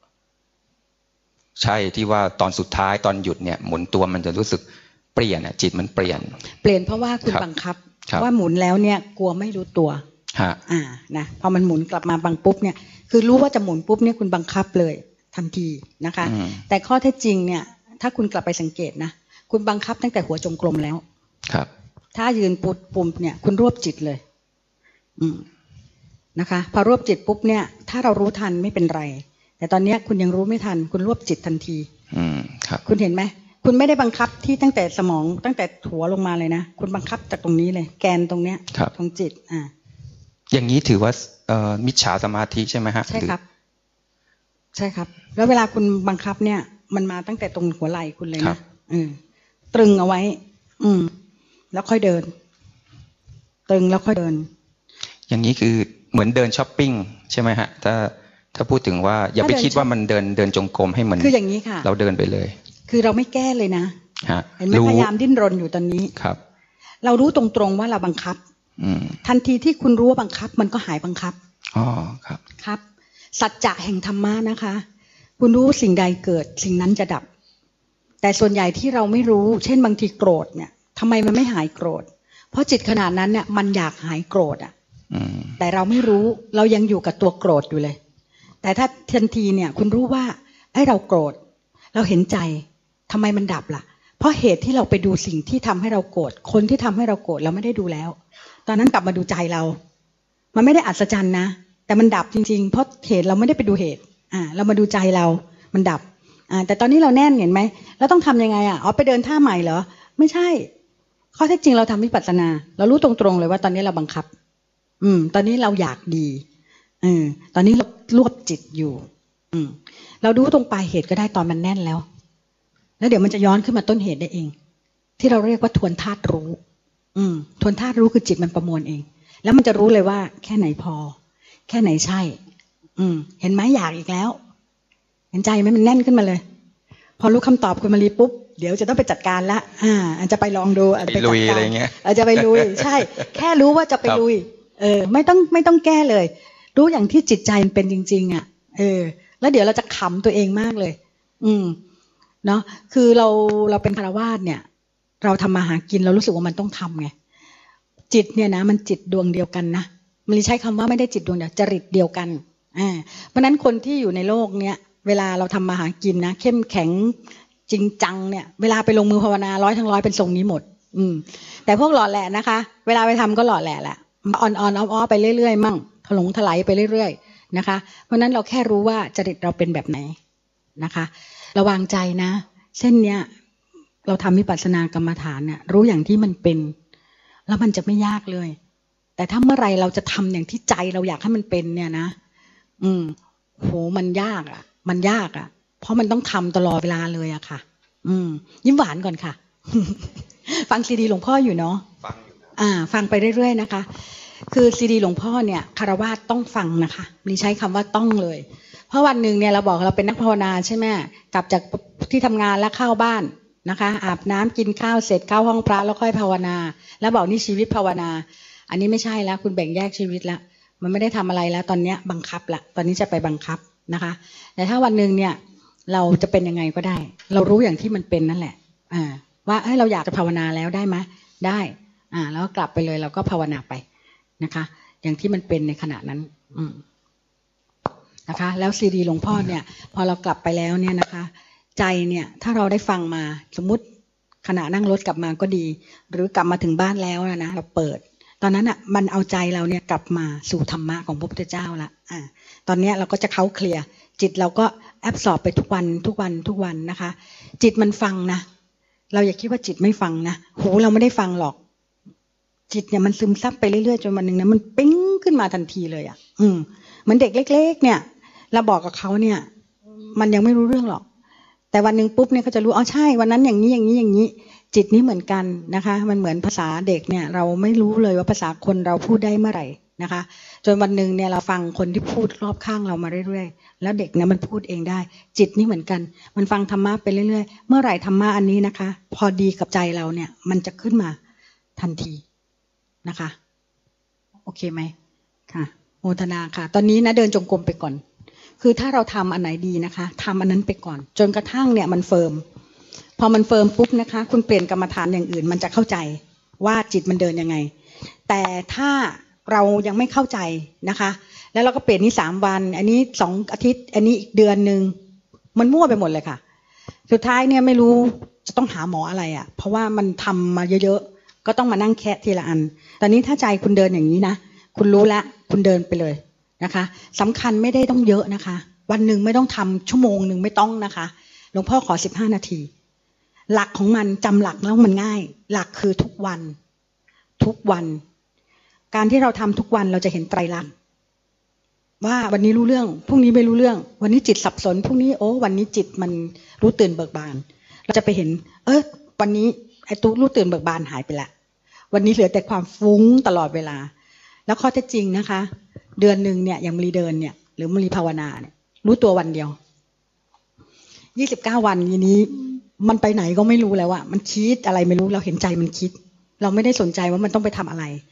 ใช่ที่ว่าตอนสุดท้ายตอนหยุดเนี่ยหมุนตัวมันจะรู้สึกเปลี่ยนอ่ะจิตมันเปลี่ยนเปลี่ยนเพราะว่าคุณบังคับว่าหมุนแล้วเนี่ยกลัวไม่รู้ตัวฮะอ่านะพอมันหมุนกลับมาบังปุ๊บเนี่ยคือรู้ว่าจะหมุนปุ๊บเนี่ยคุณบังคับเลยทันทีนะคะแต่ข้อเท็จจริงเนี่ยถ้าคุณกลับไปสังเกตนะคุณบังคับตั้งแต่หัวจงกรมแล้วครับถ้ายืนปุ๊บปุ่มเนี่ยคุณรวบจิตเลยอืมนะคะพอรวบจิตปุ๊บเนี่ยถ้าเรารู้ทันไม่เป็นไรแต่ตอนนี้คุณยังรู้ไม่ทันคุณรวบจิตทันทีอืมครับคุณเห็นไหมคุณไม่ได้บังคับที่ตั้งแต่สมองตั้งแต่หัวลงมาเลยนะคุณบังคับจากตรงนี้เลยแกนตรงเนี้ยตรงจิตอ่าอย่างนี้ถือว่าเอ่อมิจฉาสมาธิใช่ไหมฮะใช่ครับใช่ครับแล้วเวลาคุณบังคับเนี่ยมันมาตั้งแต่ตรงหัวไหล่คุณเลยนะอืมตรึงเอาไว้อืมแล้วค่อยเดินตรึงแล้วค่อยเดินอย่างนี้คือเหมือนเดินช้อปปิ้งใช่ไหมฮะถ้าถ้าพูดถึงว่าอย่าไปคิดว่ามันเดินเดินจงกรมให้เหมือนคืออย่างนี้ค่ะเราเดินไปเลยคือเราไม่แก้เลยนะเห็นไหมพยายามดิ้นรนอยู่ตอนนี้ครับเรารู้ตรงๆว่าเราบังคับทันทีที่คุณรู้ว่าบังคับมันก็หายบังคับอ๋อครับครับสัจจะแห่งธรรมะนะคะคุณรู้สิ่งใดเกิดสิ่งนั้นจะดับแต่ส่วนใหญ่ที่เราไม่รู้เช่นบางทีโกรธเนี่ยทำไมมันไม่หายโกรธเพราะจิตขนาดนั้นเนี่ยมันอยากหายโกรธอ่ะแต่เราไม่รู้เรายังอยู่กับตัวโกรธอยู่เลยแต่ถ้าทันทีเนี่ยคุณรู้ว่าไอ้เราโกรธเราเห็นใจทำไมมันดับล่ะเพราะเหตุที่เราไปดูสิ่งที่ทำให้เราโกรธคนที่ทำให้เราโกรธเราไม่ได้ดูแล้วตอนนั้นกลับมาดูใจเรามันไม่ได้อัศจรรย์นะแต่มันดับจริงๆเพราะเหตุเราไม่ได้ไปดูเหตุอ่าเรามาดูใจเรามันดับอ่าแต่ตอนนี้เราแน่นเห็นไหมเราต้องทำยังไงอ่ะอ๋อไปเดินท่าใหม่เหรอไม่ใช่ข้อเท็จจริงเราทำวิปัสสนาเรารู้ตรงๆเลยว่าตอนนี้เราบังคับอืมตอนนี้เราอยากดีอืมตอนนี้เรารวบจิตอยู่อืมเราดูตรงปลายเหตุก็ได้ตอนมันแน่นแล้วแล้วเดี๋ยวมันจะย้อนขึ้นมาต้นเหตุได้เองที่เราเรียกว่าทวนธาตุรู้อืมทวนธาตุรู้คือจิตมันประมวลเองแล้วมันจะรู้เลยว่าแค่ไหนพอแค่ไหนใช่อืมเห็นไหมอยากอีกแล้วเห็นใจไหมมันแน่นขึ้นมาเลยพอรู้คำตอบคุณมารีปุ๊บเดี๋ยวจะต้องไปจัดการละอ่าอาจจะไปลองดูอาจจะไปจัดการอาจจะไปลุยใช่แค่รู้ว่าจะไปลุยเออไม่ต้องไม่ต้องแก้เลยรู้อย่างที่จิตใจมันเป็นจริงๆอ่ะเออแล้วเดี๋ยวเราจะขำตัวเองมากเลยอืมเนาะคือเราเราเป็นฆราวาสเนี่ยเราทำมาหากินเรารู้สึกว่ามันต้องทำไงจิตเนี่ยนะมันจิตดวงเดียวกันนะมันใช้คำว่าไม่ได้จิตดวงเดียวจริตเดียวกันอ่าเพราะนั้นคนที่อยู่ในโลกเนี้ยเวลาเราทำมาหากินนะเข้มแข็งจริงจังเนี่ยเวลาไปลงมือภาวนาร้อยทั้งร้อยเป็นทรงนี้หมดอืมแต่พวกหล่อแหละนะคะเวลาไปทำก็หล่อแหละแหละอ่อนๆอ้อๆไปเรื่อยๆมั่งถลงถลายไปเรื่อยๆนะคะเพราะนั้นเราแค่รู้ว่าจริตเราเป็นแบบไหนนะคะระวังใจนะเส้นเนี้ยเราทำวิปัสสนากรรมฐานเนี่ยรู้อย่างที่มันเป็นแล้วมันจะไม่ยากเลยแต่ถ้าเมื่อไรเราจะทำอย่างที่ใจเราอยากให้มันเป็นเนี่ยนะอืมโหมันยากอ่ะมันยากอ่ะเพราะมันต้องทำตลอดเวลาเลยอะค่ะอืมยิ้มหวานก่อนค่ะ ฟังซีดีหลวงพ่ออยู่เนาะฟังอยู่อ่าฟังไปเรื่อยๆนะคะคือซีดีหลวงพ่อเนี่ยคฤหัสถ์ต้องฟังนะคะนี่ใช้คำว่าต้องเลยเพราะวันหนึ่งเนี่ยเราบอกเราเป็นนักภาวนาใช่ไหมกลับจากที่ทำงานแล้วเข้าบ้านนะคะอาบน้ำกินข้าวเสร็จเข้าห้องพระแล้วค่อยภาวนาแล้วบอกนี่ชีวิตภาวนาอันนี้ไม่ใช่แล้วคุณแบ่งแยกชีวิตแล้วมันไม่ได้ทำอะไรแล้วตอนนี้บังคับละตอนนี้จะไปบังคับนะคะแต่ถ้าวันหนึ่งเนี่ยเราจะเป็นยังไงก็ได้เรารู้อย่างที่มันเป็นนั่นแหละอ่าว่าเฮ้ยเราอยากจะภาวนาแล้วได้ไหมได้อ่าแล้วกลับไปเลยเราก็ภาวนาไปนะคะอย่างที่มันเป็นในขณะนั้นอืมนะคะแล้วซีดีหลวงพ่อเนี่ยพอเรากลับไปแล้วเนี่ยนะคะใจเนี่ยถ้าเราได้ฟังมาสมมุติขณะนั่งรถกลับมาก็ดีหรือกลับมาถึงบ้านแล้วนะนะเราเปิดตอนนั้นอ่ะมันเอาใจเราเนี่ยกลับมาสู่ธรรมะของพระพุทธเจ้าละอ่าตอนนี้เราก็จะเข้าเคลียร์จิตเราก็แอบสอบไปทุกวันทุกวันทุกวันนะคะจิตมันฟังนะเราอย่าคิดว่าจิตไม่ฟังนะหูเราไม่ได้ฟังหรอกจิตเนี่ยมันซึมซับไปเรื่อยๆจนวันหนึ่งนะมันปิ๊งขึ้นมาทันทีเลยอ่ะอืมเหมือนเด็กเล็กๆเนี่ยเราบอกกับเขาเนี่ยมันยังไม่รู้เรื่องหรอกแต่วันหนึ่งปุ๊บเนี่ยเขาจะรู้อ๋อใช่วันนั้นอย่างนี้อย่างนี้อย่างนี้จิตนี้เหมือนกันนะคะมันเหมือนภาษาเด็กเนี่ยเราไม่รู้เลยว่าภาษาคนเราพูดได้เมื่อไหร่นะคะจนวันหนึ่งเนี่ยเราฟังคนที่พูดรอบข้างเรามาเรื่อยๆแล้วเด็กเนี่ยมันพูดเองได้จิตนี่เหมือนกันมันฟังธรรมะไปเรื่อยๆเมื่อไหร่ธรรมะอันนี้นะคะพอดีกับใจเราเนี่ยมันจะขึ้นมาทันทีนะคะโอเคไหมค่ะโมทนาค่ะตอนนี้นะเดินจงกรมไปก่อนคือถ้าเราทำอันไหนดีนะคะทำอันนั้นไปก่อนจนกระทั่งเนี่ยมันเฟิร์มพอมันเฟิร์มปุ๊บนะคะคุณเปลี่ยนกรรมฐานอย่างอื่นมันจะเข้าใจว่าจิตมันเดินยังไงแต่ถ้าเรายังไม่เข้าใจนะคะแล้วเราก็เปลี่ยนนี้สามวันอันนี้สองอาทิตย์อันนี้อีกเดือนนึงมันมั่วไปหมดเลยค่ะสุดท้ายเนี่ยไม่รู้จะต้องหาหมออะไรอ่ะเพราะว่ามันทำมาเยอะๆก็ต้องมานั่งแคะทีละอันตอนนี้ถ้าใจคุณเดินอย่างนี้นะคุณรู้ละคุณเดินไปเลยนะคะสำคัญไม่ได้ต้องเยอะนะคะวันหนึ่งไม่ต้องทำชั่วโมงหนึ่งไม่ต้องนะคะหลวงพ่อขอสิบห้านาทีหลักของมันจำหลักแล้วมันง่ายหลักคือทุกวันทุกวันการที่เราทำทุกวันเราจะเห็นไตรลักษณ์ว่าวันนี้รู้เรื่องพรุ่งนี้ไม่รู้เรื่องวันนี้จิตสับสนพรุ่งนี้โอ้วันนี้จิตมันรู้ตื่นเบิกบานเราจะไปเห็นเออวันนี้ไอ้ตู้รู้ตื่นเบิกบานหายไปละวันนี้เหลือแต่ความฟุ้งตลอดเวลาแล้วข้อเท็จจริงนะคะเดือนหนึ่งเนี่ยอย่างมรีเดินเนี่ยหรือมรีภาวนาเนี่ยรู้ตัววันเดียวยี่สิบเก้าวันทีนี้มันไปไหนก็ไม่รู้แล้วอะมันคิดอะไรไม่รู้เราเห็นใจมันคิดเราไม่ได้สนใจว่ามันต้องไปทำอะไร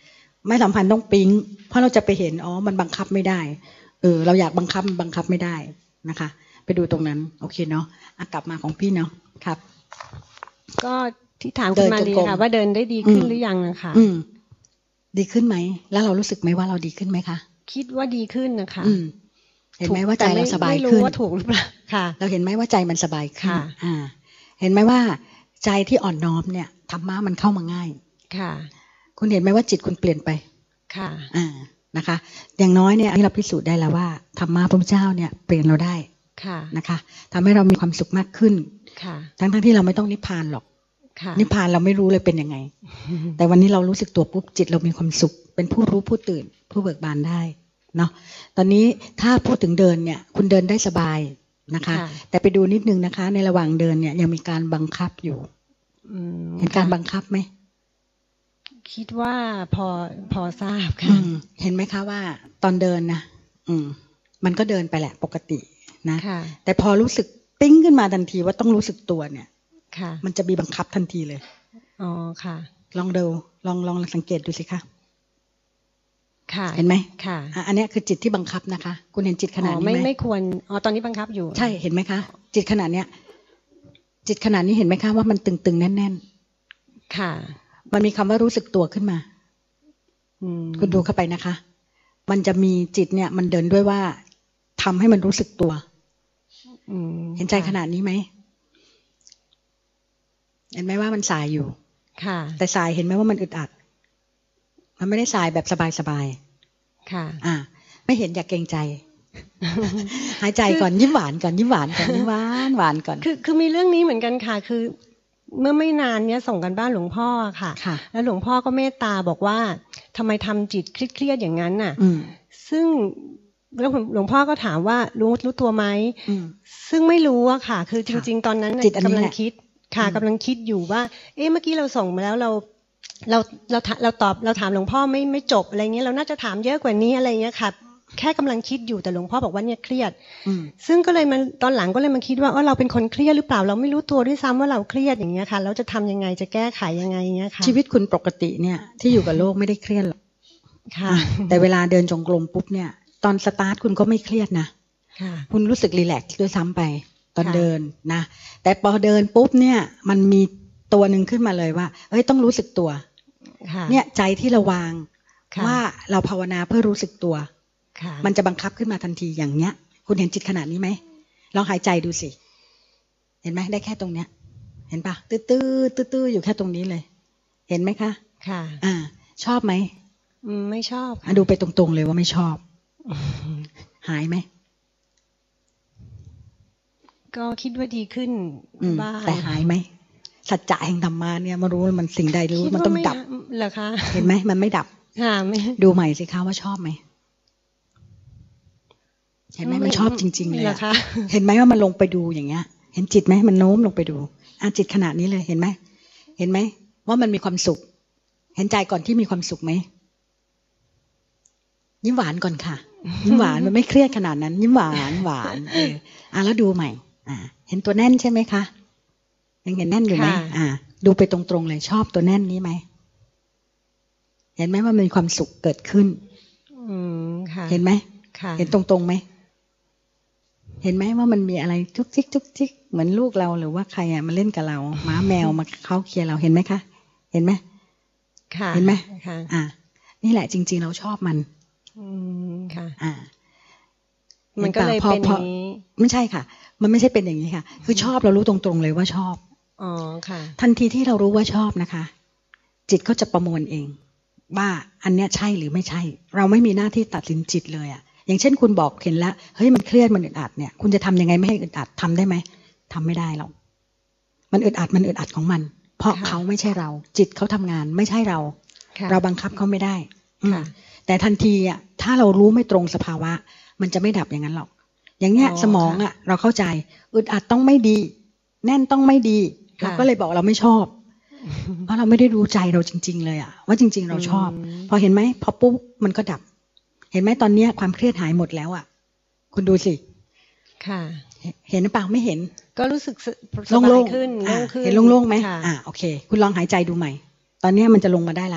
ไม่สัมพันธ์ต้องปิ๊งเพราะเราจะไปเห็นอ๋อมันบังคับไม่ได้เออเราอยากบังคับบังคับไม่ได้นะคะไปดูตรงนั้นโอเคเนาะกลับมาของพี่เนาะครับก็ที่ถามคุณมาลีค่ะว่าเดินได้ดีขึ้นหรือยังนะคะอืมดีขึ้นไหมแล้วเรารู้สึกไหมว่าเราดีขึ้นไหมคะคิดว่าดีขึ้นนะคะอืมเห็นไหมว่าใจเราสบายขึ้นไม่รู้ว่าถูกหรือเปล่าค่ะเราเห็นไหมว่าใจมันสบายขึ้นอ่าเห็นไหมว่าใจที่อ่อนน้อมเนี่ยธรรมะมันเข้ามาง่ายค่ะคุณเห็นไหมว่าจิตคุณเปลี่ยนไปค่ะอ่านะคะอย่างน้อยเนี่ยนี่เราพิสูจน์ได้แล้วว่าธรรมะพระพุทธเจ้าเนี่ยเปลี่ยนเราได้ค่ะนะคะทำให้เรามีความสุขมากขึ้นค่ะทั้งทั้งที่เราไม่ต้องนิพพานหรอกนิพพานเราไม่รู้เลยเป็นยังไงแต่วันนี้เรารู้สึกตัวปุ๊บจิตเรามีความสุขเป็นผู้รู้ผู้ตื่นผู้เบิกบานได้เนาะตอนนี้ถ้าพูดถึงเดินเนี่ยคุณเดินได้สบายนะคะแต่ไปดูนิดนึงนะคะในระหว่างเดินเนี่ยยังมีการบังคับอยู่เห็นการบังคับไหมคิดว่าพอพอทราบค่ะเห็นไหมคะว่าตอนเดินนะอืมมันก็เดินไปแหละปกตินะแต่พอรู้สึกปิ้งขึ้นมาทันทีว่าต้องรู้สึกตัวเนี่ยมันจะมีบังคับทันทีเลยอ๋อค่ะลองดูลองลองสังเกตดูสิคะค่ะเห็นไหมค่ะอันนี้คือจิตที่บังคับนะคะคุณเห็นจิตขนาดนี้ไหมไม่ไม่ควรอ๋อตอนนี้บังคับอยู่ใช่เห็นไหมคะจิตขนาดเนี้ยจิตขนาดนี้เห็นไหมคะว่ามันตึงๆแน่นๆค่ะมันมีคำว่ารู้สึกตัวขึ้นมาคุณดูเข้าไปนะคะมันจะมีจิตเนี่ยมันเดินด้วยว่าทำให้มันรู้สึกตัวเห็นใจขนาดนี้ไหมเห็นไหมว่ามันสายอยู่ค่ะแต่สายเห็นไหมว่ามันอึดอัดมันไม่ได้สายแบบสบายๆค่ะอ่าไม่เห็นอยากเกรงใจหายใจก่อนยิ้มหวานก่อนยิ้มหวานก่อนยิ้มหวานหวานก่อนคือคือมีเรื่องนี้เหมือนกันค่ะคือเมื่อไม่นานเนี้ยส่งกันบ้านหลวงพ่อค่ะแล้วหลวงพ่อก็เมตตาบอกว่าทำไมทำจิตเครียดๆอย่างนั้นน่ะซึ่งแล้วหลวงพ่อก็ถามว่ารู้รู้ตัวไหมซึ่งไม่รู้อะค่ะคือจริงๆตอนนั้นกำลังคิดค่ะกำลังคิดอยู่ว่าเอ๊ะเมื่อกี้เราส่งมาแล้วเราเราเราเราตอบเราถามหลวงพ่อไม่ไม่จบอะไรเงี้ยเราน่าจะถามเยอะกว่านี้อะไรเงี้ยค่ะแค่กำลังคิดอยู่แต่หลวงพ่อบอกว่าเนี่ยเครียดซึ่งก็เลยมันตอนหลังก็เลยมาคิดว่าว่าเราเป็นคนเครียดหรือเปล่าเราไม่รู้ตัวด้วยซ้ำว่าเราเครียดอย่างเงี้ยค่ะเราจะทำยังไงจะแก้ไขยังไงเงี้ยค่ะชีวิตคุณปกติเนี่ยที่อยู่กับโลกไม่ได้เครียดหรอกค่ะแต่เวลาเดินจงกรมปุ๊บเนี่ยตอนสตาร์ทคุณก็ไม่เครียดนะคุณรู้สึกรีแลกซ์ด้วยซ้ำไปตอนเดินนะแต่พอเดินปุ๊บเนี่ยมันมีตัวหนึ่งขึ้นมาเลยว่าเอ้ยต้องรู้สึกตัวเนี่ยใจที่เราวางว่าเราภาวนาเพื่อรู้สึกตัวมันจะบังคับขึ้นมาทันทีอย่างเนี้ยคุณเห็นจิตขนาดนี้ไหมลองหายใจดูสิเห็นไหมได้แค่ตรงเนี้ยเห็นปะตื้อตื้อตื้อตื้ออยู่แค่ตรงนี้เลยเห็นไหมคะค่ะอ่าชอบไหมไม่ชอบดูไปตรงๆเลยว่าไม่ชอบหายไหมก็คิดว่าดีขึ้นบ้างแต่หายไหมสัจจะแห่งธรรมะเนี่ยมารู้มันสิ่งใดรู้มันต้องดับเหรอคะเห็นไหมมันไม่ดับค่ะไม่ดูใหม่สิคะว่าชอบไหมเห็นไหมมันชอบจริงๆเลยเห็นไหมว่ามันลงไปดูอย่างเงี้ยเห็นจิตไหมมันโน้มลงไปดูอ่ะจิตขนาดนี้เลยเห็นไหมเห็นไหมว่ามันมีความสุขเห็นใจก่อนที่มีความสุขไหมยิ้มหวานก่อนค่ะยิ้มหวานมันไม่เครียดขนาดนั้นยิ้มหวานหวานเอออ่ะแล้วดูใหม่อ่าเห็นตัวแน่นใช่ไหมคะยังเห็นแน่นอยู่ไหมอ่าดูไปตรงๆเลยชอบตัวแน่นนี้ไหมเห็นไหมว่ามันมีความสุขเกิดขึ้นอืมค่ะเห็นไหมเห็นตรงๆไหมเห็นไหมว่ามันมีอะไรจุกจิกจุกจิกเหมือนลูกเราหรือว่าใครอ่ะมาเล่นกับเราหมาแมวมาเข้าเคลียร์เราเห็นไหมคะเห็นไหมค่ะเห็นไหมอ่านี่แหละจริงๆเราชอบมันอืมค่ะอ่ามันก็เลยเป็นอย่างนี้ไม่ใช่ค่ะมันไม่ใช่เป็นอย่างนี้ค่ะคือชอบเรารู้ตรงๆเลยว่าชอบอ๋อค่ะทันทีที่เรารู้ว่าชอบนะคะจิตก็จะประมวลเองว่าอันเนี้ยใช่หรือไม่ใช่เราไม่มีหน้าที่ตัดสินจิตเลยอ่ะอย่างเช่นคุณบอกเห็นแล้วเฮ้ยมันเครียดมันอึดอัดเนี่ยคุณจะทำยังไงไม่ให้อึดอัดทำได้ไหมทำไม่ได้หรอกมันอึดอัดมันอึดอัดของมันเพราะเขาไม่ใช่เราจิตเขาทำงานไม่ใช่เราเราบังคับเขาไม่ได้แต่ทันทีอ่ะถ้าเรารู้ไม่ตรงสภาวะมันจะไม่ดับอย่างนั้นหรอกอย่างเงี้ยสมองอ่ะเราเข้าใจอึดอัดต้องไม่ดีแน่นต้องไม่ดีเราก็เลยบอกเราไม่ชอบเพราะเราไม่ได้รู้ใจเราจริงๆเลยอ่ะว่าจริงๆเราชอบพอเห็นไหมพอปุ๊บมันก็ดับเห็นไหมตอนนี้ความเครียดหายหมดแล้วอ่ะคุณดูสิค่ะเห็นหรือเปล่าไม่เห็นก็รู้สึกโล่งๆขึ้นโล่งขึ้นเห็นโล่งๆไหมอ่าโอเคคุณลองหายใจดูใหม่ตอนนี้มันจะลงมาได้ละ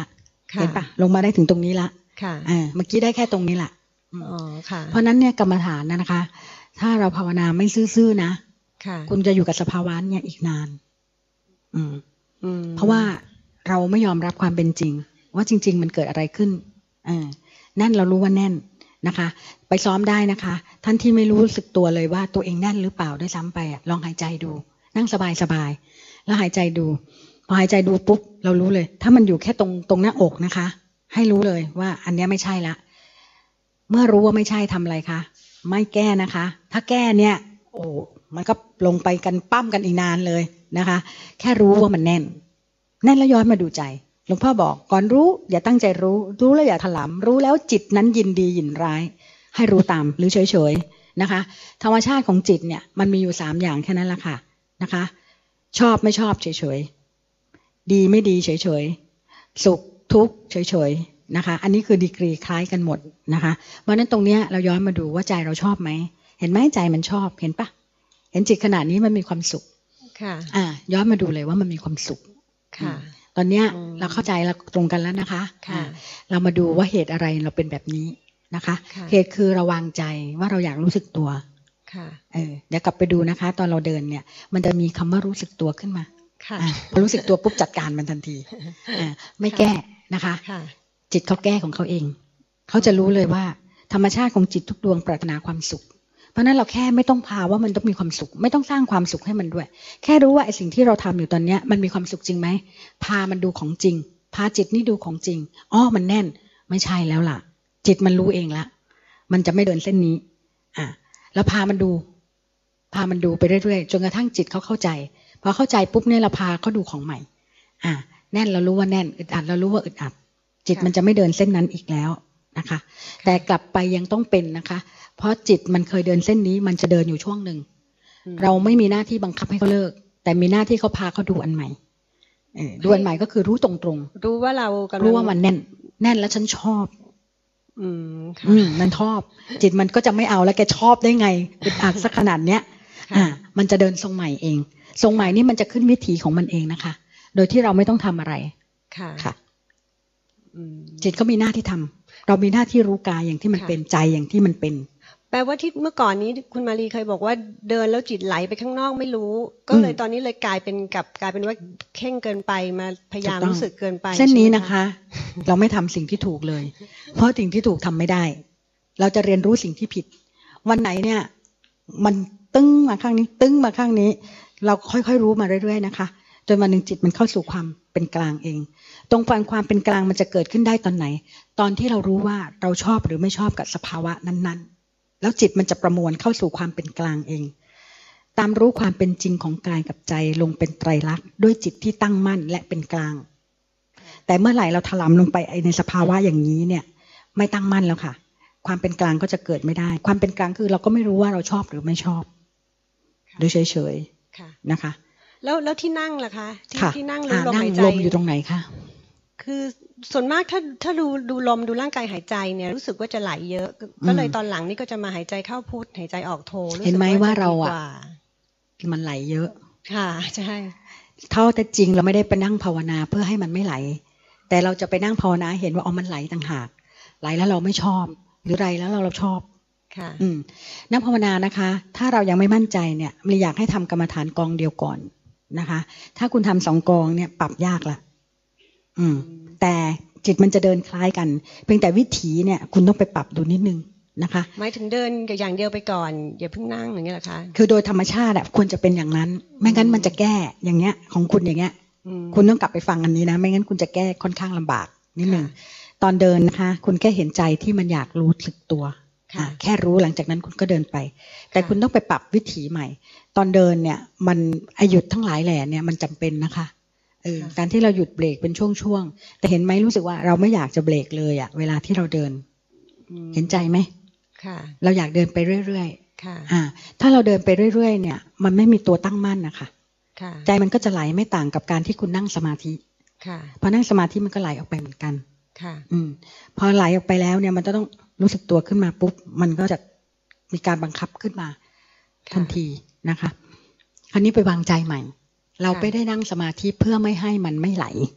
เห็นปะลงมาได้ถึงตรงนี้ละค่ะอ่าเมื่อกี้ได้แค่ตรงนี้แหละอ๋อค่ะเพราะนั้นเนี่ยกรรมฐานนะคะ ถ้าเราภาวนาไม่ซื่อๆนะค่ะคุณจะอยู่กับสภาวะเนี่ยอีกนานอืมอืมเพราะว่าเราไม่ยอมรับความเป็นจริงว่าจริงๆมันเกิดอะไรขึ้นอ่าแน่นเรารู้ว่าแน่นนะคะไปซ้อมได้นะคะท่านที่ไม่รู้สึกตัวเลยว่าตัวเองแน่นหรือเปล่าด้วยซ้ำไปลองหายใจดูนั่งสบายๆแล้วหายใจดูพอหายใจดูปุ๊บเรารู้เลยถ้ามันอยู่แค่ตรงตรงหน้าอกนะคะให้รู้เลยว่าอันนี้ไม่ใช่ละเมื่อรู้ว่าไม่ใช่ทำอะไรคะไม่แก้นะคะถ้าแก้เนี่ยโอ้มันก็ลงไปกันปั้มกันอีกนานเลยนะคะแค่รู้ว่ามันแน่นแน่นแล้วย้อนมาดูใจหลวงพ่อบอกก่อนรู้อย่าตั้งใจรู้รู้แล้วอย่าถลำรู้แล้วจิตนั้นยินดียินร้ายให้รู้ตามหรือเฉยๆนะคะธรรมชาติของจิตเนี่ยมันมีอยู่สามอย่างแค่นั้นแหละค่ะนะคะชอบไม่ชอบเฉยๆดีไม่ดีเฉยๆสุขทุกข์เฉยๆนะคะอันนี้คือดีกรีคล้ายกันหมดนะคะเพราะฉะนั้นตรงเนี้ยเราย้อนมาดูว่าใจเราชอบไหมเห็นไหมใจมันชอบเห็นปะเห็นจิตขนาดนี้มันมีความสุขค่ะอ่าย้อนมาดูเลยว่ามันมีความสุขค่ะตอนเนี้ยเราเข้าใจเราตรงกันแล้วนะคะค่ะเรามาดูว่าเหตุอะไรเราเป็นแบบนี้นะคะเหตุคือเราวางใจว่าเราอยากรู้สึกตัวค่ะเออเดี๋ยวกลับไปดูนะคะตอนเราเดินเนี่ยมันจะมีคำว่ารู้สึกตัวขึ้นมาค่ะพอรู้สึกตัวปุ๊บจัดการมันทันทีไม่แก้นะคะจิตเขาแก้ของเขาเองเขาจะรู้เลยว่าธรรมชาติของจิตทุกดวงปรารถนาความสุขเพราะนั้นเราแค่ไม่ต้องพาว่ามันต้องมีความสุขไม่ต้องสร้างความสุขให้มันด้วยแค่รู้ว่าไอ้สิ่งที่เราทำอยู่ตอนนี้มันมีความสุขจริงไหมพามันดูของจริงพาจิตนี่ดูของจริงอ้อมันแน่นไม่ใช่แล้วล่ะจิตมันรู้เองละมันจะไม่เดินเส้นนี้อ่ะแล้วพามันดูพามันดูไปเรื่อยๆจนกระทั่งจิตเขาเข้าใจพอเข้าใจปุ๊บเนี่ยเราพาเขาดูของใหม่อ่ะแน่นเรารู้ว่าแน่นอึดอัดเรารู้ว่าอึดอัดจิตมันจะไม่เดินเส้นนั้นอีกแล้วนะคะแต่กลับไปยังต้องเป็นนะคะเพราะจิตมันเคยเดินเส้นนี้มันจะเดินอยู่ช่วงหนึ่งเราไม่มีหน้าที่บังคับให้เขาเลิกแต่มีหน้าที่เขาพาเขาดูอันใหม่ดูอันใหม่ก็คือรู้ตรงๆรู้ว่าเรากำลังรู้ว่ามันแน่นแน่นแล้วฉันชอบอืมอืมมันชอบจิตมันก็จะไม่เอาแล้วแกชอบได้ไงอึดอัดสักขนาดเนี้ยอ่ามันจะเดินทรงใหม่เองทรงใหม่นี่มันจะขึ้นวิถีของมันเองนะคะโดยที่เราไม่ต้องทำอะไรค่ะค่ะจิตก็มีหน้าที่ทำเรามีหน้าที่รู้กายอย่างที่มันเป็นใจอย่างที่มันเป็นแปลว่าที่เมื่อก่อนนี้คุณมารีเคยบอกว่าเดินแล้วจิตไหลไปข้างนอกไม่รู้ก็เลยตอนนี้เลยกลายเป็นกับกลายเป็นว่าเข่งเกินไปมาพยายามรู้สึกเกินไปเส้นนี้นะคะเราไม่ทำสิ่งที่ถูกเลยเพราะสิ่งที่ถูกทำไม่ได้เราจะเรียนรู้สิ่งที่ผิดวันไหนเนี่ยมันตึ้งมาข้างนี้ตึ้งมาข้างนี้เราค่อยๆรู้มาเรื่อยๆนะคะจนวันหนึ่งจิตมันเข้าสู่ความเป็นกลางเองตรงความความเป็นกลางมันจะเกิดขึ้นได้ตอนไหนตอนที่เรารู้ว่าเราชอบหรือไม่ชอบกับสภาวะนั้นๆแล้วจิตมันจะประมวลเข้าสู่ความเป็นกลางเองตามรู้ความเป็นจริงของกายกับใจลงเป็นไตรลักษณ์ด้วยจิตที่ตั้งมั่นและเป็นกลางแต่เมื่อไหร่เราถลำลงไปในสภาวะอย่างนี้เนี่ยไม่ตั้งมั่นแล้วค่ะความเป็นกลางก็จะเกิดไม่ได้ความเป็นกลางคือเราก็ไม่รู้ว่าเราชอบหรือไม่ชอบหรือเฉยๆนะคะแล้วแล้วที่นั่งล่ะคะที่ที่นั่งรู้ลมหายใจลมอยู่ตรงไหนคะคือส่วนมากถ้าถ้าดูดูลมดูร่างกายหายใจเนี่ยรู้สึกว่าจะไหลเยอะก็เลยตอนหลังนี่ก็จะมาหายใจเข้าพุทหายใจออกโทเห็นไหมว่าเราอ่ะมันไหลเยอะค่ะใช่เท่าแต่จริงเราไม่ได้ไปนั่งภาวนาเพื่อให้มันไม่ไหลแต่เราจะไปนั่งภาวนาเห็นว่าอ๋อมันไหลต่างหากไหลแล้วเราไม่ชอบหรือไรแล้วเราเราชอบค่ะอืมนั่งภาวนานะคะถ้าเรายังไม่มั่นใจเนี่ยมันอยากให้ทำกรรมฐานกองเดียวก่อนนะคะถ้าคุณทำสองกองเนี่ยปรับยากละอืมแต่จิตมันจะเดินคล้ายกันเพียงแต่วิถีเนี่ยคุณต้องไปปรับดูนิดนึงนะคะหมายถึงเดินอย่างเดียวไปก่อนอย่าเพิ่งนั่งอย่างเงี้ยหรอคะคือโดยธรรมชาติอ่ะควรจะเป็นอย่างนั้นไม่งั้นมันจะแก้อย่างเงี้ยของคุณอย่างเงี้ยคุณต้องกลับไปฟังอันนี้นะไม่งั้นคุณจะแก้ค่อนข้างลำบากนิดนึงตอนเดินนะคะคุณแค่เห็นใจที่มันอยากรู้สึกตัวแค่รู้หลังจากนั้นคุณก็เดินไปแต่คุณต้องไปปรับวิถีใหม่ตอนเดินเนี่ยมันอายุทั้งหลายแหล่เนี่ยมันจำเป็นนะคะเออการที่เราหยุดเบรกเป็นช่วงๆแต่เห็นไหมรู้สึกว่าเราไม่อยากจะเบรกเลยอะเวลาที่เราเดินเห็นใจไหมค่ะเราอยากเดินไปเรื่อยๆค่ะอ่าถ้าเราเดินไปเรื่อยๆเนี่ยมันไม่มีตัวตั้งมั่นนะคะค่ะใจมันก็จะไหลไม่ต่างกับการที่คุณนั่งสมาธิค่ะพอนั่งสมาธิมันก็ไหลออกไปเหมือนกันค่ะอืมพอไหลออกไปแล้วเนี่ยมันจะต้องรู้สึกตัวขึ้นมาปุ๊บมันก็จะมีการบังคับขึ้นมาทันทีนะคะคราวนี้ไปวางใจใหม่เราไปได้นั่งสมาธิเพื่อไม่ให้มันไม่ไหล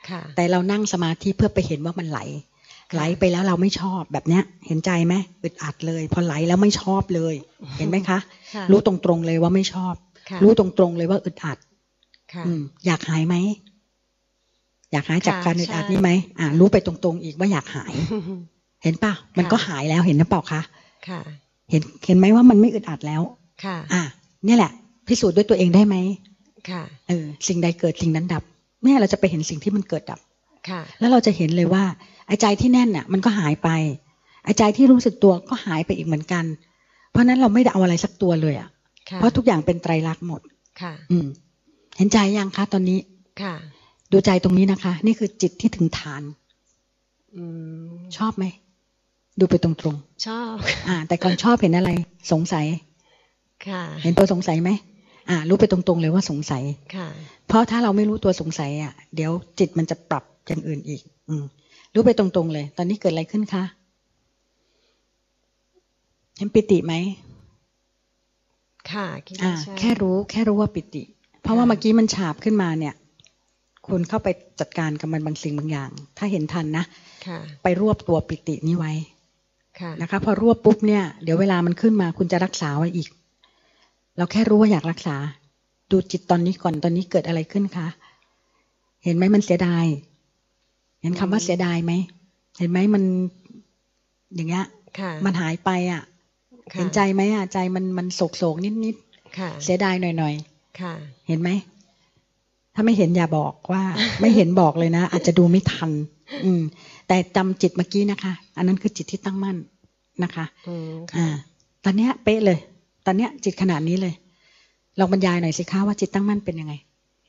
แต่เรานั่งสมาธิเพื่อไปเห็นว่ามันไหลไหลไปแล้วเราไม่ชอบแบบเนี้ยเห็นใจไหมอึดอัดเลยพอไหลแล้วไม่ชอบเลยเห็นไหมคะรู้ตรงๆเลยว่าไม่ชอบรู้ตรงๆเลยว่าอึดอัดอยากหายไหมอยากหายจากการอึดอัดนี่ไหมอ่ารู้ไปตรงๆอีกว่าอยากหายเห็นป่ะมันก็หายแล้วเห็นหรือเปล่าคะเห็นเห็นไหมว่ามันไม่อึดอัดแล้วอ่านี่แหละพิสูจน์ด้วยตัวเองได้ไหมเออสิ่งใดเกิดสิ่งนั้นดับแม่เราจะไปเห็นสิ่งที่มันเกิดดับแล้วเราจะเห็นเลยว่าไอ้ใจที่แน่นน่ะมันก็หายไปไอ้ใจที่รู้สึกตัวก็หายไปอีกเหมือนกันเพราะนั้นเราไม่ได้เอาอะไรสักตัวเลยอ่ะเพราะทุกอย่างเป็นไตรลักษณ์หมดอืมเห็นใจยังคะตอนนี้ดูใจตรงนี้นะคะนี่คือจิตที่ถึงฐานชอบไหมดูไปตรงๆชอบอ่าแต่ก่อนชอบเห็นอะไรสงสัยเห็นตัวสงสัยไหมอ่ารู้ไปตรงๆเลยว่าสงสัยเพราะถ้าเราไม่รู้ตัวสงสัยอ่ะเดี๋ยวจิตมันจะปรับอย่างอื่นอีกอืมรู้ไปตรงๆเลยตอนนี้เกิดอะไรขึ้นคะเห็นปิติไหมค่ะอ่าแค่รู้แค่รู้ว่าปิติเพราะว่าเมื่อกี้มันฉาบขึ้นมาเนี่ยคุณเข้าไปจัดการกับมันบางสิ่งบางอย่างถ้าเห็นทันนะไปรวบตัวปิตินี้ไว้นะคะพอรวบปุ๊บเนี่ยเดี๋ยวเวลามันขึ้นมาคุณจะรักษาไว้อีกเราแค่รู้ว่าอยากรักษาดูจิตตอนนี้ก่อนตอนนี้เกิดอะไรขึ้นคะเห็นไหมมันเสียดายเห็นคำว่าเสียดายไหมเห็นไหมมันอย่างเงี้ยมันหายไปอ่ะเห็นใจไหมอ่ะใจมันมันโศกโศกนิดนิดเสียดายหน่อยหน่อยเห็นไหมถ้าไม่เห็นอย่าบอกว่า ไม่เห็นบอกเลยนะอาจจะดูไม่ทันอืมแต่จำจิตเมื่อกี้นะคะอันนั้นคือจิตที่ตั้งมั่นนะคะอ่าตอนเนี้ยเป๊ะเลยตอนเนี้ยจิตขนาดนี้เลยลองบรรยายหน่อยสิคะว่าจิตตั้งมั่นเป็นยังไง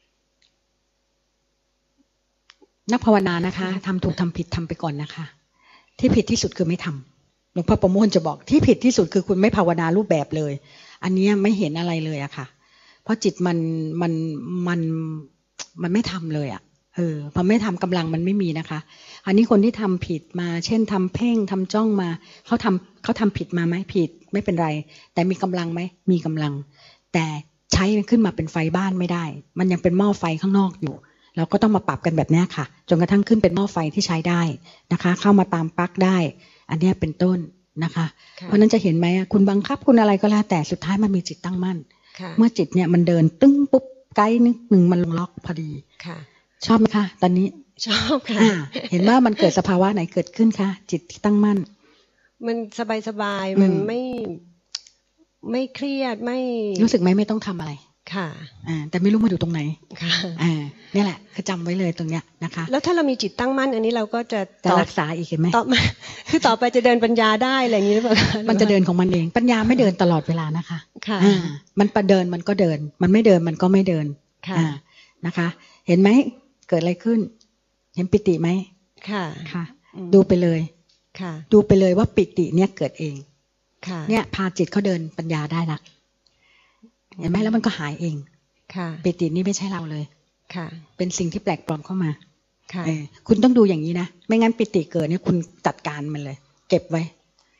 นักภาวนานะคะทำถูกทำผิดทำไปก่อนนะคะที่ผิดที่สุดคือไม่ทำหลวงพ่อประโมทจะบอกที่ผิดที่สุดคือคุณไม่ภาวนารูปแบบเลยอันนี้ไม่เห็นอะไรเลยอะค่ะเพราะจิตมันมันมันมันไม่ทำเลยอะเออพอไม่ทำกำลังมันไม่มีนะคะอันนี้คนที่ทำผิดมาเช่นทำเพ่งทำจ้องมาเขาทำเขาทำผิดมาไหมผิดไม่เป็นไรแต่มีกำลังไหมมีกำลังแต่ใช้มันขึ้นมาเป็นไฟบ้านไม่ได้มันยังเป็นหม้อไฟข้างนอกอยู่เราก็ต้องมาปรับกันแบบนี้ค่ะจนกระทั่งขึ้นเป็นหม้อไฟที่ใช้ได้นะคะเข้ามาตามปลั๊กได้อันนี้เป็นต้นนะคะเพราะนั้นจะเห็นไหมคุณบังคับคุณอะไรก็แล้วแต่สุดท้ายมันมีจิตตั้งมั่นเมื่อจิตเนี่ยมันเดินตึ้งปุ๊บไกด์นึกหนึ่งมันลงล็อกพอดีชอบไหมคะตอนนี้ชอบค่ะเห็นว่ามันเกิดสภาวะไหนเกิดขึ้นคะจิตที่ตั้งมั่นมันสบายสบายมันไม่ไม่เครียดไม่รู้สึกไหมไม่ต้องทำอะไรค่ะอ่าแต่ไม่รู้มาอยู่ตรงไหนค่ะอ่านี่แหละคือจำไว้เลยตรงเนี้ยนะคะแล้วถ้าเรามีจิตตั้งมั่นอันนี้เราก็จะจะรักษาอีกเห็นไหมต่อมาคือต่อไปจะเดินปัญญาได้อะไรอย่างนี้หรือเปล่ามันจะเดินของมันเองปัญญาไม่เดินตลอดเวลานะคะค่ะอ่ามันประเดินมันก็เดินมันไม่เดินมันก็ไม่เดินค่ะนะคะเห็นไหมเกิดอะไรขึ้นเห็นปิติไหมค่ะค่ะดูไปเลยค่ะดูไปเลยว่าปิติเนี่ยเกิดเองค่ะเนี่ยพาจิตเขาเดินปัญญาได้ละเห็นไหมแล้วมันก็หายเองค่ะปิตินี่ไม่ใช่เราเลยค่ะเป็นสิ่งที่แปลกปลอมเข้ามาค่ะคุณต้องดูอย่างนี้นะไม่งั้นปิติเกิดเนี่ยคุณจัดการมันเลยเก็บไว้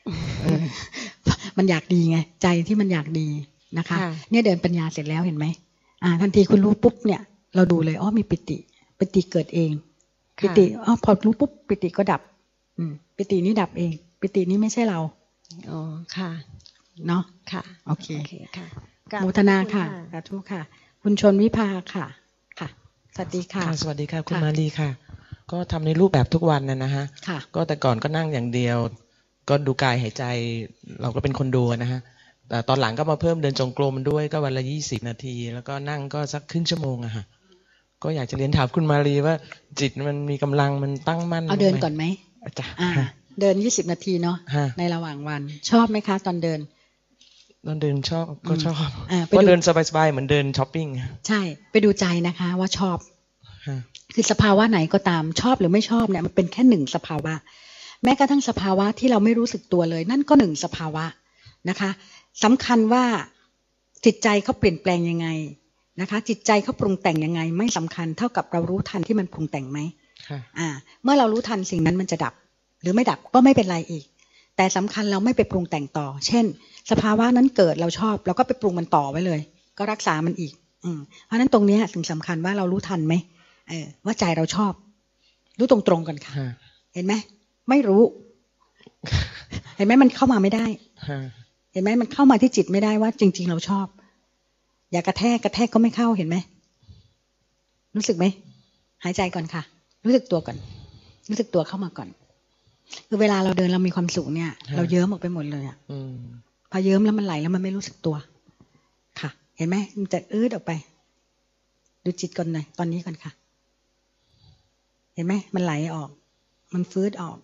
มันอยากดีไงใจที่มันอยากดีนะคะเนี่ยเดินปัญญาเสร็จแล้วเห็นไหมอ่าทันทีคุณรู้ปุ๊บเนี่ยเราดูเลยอ๋อมีปิติปิติเกิดเองปิติอ๋อพอรู้ปุ๊บปิติก็ดับอืมปิตินี้ดับเองปิตินี้ไม่ใช่เราอ๋อค่ะเนาะค่ะโอเคค่ะโมทนาค่ะสาธุค่ะคุณชนวิภาค่ะค่ะสวัสดีค่ะสวัสดีค่ะคุณมาลีค่ะก็ทำในรูปแบบทุกวันนะนะฮะก็แต่ก่อนก็นั่งอย่างเดียวก็ดูกายหายใจเราก็เป็นคนดูนะฮะแต่ตอนหลังก็มาเพิ่มเดินจงกรมด้วยก็วันละยี่สิบนาทีแล้วก็นั่งก็สักครึ่งชั่วโมงอะฮะก็อยากจะเรียนถามคุณมาลีว่าจิตมันมีกำลังมันตั้งมั่นเอาเดินก่อนไหมจ้ะเดินยี่สิบนาทีเนาะในระหว่างวันชอบไหมคะตอนเดินตอนเดินชอบก็ชอบก็เดินสบายๆเหมือนเดินช้อปปิ้งใช่ไปดูใจนะคะว่าชอบคือสภาวะไหนก็ตามชอบหรือไม่ชอบเนี่ยมันเป็นแค่หนึ่งสภาวะแม้กระทั่งสภาวะที่เราไม่รู้สึกตัวเลยนั่นก็หนึ่งสภาวะนะคะสำคัญว่าจิตใจเขาเปลี่ยนแปลงยังไงนะคะจิตใจเขาปรุงแต่งยังไงไม่สำคัญเท่ากับเรารู้ทันที่มันปรุงแต่งไหมอ่าเมื่อเรารู้ทันสิ่งนั้นมันจะดับหรือไม่ดับก็ไม่เป็นไรอีกแต่สำคัญเราไม่ไปปรุงแต่งต่อเช่นสภาวะนั้นเกิดเราชอบเราก็ไปปรุงมันต่อไว้เลยก็รักษามันอีกอืมเพราะฉะนั้นตรงนี้สิ่งสำคัญว่าเรารู้ทันไหมเออว่าใจเราชอบรู้ตรงๆกันค่ะเห็นไหมไม่รู้ เห็นไหมมันเข้ามาไม่ได้เห็นไหมมันเข้ามาที่จิตไม่ได้ว่าจริงๆเราชอบอย่ากระแทกกระแทกก็ไม่เข้าเห็นไหมรู้สึกไหมหายใจก่อนค่ะรู้สึกตัวก่อนรู้สึกตัวเข้ามาก่อนคือเวลาเราเดินเรามีความสุขเนี่ยเราเยิ้มออกไปหมดเลยอ่ะพอเยิ้มแล้วมันไหลแล้วมันไม่รู้สึกตัวค่ะเห็นไหมมันจะอืดออกไปดูจิตก่อนหน่อยตอนนี้ก่อนค่ะเห็นไหมมันไหลออกมันฟื้นออก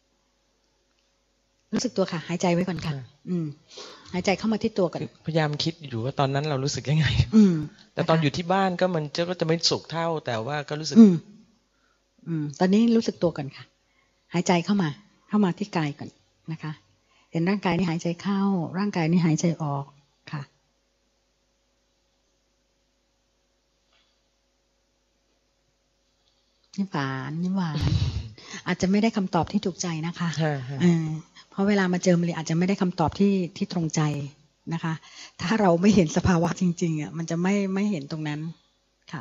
รู้สึกตัวค่ะหายใจไว้ก่อนค่ะอืมหายใจเข้ามาที่ตัวก่อนพยายามคิดอยู่ว่าตอนนั้นเรารู้สึกยังไงอืมแต่ตอนอยู่ที่บ้านก็มันจะก็จะไม่สุขเท่าแต่ว่าก็รู้สึกอืมอืมตอนนี้รู้สึกตัวก่อนค่ะหายใจเข้ามาเข้ามาที่กายก่อนนะคะเห็นร่างกายนี่หายใจเข้าร่างกายนี่หายใจออกค่ะยิ้มหวานยิ้มหวานอาจจะไม่ได้คำตอบที่ถูกใจนะคะเออเพราะเวลามาเจอมันอาจจะไม่ได้คำตอบที่ที่ตรงใจนะคะถ้าเราไม่เห็นสภาวะจริงๆอ่ะมันจะไม่ไม่เห็นตรงนั้นค่ะ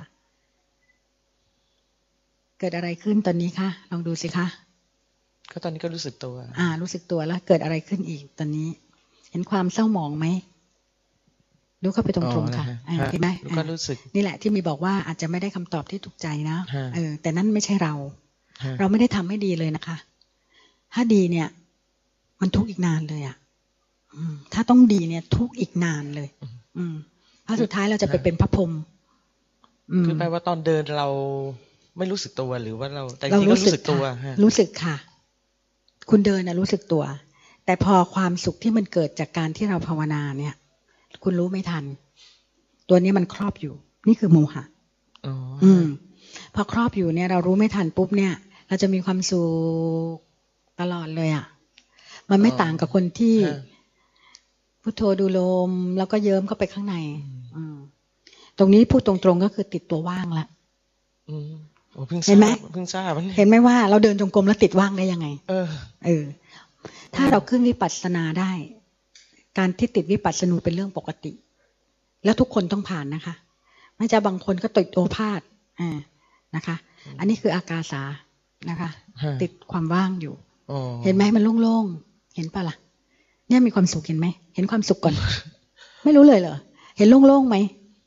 เกิดอะไรขึ้นตอนนี้คะลองดูสิคะก็ตอนนี้ก็รู้สึกตัวอ่ารู้สึกตัวแล้วเกิดอะไรขึ้นอีกตอนนี้เห็นความเศร้าหมองไหมดูเข้าไปตรงๆค่ะเห็นไหมก็รู้สึกนี่แหละที่มีบอกว่าอาจจะไม่ได้คำตอบที่ถูกใจนะเออแต่นั่นไม่ใช่เราเราไม่ได้ทำให้ดีเลยนะคะถ้าดีเนี่ยมันทุกข์อีกนานเลยอ่ะถ้าต้องดีเนี่ยทุกข์อีกนานเลย อืมเพราะสุดท้ายเราจะไปเป็นพระพรหมคือแปลว่าตอนเดินเราไม่รู้สึกตัวหรือว่าเราแต่จริงๆก็รู้สึกตัวรู้สึกค่ะคุณเดินนะรู้สึกตัวแต่พอความสุขที่มันเกิดจากการที่เราภาวนาเนี่ยคุณรู้ไม่ทันตัวนี้มันครอบอยู่นี่คือโมหะอืมพอครอบอยู่เนี่ยเรารู้ไม่ทันปุ๊บเนี่ยเราจะมีความสุขตลอดเลยอ่ะมันไม่ต่างกับคนที่พุทโธดูลมแล้วก็เยิ้มเข้าไปข้างในอืมตรงนี้พูดตรงๆก็คือติดตัวว่างละเห็นไหมเพิ่งทราบเห็นไหมว่าเราเดินจงกรมแล้วติดว่างได้ยังไงเออเออถ้าเราขึ้นวิปัสสนาได้การที่ติดวิปัสสนูเป็นเรื่องปกติแล้วทุกคนต้องผ่านนะคะไม่ใช่บางคนก็ติดโอภาสอ่านะคะอันนี้คืออากาสานะคะติดความว่างอยู่เห็นไหมมันโล่งๆเห็นปะล่ะเนี่ยมีความสุขเห็นไหมเห็นความสุขก่อน ไม่รู้เลยเหรอเห็นโล่งๆไหม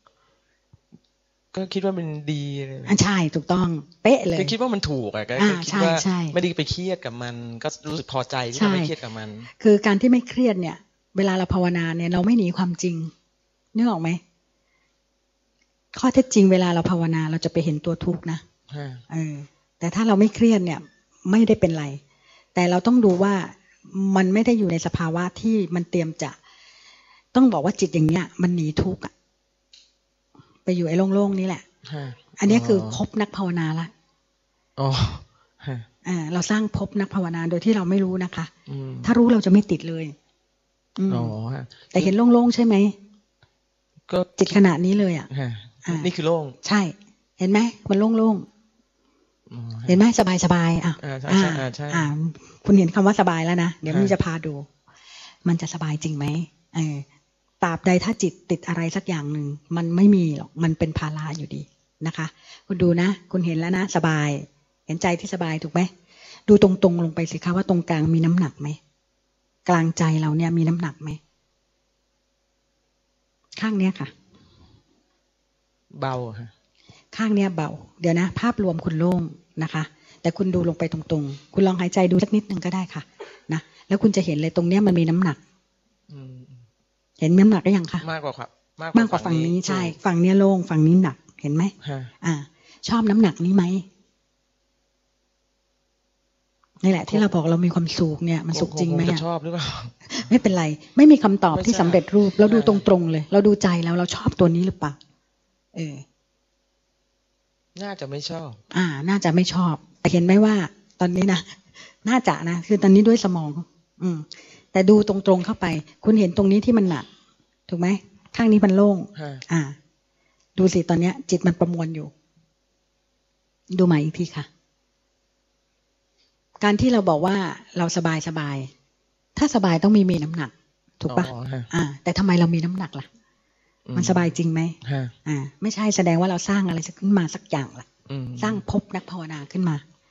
ก็คิดว่ามันดีเลยอ่าใช่ถูกต้องเป๊ะเลยก็คิดว่ามันถูกอ่ะก็คิดว่าไม่ได้ไปเครียดกับมันก็รู้สึกพอใจที่ไม่เครียดกับมันคือการที่ไม่เครียดเนี่ยเวลาเราภาวนาเนี่ยเราไม่หนีความจริงนึกออกไหมข้อเท็จจริงเวลาเราภาวนาเราจะไปเห็นตัวทุกข์นะเออแต่ถ้าเราไม่เครียดเนี่ยไม่ได้เป็นไรแต่เราต้องดูว่ามันไม่ได้อยู่ในสภาวะที่มันเตรียมจะต้องบอกว่าจิตอย่างเนี้ยมันหนีทุกข์อ่ะไปอยู่ไอ้โล่งๆนี่แหละอันนี้คือพบนักภาวนาละอ๋ออ่าเราสร้างพบนักภาวนาโดยที่เราไม่รู้นะคะถ้ารู้เราจะไม่ติดเลยอ๋อแต่เห็นโล่งๆใช่ไหมก็จิตขณะนี้เลยอ่ะนี่คือโล่งใช่เห็นไหมมันโล่งๆเห็นไหมสบายๆอ่ะอ่าอ่าคุณเห็นคำว่าสบายแล้วนะเดี๋ยวมันจะพาดูมันจะสบายจริงไหมเออตราบใดถ้าจิตติดอะไรสักอย่างหนึ่งมันไม่มีหรอกมันเป็นภาระอยู่ดีนะคะคุณดูนะคุณเห็นแล้วนะสบายเห็นใจที่สบายถูกไหมดูตรงๆลงไปสิคะว่าตรงกลางมีน้ำหนักไหมกลางใจเราเนี่ยมีน้ำหนักไหมข้างเนี้ยค่ะเบาค่ะข้างเนี้ยเบาเดี๋ยวนะภาพรวมคุณโล่งนะคะแต่คุณดูลงไปตรงๆคุณลองหายใจดูสักนิดนึงก็ได้ค่ะนะแล้วคุณจะเห็นเลยตรงเนี้ยมันมีน้ำหนักเห็นน้ำหนักได้ยังคะมากกว่าครับมากกว่าฝั่งนี้ใช่ฝั่งเนี้ยโล่งฝั่งนี้หนักเห็นไหมอ่าชอบน้ำหนักนี้ไหมนี่แหละที่เราบอกเรามีความสุขเนี่ยมันสุขจริงไหมชอบหรือเปล่าไม่เป็นไรไม่มีคำตอบที่สำเร็จรูปเราดูตรงๆเลยเราดูใจแล้วเราชอบตัวนี้หรือเปล่าเออน่าจะไม่ชอบอ่าน่าจะไม่ชอบแต่เห็นไหมว่าตอนนี้นะน่าจะนะคือตอนนี้ด้วยสมองอืมแต่ดูตรงๆเข้าไปคุณเห็นตรงนี้ที่มันหนักถูกไหมข้างนี้มันโล่งอ่าดูสิตอนเนี้ยจิตมันประมวลอยู่ดูใหม่อีกทีค่ะการที่เราบอกว่าเราสบายสบายถ้าสบายต้องมีมีน้ำหนักถูกปะอ่าแต่ทำไมเรามีน้ำหนักล่ะมันสบายจริงไหมอ่าไม่ใช่แสดงว่าเราสร้างอะไรขึ้นมาสักอย่างล่ะสร้างภพนักภาวนาขึ้นมา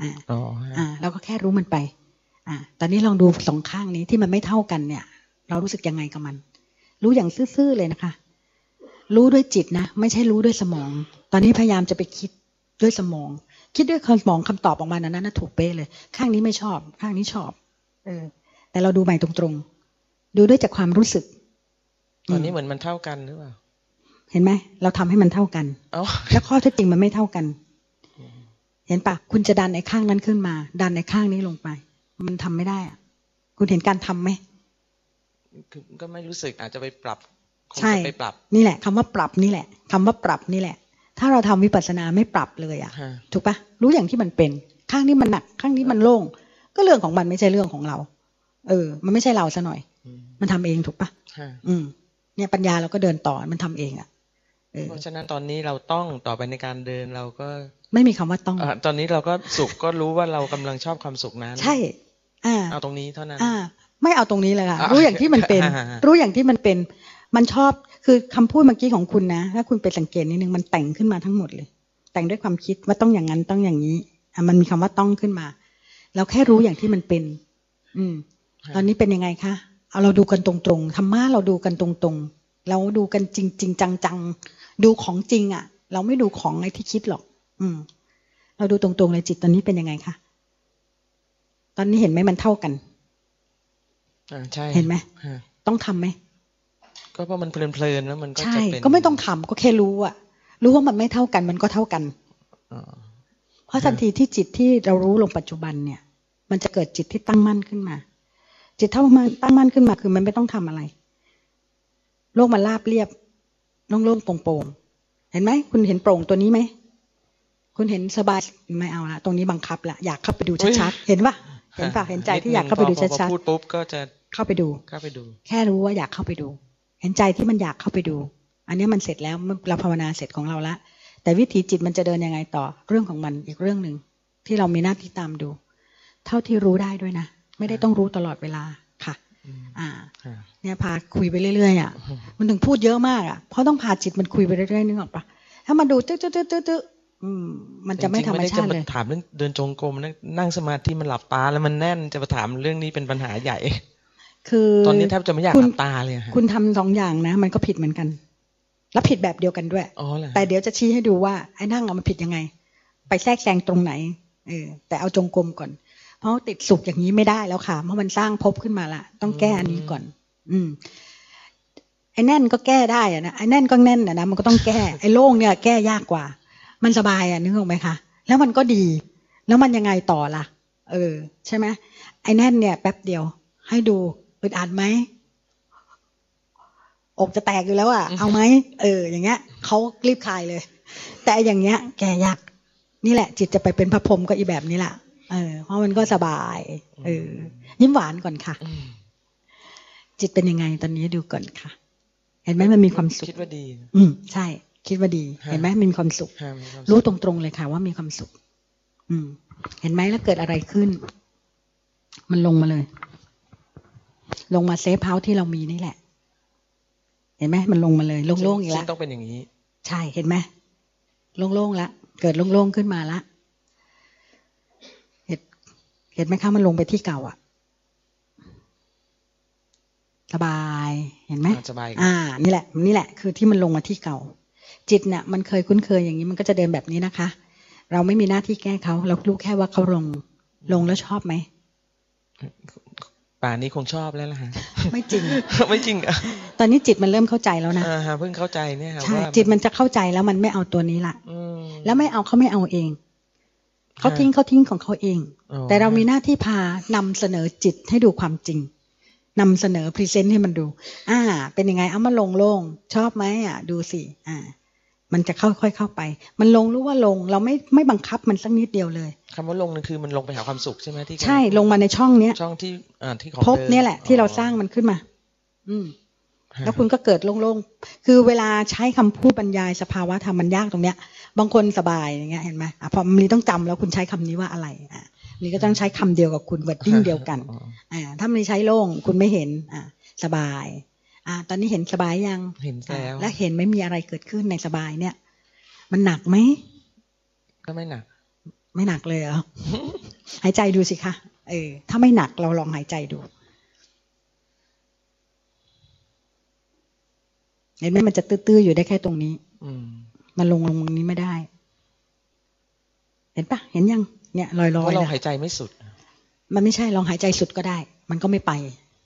อ่าอ๋ออ่าเราก็แค่รู้มันไปอ่าตอนนี้ลองดูสองข้างนี้ที่มันไม่เท่ากันเนี่ยเรารู้สึกยังไงกับมันรู้อย่างซื่อๆเลยนะคะรู้ด้วยจิตนะไม่ใช่รู้ด้วยสมองตอนนี้พยายามจะไปคิดด้วยสมองคิดด้วยสมองคำตอบออกมานั้นน่ะถูกเป๊ะเลยข้างนี้ไม่ชอบข้างนี้ชอบเออแต่เราดูใหม่ตรงๆดูด้วยจากความรู้สึกตอนนี้เหมือนมันเท่ากันหรือเปล่าเห็นไหมเราทำให้มันเท่ากันแล้วข้อเท็จจริงมันไม่เท่ากันเห็นปะคุณจะดันไอ้ข้างนั้นขึ้นมาดันไอ้ข้างนี้ลงไปมันทำไม่ได้อะคุณเห็นการทำไหมก็ไม่รู้สึกอาจจะไปปรับใช่ไปปรับนี่แหละคำว่าปรับนี่แหละคำว่าปรับนี่แหละถ้าเราทำวิปัสสนาไม่ปรับเลยอ่ะถูกปะรู้อย่างที่มันเป็นข้างนี้มันหนักข้างนี้มันโล่งก็เรื่องของมันไม่ใช่เรื่องของเราเออมันไม่ใช่เราซะหน่อยมันทำเองถูกปะอืมเนี่ยปัญญาเราก็เดินต่อมันทำเองอ่ะเพราะฉะนั้นตอนนี้เราต้องต่อไปในการเดินเราก็ไม่มีคำว่าต้องตอนนี้เราก็สุขก็รู้ว่าเรากำลังชอบความสุขนั้นใช่อ่าเอาตรงนี้เท่านั้นอ่าไม่เอาตรงนี้เลยค่ะรู้อย่างที่มันเป็นรู้อย่างที่มันเป็นมันชอบคือคำพูดเมื่อกี้ของคุณนะถ้าคุณไปสังเกตนิดนึงมันแต่งขึ้นมาทั้งหมดเลยแต่งด้วยความคิดว่าต้องอย่างนั้นต้องอย่างนี้อ่ะมันมีคำว่าต้องขึ้นมาเราแค่รู้อย่างที่มันเป็นอืมตอนนี้เป็นยังไงคะเอาเราดูกันตรงๆธรรมะเราดูกันตรงๆเราดูกันจริงๆจังๆดูของจริงอ่ะเราไม่ดูของไอ้ที่คิดหรอกอืมเราดูตรงๆเลยจิตตอนนี้เป็นยังไงคะตอนนี้เห็นไหมมันเท่ากันอ่าใช่เห็นไหมต้องทำไหมก็เพราะมันเพลินๆแล้วมันก็จะเป็นก็ไม่ต้องทำก็แค่รู้อะรู้ว่ามันไม่เท่ากันมันก็เท่ากันเพราะทันทีที่จิตที่เรารู้ลงปัจจุบันเนี่ยมันจะเกิดจิตที่ตั้งมั่นขึ้นมาจิตเท่ามันตั้งมั่นขึ้นมาคือมันไม่ต้องทำอะไรโลกมันราบเรียบโล่งๆโปร่งๆเห็นไหมคุณเห็นโปร่งตัวนี้ไหมคุณเห็นสบายไม่เอาละตรงนี้บังคับละอยากเข้าไปดูชัดๆเห็นปะเห็นปะเห็นใจที่อยากเข้าไปดูชัดๆพูดปุ๊บก็จะเข้าไปดูเข้าไปดูแค่รู้ว่าอยากเข้าไปดูเห็นใจที่มันอยากเข้าไปดูอันนี้มันเสร็จแล้วเราภาวนาเสร็จของเราละแต่วิถีจิตมันจะเดินยังไงต่อเรื่องของมันอีกเรื่องหนึ่งที่เรามีหน้าที่ตามดูเท่าที่รู้ได้ด้วยนะไม่ได้ต้องรู้ตลอดเวลาค่ะอ่าเนี่ยพาคุยไปเรื่อยๆอ่ะมันถึงพูดเยอะมากอ่ะเพราะต้องพาจิตมันคุยไปเรื่อยๆนึกออกปะถ้ามันดูตื้อตื้อตื้อตื้อมันจะไม่ธรรมชาติเลยถามเรื่องเดินจงกรมนั่งสมาธิมันหลับตาแล้วมันแน่นจะมาถามเรื่องนี้เป็นปัญหาใหญ่คือตอนนี้แทบจะไม่อยากหลับตาเลยค่ะคุณทำสองอย่างนะมันก็ผิดเหมือนกันแล้วผิดแบบเดียวกันด้วยแต่เดี๋ยวจะชี้ให้ดูว่าไอ้นั่งมันผิดยังไงไปแทรกแซงตรงไหนเออแต่เอาจงกรมก่อนเพราะติดสุขอย่างนี้ไม่ได้แล้วค่ะเพราะมันสร้างภพขึ้นมาละต้องแก้อันนี้ก่อนอืมไอ้แน่นก็แก้ได้อะนะไอ้แน่นก็แน่นอะนะมันก็ต้องแก้ไอ้โล่งเนี่ยแก้ยากกว่ามันสบายอะนึกออกไหมคะแล้วมันก็ดีแล้วมันยังไงต่อล่ะเออใช่ไหมไอ้แน่นเนี่ยแป๊บเดียวให้ดูอึดอัดไหมอกจะแตกอยู่แล้วอ่ะเอาไหมเอออย่างเงี้ยเขารีบคลายเลยแต่อย่างเงี้ยแกยากนี่แหละจิตจะไปเป็นพระพรหมก็อีแบบนี้แหละเออเพราะมันก็สบายเออยิ้มหวานก่อนค่ะจิตเป็นยังไงตอนนี้ดูก่อนค่ะเห็นไหมมันมีความสุขคิดว่าดีอืมใช่คิดว่าดีเห็นไหมมันมีความสุขรู้ตรงๆเลยค่ะว่ามีความสุขอืมเห็นไหมแล้วเกิดอะไรขึ้นมันลงมาเลยลงมาเซฟเฮาส์ที่เรามีนี่แหละเห็นไหมมันลงมาเลยโล่งๆอีกแล้วต้องเป็นอย่างนี้ใช่เห็นไหมโล่งๆแล้วเกิดโล่งๆขึ้นมาละเห็นเห็นไหมคะมันลงไปที่เก่าอ่ะสบายเห็นไหมสบายอ่านี่แหละนี่แหละคือที่มันลงมาที่เก่าจิตเนี่ยมันเคยคุ้นเคยอย่างนี้มันก็จะเดินแบบนี้นะคะเราไม่มีหน้าที่แก้เขาเรารู้แค่ว่าเขาลงลงแล้วชอบไหมป่านนี้คงชอบแล้วล่ะฮะไม่จริงไม่จริงอ่ะตอนนี้จิตมันเริ่มเข้าใจแล้วนะอ่าเพิ่งเข้าใจเนี่ยค่ะว่าจิตมันจะเข้าใจแล้วมันไม่เอาตัวนี้ละแล้วไม่เอาเขาไม่เอาเองเขาทิ้งเขาทิ้งของเขาเองแต่เรามีหน้าที่พานำเสนอจิตให้ดูความจริงนำเสนอพรีเซนต์ให้มันดูอ่าเป็นยังไงเอามาลงโล่งชอบไหมอ่ะดูสิอ่ามันจะค่อยๆเข้าไปมันลงรู้ว่าลงเราไม่ไม่บังคับมันสักนิดเดียวเลยคำว่าลงนั่นคือมันลงไปหาความสุขใช่ไหมที่ใช่ลงมาในช่องเนี้ยช่องที่อ่าที่ของพบเนี่ยแหละที่เราสร้างมันขึ้นมาอืมแล้วคุณก็เกิดโล่งๆคือเวลาใช้คำพูดบรรยายสภาวะธรรมมันยากตรงเนี้ยบางคนสบายอย่างเงี้ยเห็นไหมอ่ะพอมันนี้ต้องจำแล้วคุณใช้คำนี้ว่าอะไรอ่ะนี่ก็ต้องใช้คำเดียวกับคุณเวิร์ดดิ้งเดียวกันอ่าถ้ามันใช้โล่งคุณไม่เห็นอ่าสบายอ่าตอนนี้เห็นสบายยังเห็นแล้วและเห็นไม่มีอะไรเกิดขึ้นในสบายเนี่ยมันหนักไหมก็ไม่หนักไม่หนักเลยเหรอ หายใจดูสิคะเออถ้าไม่หนักเราลองหายใจดูเห็นไหมมันจะตื้อๆอยู่ได้แค่ตรงนี้มันลงลงตรงนี้ไม่ได้เห็นปะเห็นยังเนี่ยลอยๆเราหายใจไม่สุดมันไม่ใช่ลองหายใจสุดก็ได้มันก็ไม่ไป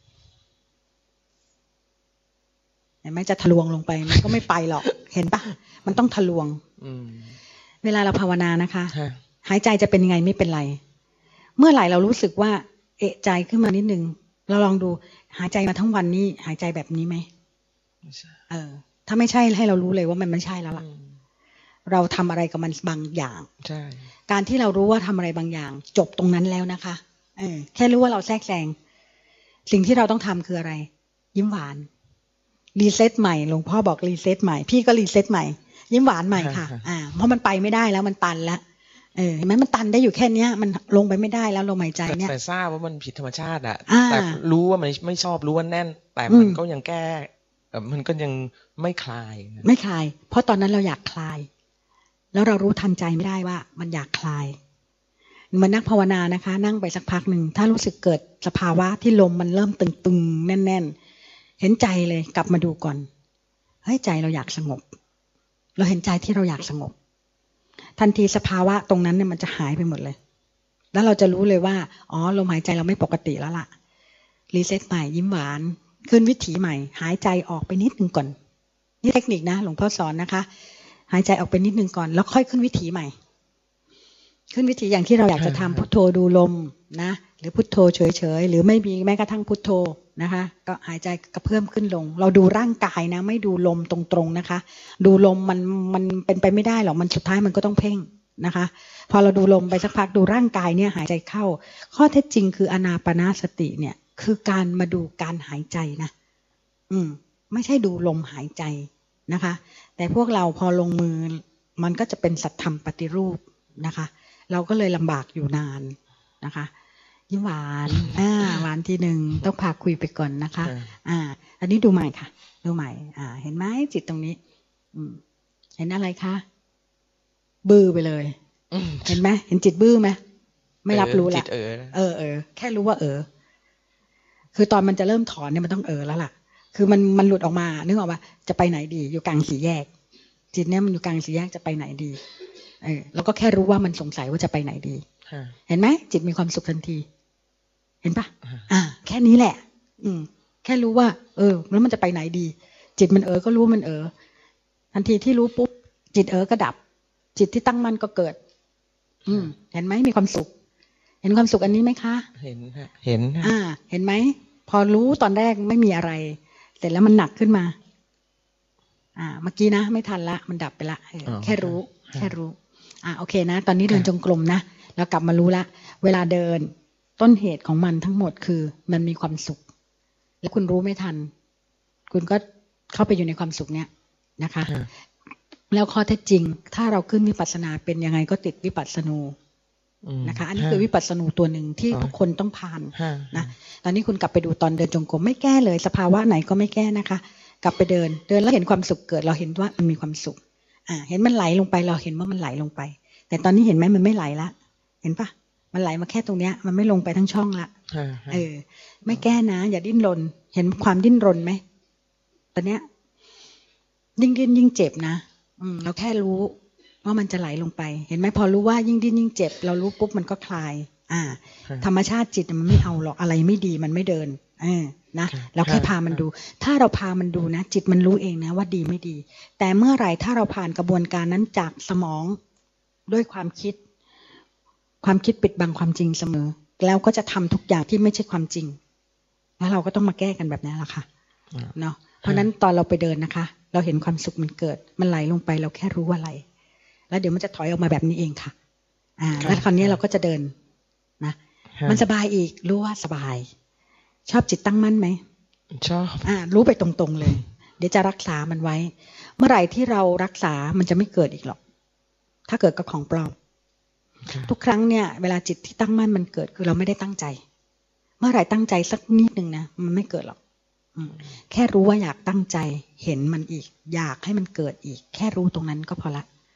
เห็นไหมจะทะลวงลงไปมันก็ไม่ไปหรอกเห็นปะมันต้องทะลวงเวลาเราภาวนานะคะหายใจจะเป็นยังไงไม่เป็นไรเมื่อไหร่เรารู้สึกว่าเอะใจขึ้นมานิดนึงเราลองดูหายใจมาทั้งวันนี้หายใจแบบนี้ไหมเออถ้าไม่ใช่ให้เรารู้เลยว่ามันไม่ใช่แล้วล่ะเราทำอะไรกับมันบางอย่างใช่การที่เรารู้ว่าทำอะไรบางอย่างจบตรงนั้นแล้วนะคะเออแค่รู้ว่าเราแทรกแซงสิ่งที่เราต้องทำคืออะไรยิ้มหวานรีเซ็ตใหม่หลวงพ่อบอกรีเซ็ตใหม่พี่ก็รีเซ็ตใหม่ยิ้มหวานใหม่ค่ะอ่าเพราะมันไปไม่ได้แล้วมันตันแล้วเออเห็นไหมมันตันได้อยู่แค่เนี้ยมันลงไปไม่ได้แล้วลมหายใจเนี่ยแต่ทราบว่ามันผิดธรรมชาติอะแต่รู้ว่ามันไม่ชอบรู้ว่าแน่นแต่มันก็ยังแก้มันก็ยังไม่คลายไม่คลายเพราะตอนนั้นเราอยากคลายแล้วเรารู้ทันใจไม่ได้ว่ามันอยากคลายเหมือนนักภาวนานะคะนั่งไปสักพักหนึ่งถ้ารู้สึกเกิดสภาวะที่ลมมันเริ่มตึงๆแน่นๆเห็นใจเลยกลับมาดูก่อนเฮ้ยใจเราอยากสงบเราเห็นใจที่เราอยากสงบทันทีสภาวะตรงนั้นเนี่ยมันจะหายไปหมดเลยแล้วเราจะรู้เลยว่าอ๋อลมหายใจเราไม่ปกติแล้วล่ะรีเซ็ตใหม่ยิ้มหวานขึ้นวิถีใหม่หายใจออกไปนิดนึงก่อนนี่เทคนิคนะหลวงพ่อสอนนะคะหายใจออกไปนิดนึงก่อนแล้วค่อยขึ้นวิถีใหม่ขึ้นวิถีอย่างที่เราอยากจะทำพุทโธดูลมนะหรือพุทโธเฉยๆหรือไม่มีแม้กระทั่งพุทโธนะคะก็หายใจกระเพื่อมขึ้นลงเราดูร่างกายนะไม่ดูลมตรงๆนะคะดูลมมันมันเป็นไปไม่ได้หรอกมันสุดท้ายมันก็ต้องเพ่งนะคะพอเราดูลมไปสักพักดูร่างกายเนี่ยหายใจเข้าข้อเท็จจริงคืออานาปานสติเนี่ยคือการมาดูการหายใจนะอืมไม่ใช่ดูลมหายใจนะคะแต่พวกเราพอลงมือมันก็จะเป็นสัตธรรมปฏิรูปนะคะเราก็เลยลำบากอยู่นานนะคะยิ้มหวานอ่าหวานทีหนึ่งต้องพาคุยไปก่อนนะคะอ่าอันนี้ดูใหม่ค่ะดูใหม่อ่าเห็นไหมจิตตรงนี้อืมเห็นอะไรคะบื้อไปเลยเห็นไหมเห็นจิตบื้อไหมไม่รับรู้ละเออเออเออแค่รู้ว่าเออคือตอนมันจะเริ่มถอนเนี่ยมันต้องเออแล้วล่ะคือมันมันหลุดออกมานึกออกว่าจะไปไหนดีอยู่กลางสี่แยกจิตเนี่ยมันอยู่กลางสี่แยกจะไปไหนดีเออแล้วก็แค่รู้ว่ามันสงสัยว่าจะไปไหนดีเห็นไหมจิตมีความสุขทันทีเห็นปะอ่าแค่นี้แหละอืมแค่รู้ว่าเออแล้วมันจะไปไหนดีจิตมันเออก็รู้มันเออทันทีที่รู้ปุ๊บจิตเออก็ดับจิตที่ตั้งมั่นก็เกิดอืมเห็นไหมมีความสุขเห็นความสุขอันนี้ไหมคะเห็นฮะเห็นอ่าเห็นไหมพอรู้ตอนแรกไม่มีอะไรเสร็จแล้วมันหนักขึ้นมาอ่าเมื่อกี้นะไม่ทันละมันดับไปละแค่รู้แค่รู้อ่าโอเคนะตอนนี้เดินจงกรมนะแล้วกลับมารู้ละเวลาเดินต้นเหตุของมันทั้งหมดคือมันมีความสุขแล้วคุณรู้ไม่ทันคุณก็เข้าไปอยู่ในความสุขเนี้ยนะคะแล้วข้อเท็จจริงถ้าเราขึ้นวิปัสสนาเป็นยังไงก็ติดวิปัสสนูนะคะอันนี้คือวิปัสสนูตัวหนึ่งที่ทุกคนต้องผ่านนะตอนนี้คุณกลับไปดูตอนเดินจงกรมไม่แก้เลยสภาวะไหนก็ไม่แก้นะคะกลับไปเดินเดินแล้วเห็นความสุขเกิดเราเห็นว่ามันมีความสุขอ่าเห็นมันไหลลงไปเราเห็นว่ามันไหลลงไปแต่ตอนนี้เห็นไหมมันไม่ไหลละเห็นปะมันไหลมาแค่ตรงเนี้ยมันไม่ลงไปทั้งช่องละเออไม่แก้นะอย่าดิ้นรนเห็นความดิ้นรนไหมตอนเนี้ยยิ่งดิ้นยิ่งเจ็บนะอืมเราแค่รู้ว่ามันจะไหลลงไปเห็นไหมพอรู้ว่ายิ่งดิ้นยิ่งเจ็บเรารู้ปุ๊บมันก็คลายอ่าธรรมชาติจิตมันไม่เอาหรอกอะไรไม่ดีมันไม่เดินเออนะเราแค่พามันดูถ้าเราพามันดูนะจิตมันรู้เองนะว่าดีไม่ดีแต่เมื่อไหร่ถ้าเราผ่านกระบวนการนั้นจากสมองด้วยความคิดความคิดปิดบังความจริงเสมอแล้วก็จะทำทุกอย่างที่ไม่ใช่ความจริงแล้วเราก็ต้องมาแก้กันแบบนี้แหละค่ะเนาะเพราะนั้นตอนเราไปเดินนะคะเราเห็นความสุขมันเกิดมันไหลลงไปเราแค่รู้ว่าไหลแล้วเดี๋ยวมันจะถอยออกมาแบบนี้เองค่ะอ่าแล้วคราวนี้เราก็จะเดินนะมันสบายอีกรู้ว่าสบายชอบจิตตั้งมั่นไหมชอบอ่ารู้ไปตรงๆเลยเดี๋ยวจะรักษามันไว้เมื่อไหร่ที่เรารักษามันจะไม่เกิดอีกหรอกถ้าเกิดกับของปลอมทุกครั้งเนี่ยเวลาจิตที่ตั้งมั่นมันเกิดคือเราไม่ได้ตั้งใจเมื่อไหร่ตั้งใจสักนิดนึงนะมันไม่เกิดหรอกแค่รู้ว่าอยากตั้งใจเห็นมันอีกอยากให้มันเกิดอีกแค่รู้ตรงนั้นก็พอละ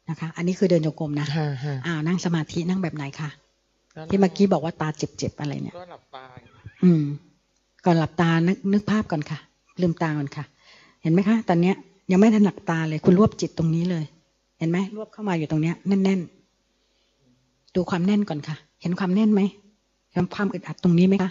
นะคะ อันนี้คือเดินจงกรมนะอ้าวนั่งสมาธินั่งแบบไหนคะที่เมื่อกี้บอกว่าตาเจ็บๆอะไรเนี่ยก็หลับตาอืมก่อนหลับตานึกนึกภาพก่อนค่ะลืมตาก่อนค่ะเห็นไหมคะตอนเนี้ยยังไม่ถนัดตาเลยคุณรวบจิตตรงนี้เลยเห็นไหมรวบเข้ามาอยู่ตรงเนี้ยแน่นๆดูความแน่นก่อนค่ะเห็นความแน่นไหมเห็นความอึดอัดตรงนี้ไหมคะ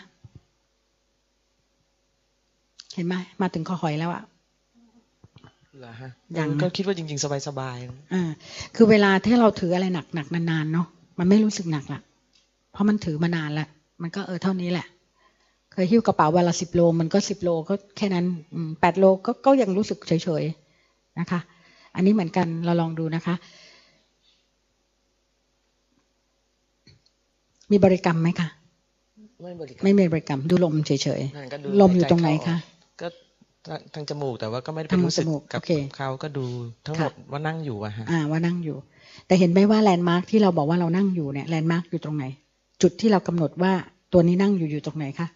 เห็นไหมมาถึงคอหอยแล้วอะเหรอฮะยังก็คิดว่าจริงๆสบายๆอ่าคือเวลาที่เราถืออะไรหนักๆนานๆเนาะมันไม่รู้สึกหนักละเพราะมันถือมานานแล้วมันก็เออเท่านี้แหละเคยหิ้วกระเป๋าวันละสิบโลมันก็สิบโลก็แค่นั้นแปดโลก็ก็ยังรู้สึกเฉยๆนะคะอันนี้เหมือนกันเราลองดูนะคะมีบริกรรมไหมคะไม่บริกรรมไม่มีบริกรรมดูลมเฉยๆลมอยู่ตรงไหนคะก็ทางจมูกแต่ว่าก็ไม่ได้เป็นรู้สึกกับเขาก็ดูทั้งหมดว่านั่งอยู่อะฮะอ่าว่านั่งอยู่แต่เห็นไหมว่าแลนด์มาร์คที่เราบอกว่าเรานั่งอยู่เนี่ยแลนด์มาร์คอยู่ตรงไหนจุดที่เรากำหนดว่าตัวนี้นั่งอยู่อยู่ตรงไหนคะ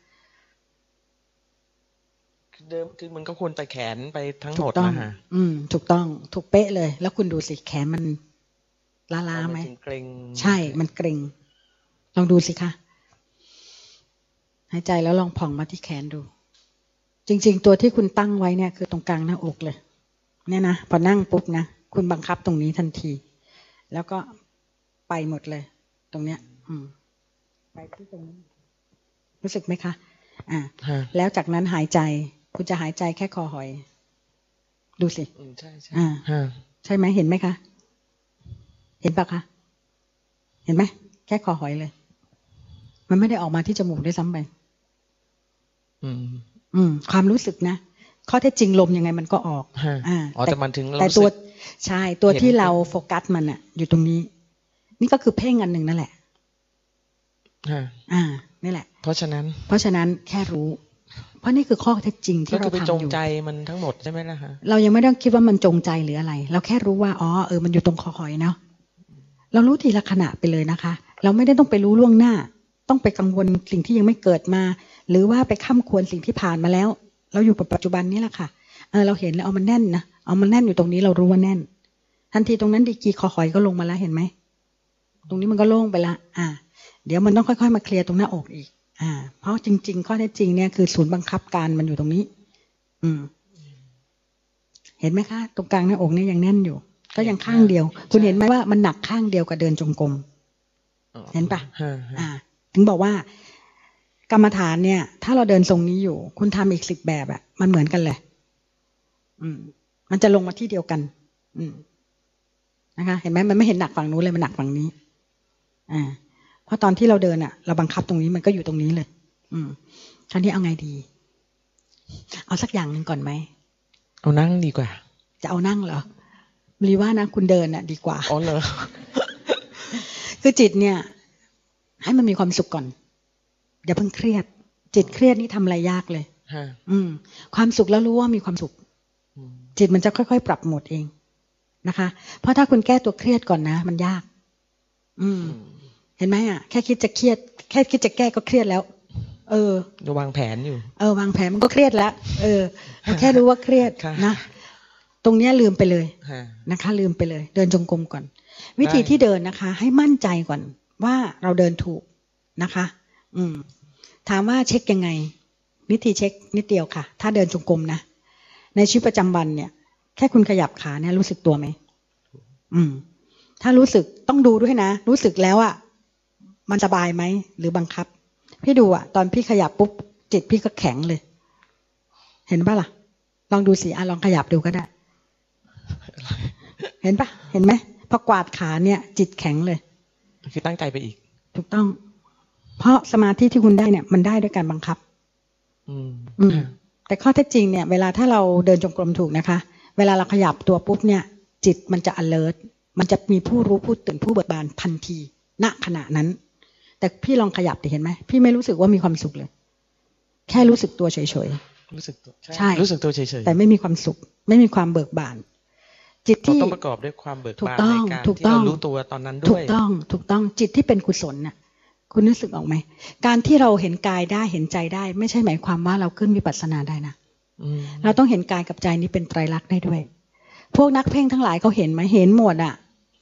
เดิมคือมันก็ควรไปแขนไปทั้งหมดนะฮะอืมถูกต้องถูกเป๊ะเลยแล้วคุณดูสิแขนมันล้าๆไหมเกร็งใช่มันเกร็งลองดูสิคะหายใจแล้วลองผ่องมาที่แขนดูจริงๆตัวที่คุณตั้งไว้เนี่ยคือตรงกลางหน้าอกเลยเนี่ยนะพอนั่งปุ๊บนะคุณบังคับตรงนี้ทันทีแล้วก็ไปหมดเลยตรงเนี้ยอืมไปที่ตรงนี้รู้สึกไหมคะอ่าแล้วจากนั้นหายใจคุณจะหายใจแค่คอหอยดูสิใช่ใช่อ่าใช่ไหมเห็นไหมคะเห็นปะคะเห็นไหมแค่คอหอยเลยมันไม่ได้ออกมาที่จมูกด้วยซ้ำไปอืมอืมความรู้สึกนะข้อเท็จจริงลมยังไงมันก็ออกอ่าแต่มันถึงแต่ตัวใช่ตัวที่เราโฟกัสมันอะอยู่ตรงนี้นี่ก็คือเพ่งอันหนึ่งนั่นแหละอ่านี่แหละเพราะฉะนั้นเพราะฉะนั้นแค่รู้เพราะนี่คือข้อเท็จจริงที่เราทำอยู่ก็คือไปจงใจมันทั้งหมดใช่ไหมล่ะคะเรายังไม่ต้องคิดว่ามันจงใจหรืออะไรเราแค่รู้ว่าอ๋อเออมันอยู่ตรงคอหอยเนาะเรารู้ทีละขณะไปเลยนะคะเราไม่ได้ต้องไปรู้ล่วงหน้าต้องไปกังวลสิ่งที่ยังไม่เกิดมาหรือว่าไปข้ามควรสิ่งที่ผ่านมาแล้วเราอยู่กับปัจจุบันนี้แหละค่ะเออเราเห็นแล้วเอามันแน่นนะเอามันแน่นอยู่ตรงนี้เรารู้ว่าแน่นทันทีตรงนั้นดีกีคอหอยก็ลงมาแล้วเห็นไหมตรงนี้มันก็โล่งไปละอ่าเดี๋ยวมันต้องค่อยๆมาเคลียร์ตรงหน้าอกอีกอ่าเพราะจริงๆข้อเท็จจริงเนี่ยคือศูนย์บังคับการมันอยู่ตรงนี้อืมเห็นไหมคะตรงกลางหน้าอกนี่ยังแน่นอยู่ก็ยังข้างเดียวคุณเห็นไหมว่ามันหนักข้างเดียวกับเดินจงกรมเห็นปะอ่าถึงบอกว่ากรรมฐานเนี่ยถ้าเราเดินทรงนี้อยู่คุณทำอีกสิบแบบอ่ะมันเหมือนกันเลยอืมมันจะลงมาที่เดียวกันอืมนะคะเห็นไหมมันไม่เห็นหนักฝั่งนู้นเลยมันหนักฝั่งนี้อ่าเพราะตอนที่เราเดินอ่ะเราบังคับตรงนี้มันก็อยู่ตรงนี้เลยอืมคราวนี้เอาไงดีเอาสักอย่างหนึ่งก่อนไหมเอานั่งดีกว่าจะเอานั่งเหรอรีว่านะคุณเดินอ่ะดีกว่าอ๋อเหรอคือจิตเนี่ยให้มันมีความสุขก่อนอย่าเพิ่งเครียดจิตเครียดนี่ทำอะไรยากเลยอืมความสุขแล้วรู้ว่ามีความสุขจิตมันจะค่อยๆปรับโหมดเองนะคะเพราะถ้าคุณแก้ตัวเครียดก่อนนะมันยากอืมเห็นไหมอ่ะแค่คิดจะเครียดแค่คิดจะแก้ก็เครียดแล้วเออจะวางแผนอยู่เออวางแผนมันก็เครียดแล้วเออแค่รู้ว่าเครียดนะตรงเนี้ยลืมไปเลยนะคะลืมไปเลยเดินจงกรมก่อนวิธีที่เดินนะคะให้มั่นใจก่อนว่าเราเดินถูกนะคะอืมถามว่าเช็คยังไงวิธีเช็คนิดเดียวค่ะถ้าเดินจงกรมนะในชีวิตประจำวันเนี่ยแค่คุณขยับขาเนี่ยรู้สึกตัวไหมอืมถ้ารู้สึกต้องดูด้วยนะรู้สึกแล้วอ่ะมันสบายไหมหรือบังคับพี่ดูอ่ะตอนพี่ขยับปุ๊บจิตพี่ก็แข็งเลยเห็นปะล่ะลองดูสิอ่ะลองขยับดูก็ได้เห็นปะเห็นไหมพอกวาดขาเนี่ยจิตแข็งเลยคือตั้งใจไปอีกถูกต้องเพราะสมาธิที่คุณได้เนี่ยมันได้ด้วยการบังคับอืมอืมแต่ข้อเท็จจริงเนี่ยเวลาถ้าเราเดินจงกรมถูกนะคะเวลาเราขยับตัวปุ๊บเนี่ยจิตมันจะ alert มันจะมีผู้รู้ผู้ตื่นผู้เบิกบานทันทีณขณะนั้นแต่พี่ลองขยับดิเห็นไหมพี่ไม่รู้สึกว่ามีความสุขเลยแค่รู้สึกตัวเฉยๆรู้สึกตัวใช่รู้สึกตัวเฉยๆแต่ไม่มีความสุขไม่มีความเบิกบานจิตที่ต้องประกอบด้วยความเบิกบานในการที่เรารู้ตัวตอนนั้นด้วยถูกต้องถูกต้องจิตที่เป็นกุศลน่ะคุณนึกสึกออกไหมการที่เราเห็นกายได้เห็นใจได้ไม่ใช่หมายความว่าเราขึ้นวิปัสสนาได้นะเราต้องเห็นกายกับใจนี้เป็นไตรลักษณ์ได้ด้วยพวกนักเพ่งทั้งหลายเขาเห็นไหมเห็นหมดอ่ะ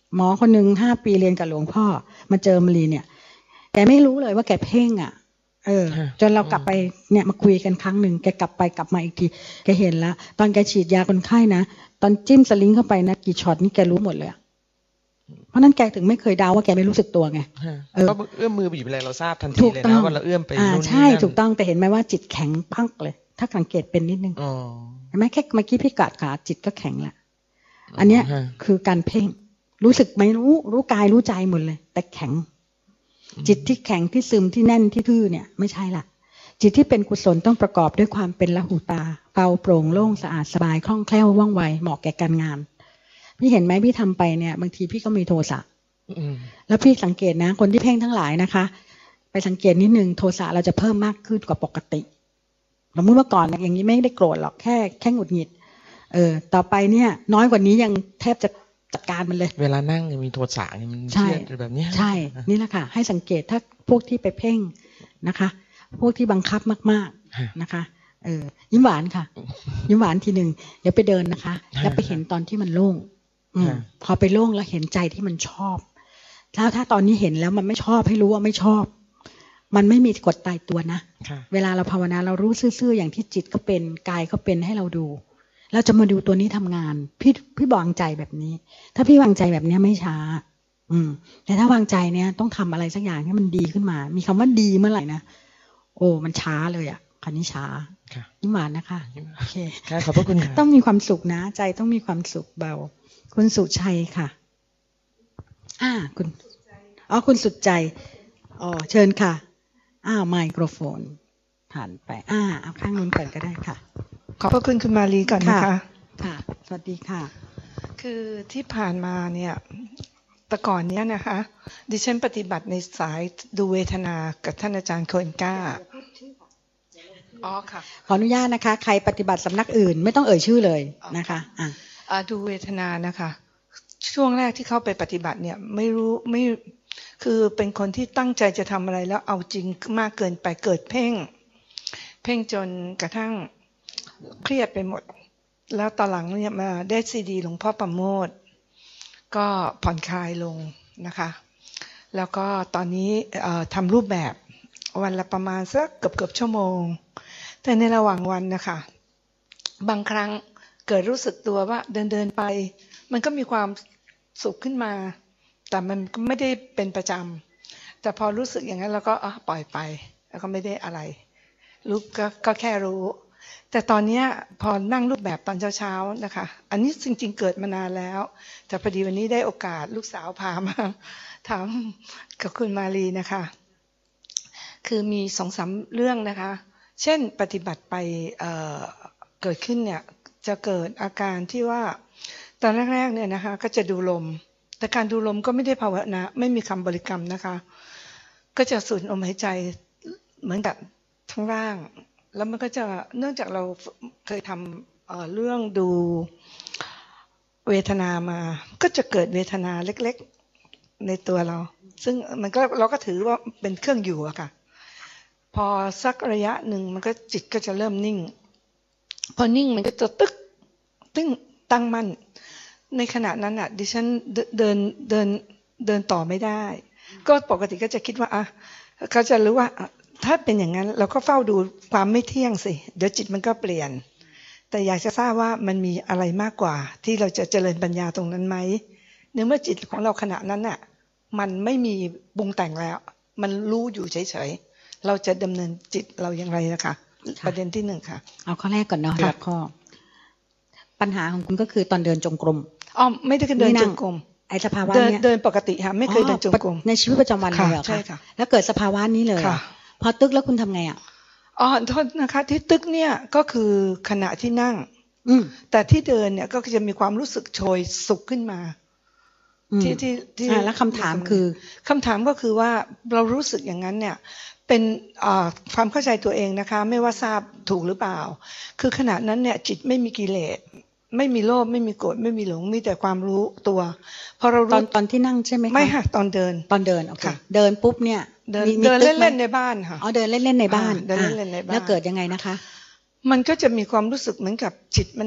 หมอคนหนึ่งห้าปีเรียนกับหลวงพ่อมาเจอมลีเนี่ยแกไม่รู้เลยว่าแกเพ่งอ่ะเออจนเรากลับไปเนี่ยมาคุยกันครั้งหนึ่งแกกลับไปกลับมาอีกทีแกเห็นแล้วตอนแกฉีดยาคนไข้นะตอนจิ้มสลิงเข้าไปนะกี่ช็อตนี่แกรู้หมดเลยเพราะนั้นแกถึงไม่เคยเดาว่าแกไม่รู้สึกตัวไงเออเอื้อมมือไปหยิบอะไรเราทราบทันทีเลยนะว่าเราเอื้อมไปนู่นนี่นั่นใช่ถูกต้องแต่เห็นไหมว่าจิตแข็งปักเลยถ้าสังเกตเป็นนิดนึงเห็นไหมแค่เมื่อกี้พี่กัดขาจิตก็แข็งละอันเนี้ยคือการเพ่งรู้สึกไม่รู้รู้กายรู้ใจหมดเลยแต่แข็งจิตที่แข็งที่ซึมที่แน่นที่ทื่อเนี่ยไม่ใช่ละจิตที่เป็นกุศลต้องประกอบด้วยความเป็นละหูตาเบาโปร่งโล่งสะอาดสบายคล่องแคล่วว่องไวเหมาะแก่การงานพี่เห็นไหมพี่ทำไปเนี่ยบางทีพี่ก็มีโทสะแล้วพี่สังเกตนะคนที่เพ่งทั้งหลายนะคะไปสังเกตนิดนึงโทสะเราจะเพิ่มมากขึ้นกว่าปกติสมมติว่าก่อนอย่างนี้ไม่ได้โกรธหรอกแค่แค่หงุดหงิดเออต่อไปเนี่ยน้อยกว่านี้ยังแทบจะจัดการมันเลยเวลานั่งมีโทสะนี่มันเครียดแบบนี้ใช่นี่แหละค่ะให้สังเกตถ้าพวกที่ไปเพ่งนะคะพวกที่บังคับมากๆนะคะเออยิ้มหวานค่ะยิ้มหวานทีหนึ่งเดี๋ยวไปเดินนะคะแล้วไปเห็นตอนที่มันโล่งอืมพอไปโล่งแล้วเห็นใจที่มันชอบแล้วถ้าตอนนี้เห็นแล้วมันไม่ชอบให้รู้ว่าไม่ชอบมันไม่มีกฎตายตัวนะเวลาเราภาวนาเรารู้ซื่อๆอย่างที่จิตก็เป็นกายก็เป็นให้เราดูเราจะมาดูตัวนี้ทำงานพี่พี่วางใจแบบนี้ถ้าพี่วางใจแบบนี้ไม่ช้าอืมแต่ถ้าวางใจเนี้ยต้องทำอะไรสักอย่างให้มันดีขึ้นมามีคำว่าดีเมื่อไหร่นะโอ้มันช้าเลยอ่ะคันนี้ช้ายิ้มหวานนะคะโอเคขอบพระคุณค่ะต้องมีความสุขนะใจต้องมีความสุขเบาคุณสุชัยค่ะอ่าคุณอ๋อคุณสุดใจอ๋อเชิญค่ะอ้าวไมโครโฟนผ่านไปอ่าเอาข้างนู้นก่อนก็ได้ค่ะขอบพระคุณคุณมาลีก่อนนะคะค่ะสวัสดีค่ะคือที่ผ่านมาเนี่ยแต่ก่อนเนี้ยนะคะดิฉันปฏิบัติในสายดูเวทนากับท่านอาจารย์โคเอนก้าอ๋อค่ะขออนุญาตนะคะใครปฏิบัติสำนักอื่นไม่ต้องเอ่ยชื่อเลยนะคะอ่าดูเวทนานะคะช่วงแรกที่เข้าไปปฏิบัติเนี่ยไม่รู้ไม่คือเป็นคนที่ตั้งใจจะทำอะไรแล้วเอาจริงมากเกินไปเกิดเพ่งเพ่งจนกระทั่งเครียดไปหมดแล้วตอนหลังเนี่ยมาได้ซีดีหลวงพ่อประโมทก็ผ่อนคลายลงนะคะแล้วก็ตอนนี้ทำรูปแบบวันละประมาณสักเกือบเกือบชั่วโมงแต่ในระหว่างวันนะคะบางครั้งเกิดรู้สึกตัวว่าเดินเดินไปมันก็มีความสุขขึ้นมาแต่มันไม่ได้เป็นประจำแต่พอรู้สึกอย่างนั้นเราก็ปล่อยไปแล้วก็ไม่ได้อะไรรู้ก็ก็แค่รู้แต่ตอนนี้พอนั่งรูปแบบตอนเช้าๆนะคะอันนี้จริงๆเกิดมานานแล้วแต่พอดีวันนี้ได้โอกาสลูกสาวพามาถามกับคุณมาลีนะคะคือมีสองสามเรื่องนะคะเช่นปฏิบัติไป เอ่อ เกิดขึ้นเนี่ยจะเกิดอาการที่ว่าตอนแรกๆเนี่ยนะคะก็จะดูลมแต่การดูลมก็ไม่ได้ภาวนาไม่มีคำบริกรรมนะคะก็จะสูดลมหายใจเหมือนกับทั้งร่างแล้วมันก็จะเนื่องจากเราเคยทำ เอ่อ เรื่องดูเวทนามาก็จะเกิดเวทนาเล็กๆในตัวเราซึ่งมันก็เราก็ถือว่าเป็นเครื่องอยู่อะค่ะพอสักระยะหนึ่งมันก็จิตก็จะเริ่มนิ่งพอนิ่งมันก็จะตึกตึ้งตั้งมั่นในขณะนั้นอ่ะดิฉันเดินเดินเดินต่อไม่ได้ก็ปกติก็จะคิดว่าอ่ะเขาจะรู้ว่าถ้าเป็นอย่างนั้นเราก็เฝ้าดูความไม่เที่ยงสิเดี๋ยวจิตมันก็เปลี่ยนแต่อยากจะทราบว่ามันมีอะไรมากกว่าที่เราจะเจริญปัญญาตรงนั้นไหมเนื่องเมื่อจิตของเราขณะนั้นน่ะมันไม่มีปรุงแต่งแล้วมันรู้อยู่เฉยๆเราจะดำเนินจิตเราอย่างไรนะคะประเด็นที่หนึ่งค่ะเอาข้อแรกก่อนเนาะหลักข้อปัญหาของคุณก็คือตอนเดินจงกรมอ๋อไม่ได้เดินจงกรมไอสภาวะเนี้ยเดินปกติค่ะไม่เคยเดินจงกรมในชีวิตประจำวันเลยเหรอคะแล้วเกิดสภาวะนี้เลยพอตึกแล้วคุณทำไงอ่ะอ๋อโทษนะคะที่ตึกเนี่ยก็คือขณะที่นั่งแต่ที่เดินเนี่ยก็จะมีความรู้สึกโชยสุขขึ้นมาที่ที่ที่แล้วคำถามคือคำถามก็คือว่าเรารู้สึกอย่างนั้นเนี่ยเป็นความเข้าใจตัวเองนะคะไม่ว่าทราบถูกหรือเปล่าคือขณะนั้นเนี่ยจิตไม่มีกิเลสไม่มีโลภไม่มีโกรธไม่มีหลงมีแต่ความรู้ตัวพอเรารู้ตอนตอนที่นั่งใช่ไหมคะไม่ค่ะตอนเดินตอนเดินโอเคเดินปุ๊บเนี่ยเดินเดินเล่นๆในบ้านค่ะอ๋อเดินเล่นๆในบ้านเดินเล่นๆในบ้านแล้วเกิดยังไงนะคะมันก็จะมีความรู้สึกเหมือนกับจิตมัน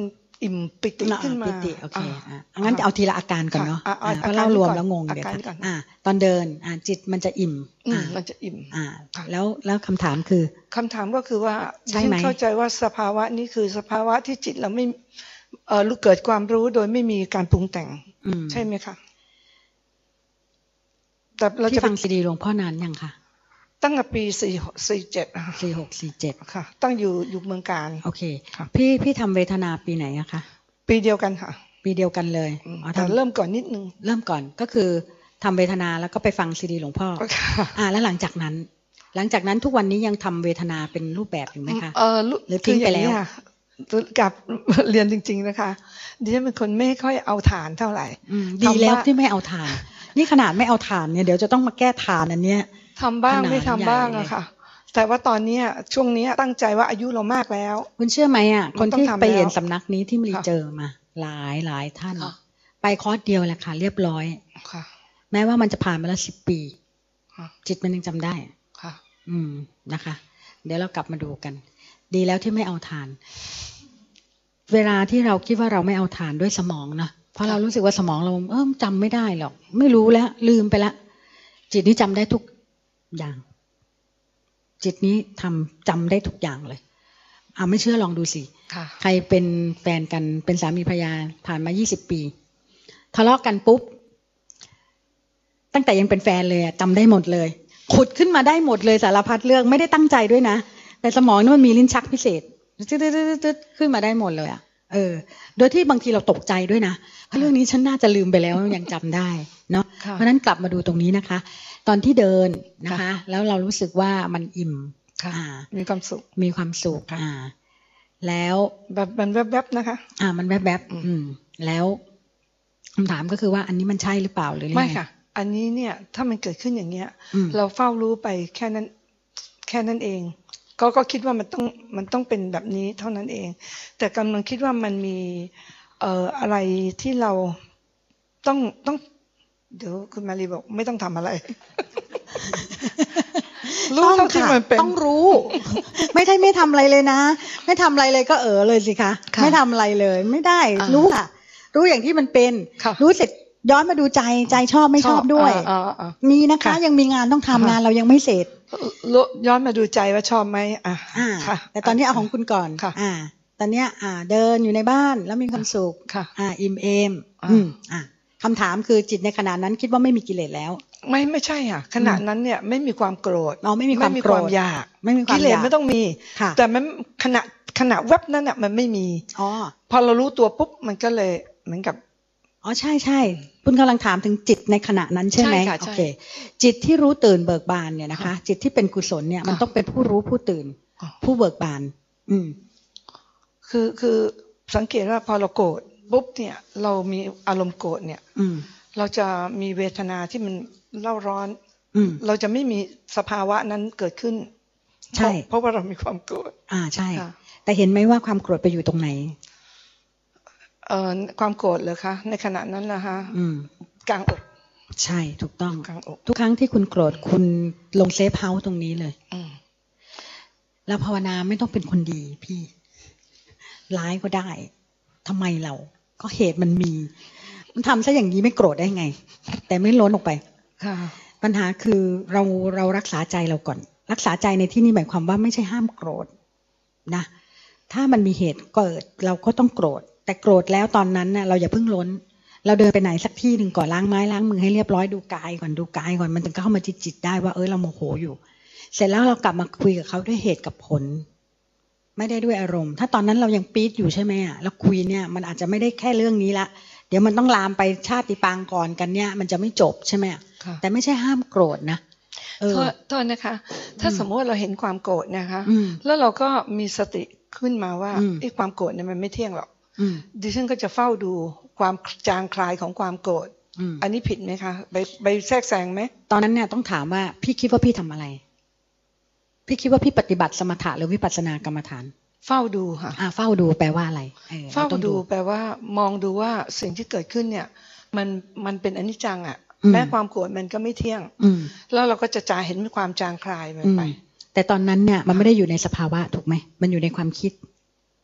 อิ่มปิติขึ้นมาปิติโอเคอ่ะงั้นเอาทีละอาการก่อนเนาะเพราะเล่ารวมแล้วงงเดี๋ยวอ่ะตอนเดินอ่ะจิตมันจะอิ่มอ่ามันจะอิ่มอ่าแล้วแล้วคำถามคือคำถามก็คือว่าฉันเข้าใจว่าสภาวะนี้คือสภาวะที่จิตเราไม่เออเกิดความรู้โดยไม่มีการปรุงแต่งใช่ไหมคะแต่เราจะฟังซีดีหลวงพ่อนานยังคะตั้งแต่ปีสี่สี่เจ็ดสี่หกสี่เจ็ดค่ะตั้งอยู่อยู่เมืองการโอเคพี่พี่ทำเวทนาปีไหนอะคะปีเดียวกันค่ะปีเดียวกันเลยแต่เริ่มก่อนนิดนึงเริ่มก่อนก็คือทำเวทนาแล้วก็ไปฟังซีดีหลวงพ่ออ่าแล้วหลังจากนั้นหลังจากนั้นทุกวันนี้ยังทำเวทนาเป็นรูปแบบอยู่ไหมคะเออหรือทิ้งไปแล้วกับเรียนจริงๆนะคะดิฉันเป็นคนไม่ค่อยเอาฐานเท่าไหร่ดีแล้วที่ไม่เอาฐานนี่ขนาดไม่เอาฐานเนี่ยเดี๋ยวจะต้องมาแก้ฐานอันเนี้ยทำบ้างไม่ทำบ้างอะค่ะแต่ว่าตอนนี้ช่วงนี้ตั้งใจว่าอายุเรามากแล้วคุณเชื่อไหมอ่ะคนที่ไปเรียนสำนักนี้ที่มีเจอมาหลายหลายท่านไปคอร์สเดียวแหละค่ะเรียบร้อยแม้ว่ามันจะผ่านมาแล้วสิบปีจิตมันยังจำได้ค่ะอืมนะคะเดี๋ยวเรากลับมาดูกันดีแล้วที่ไม่เอาฐานเวลาที่เราคิดว่าเราไม่เอาฐานด้วยสมองนะเพราะเรารู้สึกว่าสมองเราเออจำไม่ได้หรอกไม่รู้แล้วลืมไปแล้วจิตนี้จำได้ทุกอย่างจิตนี้ทำจำได้ทุกอย่างเลยอ่าไม่เชื่อลองดูสิใครเป็นแฟนกันเป็นสามีภรรยาผ่านมายี่สิบปีทะเลาะกันปุ๊บตั้งแต่ยังเป็นแฟนเลยจำได้หมดเลยขุดขึ้นมาได้หมดเลยสารพัดเรื่องไม่ได้ตั้งใจด้วยนะแต่สมองนี่มันมีลิ้นชักพิเศษตึ๊ดๆๆขึ้นมาได้หมดเลยอ่ะเออโดยที่บางทีเราตกใจด้วยนะเรื่องนี้ฉันน่าจะลืมไปแล้วยังจำได้เนาะเพราะนั้นกลับมาดูตรงนี้นะคะตอนที่เดินนะคะแล้วเรารู้สึกว่ามันอิ่มมีความสุขมีความสุขอ่าแล้วแบบมันแวบๆนะคะอ่ามันแวบๆอืมแล้วคำถามก็คือว่าอันนี้มันใช่หรือเปล่าหรือไม่ค่ะอันนี้เนี่ยถ้ามันเกิดขึ้นอย่างเงี้ยเราเฝ้ารู้ไปแค่นั้นแค่นั้นเองก็ก็คิดว่ามันต้องมันต้องเป็นแบบนี้เท่านั้นเองแต่กำลังคิดว่ามันมีเอ่ออะไรที่เราต้องต้องเดี๋ยวคุณมารีบอกไม่ต้องทำอะไรรู้เท่าที่มันเป็นต้องรู้ไม่ใช่ไม่ทำอะไรเลยนะไม่ทำอะไรเลยก็เออเลยสิคะไม่ทำอะไรเลยไม่ได้รู้ค่ะรู้อย่างที่มันเป็นรู้เสร็จย้อนมาดูใจใจชอบไม่ชอบด้วยมีนะคะยังมีงานต้องทำงานเรายังไม่เสร็จย้อนมาดูใจว่าชอบไหมอ่าแต่ตอนนี้เอาของคุณก่อนอ่าตอนเนี้ยอ่าเดินอยู่ในบ้านแล้วมีความสุขอ่าอิ่มเอมอืมอ่าคำถามคือจิตในขณะนั้นคิดว่าไม่มีกิเลสแล้วไม่ไม่ใช่อ่ะขณะนั้นเนี่ยไม่มีความโกรธเราไม่มีความโกรธอยากไม่มีความกิเลสไม่ต้องมีแต่มันขณะขณะแวบนั้นอ่ะมันไม่มีอ๋อพอเรารู้ตัวปุ๊บมันก็เลยเหมือนกับอ๋อใช่ใช่คุณกำลังถามถึงจิตในขณะนั้นใช่ไหมโอเคจิตที่รู้ตื่นเบิกบานเนี่ยนะคะจิตที่เป็นกุศลเนี่ยมันต้องเป็นผู้รู้ผู้ตื่นผู้เบิกบานอืมคือคือสังเกตว่าพอเราโกรธปุ๊บเนี่ยเรามีอารมณ์โกรธเนี่ยเราจะมีเวทนาที่มันเล่าร้อนเราจะไม่มีสภาวะนั้นเกิดขึ้นใช่เพราะว่าเรามีความโกรธอ่าใช่แต่เห็นไหมว่าความโกรธไปอยู่ตรงไหนเอ่อความโกรธเลยคะในขณะนั้นนะคะกลางอกใช่ถูกต้องกลางอกทุกครั้งที่คุณโกรธคุณลงเซฟเฮาส์ตรงนี้เลยแล้วภาวนาไม่ต้องเป็นคนดีพี่ร้ายก็ได้ทำไมเราก็เหตุมันมีมันทำซะอย่างนี้ไม่โกรธได้ไงแต่ไม่ล้นออกไปปัญหาคือเราเรารักษาใจเราก่อนรักษาใจในที่นี้หมายความว่าไม่ใช่ห้ามโกรธนะถ้ามันมีเหตุเกิดเราก็ต้องโกรธแต่โกรธแล้วตอนนั้นน่ะเราอย่าเพิ่งล้นเราเดินไปไหนสักที่หนึ่งก่อนล้างไม้ล้างมือให้เรียบร้อยดูกายก่อนดูกายก่อนมันถึงเข้ามาจิตจิตได้ว่าเออเราโมโหอยู่เสร็จแล้วเรากลับมาคุยกับเขาด้วยเหตุกับผลไม่ได้ด้วยอารมณ์ถ้าตอนนั้นเรายังปี๊ดอยู่ใช่ไหมอ่ะแล้วคุยเนี่ยมันอาจจะไม่ได้แค่เรื่องนี้ละเดี๋ยวมันต้องลามไปชาติปางก่อนกันเนี่ยมันจะไม่จบใช่ไหมแต่ไม่ใช่ห้ามโกรธนะเออโทษนะคะถ้าสมมติว่าเราเห็นความโกรธนะคะแล้วเราก็มีสติขึ้นมาว่าไอ้ความโกรธเนี่ยมันไม่เที่ยงหรอกดิฉันก็จะเฝ้าดูความจางคลายของความโกรธอันนี้ผิดไหมคะไปไปแทรกแซงไหมตอนนั้นเนี่ยต้องถามว่าพี่คิดว่าพี่ทำอะไรพี่คิดว่าพี่ปฏิบัติสมถะหรือวิปัสสนากรรมฐานเฝ้าดูค่ะอ่าเฝ้าดูแปลว่าอะไรเฝ้าดูแปลว่ามองดูว่าสิ่งที่เกิดขึ้นเนี่ยมันมันเป็นอนิจจังอ่ะแม้ความโกรธมันก็ไม่เที่ยงแล้วเราก็จะจาเห็นความจางคลายมันไปแต่ตอนนั้นเนี่ยมันไม่ได้อยู่ในสภาวะถูกไหมมันอยู่ในความคิด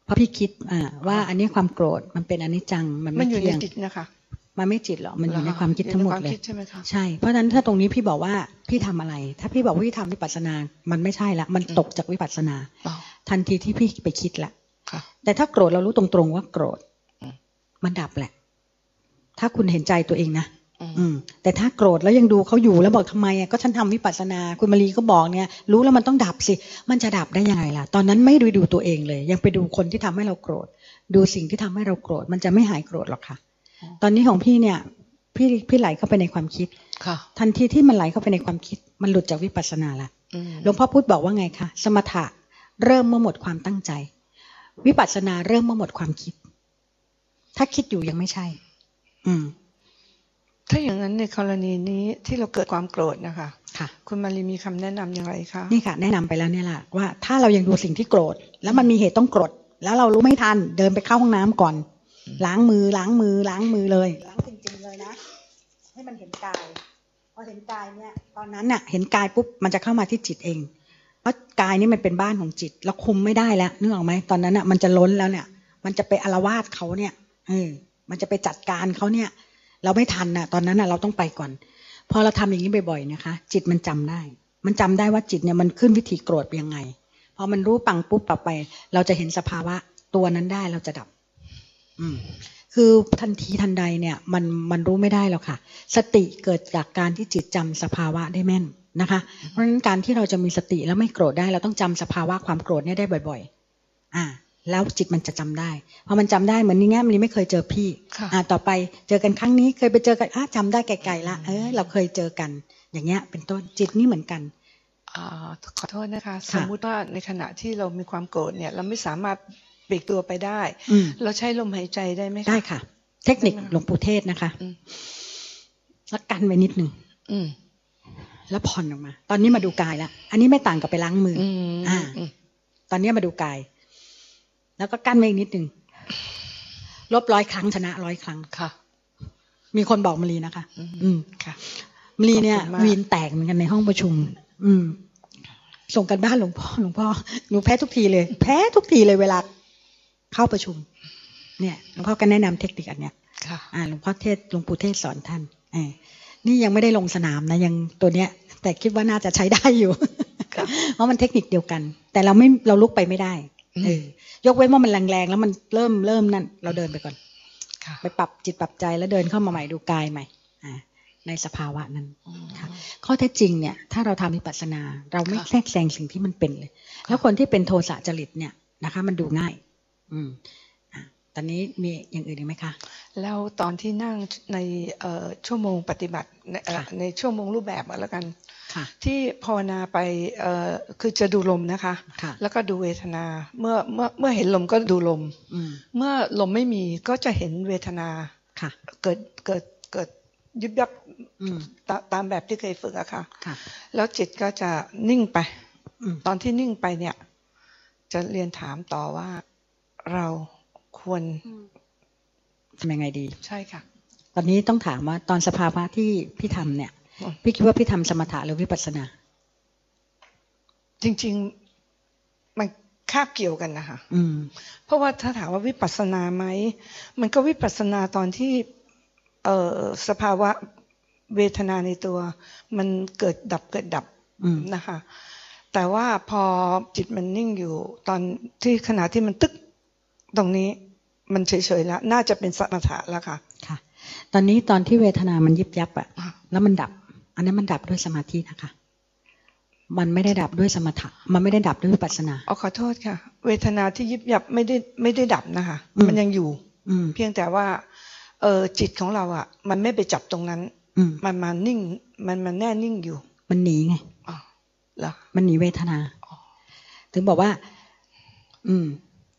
เพราะพี่คิดอ่าว่าอันนี้ความโกรธมันเป็นอนิจจังมันไม่มันอยู่เที่ในยงจิตนะคะมันไม่จิตหรอกมันอยู่ในความคิดทั้งหมดเลยใช่ไหมคะใช่เพราะฉะนั้นถ้าตรงนี้พี่บอกว่าพี่ทำอะไรถ้าพี่บอกว่าพี่ทำวิปัสสนามันไม่ใช่ละมันตกจากวิปัสสนาทันทีที่พี่ไปคิดละแต่ถ้าโกรธเรารู้ตรงๆว่าโกรธมันดับแหละถ้าคุณเห็นใจตัวเองนะอืมแต่ถ้าโกรธแล้วยังดูเขาอยู่แล้วบอกทำไมอ่ะก็ฉันทำวิปัสสนาคุณมารีก็บอกเนี่ยรู้แล้วมันต้องดับสิมันจะดับได้ยังไงล่ะตอนนั้นไม่ดูดูตัวเองเลยยังไปดูคนที่ทำให้เราโกรธดูสิ่งที่ทำให้เราโกรธมันจะไม่หายโกรธหรอกค่ะตอนนี้ของพี่เนี่ยพี่พี่ไหลเข้าไปในความคิดทันทีที่มันไหลเข้าไปในความคิดมันหลุดจากวิปัสสนาละหลวงพ่อพุธบอกว่าไงคะสมถะเริ่มเมื่อหมดความตั้งใจวิปัสสนาเริ่มเมื่อหมดความคิดถ้าคิดอยู่ยังไม่ใช่อืมถ้าอย่างนั้นในกรณีนี้ที่เราเกิดความโกรธนะคะค่ะคุณมารีมีคำแนะนำอย่างไรคะนี่ค่ะแนะนำไปแล้วเนี่ยแหละว่าถ้าเรายังดูสิ่งที่โกรธแล้วมันมีเหตุต้องโกรธแล้วเรารู้ไม่ทันเดินไปเข้าห้องน้ำก่อนล้างมือล้างมือล้างมือเลยล้างจริงๆเลยนะให้มันเห็นกายพอเห็นกายเนี่ยตอนนั้นน่ะเห็นกายปุ๊บมันจะเข้ามาที่จิตเองเพราะกายนี่มันเป็นบ้านของจิตเราคุมไม่ได้แล้วนึกออกไหมตอนนั้นน่ะมันจะล้นแล้วเนี่ยมันจะไปอาละวาดเขาเนี่ยเออมันจะไปจัดการเขาเนี่ยเราไม่ทันน่ะตอนนั้นน่ะเราต้องไปก่อนพอเราทำอย่างนี้บ่อยๆนะคะจิตมันจำได้มันจำได้ว่าจิตเนี่ยมันขึ้นวิธีโกรธยังไงพอมันรู้ปังปุ๊บปรับไปเราจะเห็นสภาวะตัวนั้นได้เราจะดับอืมคือทันทีทันใดเนี่ยมันมันรู้ไม่ได้หรอกค่ะสติเกิดจากการที่จิตจำสภาวะได้แม่นนะคะเพราะฉะนั้นการที่เราจะมีสติแล้วไม่โกรธได้เราต้องจำสภาวะความโกรธเนี่ยได้บ่อยๆอ่าแล้วจิตมันจะจำได้พอมันจำได้เหมือนนี่ไงมันไม่เคยเจอพี่อ่าต่อไปเจอกันครั้งนี้เคยไปเจอกันอ่ะจำได้ไกลๆละเออเราเคยเจอกันอย่างเงี้ยเป็นต้นจิตนี่เหมือนกันอ่าขอโทษนะคะสมมุติว่าในขณะที่เรามีความโกรธเนี่ยเราไม่สามารถปลีกตัวไปได้เราใช้ลมหายใจได้ไหมได้ค่ะเทคนิคหลวงปู่เทศนะคะแล้วกันไว้นิดนึงแล้วผ่อนออกมาตอนนี้มาดูกายแล้วอันนี้ไม่ต่างกับไปล้างมืออ่าตอนนี้มาดูกายแล้วก็กั้นไว้อีกนิดนึงลบร้อยครั้งชนะร้อยครั้งค่ะมีคนบอกมลีนะคะอืมค่ะมลีเนี่ยวีนแตกเหมือนกันในห้องประชุมอืมส่งกันบ้านหลวงพ่อหลวงพ่อหนูแพ้ทุกทีเลยแพ้ทุกทีเลยเวลาเข้าประชุมเนี่ยหลวงพ่อก็แนะนำเทคนิคอันเนี้ยค่ะอ่าหลวงพ่อเทศหลวงปู่เทศสอนท่านเออนี่ยังไม่ได้ลงสนามนะยังตัวเนี้ยแต่คิดว่าน่าจะใช้ได้อยู่เพราะมันเทคนิคเดียวกันแต่เราไม่เราลุกไปไม่ได้เออยกเว้นว่ามันแรงๆแล้วมันเริ่มเริ่มนั่นเราเดินไปก่อนไปปรับจิตปรับใจแล้วเดินเข้ามาใหม่ดูกายใหม่อ่าในสภาวะนั้นค่ะข้อเท็จจริงเนี่ยถ้าเราทำวิปัสสนาเราไม่แทรกแซงสิ่งที่มันเป็นเลยแล้วคนที่เป็นโทสะจริตเนี่ยนะคะมันดูง่ายอืมอ่าตอนนี้มีอย่างอื่นอีกไหมคะแล้วตอนที่นั่งในชั่วโมงปฏิบัติในชั่วโมงรูปแบบแล้วกันที่ภาวนาไปคือจะดูลมนะคะแล้วก็ดูเวทนาเมื่อเมื่อเมื่อเห็นลมก็ดูลมเมื่อลมไม่มีก็จะเห็นเวทนาเกิดเกิดเกิดยุบยับตามแบบที่เคยฝึกอะค่ะแล้วจิตก็จะนิ่งไปตอนที่นิ่งไปเนี่ยจะเรียนถามต่อว่าเราควรทำยังไงดีใช่ค่ะตอนนี้ต้องถามว่าตอนสภาวะที่พี่ทำเนี่ยพี่คิดว่าพี่ทำสมถะหรือวิปัสสนาจริงๆมันคาบเกี่ยวกันนะคะเพราะว่าถ้าถามว่าวิปัสสนาไหมมันก็วิปัสสนาตอนที่เอ่อสภาวะเวทนาในตัวมันเกิดดับเกิดดับนะคะแต่ว่าพอจิตมันนิ่งอยู่ตอนที่ขณะที่มันตึกตรงนี้มันเฉยๆแล้วน่าจะเป็นสมถะแล้วค่ะค่ะตอนนี้ตอนที่เวทนามันยิบยับอะแล้วมันดับอันนั้นมันดับด้วยสมาธินะคะมันไม่ได้ดับด้วยสมถะมันไม่ได้ดับด้วยวิปัสสนาอ๋อขอโทษค่ะเวทนาที่ยิบยับไม่ได้ไม่ได้ดับนะคะมันยังอยู่เพียงแต่ว่าเออจิตของเราอ่ะมันไม่ไปจับตรงนั้นมันมานิ่งมันมันแน่นิ่งอยู่มันหนีไงอ๋อเหรอมันหนีเวทนาถึงบอกว่าอืม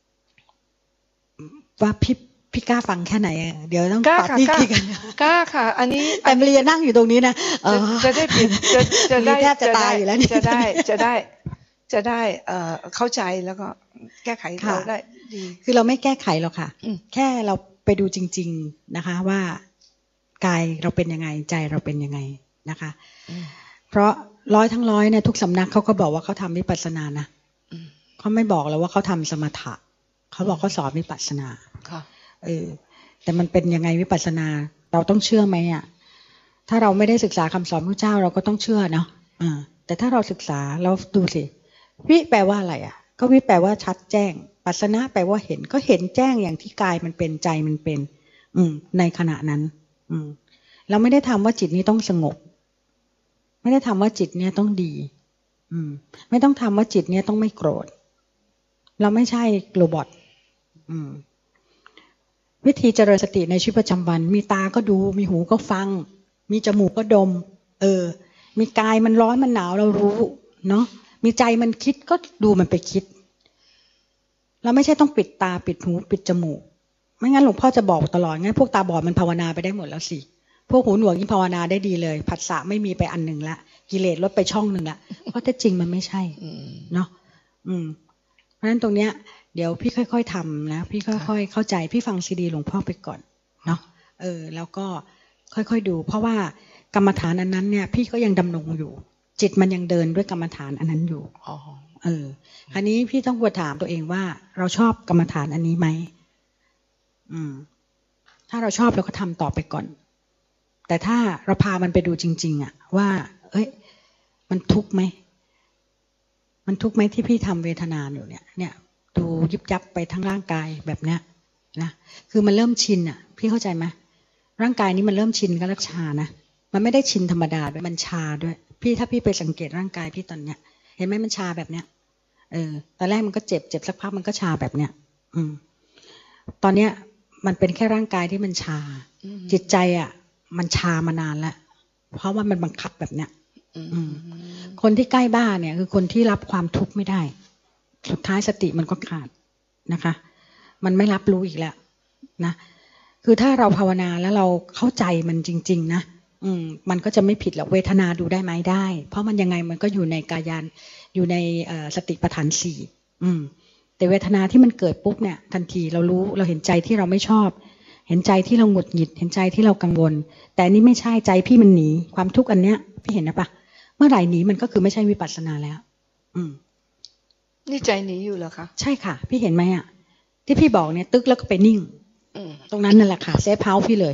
ว่าพี่พี่กล้าฟังแค่ไหนเดี๋ยวต้องปรับนี่กี่กันกล้าค่ะอันนี้แต่เรียนนั่งอยู่ตรงนี้นะจะได้จะจะได้แทบจะตายอยู่แล้วจะได้จะได้จะได้เอ่อเข้าใจแล้วก็แก้ไขเราได้ดีคือเราไม่แก้ไขหรอกค่ะแค่เราไปดูจริงๆนะคะว่ากายเราเป็นยังไงใจเราเป็นยังไงนะคะเพราะร้อยทั้งร้อยเนี่ยทุกสำนักเขาก็บอกว่าเขาทำวิปัสสนานะเขาไม่บอกแล้วว่าเขาทำสมถะเขเขาบอกเขาสอนวิปัสสนาค่ะเออแต่มันเป็นยังไงวิปัสสนาเราต้องเชื่อไหมอ่ะถ้าเราไม่ได้ศึกษาคำสอนพระเจ้าเราก็ต้องเชื่อเนาะอ่าแต่ถ้าเราศึกษาเราดูสิวิแปลว่าอะไรอ่ะก็วิแปลว่าชัดแจ้งปัสสนะแปลว่าเห็นก็เห็นแจ้งอย่างที่กายมันเป็นใจมันเป็นอืมในขณะนั้นอืมเราไม่ได้ทำว่าจิตนี้ต้องสงบไม่ได้ทำว่าจิตเนี้ยต้องดีอืมไม่ต้องทำว่าจิตเนี้ยต้องไม่โกรธเราไม่ใช่โรบอทอืมวิธีเจริญสติในชีวิตประจำวันมีตาก็ดูมีหูก็ฟังมีจมูกก็ดมเออมีกายมันร้อนมันหนาวเรารู้เนาะมีใจมันคิดก็ดูมันไปคิดเราไม่ใช่ต้องปิดตาปิดหูปิดจมูกไม่งั้นหลวงพ่อจะบอกตลอดงั้นพวกตาบอดมันภาวนาไปได้หมดแล้วสิพวกหูหนวกยิ่งภาวนาได้ดีเลยผัสสะไม่มีไปอันหนึ่งละกิเลสลดไปช่องหนึ่งละเพราะแต่จริงมันไม่ใช่เนาะอืมเพราะฉะนั้นตรงเนี้ยเดี๋ยวพี่ค่อยๆทำนะพี่ค่อยๆเข้าใจพี่ฟังซีดีหลวงพ่อไปก่อนเนาะเออแล้วก็ค่อยๆดูเพราะว่ากรรมฐานอันนั้นเนี่ยพี่ก็ยังดำรงอยู่จิตมันยังเดินด้วยกรรมฐานอันนั้นอยู่เออคราวนี้พี่ต้องควรถามตัวเองว่าเราชอบกรรมฐานอันนี้ไหมอืมถ้าเราชอบเราก็ทำต่อไปก่อนแต่ถ้าเราพามันไปดูจริงๆอะว่าเอ้ยมันทุกข์ไหมมันทุกข์ไหมที่พี่ทำเวทนาอยู่เนี่ยเนี่ยดูยิบยับไปทั้งร่างกายแบบเนี้ยนะคือมันเริ่มชินอะพี่เข้าใจไหมร่างกายนี้มันเริ่มชินกับรักชานะมันไม่ได้ชินธรรมดาด้วยมันชาด้วยพี่ถ้าพี่ไปสังเกตร่างกายพี่ตอนเนี้ยเห็นไหมมันชาแบบเนี้ยเออตอนแรกมันก็เจ็บเจ็บสักพักมันก็ชาแบบเนี้ยอืมตอนเนี้ยมันเป็นแค่ร่างกายที่มันชาจิตใจอ่ะมันชามานานแล้วเพราะว่ามันบังคับแบบเนี้ยอืมคนที่ใกล้บ้าเนี่ยคือคนที่รับความทุกข์ไม่ได้สุดท้ายสติมันก็ขาดนะคะมันไม่รับรู้อีกแล้วนะคือถ้าเราภาวนาแล้วเราเข้าใจมันจริงๆนะอืมมันก็จะไม่ผิดหรอกเวทนาดูได้ไหมได้เพราะมันยังไงมันก็อยู่ในกายานอยู่ในสติปัฏฐานสี่อืมแต่เวทนาที่มันเกิดปุ๊บเนี่ยทันทีเรารู้เราเห็นใจที่เราไม่ชอบเห็นใจที่เราหงุดหงิดเห็นใจที่เรากังวลแต่นี่ไม่ใช่ใจพี่มันหนีความทุกข์อันเนี้ยพี่เห็นนะปะเมื่อไหร่หนีมันก็คือไม่ใช่วิปัสสนาแล้วอืมนี่ใจหนีอยู่เหรอคะใช่ค่ะพี่เห็นไหมอ่ะที่พี่บอกเนี่ยตึกแล้วก็ไปนิ่งตรงนั้นนั่นแหละค่ะเซฟเฮาส์พี่เลย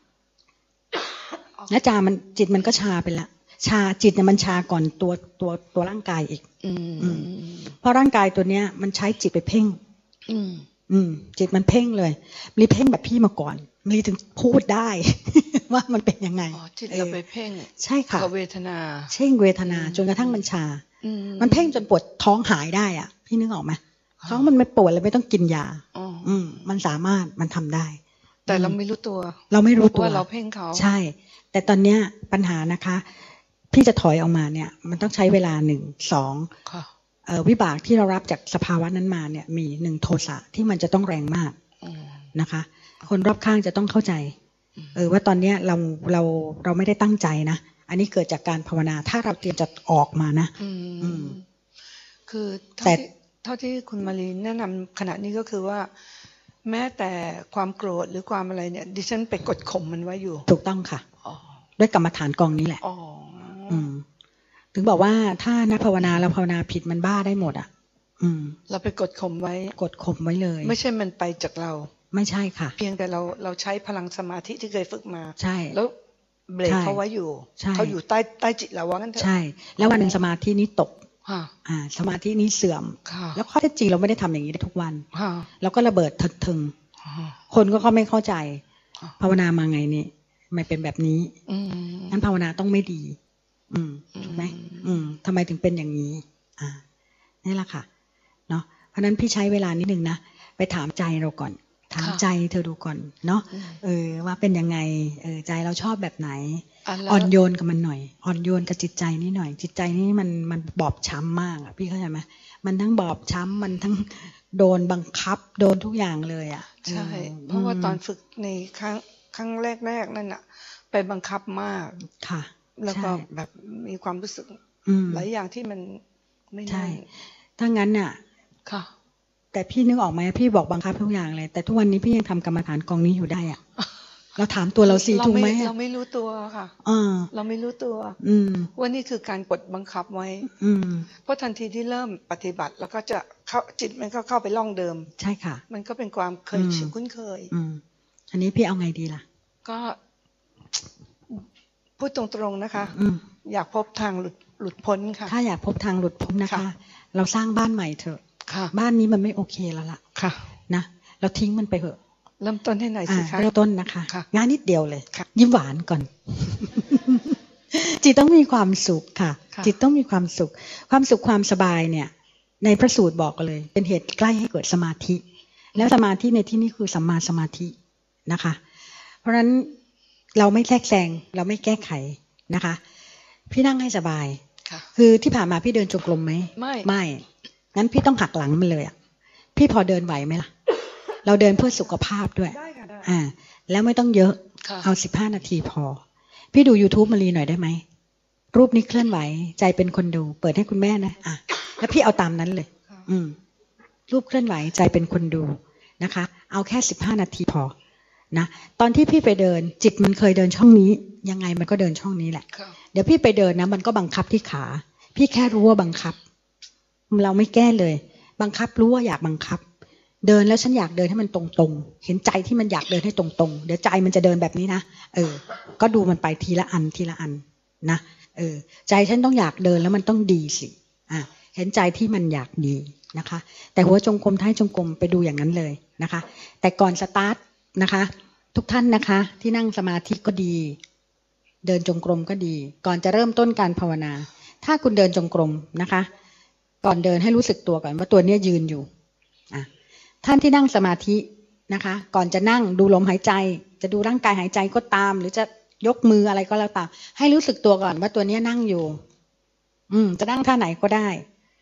แล้วจามันจิตมันก็ชาไปละชาจิตเนี่ยมันชาก่อนตัวตัวตัวร่างกายอีกเพราะร่างกายตัวเนี้ยมันใช้จิตไปเพ่งอืมจิตมันเพ่งเลยมีเพ่งแบบพี่มาก่อนมีถึงพูดได้ ว่ามันเป็นยังไงจิตเราไปเพ่งใช่ค่ะเวทนาเพ่งเวทนาจนกระทั่งมันชามันเพ่งจนปวดท้องหายได้อ่ะพี่นึกออกไหมท้องมันไม่ปวดเลยไม่ต้องกินยาอืมมันสามารถมันทำได้แต่เราไม่รู้ตัวเราไม่รู้ตัวว่าเราเพ่งเขาใช่แต่ตอนเนี้ยปัญหานะคะพี่จะถอยออกมาเนี่ยมันต้องใช้เวลาหนึ่งสองวิบากที่เรารับจากสภาวะนั้นมาเนี่ยมีหนึ่งโทสะที่มันจะต้องแรงมากนะคะคนรอบข้างจะต้องเข้าใจเออว่าตอนเนี้ยเราเราเราไม่ได้ตั้งใจนะอันนี้เกิดจากการภาวนาถ้าเราเตรียมจะออกมานะอืมคือแต่เท่าที่คุณมารีแนะนำขณะนี้ก็คือว่าแม้แต่ความโกรธหรือความอะไรเนี่ยดิฉันไปกดข่มมันไว้อยู่ถูกต้องค่ะด้วยกรรมฐานกองนี้แหละอืมถึงบอกว่าถ้านักภาวนาเราภาวนาผิดมันบ้าได้หมดอ่ะอืมเราไปกดข่มไว้กดข่มไว้เลยไม่ใช่มันไปจากเราไม่ใช่ค่ะเพียงแต่เราเราใช้พลังสมาธิที่เคยฝึกมาใช่แล้วเบรกเขาไว้อยู่เขาอยู่ใต้ใต้จิตเราว่างั้นเถอะใช่แล้ววันหนึ่งสมาธินี้ตกอ่าสมาธินี้เสื่อมแล้วข้อเท็จจริงเราไม่ได้ทำอย่างนี้ได้ทุกวันแล้วก็ระเบิดทึงคนก็เขาไม่เข้าใจภาวนามาไงนี่ไม่เป็นแบบนี้งั้นภาวนาต้องไม่ดีอืมถูกไหมอืมทำไมถึงเป็นอย่างนี้อ่านี่แหละค่ะเนาะเพราะนั้นพี่ใช้เวลานิดนึงนะไปถามใจเราก่อนถามใจเธอดูก่อนเนาะเออว่าเป็นยังไงเออใจเราชอบแบบไหนอ่อนโยนกับมันหน่อยอ่อนโยนกับจิตใจนี่หน่อยจิตใจนี่มันมันบอบช้ำมากอ่ะพี่เข้าใจไหมมันทั้งบอบช้ำมันทั้งโดนบังคับโดนทุกอย่างเลยอ่ะใช่เพราะว่าตอนฝึกในครั้งครั้งแรกๆนั่นอ่ะไปบังคับมากค่ะแล้วก็แบบมีความรู้สึกหลายอย่างที่มันไม่ใช่ถ้างั้นน่ะค่ะแต่พี่นึกออกไหมพี่บอกบังคับทุกอย่างเลยแต่ทุกวันนี้พี่ยังทำกรรมฐานกองนี้อยู่ได้อ่ะเราถามตัวเราสิถูกไหมเราไม่รู้ตัวค่ะเราไม่รู้ตัวว่านี่คือการกดบังคับไว้เพราะทันทีที่เริ่มปฏิบัติแล้วก็จะเข้าจิตมันก็เข้าไปล่องเดิมใช่ค่ะมันก็เป็นความเคยชินคุ้นเคยอันนี้พี่เอาไงดีล่ะก็พูดตรงๆนะคะอยากพบทางหลุดหลุดพ้นค่ะถ้าอยากพบทางหลุดพ้นนะคะเราสร้างบ้านใหม่เถอะบ้านนี้มันไม่โอเคแล้วล่ะนะเราทิ้งมันไปเถอะเริ่มต้นให้หน่อยสิคะเริ่มต้นนะคะงานนิดเดียวเลยยิ้มหวานก่อน จิตต้องมีความสุขค่ะจิตต้องมีความสุขความสุขความสบายเนี่ยในพระสูตรบอกกันเลยเป็นเหตุใกล้ให้เกิดสมาธิแล้วสมาธิในที่นี้คือสัมมาสมาธินะคะเพราะฉะนั้นเราไม่แทรกแซงเราไม่แก้ไขนะคะพี่นั่งให้สบายคือที่ผ่านมาพี่เดินจงกรมไหมไม่ไม่งั้นพี่ต้องหักหลังมันเลยอ่ะพี่พอเดินไหวไหมล่ะเราเดินเพื่อสุขภาพด้วยอ่าแล้วไม่ต้องเยอะเอาสิบห้านาทีพอพี่ดู YouTube มารีหน่อยได้ไหมรูปนี้เคลื่อนไหวใจเป็นคนดูเปิดให้คุณแม่นะอ่ะแล้วพี่เอาตามนั้นเลยอืมรูปเคลื่อนไหวใจเป็นคนดูนะคะเอาแค่สิบห้านาทีพอนะตอนที่พี่ไปเดินจิตมันเคยเดินช่องนี้ยังไงมันก็เดินช่องนี้แหละเดี๋ยวพี่ไปเดินนะมันก็บังคับที่ขาพี่แค่รู้ว่าบังคับเราไม่แก้เลยบังคับรู้ว่าอยากบังคับเดินแล้วฉันอยากเดินให้มันตรงๆเห็นใจที่มันอยากเดินให้ตรงๆเดี๋ยวใจมันจะเดินแบบนี้นะเออก็ดูมันไปทีละอันทีละอันนะเออใจฉันต้องอยากเดินแล้วมันต้องดีสิอ่ะเห็นใจที่มันอยากดีนะคะแต่หัวจงกรมท้ายจงกรมไปดูอย่างนั้นเลยนะคะแต่ก่อนสตาร์ทนะคะทุกท่านนะคะที่นั่งสมาธิก็ดีเดินจงกรมก็ดีก่อนจะเริ่มต้นการภาวนาถ้าคุณเดินจงกรมนะคะก่อนเดินให้รู้สึกตัวก่อนว่าตัวเนี้ยยืนอยู่อ่ะท่านที่นั่งสมาธินะคะก่อนจะนั่งดูลมหายใจจะดูร่างกายหายใจก็ตามหรือจะยกมืออะไรก็แล้วตามให้รู้สึกตัวก่อนว่าตัวเนี้ยนั่งอยู่อืมจะนั่งท่าไหนก็ได้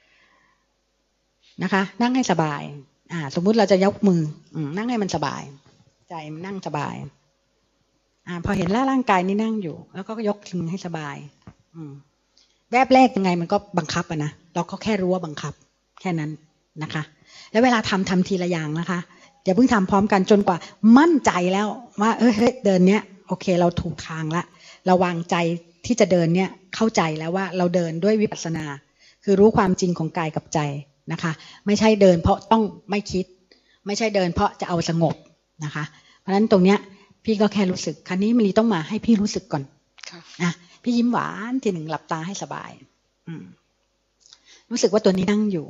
นะคะนั่งให้สบายอ่าสมมุติเราจะยกมืออืมนั่งให้มันสบายใจมันนั่งสบายอ่าพอเห็นแล้วร่างกายนี่นั่งอยู่แล้วก็ยกมือให้สบายอืมแวบแรกยังไงมันก็บังคับอะนะเราก็แค่รู้ว่าบังคับแค่นั้นนะคะแล้วเวลาทำทำทีละอย่างนะคะอย่าเพิ่งทำพร้อมกันจนกว่ามั่นใจแล้วว่าเออเฮ้ยเดินเนี้ยโอเคเราถูกทางละเราวางใจที่จะเดินเนี้ยเข้าใจแล้วว่าเราเดินด้วยวิปัสสนาคือรู้ความจริงของกายกับใจนะคะไม่ใช่เดินเพราะต้องไม่คิดไม่ใช่เดินเพราะจะเอาสงบนะคะเพราะฉะนั้นตรงเนี้ยพี่ก็แค่รู้สึกครั้นี้มันต้องมาให้พี่รู้สึกก่อนนะพี่ยิ้มหวานทีหนึ่งหลับตาให้สบายอืมรู้สึกว่าตัวนี้นั่งอยู่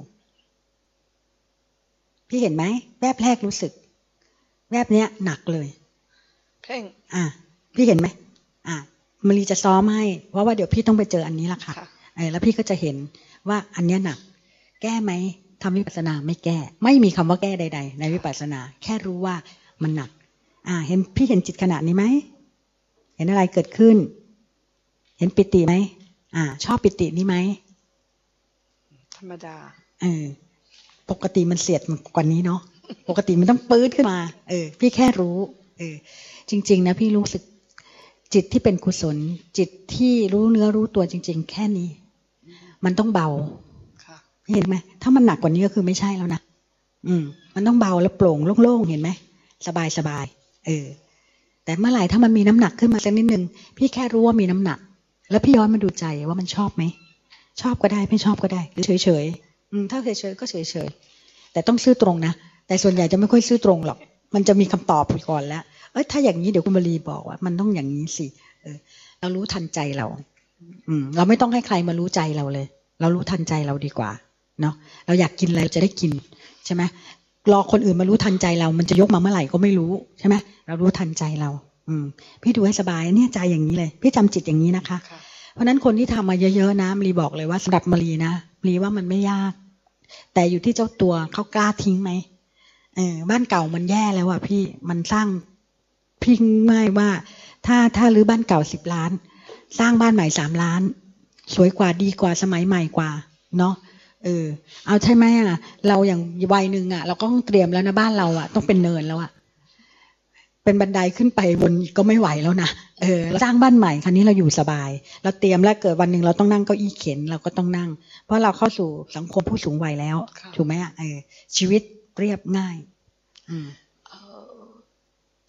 พี่เห็นไหมแวบแรกรู้สึกแวบเนี้ยหนักเลยเพ่งอ่ะพี่เห็นไหมอ่ะมลีจะซ้อมให้เพราะว่าเดี๋ยวพี่ต้องไปเจออันนี้ละค่ะเออแล้วพี่ก็จะเห็นว่าอันเนี้ยหนักแก้ไหมทำวิปัสสนาไม่แก้ไม่มีคำว่าแก้ใดๆในวิปัสสนาแค่รู้ว่ามันหนักอ่าเห็นพี่เห็นจิตขณะนี้ไหมเห็นอะไรเกิดขึ้นเห็นปิติไหมอ่าชอบปิตินี้ไหมธรรมดาเออปกติมันเสียดกว่านี้เนาะปกติมันต้องปื๊ดขึ้นมาเออพี่แค่รู้เออจริงๆนะพี่รู้สึกจิตที่เป็นกุศลจิตที่รู้เนื้อรู้ตัวจริงๆแค่นี้มันต้องเบาเห็นไหมถ้ามันหนักกว่านี้ก็คือไม่ใช่แล้วนะอืมมันต้องเบาแล้วโปร่งโล่งๆเห็นไหมสบายสบายเออแต่เมื่อไหร่ถ้ามันมีน้ำหนักขึ้นมาสักนิดนึงพี่แค่รู้ว่ามีน้ำหนักแล้วพี่ย้อนมาดูใจว่ามันชอบไหมชอบก็ได้ไม่ชอบก็ได้หรือเฉยเฉยอืมถ้าเฉยเฉยก็เฉยเฉยแต่ต้องซื่อตรงนะแต่ส่วนใหญ่จะไม่ค่อยซื่อตรงหรอกมันจะมีคำตอบก่อนแล้วเอ้ยถ้าอย่างนี้เดี๋ยวคุณบรีบอกว่ามันต้องอย่างนี้สิเออเรารู้ทันใจเราอืมเราไม่ต้องให้ใครมารู้ใจเราเลยเรารู้ทันใจเราดีกว่าเนาะเราอยากกินอะไรจะได้กินใช่ไหมรอคนอื่นมารู้ทันใจเรามันจะยกมาเมื่อไหร่ก็ไม่รู้ใช่ไหมเรารู้ทันใจเราอืมพี่ดูให้สบายเนี่ยใจอย่างนี้เลยพี่จำจิตอย่างนี้นะคะเพราะนั้นคนที่ทำมาเยอะๆนะมรีบอกเลยว่าสำหรับมรีนะมรีว่ามันไม่ยากแต่อยู่ที่เจ้าตัวเขากล้าทิ้งไหมเออบ้านเก่ามันแย่แล้วอ่ะพี่มันสร้างพี่ง่ายว่าถ้าถ้ารื้อบ้านเก่าสิบล้านสร้างบ้านใหม่สามล้านสวยกว่าดีกว่าสมัยใหม่กว่าเนาะเออเอาใช่ไหมอ่ะเราอย่างวัยหนึ่งอ่ะเราก็ต้องเตรียมแล้วนะบ้านเราอ่ะต้องเป็นเนินแล้วอ่ะเป็นบันไดขึ้นไปบนก็ไม่ไหวแล้วนะเออสร้างบ้านใหม่คราวนี้เราอยู่สบายเราเตรียมแล้วเกิดวันหนึ่งเราต้องนั่งเก้าอี้เข็นเราก็ต้องนั่งเพราะเราเข้าสู่สังคมผู้สูงวัยแล้วถูกไหมอ่ะเออชีวิตเรียบง่ายอืมถ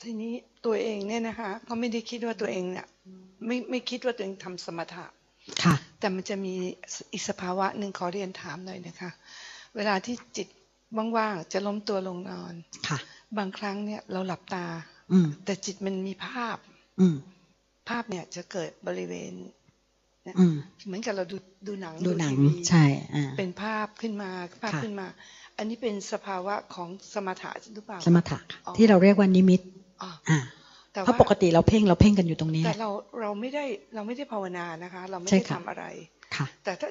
ทีนี้ตัวเองเนี่ยนะคะก็ไม่ได้คิดว่าตัวเองเนี่ยไม่ไม่คิดว่าตัวเองทำสมถะค่ะแต่มันจะมีอีกสภาวะหนึ่งขอเรียนถามหน่อยนะคะเวลาที่จิตว่างๆจะล้มตัวลงนอนค่ะบางครั้งเนี่ยเราหลับตาแต่จิตมันมีภาพภาพเนี่ยจะเกิดบริเวณเหมือนกับเราดูดูหนังดูหนังใช่เป็นภาพขึ้นมาภาพขึ้นมาอันนี้เป็นสภาวะของสมถะหรือเปล่าสมถะที่เราเรียกว่านิมิตอ่าเพราะปกติเราเพ่งเราเพ่งกันอยู่ตรงนี้แต่เราเราไม่ได้เราไม่ได้ภาวนานะคะเราไม่ได้ทำอะไรค่ะแต่ถ้า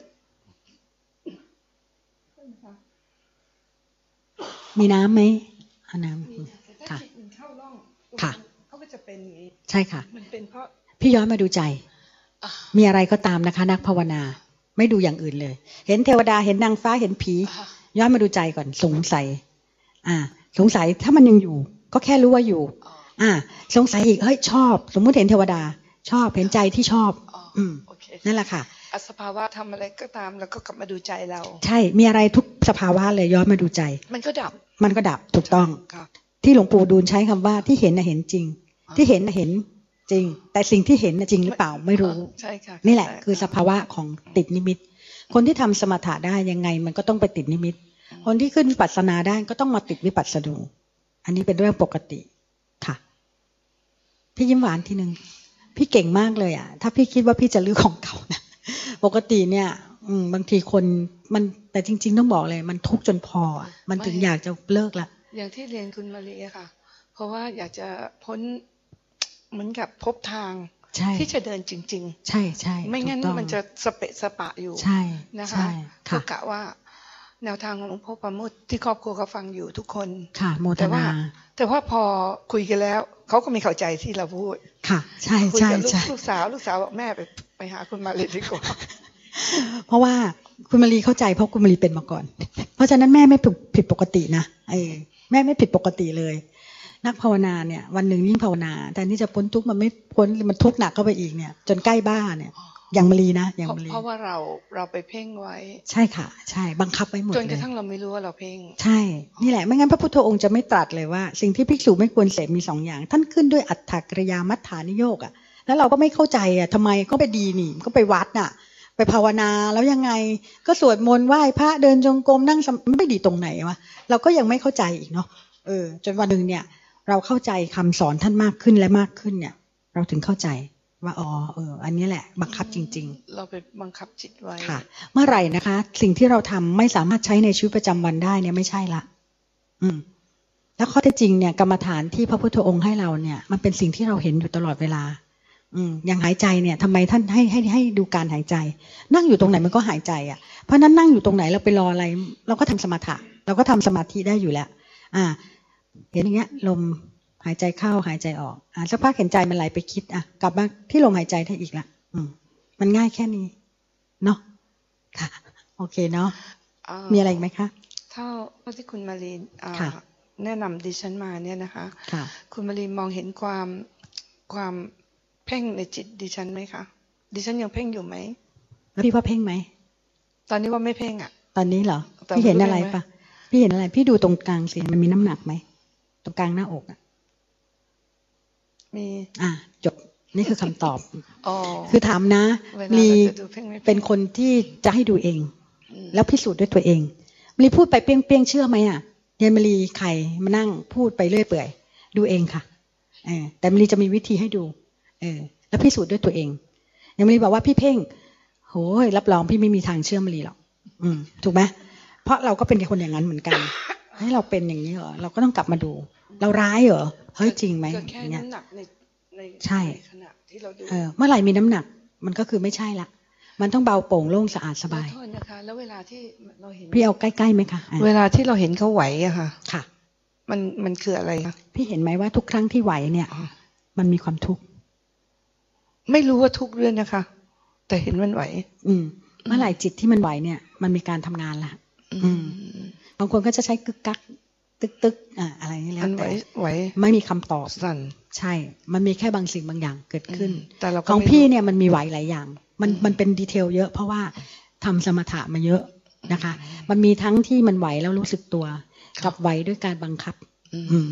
มีน้ำไหมเอาน้ำค่ะค่ะเขาก็จะเป็นอย่างนี้ใช่ค่ะมันเป็นเพราะพี่ย้อนมาดูใจมีอะไรก็ตามนะคะนักภาวนาไม่ดูอย่างอื่นเลยเห็นเทวดาเห็นนางฟ้าเห็นผีย้อนมาดูใจก่อนสงสัยอ่าสงสัยถ้ามันยังอยู่ก็แค่รู้ว่าอยู่อ่าสงสัยอีกเฮ้ยชอบสมมุติเห็นเทวดาชอบเห็นใจที่ชอบอืมนั่นแหละค่ะอสภาวะทำอะไรก็ตามแล้วก็กลับมาดูใจเราใช่มีอะไรทุกสภาวะเลยย้อนมาดูใจมันก็ดับมันก็ดับถูกต้องที่หลวงปู่ดูลใช้คำว่าที่เห็นน่ะเห็นจริงที่เห็นน่ะเห็นจริงแต่สิ่งที่เห็นน่ะจริงหรือเปล่าไม่รู้ใช่ค่ะนี่แหละคือสภาวะของติดนิมิตคนที่ทำสมถะได้ยังไงมันก็ต้องไปติดนิมิตคนที่ขึ้นวิปัสสนาได้ก็ต้องมาติดวิปัสสนูอันนี้เป็นเรื่องปกติค่ะพี่ยิ้มหวานทีนึงพี่เก่งมากเลยอ่ะถ้าพี่คิดว่าพี่จะลื้อของเก่านะปกติเนี่ยอืมบางทีคนมันแต่จริงๆต้องบอกเลยมันทุกข์จนพอมันถึงอยากจะเลิกละอย่างที่เรียนคุณมาลีค่ะเพราะว่าอยากจะพ้นเหมือนกับพบทางที่จะเดินจริงๆใช่ใช่ไม่งั้นมันจะสเปะสปะอยู่นะคะก็กะว่าแนวทางของหลวงพ่อประโมทที่ครอบครัวเขาฟังอยู่ทุกคนค่ะโมทนาแต่ว่าพอคุยกันแล้วเขาก็ไม่เข้าใจที่เราพูดค่ะใช่ใช่ใช่ลูกสาวลูกสาวบอกแม่ไปไปหาคุณมาลีดีกว่าเพราะว่าคุณมาลีเข้าใจเพราะคุณมาลีเป็นมาก่อนเพราะฉะนั้นแม่ไม่ผิดปกตินะเออแม่ไม่ผิดปกติเลยนักภาวนาเนี่ยวันหนึ่งยิ่งภาวนาแต่นี่จะพ้นทุกข์มันไม่พ้นมันทุกข์หนักเข้าไปอีกเนี่ยจนใกล้บ้าเนี่ยอย่างมาลีนะอย่างมาลีเพราะว่าเราเราไปเพ่งไว้ใช่ค่ะใช่บังคับไว้หมดเลยจนกระทั่งเราไม่รู้ว่าเราเพ่งใช่นี่แหละไม่งั้นพระพุทธองค์จะไม่ตรัสเลยว่าสิ่งที่ภิกษุไม่ควรเสพมีสองอย่างท่านขึ้นด้วยอัตถกริยามัฏฐานิโยกอ่ะแล้วเราก็ไม่เข้าใจอ่ะทำไมก็ไปดีนี่ก็ไปวัดน่ะไปภาวนาแล้วยังไงก็สวดมนต์ไหว้พระเดินจงกรมนั่งไม่ดีตรงไหนวะเราก็ยังไม่เข้าใจอีกเนาะเออจนวันนึงเนี่ยเราเข้าใจคำสอนท่านมากขึ้นและมากขึ้นเนี่ยเราถึงเข้าใจว่าอ๋อเอออันนี้แหละบังคับจริงๆเราไปบังคับจิตไว้ค่ะเมื่อไหร่นะคะสิ่งที่เราทำไม่สามารถใช้ในชีวิตประจำวันได้เนี่ยไม่ใช่ละอืมแล้วข้อเท็จจริงเนี่ยกรรมฐานที่พระพุทธองค์ให้เราเนี่ยมันเป็นสิ่งที่เราเห็นอยู่ตลอดเวลาอืมอย่างหายใจเนี่ยทำไมท่านให้ให้ให้ดูการหายใจนั่งอยู่ตรงไหนมันก็หายใจอ่ะเพราะนั้นนั่งอยู่ตรงไหนเราไปรออะไรเราก็ทำสมถะเราก็ทำสมาธิได้อยู่แล้วอ่าเห็นอย่างเงี้ยลมหายใจเข้าหายใจออกอ่าสักพักเห็นใจมันไหลไปคิดอ่ะกลับมาที่ลมหายใจได้อีกละอืมมันง่ายแค่นี้เนาะค่ะโอเคเนาะมีอะไรอีกไหมคะเท่าที่คุณมารีแนะนำดิฉันมาเนี่ยนะคะคุณมารีมองเห็นความความเพ่งในจิตดิฉันไหมคะดิฉันยังเพ่งอยู่ไหมแล้วพี่ว่าเพ่งไหมตอนนี้ว่าไม่เพ่งอ่ะตอนนี้เหรอพี่เห็นอะไรปะพี่เห็นอะไรพี่ดูตรงกลางสิมันมีน้ำหนักไหมตรงกลางหน้าอกอ่ะมีอ่ะจบนี่คือคำตอบคือถามนะลีเป็นคนที่จะให้ดูเองแล้วพิสูจน์ด้วยตัวเองลีพูดไปเปี้ยงเปี้ยงเชื่อไหมอ่ะเยนมลีใครมานั่งพูดไปเรื่อยเปื่อยดูเองค่ะเออแต่มลีจะมีวิธีให้ดูเออแล้วพิสูจน์ด้วยตัวเองเยนมลีบอกว่าพี่เพ่งโหยรับรองพี่ไม่มีทางเชื่อมลีหรอกอืมถูกไหมเพราะเราก็เป็นคนอย่างนั้นเหมือนกันให้เราเป็นอย่างนี้เหรอเราก็ต้องกลับมาดูเราร้ายเหรอเฮ้ยจริงไหมเนี่ยใช่เออเมื่อไหร่มีน้ำหนักมันก็คือไม่ใช่ละมันต้องเบาโปร่งโล่งสะอาดสบายโทษนะคะแล้วเวลาที่เราเห็นพี่เอาใกล้ๆไหมคะเวลาที่เราเห็นเขาไหวอะค่ะค่ะมันมันคืออะไรคะพี่เห็นไหมว่าทุกครั้งที่ไหวเนี่ยมันมีความทุกข์ไม่รู้ว่าทุกข์ด้วยนะคะแต่เห็นมันไหวอืมเมื่อไหร่จิตที่มันไหวเนี่ยมันมีการทำงานละอืมบางคนก็จะใช้กึกกักตึกตึกอ่ะอะไรนี่แล้วแต่ไม่มีคำตอบสั่นใช่มันมีแค่บางสิ่งบางอย่างเกิดขึ้นของพี่เนี่ยมันมีไหวหลายอย่างมันมันเป็นดีเทลเยอะเพราะว่าทำสมถะมาเยอะนะคะมันมีทั้งที่มันไหวแล้วรู้สึกตัวกับไหวด้วยการบังคับอืม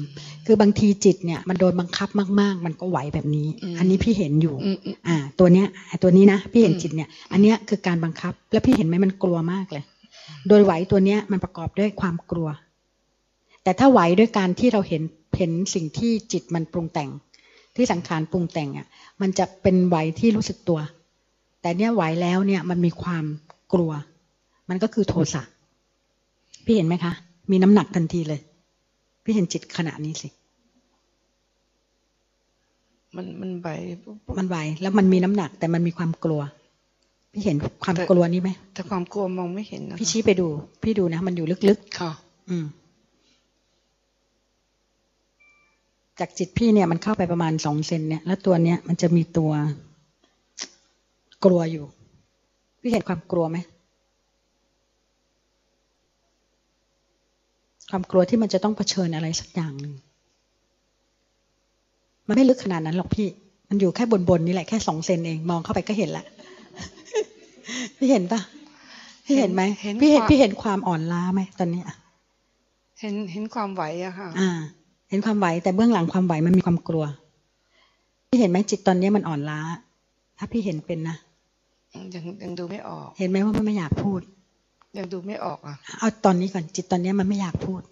คือบางทีจิตเนี่ยมันโดนบังคับมากๆมันก็ไหวแบบนี้อันนี้พี่เห็นอยู่อ่าตัวเนี้ยตัวนี้นะพี่เห็นจิตเนี่ยอันเนี้ยคือการบังคับแล้วพี่เห็นไหมมันกลัวมากเลยโดยไหวตัวเนี้ยมันประกอบด้วยความกลัวแต่ถ้าไหวด้วยการที่เราเห็นเห็นสิ่งที่จิตมันปรุงแต่งที่สังขารปรุงแต่งอ่ะมันจะเป็นไหวที่รู้สึกตัวแต่เนี้ยไหวแล้วเนี่ยมันมีความกลัวมันก็คือโทสะพี่เห็นไหมคะมีน้ำหนักทันทีเลยพี่เห็นจิตขณะนี้สิมันมันไหวมันไหวแล้วมันมีน้ำหนักแต่มันมีความกลัวพี่เห็นความกลัวนี้ไหมแต่ความกลัวมองไม่เห็นนะพี่ชี้ไปดูพี่ดูนะมันอยู่ลึกๆค่ะอืมจากจิตพี่เนี่ยมันเข้าไปประมาณสองเซนเนี่ยแล้วตัวเนี้ยมันจะมีตัวกลัวอยู่พี่เห็นความกลัวไหมความกลัวที่มันจะต้องเผชิญอะไรสักอย่างหนึ่งมันไม่ลึกขนาดนั้นหรอกพี่มันอยู่แค่บนๆนี่แหละแค่สองเซนเองมองเข้าไปก็เห็นละพี่เห็นปะพี่เห็นไหมพี่เห็นพี่เห็นความอ่อนล้าไหมตอนนี้เห็นเห็นความไหวอะค่ะอ่าเห็นความไหวแต่เบื้องหลังความไหวมันมีความกลัวพี่เห็นไหมจิตตอนนี้มันอ่อนล้าถ้าพี่เห็นเป็นนะยังยังดูไม่ออกเห็นไหมว่ามันไม่อยากพูดยังดูไม่ออกอ่ะเอาตอนนี้ก่อนจิตตอนนี้มันไม่อยากพูด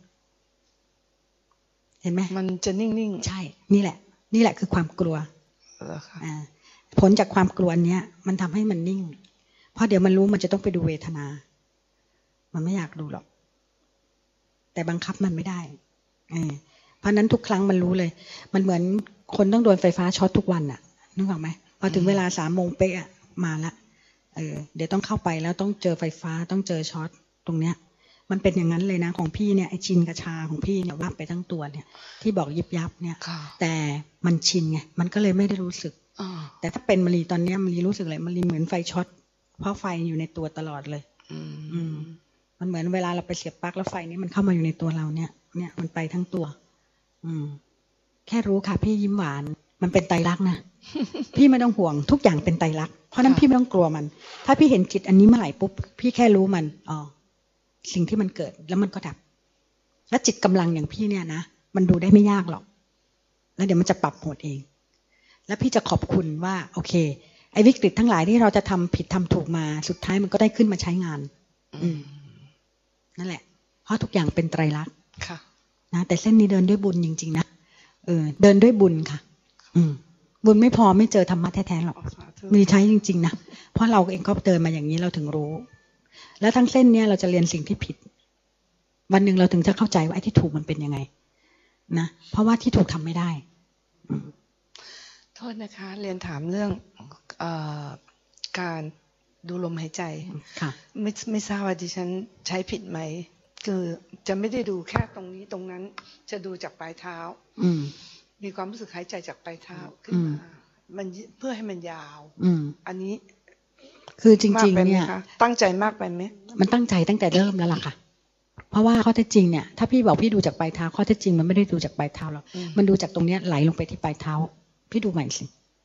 เห็นไหมมันจะนิ่งๆใช่นี่แหละนี่แหละคือความกลัวอ่าผลจากความกลัวเนี้ยมันทำให้มันนิ่งเพราะเดี๋ยวมันรู้มันจะต้องไปดูเวทนามันไม่อยากดูหรอกแต่บังคับมันไม่ได้เออเพราะนั้นทุกครั้งมันรู้เลยมันเหมือนคนต้องโดนไฟฟ้าช็อตทุกวันน่ะนึกออกไหมพอถึงเวลาสามโมงเป๊ะมาละเออเดี๋ยวต้องเข้าไปแล้วต้องเจอไฟฟ้าต้องเจอช็อตตรงเนี้ยมันเป็นอย่างนั้นเลยนะของพี่เนี่ยไอชินกระชาของพี่เนี่ยวับไปทั้งตัวเนี่ยที่บอกยิบยับเนี่ยแต่มันชินไงมันก็เลยไม่ได้รู้สึกแต่ถ้าเป็นมะลีตอนนี้มะลีรู้สึกเลยมะลีเหมือนไฟช็อตเพราะไฟอยู่ในตัวตลอดเลยอืมมันเหมือนเวลาเราไปเสียบปลั๊กแล้วไฟนี้มันเข้ามาอยู่ในตัวเราเนี่ยเนี่ยมันไปทั้งตัวอืมแค่รู้ค่ะพี่ยิ้มหวานมันเป็นไตรลักษณ์นะ พี่ไม่ต้องห่วงทุกอย่างเป็นไตรลักษณ์เพราะนั้นพี่ไม่ต้องกลัวมันถ้าพี่เห็นจิตอันนี้เมื่อไหร่ปุ๊บพี่แค่รู้มันอ๋อสิ่งที่มันเกิดแล้วมันก็ดับแล้วจิตกำลังอย่างพี่เนี่ยนะมันดูได้ไม่ยากหรอกแล้วเดี๋ยวมันจะปรับโหมดเองแล้วพี่จะขอบคุณว่าโอเคไอ้วิกฤตทั้งหลายที่เราจะทำผิดทำถูกมาสุดท้ายมันก็ได้ขึ้นมาใช้งานอืมนั่นแหละเพราะทุกอย่างเป็นไตรลักษณ์ค่ะนะแต่เส้นนี้เดินด้วยบุญจริงๆนะเออเดินด้วยบุญค่ะอืมบุญไม่พอไม่เจอธรรมะแท้ๆหรอกมีใช้จริงๆนะเพราะเราเองก็เดินมาอย่างนี้เราถึงรู้แล้วทั้งเส้นเนี้ยเราจะเรียนสิ่งที่ผิดวันหนึ่งเราถึงจะเข้าใจว่าไอ้ที่ถูกมันเป็นยังไงนะเพราะว่าที่ถูกทำไม่ได้โทษนะคะเรียนถามเรื่องเอ่อการดูลมหายใจค่ะไม่ไม่ทราบว่าดิฉันใช้ผิดไหมคือจะไม่ได้ดูแค่ตรงนี้ตรงนั้นจะดูจากปลายเท้าอืมมีความรู้สึกหายใจจากปลายเท้าขึ้นมามันเพื่อให้มันยาวอืมอันนี้คือจริงๆเนี่ยตั้งใจมากไปไหมมันตั้งใจตั้งแต่เริ่มแล้วล่ะค่ะเพราะว่าข้อเท็จจริงเนี่ยถ้าพี่บอกพี่ดูจากปลายเท้าข้อเท็จจริงมันไม่ได้ดูจากปลายเท้าหรอกมันดูจากตรงเนี้ยไหลลงไปที่ปลายเท้าพี่ดูใหม่สิ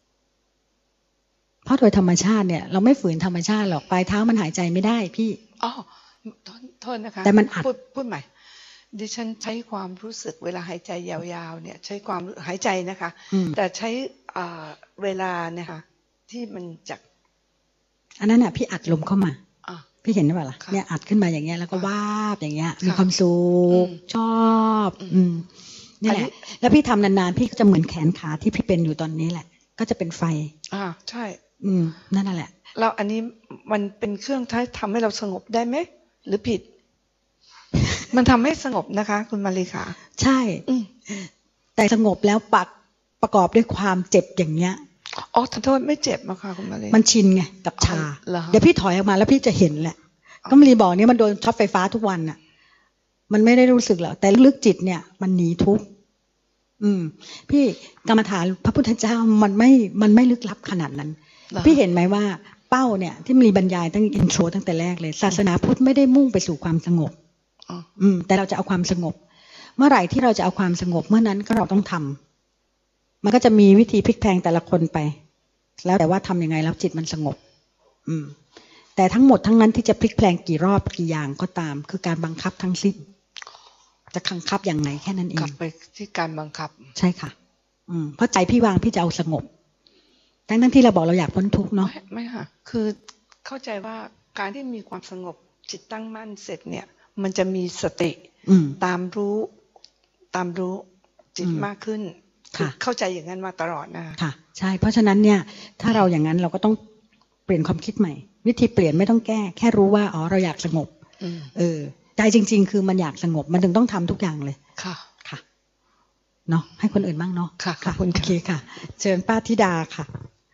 เพราะโดยธรรมชาติเนี่ยเราไม่ฝืนธรรมชาติหรอกปลายเท้ามันหายใจไม่ได้พี่อ๋อโทษนะคะแต่มันอัดพูดพูดใหม่ดิฉันใช้ความรู้สึกเวลาหายใจยาวๆเนี่ยใช้ความหายใจนะคะแต่ใช้เวลาเนี่ยค่ะที่มันจากอันนั้นน่ะพี่อัดลมเข้ามาพี่เห็นหรือเปล่าล่ะเนี่ยอัดขึ้นมาอย่างเงี้ยแล้วก็วาบอย่างเงี้ยมีความสุขชอบอืมนี่แหละแล้วพี่ทำนานๆพี่ก็จะเหมือนแขนขาที่พี่เป็นอยู่ตอนนี้แหละก็จะเป็นไฟอ่าใช่อืมนั่นแหละแล้วอันนี้มันเป็นเครื่องที่ทำให้เราสงบได้ไหมหรือผิดมันทำให้สงบนะคะคุณมาลีค่ะใช่แต่สงบแล้วปักประกอบด้วยความเจ็บอย่างเงี้ยอ๋อโทษไม่เจ็บมาค่ะคุณมาลีมันชินไงกับชาเดี๋ยวพี่ถอยออกมาแล้วพี่จะเห็นแหละก็มาลีบอกเนี่ยมันโดนช็อตไฟฟ้าทุกวันน่ะมันไม่ได้รู้สึกหรอกแต่ลึกจิตเนี่ยมันหนีทุกข์อืมพี่กรรมฐานพระพุทธเจ้ามันไม่มันไม่ลึกลับขนาดนั้นพี่เห็นไหมว่าเป้าเนี่ยที่มีบรรยายตั้งอินโทรตั้งแต่แรกเลยศาสนาพุทธไม่ได้มุ่งไปสู่ความสงบอืมแต่เราจะเอาความสงบเมื่อไหร่ที่เราจะเอาความสงบเมื่อนั้นก็เราต้องทำมันก็จะมีวิธีพลิกแพลงแต่ละคนไปแล้วแต่ว่าทำยังไงแล้วจิตมันสงบอืมแต่ทั้งหมดทั้งนั้นที่จะพลิกแพลงกี่รอบกี่อย่างก็ตามคือการบังคับทั้งสิ้นจะบังคับอย่างไหนแค่นั้นเองกลับไปที่การบังคับใช่ค่ะอืมเพราะใจพี่วางพี่จะเอาสงบทั้งทั้งที่เราบอกเราอยากพ้นทุกข์เนาะไม่ค่ะคือเข้าใจว่าการที่มีความสงบจิตตั้งมั่นเสร็จเนี่ยมันจะมีสติตามรู้ตามรู้จิตมากขึ้นค่ะเข้าใจอย่างนั้นมาตลอดนะค่ะใช่เพราะฉะนั้นเนี่ยถ้าเราอย่างนั้นเราก็ต้องเปลี่ยนความคิดใหม่วิธีเปลี่ยนไม่ต้องแก้แค่รู้ว่าอ๋อเราอยากสงบเออใจจริงๆคือมันอยากสงบมันถึงต้องทำทุกอย่างเลยค่ะค่ะเนาะให้คนอื่นบ้างเนาะค่ะขอบคุณโอเคค่ะเชิญป้าธิดาค่ะ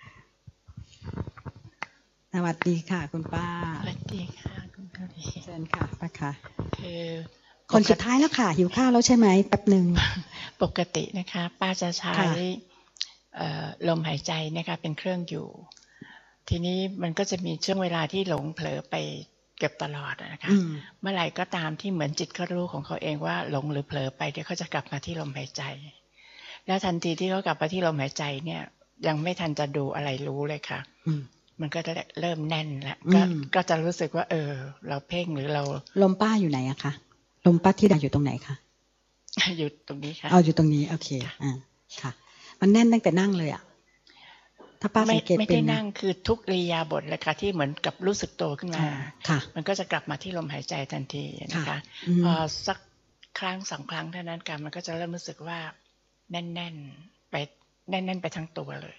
สวัสดีค่ะคุณป้าสวัสดีค่ะคุณป้าเชิญค่ะป้าค่ะคือคนสุดท้ายแล้วค่ะหิวข้าวแล้วใช่ไหมแป๊บหนึ่งปกตินะคะป้าจะใช้ลมหายใจนะคะเป็นเครื่องอยู่ทีนี้มันก็จะมีช่วงเวลาที่หลงเผลอไปเกือบตลอดนะคะเมื่อไหร่ก็ตามที่เหมือนจิตเขารู้ของเขาเองว่าหลงหรือเผลอไปเดี๋ยวเขาจะกลับมาที่ลมหายใจแล้วทันทีที่เขากลับมาที่ลมหายใจเนี่ยยังไม่ทันจะดูอะไรรู้เลยค่ะมันก็จะเริ่มแน่นแล้วก็ก็จะรู้สึกว่าเออเราเพ่งหรือเราลมป้าอยู่ไหนอะคะลมป้าที่ดาอยู่ตรงไหนคะอยู่ตรงนี้ค่ะเอาอยู่ตรงนี้โอเคอ่าค่ะมันแน่นตั้งแต่นั่งเลยอะถ้าป้าสังเกตเป็นไม่ได้นั่งคือทุกอิริยาบถเลยค่ะที่เหมือนกับรู้สึกโตขึ้นมาค่ะมันก็จะกลับมาที่ลมหายใจทันทีนะคะพอสักครั้งสองครั้งเท่านั้นกันมันก็จะเริ่มรู้สึกว่าแน่นๆไปแน่นๆไปทั้งตัวเลย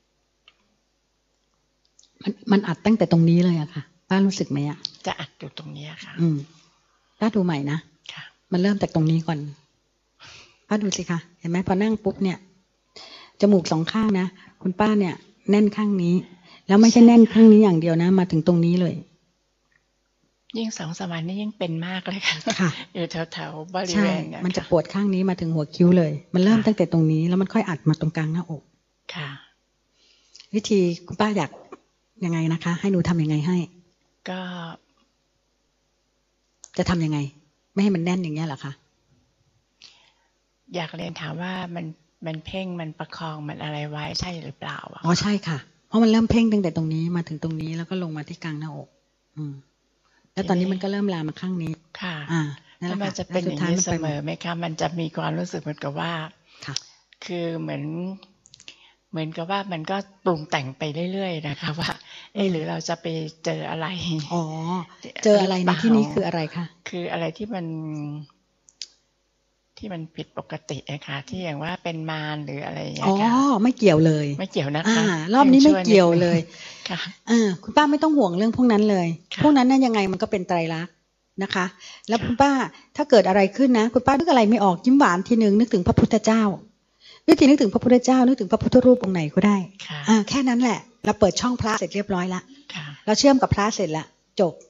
มันมันอัดตั้งแต่ตรงนี้เลยอะค่ะป้ารู้สึกไหมอะจะอัดอยู่ตรงนี้ค่ะอืมป้าดูใหม่นะค่ะมันเริ่มจากตรงนี้ก่อนป้าดูสิคะเห็นไหมพอนั่งปุ๊บเนี่ยจมูกสองข้างนะคุณป้าเนี่ยแน่นข้างนี้แล้วไม่ใช่แน่นข้างนี้อย่างเดียวนะมาถึงตรงนี้เลยยิ่งสองสามวันนี้ยิ่งเป็นมากเลยค่ะอยู่แถวๆบริเวณเนี่ยมันจะปวดข้างนี้มาถึงหัวคิ้วเลยมันเริ่มตั้งแต่ตรงนี้แล้วมันค่อยอัดมาตรงกลางหน้าอกค่ะวิธีคุณป้าอยากยังไงนะคะให้หนูทำยังไงให้ก็จะทำยังไงไม่ให้มันแน่นอย่างเงี้ยเหรอคะอยากเรียนถามว่ามันมันเพ่งมันประคองมันอะไรไว้ใช่หรือเปล่าอ๋อใช่ค่ะเพราะมันเริ่มเพ่งตั้งแต่ตรงนี้มาถึงตรงนี้แล้วก็ลงมาที่กลางหน้าอกอืมแล้วตอนนี้มันก็เริ่มลามมาข้างนี้ค่ะอ่าแล้วมันจะเป็นอย่างนี้เสมอไหมคะมันจะมีความรู้สึกเหมือนกับว่าค่ะคือเหมือนเหมือนกับว่ามันก็ปรุงแต่งไปเรื่อยๆนะคะว่าเออหรือเราจะไปเจออะไรอ๋อเจออะไรในที่นี้คืออะไรคะคืออะไรที่มันที่มันผิดปกตินะคะที่อย่างว่าเป็นมารหรืออะไรอย่างเงี้ยค่ะอ๋อไม่เกี่ยวเลยไม่เกี่ยวนะคะรอบนี้ไม่เกี่ยวเลยค่ะอ่าคุณป้าไม่ต้องห่วงเรื่องพวกนั้นเลยพวกนั้นน่ะยังไงมันก็เป็นไตรลักษณ์นะคะแล้วคุณป้าถ้าเกิดอะไรขึ้นนะคุณป้านึกอะไรไม่ออกยิ้มหวานทีนึงนึกถึงพระพุทธเจ้าวิธีนึกถึงพระพุทธเจ้านึกถึงพระพุทธรูปองค์ไหนก็ได้อ่าแค่นั้นแหละเราเปิดช่องพระเสร็จเรียบร้อยละเราเชื่อมกับพระเสร็จละจบ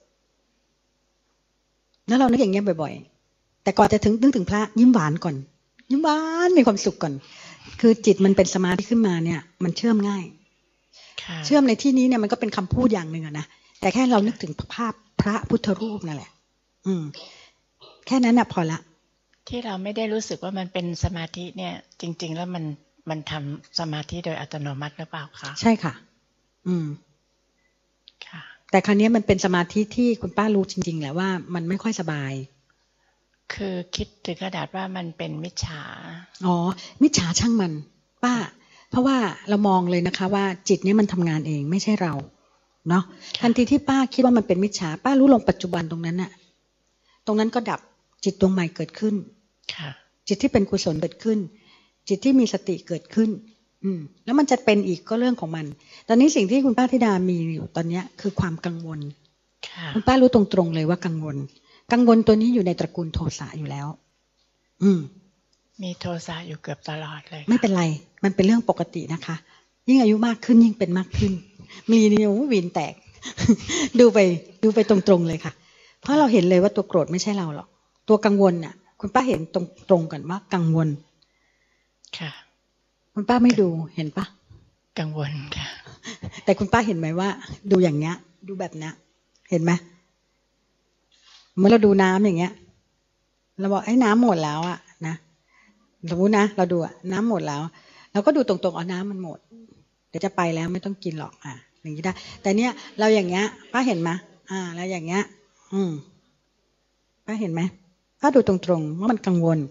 แล้วเรานึกอย่างเงี้ยบ่อยๆแต่ก่อนจะถึงนึกถึงพระยิ้มหวานก่อนยิ้มหวานมีความสุขก่อนคือจิตมันเป็นสมาธิขึ้นมาเนี่ยมันเชื่อมง่ายเชื่อมในที่นี้เนี่ยมันก็เป็นคำพูดอย่างหนึ่งนะแต่แค่เรานึกถึงภาพพระพุทธรูปนั่นแหละอืมแค่นั้นน่ะพอละที่เราไม่ได้รู้สึกว่ามันเป็นสมาธิเนี่ยจริงๆแล้วมันมันทำสมาธิโดยอัตโนมัติหรือเปล่าคะใช่ค่ะอืมค่ะแต่คราวนี้มันเป็นสมาธิที่คุณป้ารู้จริงๆแหละว่ามันไม่ค่อยสบายคือคิดถึงกระดาษว่ามันเป็นมิจฉาอ๋อมิจฉาช่างมันป้าเพราะว่าเรามองเลยนะคะว่าจิตนี้มันทำงานเองไม่ใช่เราเนาะทันทีที่ป้าคิดว่ามันเป็นมิจฉาป้ารู้ลงปัจจุบันตรงนั้นน่ะตรงนั้นก็ดับจิตดวงใหม่เกิดขึ้นจิตที่เป็นกุศลเกิดขึ้นจิตที่มีสติเกิดขึ้นอืมแล้วมันจะเป็นอีกก็เรื่องของมันตอนนี้สิ่งที่คุณป้าธิดามีอยู่ตอนนี้คือความกังวลคุณป้ารู้ตรงๆเลยว่ากังวลกังวลตัวนี้อยู่ในตระกูลโทสะอยู่แล้วอืมมีโทสะอยู่เกือบตลอดเลยไม่เป็นไรมันเป็นเรื่องปกตินะคะยิ่งอายุมากขึ้นยิ่งเป็นมากขึ้นมีนี่โอ้วินแตก ดูไปดูไปตรงๆเลยค่ะเพราะเราเห็นเลยว่าตัวโกรธไม่ใช่เราหรอกตัวกังวลน่ะคุณป้าเห็นตรงตรงกันว่ากังวลค่ะคุณป้าไม่ดูเห็นปะกังวลค่ะแต่คุณป้าเห็นไหมว่าดูอย่างเงี้ยดูแบบเนี้ยเห็นไหมเมื่อเราดูน้ำอย่างเงี้ยเราบอกไอ้น้ำหมดแล้วอะนะสมมตินะเราดูอะน้ำหมดแล้วเราก็ดูตรงๆเอาน้ำมันหมดเดี๋ยวจะไปแล้วไม่ต้องกินหรอกอ่ะอย่างนี้ได้แต่เนี้ยเราอย่างเงี้ยป้าเห็นไหมอ่าแล้วอย่างเงี้ยอืมป้าเห็นไหมป้าดูตรงๆว่ามันกังวล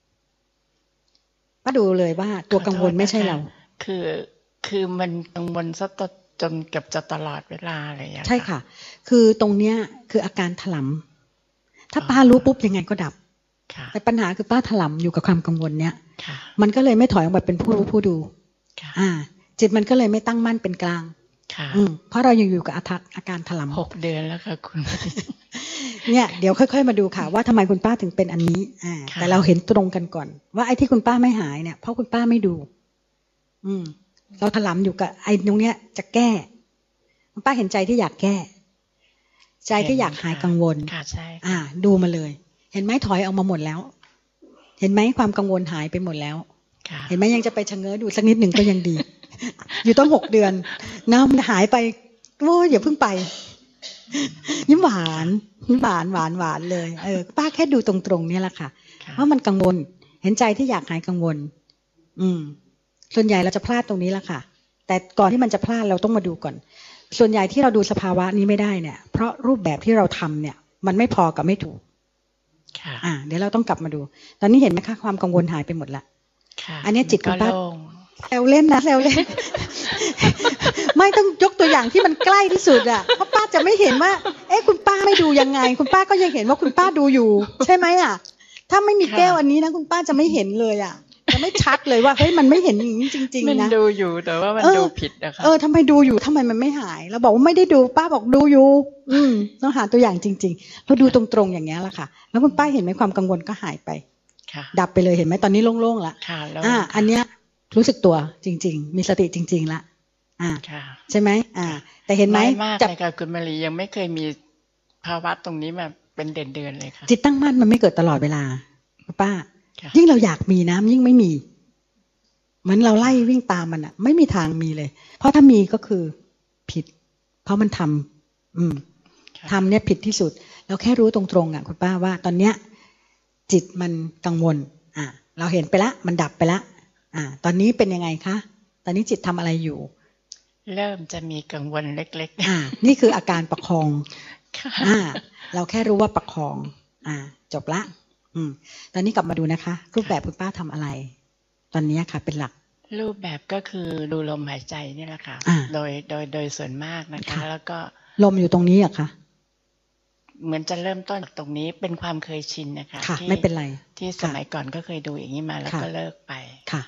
ป้าดูเลยว่าตัวกังวลไม่ใช่เราคือคือมันกังวลซะจนเกือบจะตลอดเวลาอะไรอย่างเงี้ยใช่ค่ะคือตรงเนี้ยคืออาการถลำถ้าป้ารู้ปุ๊บยังไงก็ดับแต่ปัญหาคือป้าถลำอยู่กับความกังวลเนี้ยมันก็เลยไม่ถอยออกมาเป็นผู้รู้ผู้ดูอ่าจิตมันก็เลยไม่ตั้งมั่นเป็นกลางอืมเพราะเรายังอยู่กับอาการถลำหกเดือนแล้วค่ะคุณเนี่ยเดี๋ยวค่อยๆมาดูค่ะว่าทำไมคุณป้าถึงเป็นอันนี้อ่าแต่เราเห็นตรงกันก่อนว่าไอ้ที่คุณป้าไม่หายเนี่ยเพราะคุณป้าไม่ดูอืมเราถลำอยู่กับไอ้ตรงเนี้ยจะแก้คุณป้าเห็นใจที่อยากแก้ใจที่อยากหายกังวลค่ะใช่อ่าดูมาเลยเห็นไหมถอยออกมาหมดแล้วเห็นไหมความกังวลหายไปหมดแล้วเห็นไหมยังจะไปชะเง้อดูสักนิดหนึ่งก็ยังดี อยู่ต้องหกเดือนน้ำมันหายไปโอ้ยอย่าเพิ่งไปยิ้มหวานยิ้มหวานหวานหวานเลยเออป้าแค่ดูตรงๆเนี่ยแหละค่ะว่ามันกังวลเห็นใจที่อยากหายกังวลอืมส่วนใหญ่เราจะพลาดตรงนี้แหละค่ะแต่ก่อนที่มันจะพลาดเราต้องมาดูก่อนส่วนใหญ่ที่เราดูสภาวะนี้ไม่ได้เนี่ยเพราะรูปแบบที่เราทำเนี่ยมันไม่พอกับไม่ถูกอ่าเดี๋ยวเราต้องกลับมาดูตอนนี้เห็นไหมคะความกังวลหายไปหมดละอันนี้จิตคุณป้าแซวเล่นนะแซวเล่น ไม่ต้องยกตัวอย่างที่มันใกล้ที่สุดอ่ะเพราะป้าจะไม่เห็นว่าเอ๊ะคุณป้าไม่ดูยังไงคุณป้าก็ยังเห็นว่าคุณป้าดูอยู่ใช่ไหมอ่ะถ้าไม่มีแก้วอันนี้นะคุณป้าจะไม่เห็นเลยอ่ะจะไม่ชัดเลยว่าเฮ้ยมันไม่เห็นอย่างนี้จริงๆนะมันดูอยู่แต่ว่ามันดูผิดนะคะเออทำไมดูอยู่ทำไมมันไม่หายเราบอกว่าไม่ได้ดูป้าบอกดูอยู่อืมต้องหาตัวอย่างจริงๆเราดูตรงๆอย่างเงี้ยแหละค่ะแล้วคุณป้าเห็นไหมความกังวลก็หายไปดับไปเลยเห็นไหมตอนนี้โล่งๆละอ่าอันเนี้ยรู้สึกตัวจริงๆมีสติจริงๆละอ่าใช่ไหมอ่าแต่เห็นไหมจับกับคุณมารียังไม่เคยมีภาวะตรงนี้มาเป็นเดือนๆเลยค่ะจิตตั้งมั่นมันไม่เกิดตลอดเวลาป้ายิ่งเราอยากมีนะยิ่งไม่มีเหมือนเราไล่วิ่งตามมันอ่ะไม่มีทางมีเลยเพราะถ้ามีก็คือผิดเพราะมันทำอืมทำเนี่ยผิดที่สุดเราแค่รู้ตรงๆอ่ะคุณป้าว่าตอนเนี้ยจิตมันกังวลอ่าเราเห็นไปละมันดับไปละอ่าตอนนี้เป็นยังไงคะตอนนี้จิตทำอะไรอยู่เริ่มจะมีกังวลเล็กๆอ่านี่คืออาการประคองอ่าเราแค่รู้ว่าประคองอ่าจบละอืมตอนนี้กลับมาดูนะคะรูปแบบคุณป้าทำอะไรตอนนี้ค่ะเป็นหลักรูปแบบก็คือดูลมหายใจนี่แหละค่ะโดยโดยโดยส่วนมากนะคะแล้วก็ลมอยู่ตรงนี้อะคะเหมือนจะเริ่มต้นตรงนี้เป็นความเคยชินนะคะค่ะไม่เป็นไรที่สมัยก่อนก็เคยดูอย่างนี้มาแล้วก็เลิกไปค่ะ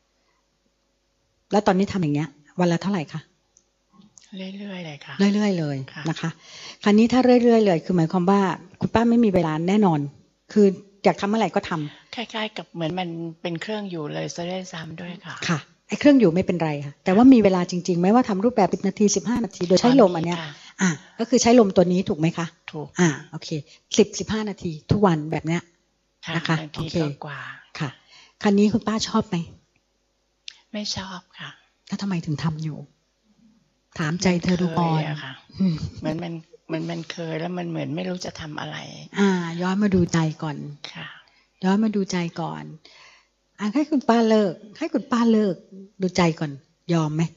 แล้วตอนนี้ทำอย่างเงี้ยวันละเท่าไหร่คะเรื่อยๆเลยค่ะเรื่อยๆเลยนะคะคราวนี้ถ้าเรื่อยๆเลยคือหมายความว่าคุณป้าไม่มีเวลาแน่นอนคืออยากทำเมื่อไหร่ก็ทำคล้ายๆกับเหมือนมันเป็นเครื่องอยู่เลยซะได้ซ้ำด้วยค่ะค่ะไอ้เครื่องอยู่ไม่เป็นไรค่ะแต่ว่ามีเวลาจริงๆไหมว่าทำรูปแบบสิบนาทีสิบห้านาทีโดยใช้ลมอันเนี้ยอ่าก็คือใช้ลมตัวนี้ถูกไหมคะถูกอ่าโอเคสิบสิบห้านาทีทุกวันแบบเนี้ยนะคะโอเคกว่าค่ะคราวนี้คุณป้าชอบไหมไม่ชอบค่ะแล้วทำไมถึงทำอยู่ถามใจเธอดูก่อนค่ะเหมือนมันมันมันเคยแล้วมันเหมือนไม่รู้จะทำอะไรอ่าย้อนมาดูใจก่อนค่ะย้อนมาดูใจก่อนอ่ะให้คุณป้าเลิกให้คุณป้าเลิกดูใจก่อนยอมไหม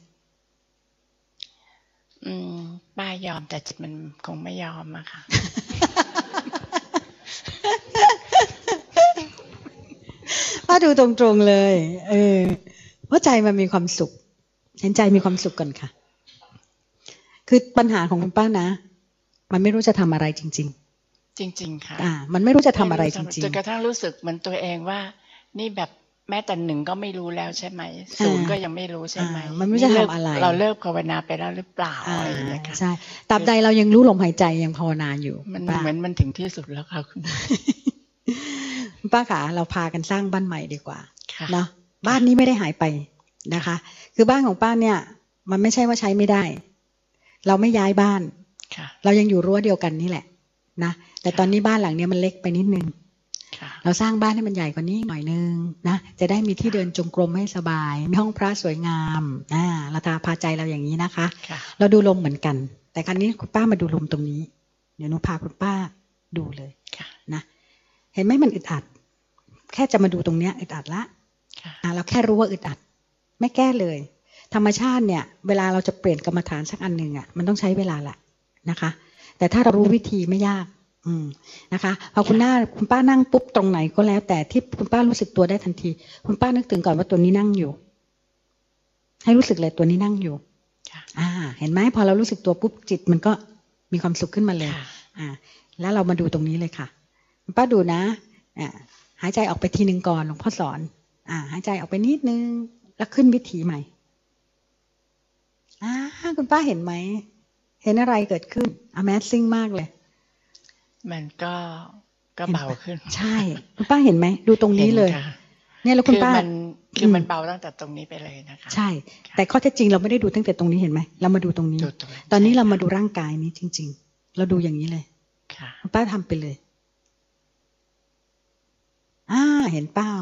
อืมป้ายอมแต่จิตมันคงไม่ยอมอะค่ะป้าดูตรงๆเลยเออเพราะใจมันมีความสุขเห็นใจมีความสุขก่อนค่ะคือปัญหาของคุณป้านะมันไม่รู้จะทำอะไรจริงๆจริงๆค่ะอ่ามันไม่รู้จะทำอะไรจริงๆจนกระทั่งรู้สึกเหมือนตัวเองว่านี่แบบแม้แต่หนึ่งก็ไม่รู้แล้วใช่ไหมศูนย์ก็ยังไม่รู้ใช่ไหมมันไม่รู้จะทำอะไรเราเลิกภาวนาไปแล้วหรือเปล่าอะไรอย่างเงี้ยค่ะใช่ตราบใดเรายังรู้ลมหายใจยังภาวนาอยู่มันเหมือนมันถึงที่สุดแล้วค่ะคุณป้าขาเราพากันสร้างบ้านใหม่ดีกว่าเนาะบ้านนี้ไม่ได้หายไปนะคะคือบ้านของป้าเนี่ยมันไม่ใช่ว่าใช้ไม่ได้เราไม่ย้ายบ้านเรายังอยู่รั้วเดียวกันนี่แหละนะแต่ตอนนี้บ้านหลังนี้มันเล็กไปนิดนึงเราสร้างบ้านให้มันใหญ่กว่านี้หน่อยนึงนะจะได้มีที่เดินจงกรมให้สบายมีห้องพระสวยงามอ่าเราตาพาใจเราอย่างนี้นะคะเราดูลมเหมือนกันแต่ครั้นี้คุณป้ามาดูลมตรงนี้เดี๋ยวหนูพาคุณป้าดูเลยนะเห็นไหมมันอึดอัดแค่จะมาดูตรงเนี้ยอึดอัดละอ่าเราแค่รู้ว่าอึดอัดไม่แก้เลยธรรมชาติเนี่ยเวลาเราจะเปลี่ยนกรรมฐานสักอันหนึ่งอ่ะมันต้องใช้เวลาแหละนะคะแต่ถ้าเรารู้วิธีไม่ยากอืมนะคะพอคุณหน้าคุณป้านั่งปุ๊บตรงไหนก็แล้วแต่ที่คุณป้ารู้สึกตัวได้ทันทีคุณป้านึกถึงก่อนว่าตัวนี้นั่งอยู่ให้รู้สึกเลยตัวนี้นั่งอยู่อ่าเห็นไหมพอเรารู้สึกตัวปุ๊บจิตมันก็มีความสุขขึ้นมาเลยอ่าแล้วเรามาดูตรงนี้เลยค่ะคุณป้าดูนะอ่าหายใจออกไปทีนึงก่อนหลวงพ่อสอนอ่าหายใจออกไปนิดนึงแล้วขึ้นวิถีใหม่อ่าคุณป้าเห็นไหมเห็นอะไรเกิดขึ้น Amazing มากเลยมันก็ก็เบาขึ้นใช่คุณป้าเห็นไหมดูตรงนี้เลยเนี่ยแล้วคุณป้ามันคือมันเบาตั้งแต่ตรงนี้ไปเลยนะคะใช่แต่ข้อเท็จจริงเราไม่ได้ดูตั้งแต่ตรงนี้เห็นไหมเรามาดูตรงนี้ตอนนี้เรามาดูร่างกายนี้จริงๆเราดูอย่างนี้เลยคุณป้าทำไปเลยอ่าเห็นเปล่า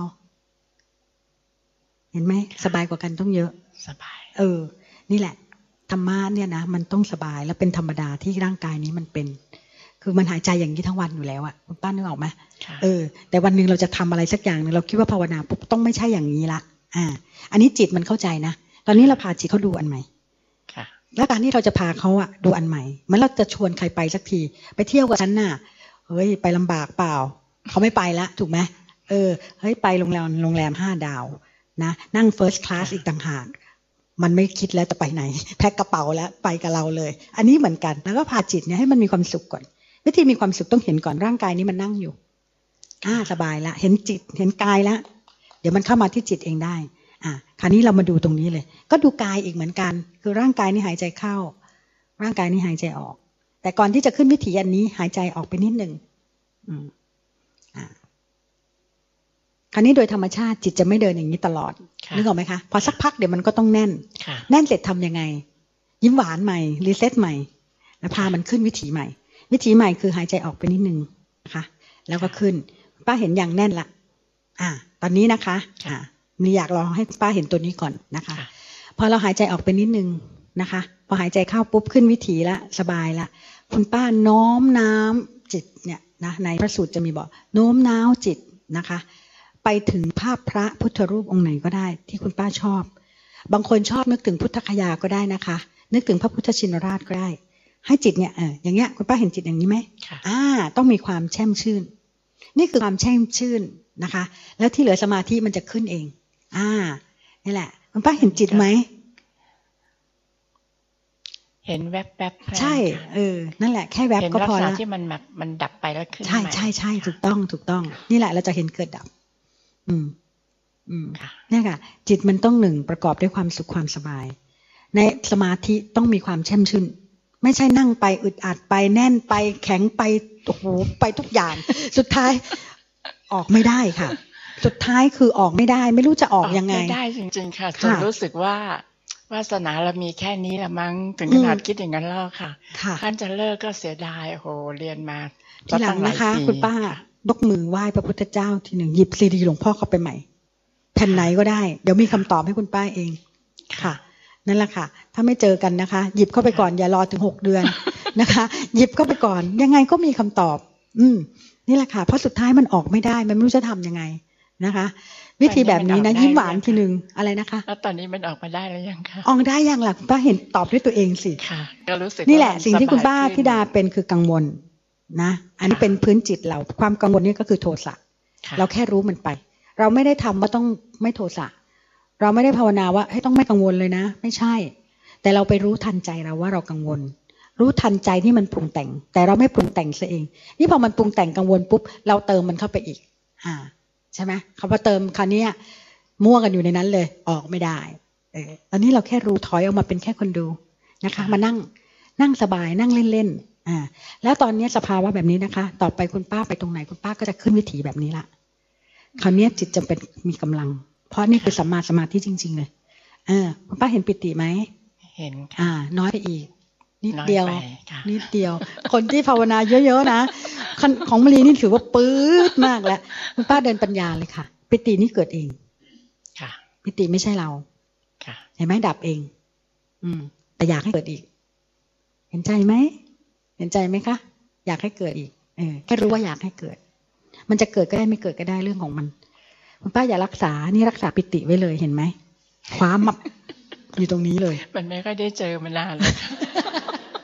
เห็นไหมสบายกว่ากันต้องเยอะสบายเออนี่แหละธรรมะเนี่ยนะมันต้องสบายแล้วเป็นธรรมดาที่ร่างกายนี้มันเป็นคือมันหายใจอย่างนี้ทั้งวันอยู่แล้วอ่ะคุณป้านึกออกไหมเออแต่วันหนึ่งเราจะทำอะไรสักอย่างนึงเราคิดว่าภาวนาปุ๊บต้องไม่ใช่อย่างนี้ละอ่าอันนี้จิตมันเข้าใจนะตอนนี้เราพาจิตเขาดูอันใหม่แล้วการที่เราจะพาเขาอะดูอันใหม่มันเราจะชวนใครไปสักทีไปเที่ยวกับฉันน่ะเฮ้ยไปลำบากเปล่าเขาไม่ไปละถูกไหมเออเฮ้ยไปโรงแรมโรงแรมห้าดาวนะนั่ง first class อีกต่างหากมันไม่คิดแล้วจะไปไหนแพ็คกระเป๋าแล้วไปกับเราเลยอันนี้เหมือนกันแล้วก็พาจิตเนี่ยให้มันมีความสุขก่อนวิธีมีความสุขต้องเห็นก่อนร่างกายนี้มันนั่งอยู่อ่าสบายละเห็นจิตเห็นกายแล้วเดี๋ยวมันเข้ามาที่จิตเองได้อ่าคราวนี้เรามาดูตรงนี้เลยก็ดูกายอีกเหมือนกันคือร่างกายนี่หายใจเข้าร่างกายนี่หายใจออกแต่ก่อนที่จะขึ้นวิถีอันนี้หายใจออกไปนิดนึงอืมอ่าคราวนี้โดยธรรมชาติจิตจะไม่เดินอย่างนี้ตลอดนึกออกไหมคะพอสักพักเดี๋ยวมันก็ต้องแน่นแน่นเสร็จทำยังไงยิ้มหวานใหม่รีเซ็ตใหม่แล้วพามันขึ้นวิถีใหม่วิธีใหม่คือหายใจออกไปนิดนึงนะคะแล้วก็ขึ้นป้าเห็นอย่างแน่นละอ่าตอนนี้นะคะอ่ามีอยากลองให้ป้าเห็นตัวนี้ก่อนนะคะพอเราหายใจออกไปนิดนึงนะคะพอหายใจเข้าปุ๊บขึ้นวิถีละสบายละคุณป้าโน้มน้ำจิตเนี่ยนะในพระสูตรจะมีบอกโน้มน้าวจิตนะคะไปถึงภาพพระพุทธรูปองค์ไหนก็ได้ที่คุณป้าชอบบางคนชอบนึกถึงพุทธคยาก็ได้นะคะนึกถึงพระพุทธชินราชก็ได้ให้จิตเนี่ยเอออย่างเงี้ยคุณป้าเห็นจิตอย่างนี้ไหมอ่าต้องมีความแช่มชื่นนี่คือความแช่มชื่นนะคะแล้วที่เหลือสมาธิมันจะขึ้นเองอ่านี่แหละคุณป้าเห็นจิตไหมเห็นแวบๆใช่เออนั่นแหละแค่แวบก็พอแล้วที่มันแบบมันดับไปแล้วขึ้นใช่ใช่ใช่ถูกต้องถูกต้องนี่แหละเราจะเห็นเกิดดับอืมอืมเนี่ยค่ะจิตมันต้องหนึ่งประกอบด้วยความสุขความสบายในสมาธิต้องมีความแช่มชื่นไม่ใช่นั่งไปอึดอัดไปแน่นไปแข็งไปโอ้โหไปทุกอย่างสุดท้ายออกไม่ได้ค่ะสุดท้ายคือออกไม่ได้ไม่รู้จะออกยังไงไม่ได้จริงๆค่ะจนรู้สึกว่าวาสนาเรามีแค่นี้ละมั้งถึงขนาดคิดอย่างนั้นแล้วค่ะท่านจะเลิกก็เสียดายโอ้โหเรียนมาทีหลังนะคะคุณป้ายกมือไหว้พระพุทธเจ้าทีหนึ่งหยิบซีดีหลวงพ่อเข้าไปใหม่แผ่นไหนก็ได้เดี๋ยวมีคำตอบให้คุณป้าเองค่ะนั่นแหละค่ะถ้าไม่เจอกันนะคะหยิบเข้าไปก่อนอย่ารอถึงหกเดือนนะคะหยิบเข้าไปก่อนยังไงก็มีคำตอบอืมนี่แหละค่ะเพราะสุดท้ายมันออกไม่ได้มันไม่รู้จะทำยังไงนะคะวิธีแบบนี้นะยิ้มหวานทีนึงอะไรนะคะแล้วตอนนี้มันออกมาได้แล้วยังคะออกได้ยังล่ะคุณป้าเห็นตอบด้วยตัวเองสิค่ะก็รู้สึกนี่แหละสิ่งที่คุณป้าธิดาเป็นคือกังวลนะอันนี้เป็นพื้นจิตเราความกังวลนี่ก็คือโทสะเราแค่รู้มันไปเราไม่ได้ทำว่าต้องไม่โทสะเราไม่ได้ภาวนาว่าให้ต้องไม่กังวลเลยนะไม่ใช่แต่เราไปรู้ทันใจเราว่าเรากังวลรู้ทันใจที่มันปรุงแต่งแต่เราไม่ปรุงแต่งซะเองนี่พอมันปรุงแต่งกังวลปุ๊บเราเติมมันเข้าไปอีกอ่าใช่ไหมคำว่าเติมคราวนี้มั่วกันอยู่ในนั้นเลยออกไม่ได้เออตอนนี้เราแค่รู้ถอยออกมาเป็นแค่คนดูนะคะมานั่งนั่งสบายนั่งเล่นๆอ่าแล้วตอนนี้สภาวะแบบนี้นะคะต่อไปคุณป้าไปตรงไหนคุณป้าก็จะขึ้นวิถีแบบนี้ละคราวนี้จิตจะเป็นมีกำลังเพราะนี่คือสัมมาสมาธิจริงๆเลยเออคุณป้าเห็นปิติไหมเห็นอ่าน้อยไปอีกนิดเดียวนิดเดียวคนที่ภาวนาเยอะๆนะของมะลีนี่ถือว่าปื๊ดมากแล้วคุณป้าเดินปัญญาเลยค่ะปิตินี่เกิดเองค่ะปิติไม่ใช่เราค่ะเห็นไหมดับเองอืมแต่อยากให้เกิดอีกเห็นใจไหมเห็นใจไหมคะอยากให้เกิดอีกเออแค่รู้ว่าอยากให้เกิดมันจะเกิดก็ได้ไม่เกิดก็ได้เรื่องของมันคุณป้าอย่ารักษานี่รักษาปิติไว้เลยเห็นไหมคว้ามับอยู่ตรงนี้เลยมันไม่ค่อยได้เจอมานานเลย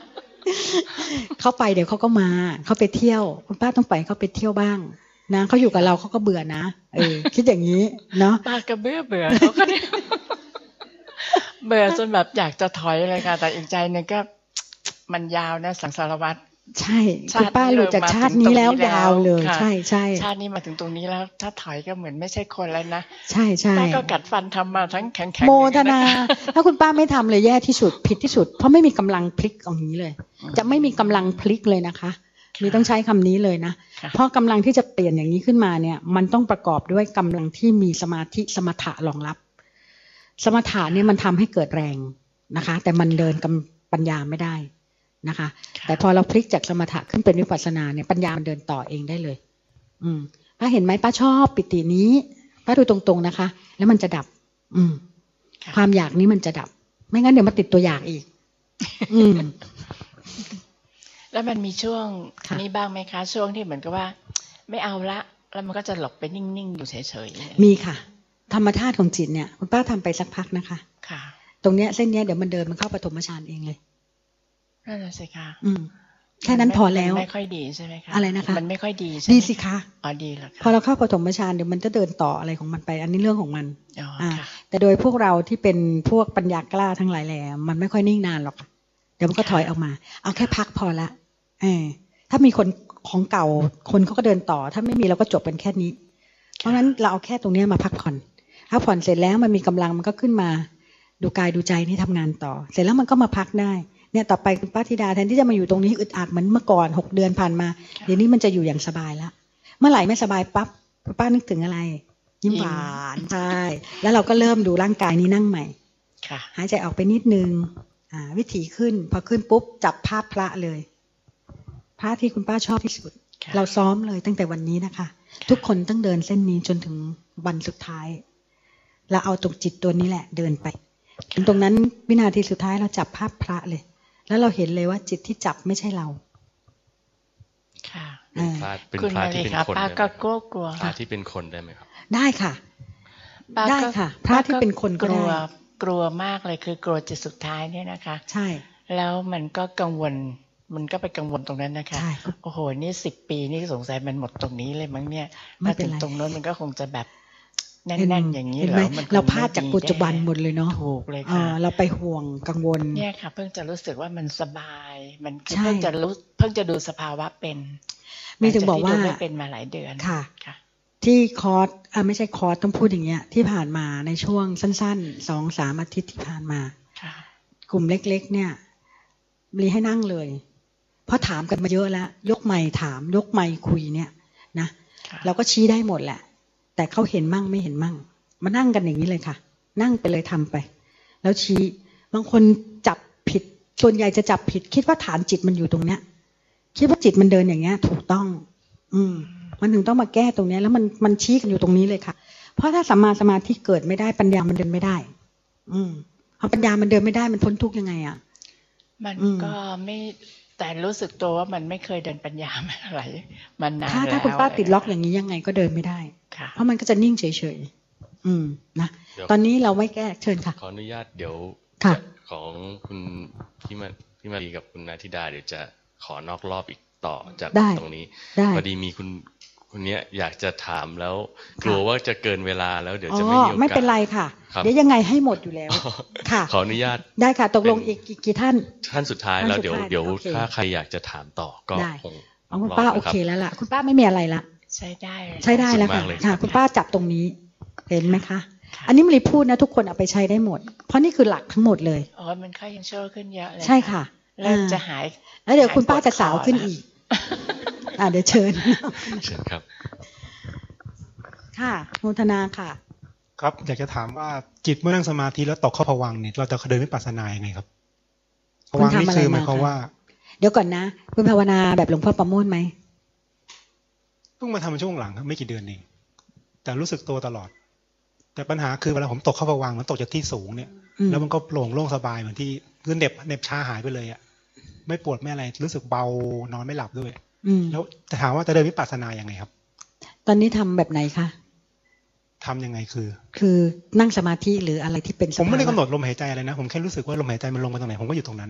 เขาไปเดี๋ยวเขาก็มาเขาไปเที่ยวคุณป้าต้องไปเขาไปเที่ยวบ้างนะเขาอยู่กับเราเขาก็เบื่อนะเออคิดอย่างนี้เนาะป้าก็เบื่อเบื่อเขาก็เนี่ยเบื่อจนแบบอยากจะถอยเลยค่ะแต่อีกใจนึงก็มันยาวนะสังสารวัตรใช่คุณป้าหลุดจากชาตินี้แล้วยาวเลยใช่ใช่ชาตินี้มาถึงตรงนี้แล้วถ้าถอยก็เหมือนไม่ใช่คนแล้วนะใช่ใช่ป้าก็กัดฟันทำมาทั้งแข็งแข็งโมทนาถ้าคุณป้าไม่ทำเลยแย่ที่สุดผิดที่สุดเพราะไม่มีกำลังพลิกตรงนี้เลยจะไม่มีกำลังพลิกเลยนะคะมีต้องใช้คำนี้เลยนะเพราะกำลังที่จะเปลี่ยนอย่างนี้ขึ้นมาเนี่ยมันต้องประกอบด้วยกำลังที่มีสมาธิสมถะรองรับสมถะเนี่ยมันทำให้เกิดแรงนะคะแต่มันเดินกับปัญญาไม่ได้นะคะแต่พอเราพลิกจากสมถะขึ้นเป็นวิปัสสนาเนี่ยปัญญามันเดินต่อเองได้เลยอืมป้าเห็นไหมป้าชอบปิตินี้ป้าดูตรงๆนะคะแล้วมันจะดับอืมความอยากนี้มันจะดับไม่งั้นเดี๋ยวมาติดตัวอยากอีกอืมแล้วมันมีช่วงนี้บ้างไหมคะช่วงที่เหมือนกับว่าไม่เอาละแล้วมันก็จะหลบไปนิ่งๆอยู่เฉยๆมีค่ะธรรมชาติของจิตเนี่ยคุณป้าทำไปสักพักนะคะค่ะตรงเนี้ยเส้นเนี้ยเดี๋ยวมันเดินมันเข้าปฐมฌานเองเลยนั่นแหละสิคะอืมแค่นั้นพอแล้วไม่ค่อยดีใช่ไหมคะอะไรนะคะมันไม่ค่อยดีใช่ไหมดีสิคะอ๋อดีแล้วพอเราเข้าปฐมฌานเดี๋ยวมันจะเดินต่ออะไรของมันไปอันนี้เรื่องของมันอ่าแต่โดยพวกเราที่เป็นพวกปัญญากล้าทั้งหลายแหล่มันไม่ค่อยนิ่งนานหรอกเดี๋ยวมันก็ถอยออกมาเอาแค่พักพอละเออถ้ามีคนของเก่าคนเขาก็เดินต่อถ้าไม่มีเราก็จบเป็นแค่นี้เพราะฉะนั้นเราเอาแค่ตรงนี้มาพักผ่อนพักผ่อนเสร็จแล้วมันมีกำลังมันก็ขึ้นมาดูกายดูใจนี่ทำงานต่อเสร็จแล้วมันก็มาพักได้เนี่ยต่อไปคุณป้าธิดาแทนที่จะมาอยู่ตรงนี้อึดอัดเหมือนเมื่อก่อนหกเดือนผ่านมาเดี๋ยวนี้มันจะอยู่อย่างสบายแล้วเมื่อไหร่ไม่สบายปั๊บป้านึกถึงอะไรยิ้มหวานใช่แล้วเราก็เริ่มดูร่างกายนี้นั่งใหม่หายใจออกไปนิดนึงอ่าวิถีขึ้นพอขึ้นปุ๊บจับภาพพระเลยพระที่คุณป้าชอบที่สุดเราซ้อมเลยตั้งแต่วันนี้นะคะทุกคนต้องเดินเส้นนี้จนถึงวันสุดท้ายเราเอาตรงจิตตัวนี้แหละเดินไปตรงนั้นวินาทีสุดท้ายเราจับภาพพระเลยแล้วเราเห็นเลยว่าจิตที่จับไม่ใช่เราค่ะเป็นพระที่เป็นคนป้าก็กลัวกลัวพระที่เป็นคนได้ไหมครับได้ค่ะได้ค่ะพระที่เป็นคนก็ได้กลัวมากเลยคือกลัวจิตสุดท้ายเนี่ยนะคะใช่แล้วมันก็กังวลมันก็ไปกังวลตรงนั้นนะคะโอ้โหนี่สิบปีนี่สงสัยมันหมดตรงนี้เลยมั้งเนี่ยมาถึงตรงนั้นมันก็คงจะแบบแน่นๆอย่างนี้เหรอเราพลาดจากปัจจุบันหมดเลยเนาะถูกเลยค่ะเราไปห่วงกังวลเนี่ยค่ะเพิ่งจะรู้สึกว่ามันสบายมันเพิ่งจะรู้เพิ่งจะดูสภาวะเป็นมีถึงบอกว่าไม่เป็นมาหลายเดือนค่ะที่คอร์สอ่าไม่ใช่คอร์สต้องพูดอย่างเงี้ยที่ผ่านมาในช่วงสั้นๆสองสามอาทิตย์ที่ผ่านมากลุ่มเล็กๆเนี่ยมีให้นั่งเลยเพราะถามกันมาเยอะแล้วยกไมค์ถามยกไมค์คุยเนี่ยนะเราก็ชี้ได้หมดแหละแต่เขาเห็นมั่งไม่เห็นมั่งมานั่งกันอย่างนี้เลยค่ะนั่งไปเลยทำไปแล้วชี้บางคนจับผิดส่วนใหญ่จะจับผิดคิดว่าฐานจิตมันอยู่ตรงเนี้ยคิดว่าจิตมันเดินอย่างเงี้ยถูกต้อง อืมมันถึงต้องมาแก้ตรงนี้แล้วมันมันชี้กันอยู่ตรงนี้เลยค่ะเพราะถ้าสัมมาสมาธิเกิดไม่ได้ปัญญามันเดินไม่ได้อืมพอปัญญามันเดินไม่ได้มันพ้นทุกข์ยังไงอ่ะมันก็ไม่แต่รู้สึกตัวว่ามันไม่เคยเดินปัญญามาอะไรมันนานแล้วถ้าถ้าคุณป้าติดล็อกอย่างนี้ยังไงก็เดินไม่ได้เพราะมันก็จะนิ่งเฉยๆอืมนะตอนนี้เราไม่แก้เชิญค่ะขออนุญาตเดี๋ยวของคุณพี่มาพี่มารีกับคุณนาธิดาเดี๋ยวจะขอนอกรอบอีกต่อจากตรงนี้พอดีมีคุณคนนี้อยากจะถามแล้วกลัวว่าจะเกินเวลาแล้วเดี๋ยวจะไม่มีโอกาสไม่เป็นไรค่ะเดี๋ยวยังไงให้หมดอยู่แล้วค่ะขออนุญาตได้ค่ะตกลงอีกกี่ท่านท่านสุดท้ายแล้วเดี๋ยวเดี๋ยวถ้าใครอยากจะถามต่อก็คงคุณป้าโอเคแล้วล่ะคุณป้าไม่มีอะไรละใช้ได้ใช้ได้แล้วค่ะค่ะคุณป้าจับตรงนี้เห็นไหมคะอันนี้ไม่ได้พูดนะทุกคนเอาไปใช้ได้หมดเพราะนี่คือหลักทั้งหมดเลยอ๋อมันค่อยยังโชว์ขึ้นเยอะเลยใช่ค่ะเริ่มจะหายแล้วเดี๋ยวคุณป้าจะสาวขึ้นอีกอ่าเดี๋ยวเชิญเชิญครับค่ะโมทนาค่ะครับอยากจะถามว่าจิตเมื่อนั่งสมาธิแล้วตกเข้าภวังค์เนี่ยเราจะเดินวิปัสสนายังไงครับภวังค์นี่คือหมายความว่าเดี๋ยวก่อนนะคุณภาวนาแบบหลวงพ่อประโมทไหมเพิ่งมาทำช่วงหลังครับไม่กี่เดือนเองแต่รู้สึกตัวตลอดแต่ปัญหาคือเวลาผมตกเข้าภวังค์มันตกจากที่สูงเนี่ยแล้วมันก็โปร่งโล่งสบายเหมือนที่คือเน็บเน็บชาหายไปเลยอ่ะไม่ปวดไม่อะไรรู้สึกเบานอนไม่หลับด้วยแล้วจะถามว่าจะเดินวิปัสสนาอย่างไงครับตอนนี้ทำแบบไหนคะทำยังไงคือคือนั่งสมาธิหรืออะไรที่เป็นผมไม่ได้กำหนดลมหายใจอะไรนะผมแค่รู้สึกว่าลมหายใจมันลงไปตรงไหนผมก็อยู่ตรงนั้นนะ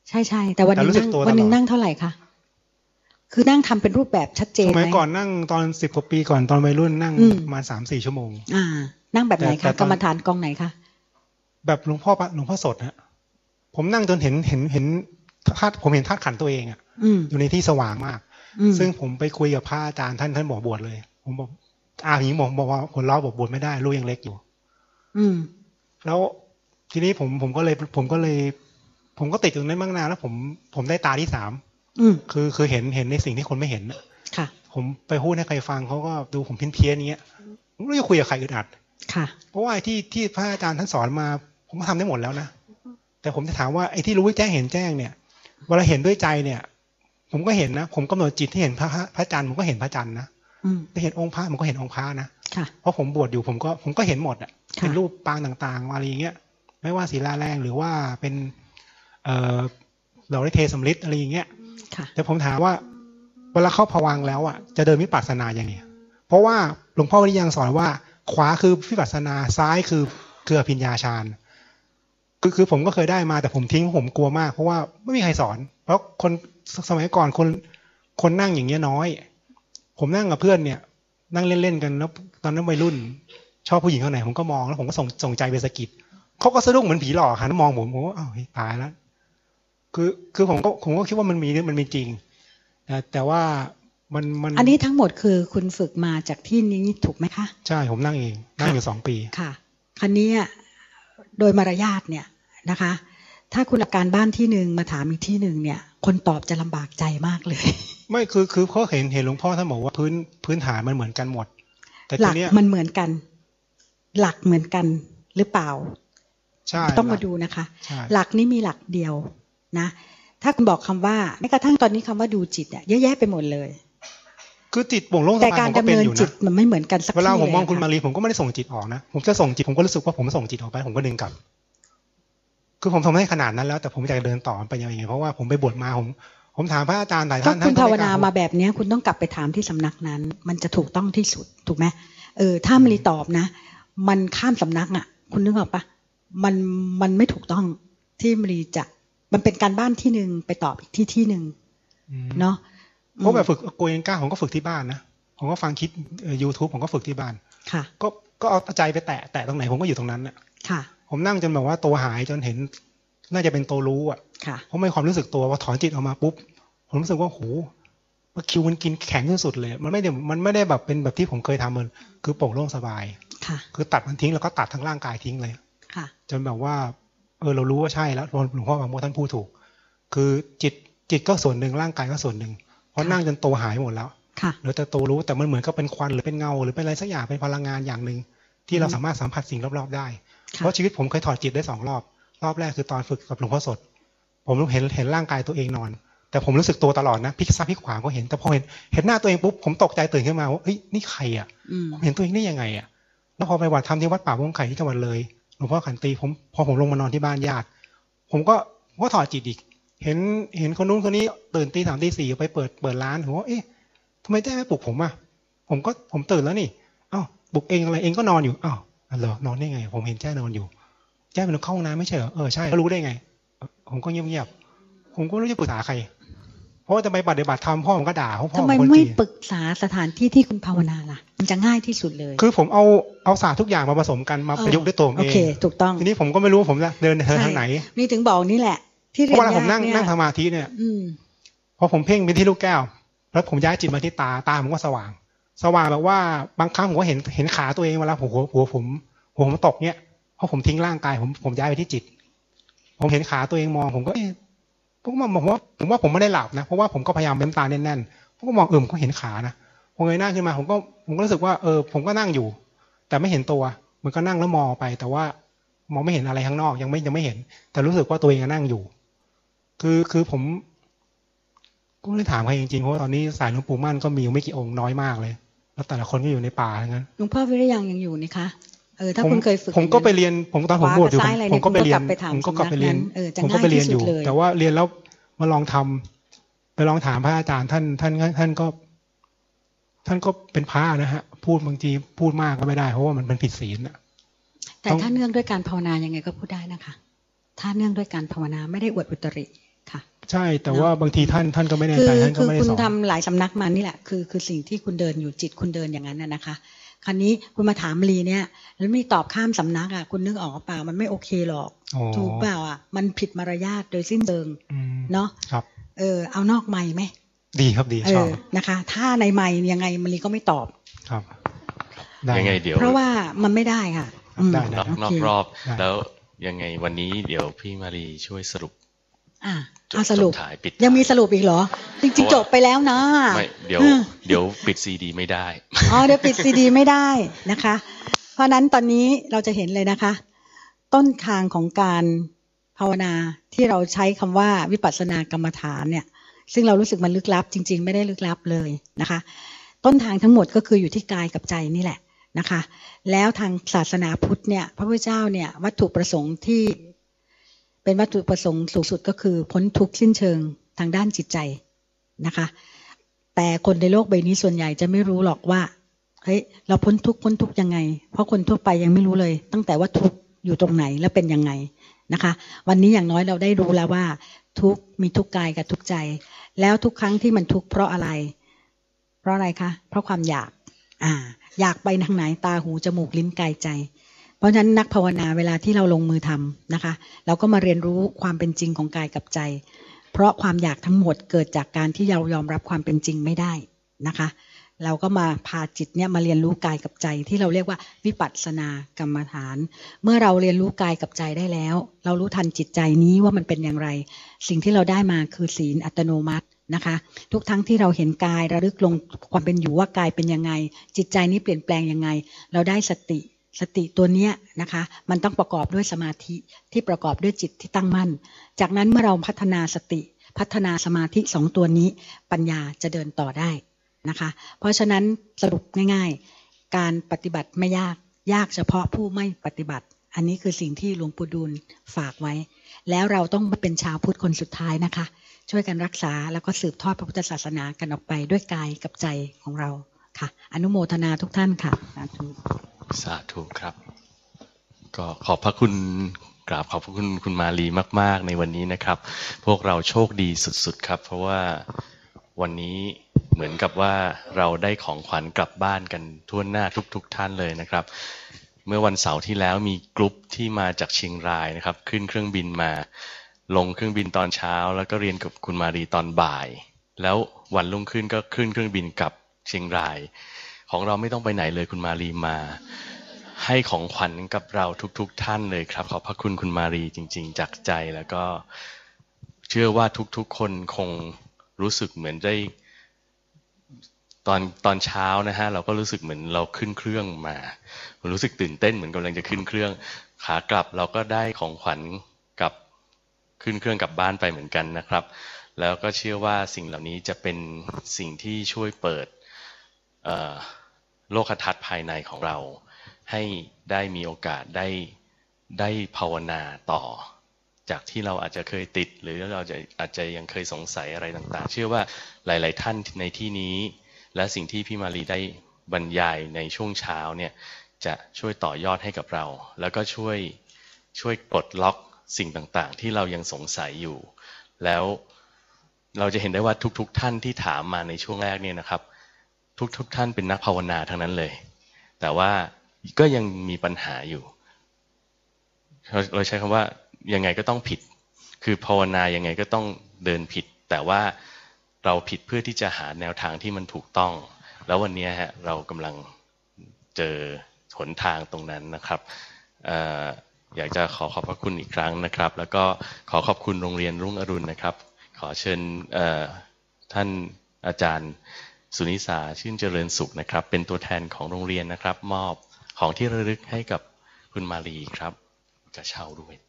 ใช่ใช่แต่วันนึงนั่งวันนึงนั่งเท่าไหร่คะคือนั่งทำเป็นรูปแบบชัดเจนไหมสมัยก่อนนั่งตอนสิบกว่าปีก่อนตอนวัยรุ่นนั่งมาสามสี่ชั่วโมงอ่านั่งแบบไหนคะกรรมฐานกองไหนคะแบบหลวงพ่อหลวงพ่อสดฮะผมนั่งจนเห็นเห็นเห็นธาตุผมเห็นธาตุขันตัวเองอ่ะอยู่ในที่สว่างมากซึ่งผมไปคุยกับพระอาจารย์ท่านท่านบอกบวชเลยผมบอกอาหญิงบอกบอกว่าผลล้อบอกบวชไม่ได้ลูกยังเล็กอยู่อืมแล้วทีนี้ผมผมก็เลยผมก็เลยผมก็ติดตรงนั้นมากนานแล้วผมผมได้ตาที่สามคือคือเห็นเห็นในสิ่งที่คนไม่เห็นค่ะผมไปพูดให้ใครฟังเขาก็ดูผมเพี้ยนเพี้ยนอย่างเงี้ยผมไม่รู้จะคุยกับใครอึดอัดค่ะเพราะว่าที่ที่พระอาจารย์ท่านสอนมาผมก็ทำได้หมดแล้วนะแต่ผมจะถามว่าไอ้ที่รู้แจ้งเห็นแจ้งเนี่ยเวลาเห็นด้วยใจเนี่ยผมก็เห็นนะผมกำหนดจิตที่เห็นพระพระจันทร์ผมก็เห็นพระจันทร์นะได้เห็นองค์พระผมก็เห็นองค์พระนะเพราะผมบวชอยู่ผมก็ผมก็เห็นหมดอ่ะเป็นรูปปางต่างๆอะไรอย่างเงี้ยไม่ว่าศิลาแรงหรือว่าเป็นเอ่อเราได้เทสำลิดอะไรอย่างเงี้ยแต่ผมถามว่าเวลาเข้าภวังค์แล้วอ่ะจะเดินวิปัสสนาอย่างไงเพราะว่าหลวงพ่อวิริยังสอนว่าขวาคือวิปัสสนาซ้ายคือคืออภิญญาฌานคือคือผมก็เคยได้มาแต่ผมทิ้งผมกลัวมากเพราะว่าไม่มีใครสอนเพราะคนสมัยก่อนคนคนนั่งอย่างเงี้ยน้อยผมนั่งกับเพื่อนเนี่ยนั่งเล่นๆกันแล้วตอนนั้นวัยรุ่นชอบผู้หญิงคนไหนผมก็มองแล้วผมก็ส่งส่งใจไปสะกิดเขาก็สะดุ้งเหมือนผีหลอกหันมองผมผมว่าอ้าวตายแล้วคือคือผมก็ผมก็คิดว่ามันมีมันมีจริงแต่ว่ามันมันอันนี้ทั้งหมดคือคุณฝึกมาจากที่นี้ถูกไหมคะใช่ผมนั่งเองนั่งอยู่สองปีค่ะครั้นี้โดยมารยาทเนี่ยนะคะถ้าคุณอาการบ้านที่หนึ่งมาถามอีกที่หนึ่งเนี่ยคนตอบจะลำบากใจมากเลยไม่คือคือเขาเห็นเห็นหลวงพ่อท่านบอกว่าพื้นพื้นฐานมันเหมือนกันหมดแต่หลักมันเหมือนกันหลักเหมือนกันหรือเปล่าใช่ต้องมาดูนะคะหลักนี้มีหลักเดียวนะถ้าคุณบอกคำว่าแม้กระทั่งตอนนี้คำว่าดูจิตอะเยอะแยะไปหมดเลยคือจิตบ่งโลกแต่การดำเนินจิตมันไม่เหมือนกันสักทีเวลาผมมองคุณมารีผมก็ไม่ได้ส่งจิตออกนะผมจะส่งจิตผมก็รู้สึกว่าผมส่งจิตออกไปผมก็ดึงกลับคือผมทำให้ขนาดนั้นแล้วแต่ผมอยากเดินต่อไปยังไงเพราะว่าผมไปบวชมาผมผมถามพระอาจารย์หลายท่านคุณภาวนามาแบบนี้คุณต้องกลับไปถามที่สำนักนั้นมันจะถูกต้องที่สุดถูกไหมเออถ้ามารีตอบนะมันข้ามสำนักอ่ะคุณนึกออกปะมันมันไม่ถูกต้องที่มารีจะมันเป็นการบ้านที่หนึ่งไปตอบอีกที่ที่หนึ่งเนาะเพราะแบบฝึกโกเอนก้าผมก็ฝึกที่บ้านนะผมก็ฟังคลิปยูทูบผมก็ฝึกที่บ้านค่ะก็ก็เอาใจไปแตะแตะตรงไหนผมก็อยู่ตรงนั้นน่ะค่ะผมนั่งจนแบบว่าตัวหายจนเห็นน่าจะเป็นตัวรู้อ่ะเพราะไม่ความรู้สึกตัวว่าถอนจิตออกมาปุ๊บผมรู้สึกว่าโหว่าคิวมันกินแข็งที่สุดเลยมันไม่ได้มันไม่ได้แบบเป็นแบบที่ผมเคยทำมันคือโปร่งโล่งสบายค่ะคือตัดมันทิ้งแล้วก็ตัดทั้งร่างกายทิ้งเลยค่ะจนแบบว่าเออเรารู้ว่าใช่แล้วหลวงพ่อบางโมท่านพูดถูกคือจิตจิตก็ส่วนหนึ่งร่างกายก็ส่วนหนึ่งเพราะนั่งจนตัวหายหมดแล้วเหลือแต่ตัวรู้แต่มันเหมือนก็เป็นควันหรือเป็นเงาหรือเป็นอะไรสักอย่างเป็นพลังงานอย่างหนึ่งที่เราสามารถสัมผัสสิ่งรอบๆได้เพราะชีวิตผมเคยถอดจิตได้สองรอบรอบแรกคือตอนฝึกกับหลวงพ่อสดผมเห็นเห็นร่างกายตัวเองนอนแต่ผมรู้สึกตัวตลอดนะพลิกซ้ายพลิกขวาก็เห็นแต่พอเห็นเห็นหน้าตัวเองปุ๊บผมตกใจตื่นขึ้นมาว่าเฮ้ยนี่ใครอ่ะผมเห็นตัวเองได้ยังไงอ่ะแล้วพอไปวัดทำที่วัดป่าม่วงไข่ที่จังหวัดเลยหลวงพ่อขันตีผมพอผมลงมานอนที่บ้านญาติผมก็ก็ถอดจิตอีกเห็นเห็นคนนู้นคนนี้ตื่นตีสามตีสี่ไปเปิดเปิดร้านผมว่าเอ๊ะทำไมแจ้ไม่ปลุกผมอ่ะผมก็ผมตื่นแล้วนี่อ้าวปลุกเองอะไรเองก็นอนอยู่อ้าวเหรอนอนได้ไงผมเห็นแจ้นอนอยู่แจ้เป็นเข้าห้องน้ำไม่ใช่เหรอเออใช่เขารู้ได้ไงผมก็เงียบๆผมก็ไม่รู้จะปรึกษาใครเพราะว่าจะไปปฏิบัติธรรมพ่อผมก็ด่าพ่อพ่อทำไมไม่ปรึกษาสถานที่ที่คุณภาวนาล่ะมันจะง่ายที่สุดเลยคือผมเอาเอาศาสตร์ทุกอย่างมาผสมกันมาประยุกต์ด้วยตัวเองโอเคถูกต้องทีนี้ผมก็ไม่รู้ว่าผมจะเดินทางไหนนี่ถึงบอกนี่แหละที่เรียนยากเนี่ยเวลาผมนั่งนั่งสมาธิเนี่ยพอผมเพ่งไปที่ลูกแก้วแล้วผมย้ายจิตมาที่ตาตาผมก็สว่างสว่างแบบว่าบางครั้งผมก็เห็นเห็นขาตัวเองเวลาผมหัวหัวผมหัวผมตกเนี่ยเพราะผมทิ้งร่างกายผมผมย้ายไปที่จิตผมเห็นขาตัวเองมองผมก็เอ๊ะผมมองว่าผมว่าผมไม่ได้หลับนะเพราะว่าผมก็พยายามเบ้มตาแน่นๆผมก็มองเอิ่มก็เห็นขานะพอเงยหน้าขึ้นมาผมก็ผมก็รู้สึกว่าเออผมก็นั่งอยู่แต่ไม่เห็นตัวมันก็นั่งแล้วมองไปแต่ว่ามองไม่เห็นอะไรข้างนอกยังไม่ยังไม่เห็นแต่รู้สึกว่าตัวเองนั่งอยู่คือคือผมก็ไม่ได้ถามใครจริงๆเพราะตอนนี้สายหลวงปู่มั่นก็มีไม่กี่องค์น้อยมากเลยแล้วแต่ละคนก็อยู่ในป่าทั้งนั้นหลวงพ่อวิริยังยังอยู่นี่คะเออถ้าคุณเคยฝึกผมก็ไปเรียนผมตอนผมบวชอยู่ผมก็ไปเรียนผมก็กลับไปเรียนผมก็ไปเรียนอยู่แต่ว่าเรียนแล้วมาลองทำไปลองถามพระอาจารย์ท่านท่านท่านก็ท่านก็เป็นพระนะฮะพูดบางทีพูดมากก็ไม่ได้เพราะว่ามันเป็นผิดศีลอะแต่ถ้าเนื่องด้วยการภาวนายังไงก็พูดได้นะคะถ้าเนื่องด้วยการภาวนาไม่ได้อวดอุตริค่ะใช่แต่ว่าบางทีท่านท่านก็ไม่แน่ใจท่านก็ไม่ได้สอนคือคุณทำหลายสำนักมานี่แหละคือคือสิ่งที่คุณเดินอยู่จิตคุณเดินอย่างนั้นนะคะคราวนี้คุณมาถามลีเนี่ยแล้วไม่ตอบข้ามสำนักอ่ะคุณนึกออกเปล่ามันไม่โอเคหรอกถูกเปล่าอ่ะมันผิดมารยาทโดยสิ้นเชิงเนาะครับเออเอานอกไมค์ไหมดีครับดีชอบนะคะถ้าในไมค์ยังไงมันลีก็ไม่ตอบครับยังไงเดี๋ยวเพราะว่ามันไม่ได้ค่ะได้นอกรอบแล้วยังไงวันนี้เดี๋ยวพี่มารีช่วยสรุปอ่าเอาสรุปยังมีสรุปอีกเหรอจริงๆจบไปแล้วนะไม่เดี๋ยวเดี๋ยวปิดซีดีไม่ได้อ๋อเดี๋ยวปิดซีดีไม่ได้นะคะเพราะนั้นตอนนี้เราจะเห็นเลยนะคะต้นทางของการภาวนาที่เราใช้คำว่าวิปัสสนากรรมฐานเนี่ยซึ่งเรารู้สึกมันลึกลับจริงๆไม่ได้ลึกลับเลยนะคะต้นทางทั้งหมดก็คืออยู่ที่กายกับใจนี่แหละนะคะแล้วทางศาสนาพุทธเนี่ยพระพุทธเจ้าเนี่ยวัตถุประสงค์ที่เป็นวัตถุประสงค์สูงสุดก็คือพ้นทุกข์สิ้นเชิงทางด้านจิตใจนะคะแต่คนในโลกใบนี้ส่วนใหญ่จะไม่รู้หรอกว่าเฮ้ยเราพ้นทุกข์พ้นทุกข์ยังไงเพราะคนทั่วไปยังไม่รู้เลยตั้งแต่ว่าทุกข์อยู่ตรงไหนและเป็นยังไงนะคะวันนี้อย่างน้อยเราได้รู้แล้วว่าทุกข์มีทุกข์กายกับทุกข์ใจแล้วทุกครั้งที่มันทุกข์เพราะอะไรเพราะอะไรคะเพราะความอยากอ่าอยากไปทางไหนตาหูจมูกลิ้นกายใจเพราะฉะนั้นนักภาวนาเวลาที่เราลงมือทำนะคะเราก็มาเรียนรู้ความเป็นจริงของกายกับใจเพราะความอยากทั้งหมดเกิดจากการที่เรายอมรับความเป็นจริงไม่ได้นะคะเราก็มาพาจิตเนี่ยมาเรียนรู้กายกับใจที่เราเรียกว่าวิปัสสนากรรมฐานเมื่อเราเรียนรู้กายกับใจได้แล้วเรารู้ทันจิตใจนี้ว่ามันเป็นอย่างไรสิ่งที่เราได้มาคือศีลอัตโนมัตินะคะทุกทั้งที่เราเห็นกายระลึกลงความเป็นอยู่ว่ากายเป็นยังไงจิตใจนี้เปลี่ยนแปลงยังไงเราได้สติสติตัวเนี้ยนะคะมันต้องประกอบด้วยสมาธิที่ประกอบด้วยจิตที่ตั้งมั่นจากนั้นเมื่อเราพัฒนาสติพัฒนาสมาธิสองตัวนี้ปัญญาจะเดินต่อได้นะคะเพราะฉะนั้นสรุปง่ายๆการปฏิบัติไม่ยากยากเฉพาะผู้ไม่ปฏิบัติอันนี้คือสิ่งที่หลวงปู่ดูลฝากไว้แล้วเราต้องเป็นชาวพุทธคนสุดท้ายนะคะช่วยกันรักษาแล้วก็สืบทอดพระพุทธศาสนากันออกไปด้วยกายกับใจของเราค่ะอนุโมทนาทุกท่านค่ะสาธุสาธุครับก็ขอบพระคุณกราบขอบพระคุณคุณมาลีมากๆในวันนี้นะครับพวกเราโชคดีสุดๆครับเพราะว่าวันนี้เหมือนกับว่าเราได้ของขวัญกลับบ้านกันทั่วหน้าทุกๆท่านเลยนะครับเมื่อวันเสาร์ที่แล้วมีกลุ่มที่มาจากเชียงรายนะครับขึ้นเครื่องบินมาลงเครื่องบินตอนเช้าแล้วก็เรียนกับคุณมารีตอนบ่ายแล้ววันรุ่งขึ้นก็ขึ้นเครื่องบินกลับเชียงรายของเราไม่ต้องไปไหนเลยคุณมารีมาให้ของขวัญกับเราทุกๆท่านเลยครับขอบพระคุณคุณมารีจริงๆจากใจแล้วก็เชื่อว่าทุกๆคนคงรู้สึกเหมือนได้ตอนตอนเช้านะฮะเราก็รู้สึกเหมือนเราขึ้นเครื่องมารู้สึกตื่นเต้นเหมือนกำลังจะขึ้นเครื่องขากลับเราก็ได้ของขวัญกับขึ้นเครื่องกลับบ้านไปเหมือนกันนะครับแล้วก็เชื่อว่าสิ่งเหล่านี้จะเป็นสิ่งที่ช่วยเปิดโลกทัศน์ภายในของเราให้ได้มีโอกาสได้ได้ภาวนาต่อจากที่เราอาจจะเคยติดหรือเราจะอาจจะยังเคยสงสัยอะไรต่างๆเชื่อว่าหลายๆท่านในที่นี้และสิ่งที่พี่มารีได้บรรยายในช่วงเช้าเนี่ยจะช่วยต่อยอดให้กับเราแล้วก็ช่วยช่วยปลดล็อกสิ่งต่างๆที่เรายังสงสัยอยู่แล้วเราจะเห็นได้ว่าทุกๆท่านที่ถามมาในช่วงแรกเนี่ยนะครับทุกๆท่านเป็นนักภาวนาทั้งนั้นเลยแต่ว่าก็ยังมีปัญหาอยู่เราใช้คำว่ายังไงก็ต้องผิดคือภาวนายังไงก็ต้องเดินผิดแต่ว่าเราผิดเพื่อที่จะหาแนวทางที่มันถูกต้องแล้ววันนี้ฮะเรากำลังเจอหนทางตรงนั้นนะครับอยากจะขอขอบพระคุณอีกครั้งนะครับแล้วก็ขอขอบคุณโรงเรียนรุ่งอรุณนะครับขอเชิญท่านอาจารย์สุนิสาชื่นเจริญสุขนะครับเป็นตัวแทนของโรงเรียนนะครับมอบของที่ระลึกให้กับคุณมาลีครับจะเช่าด้วย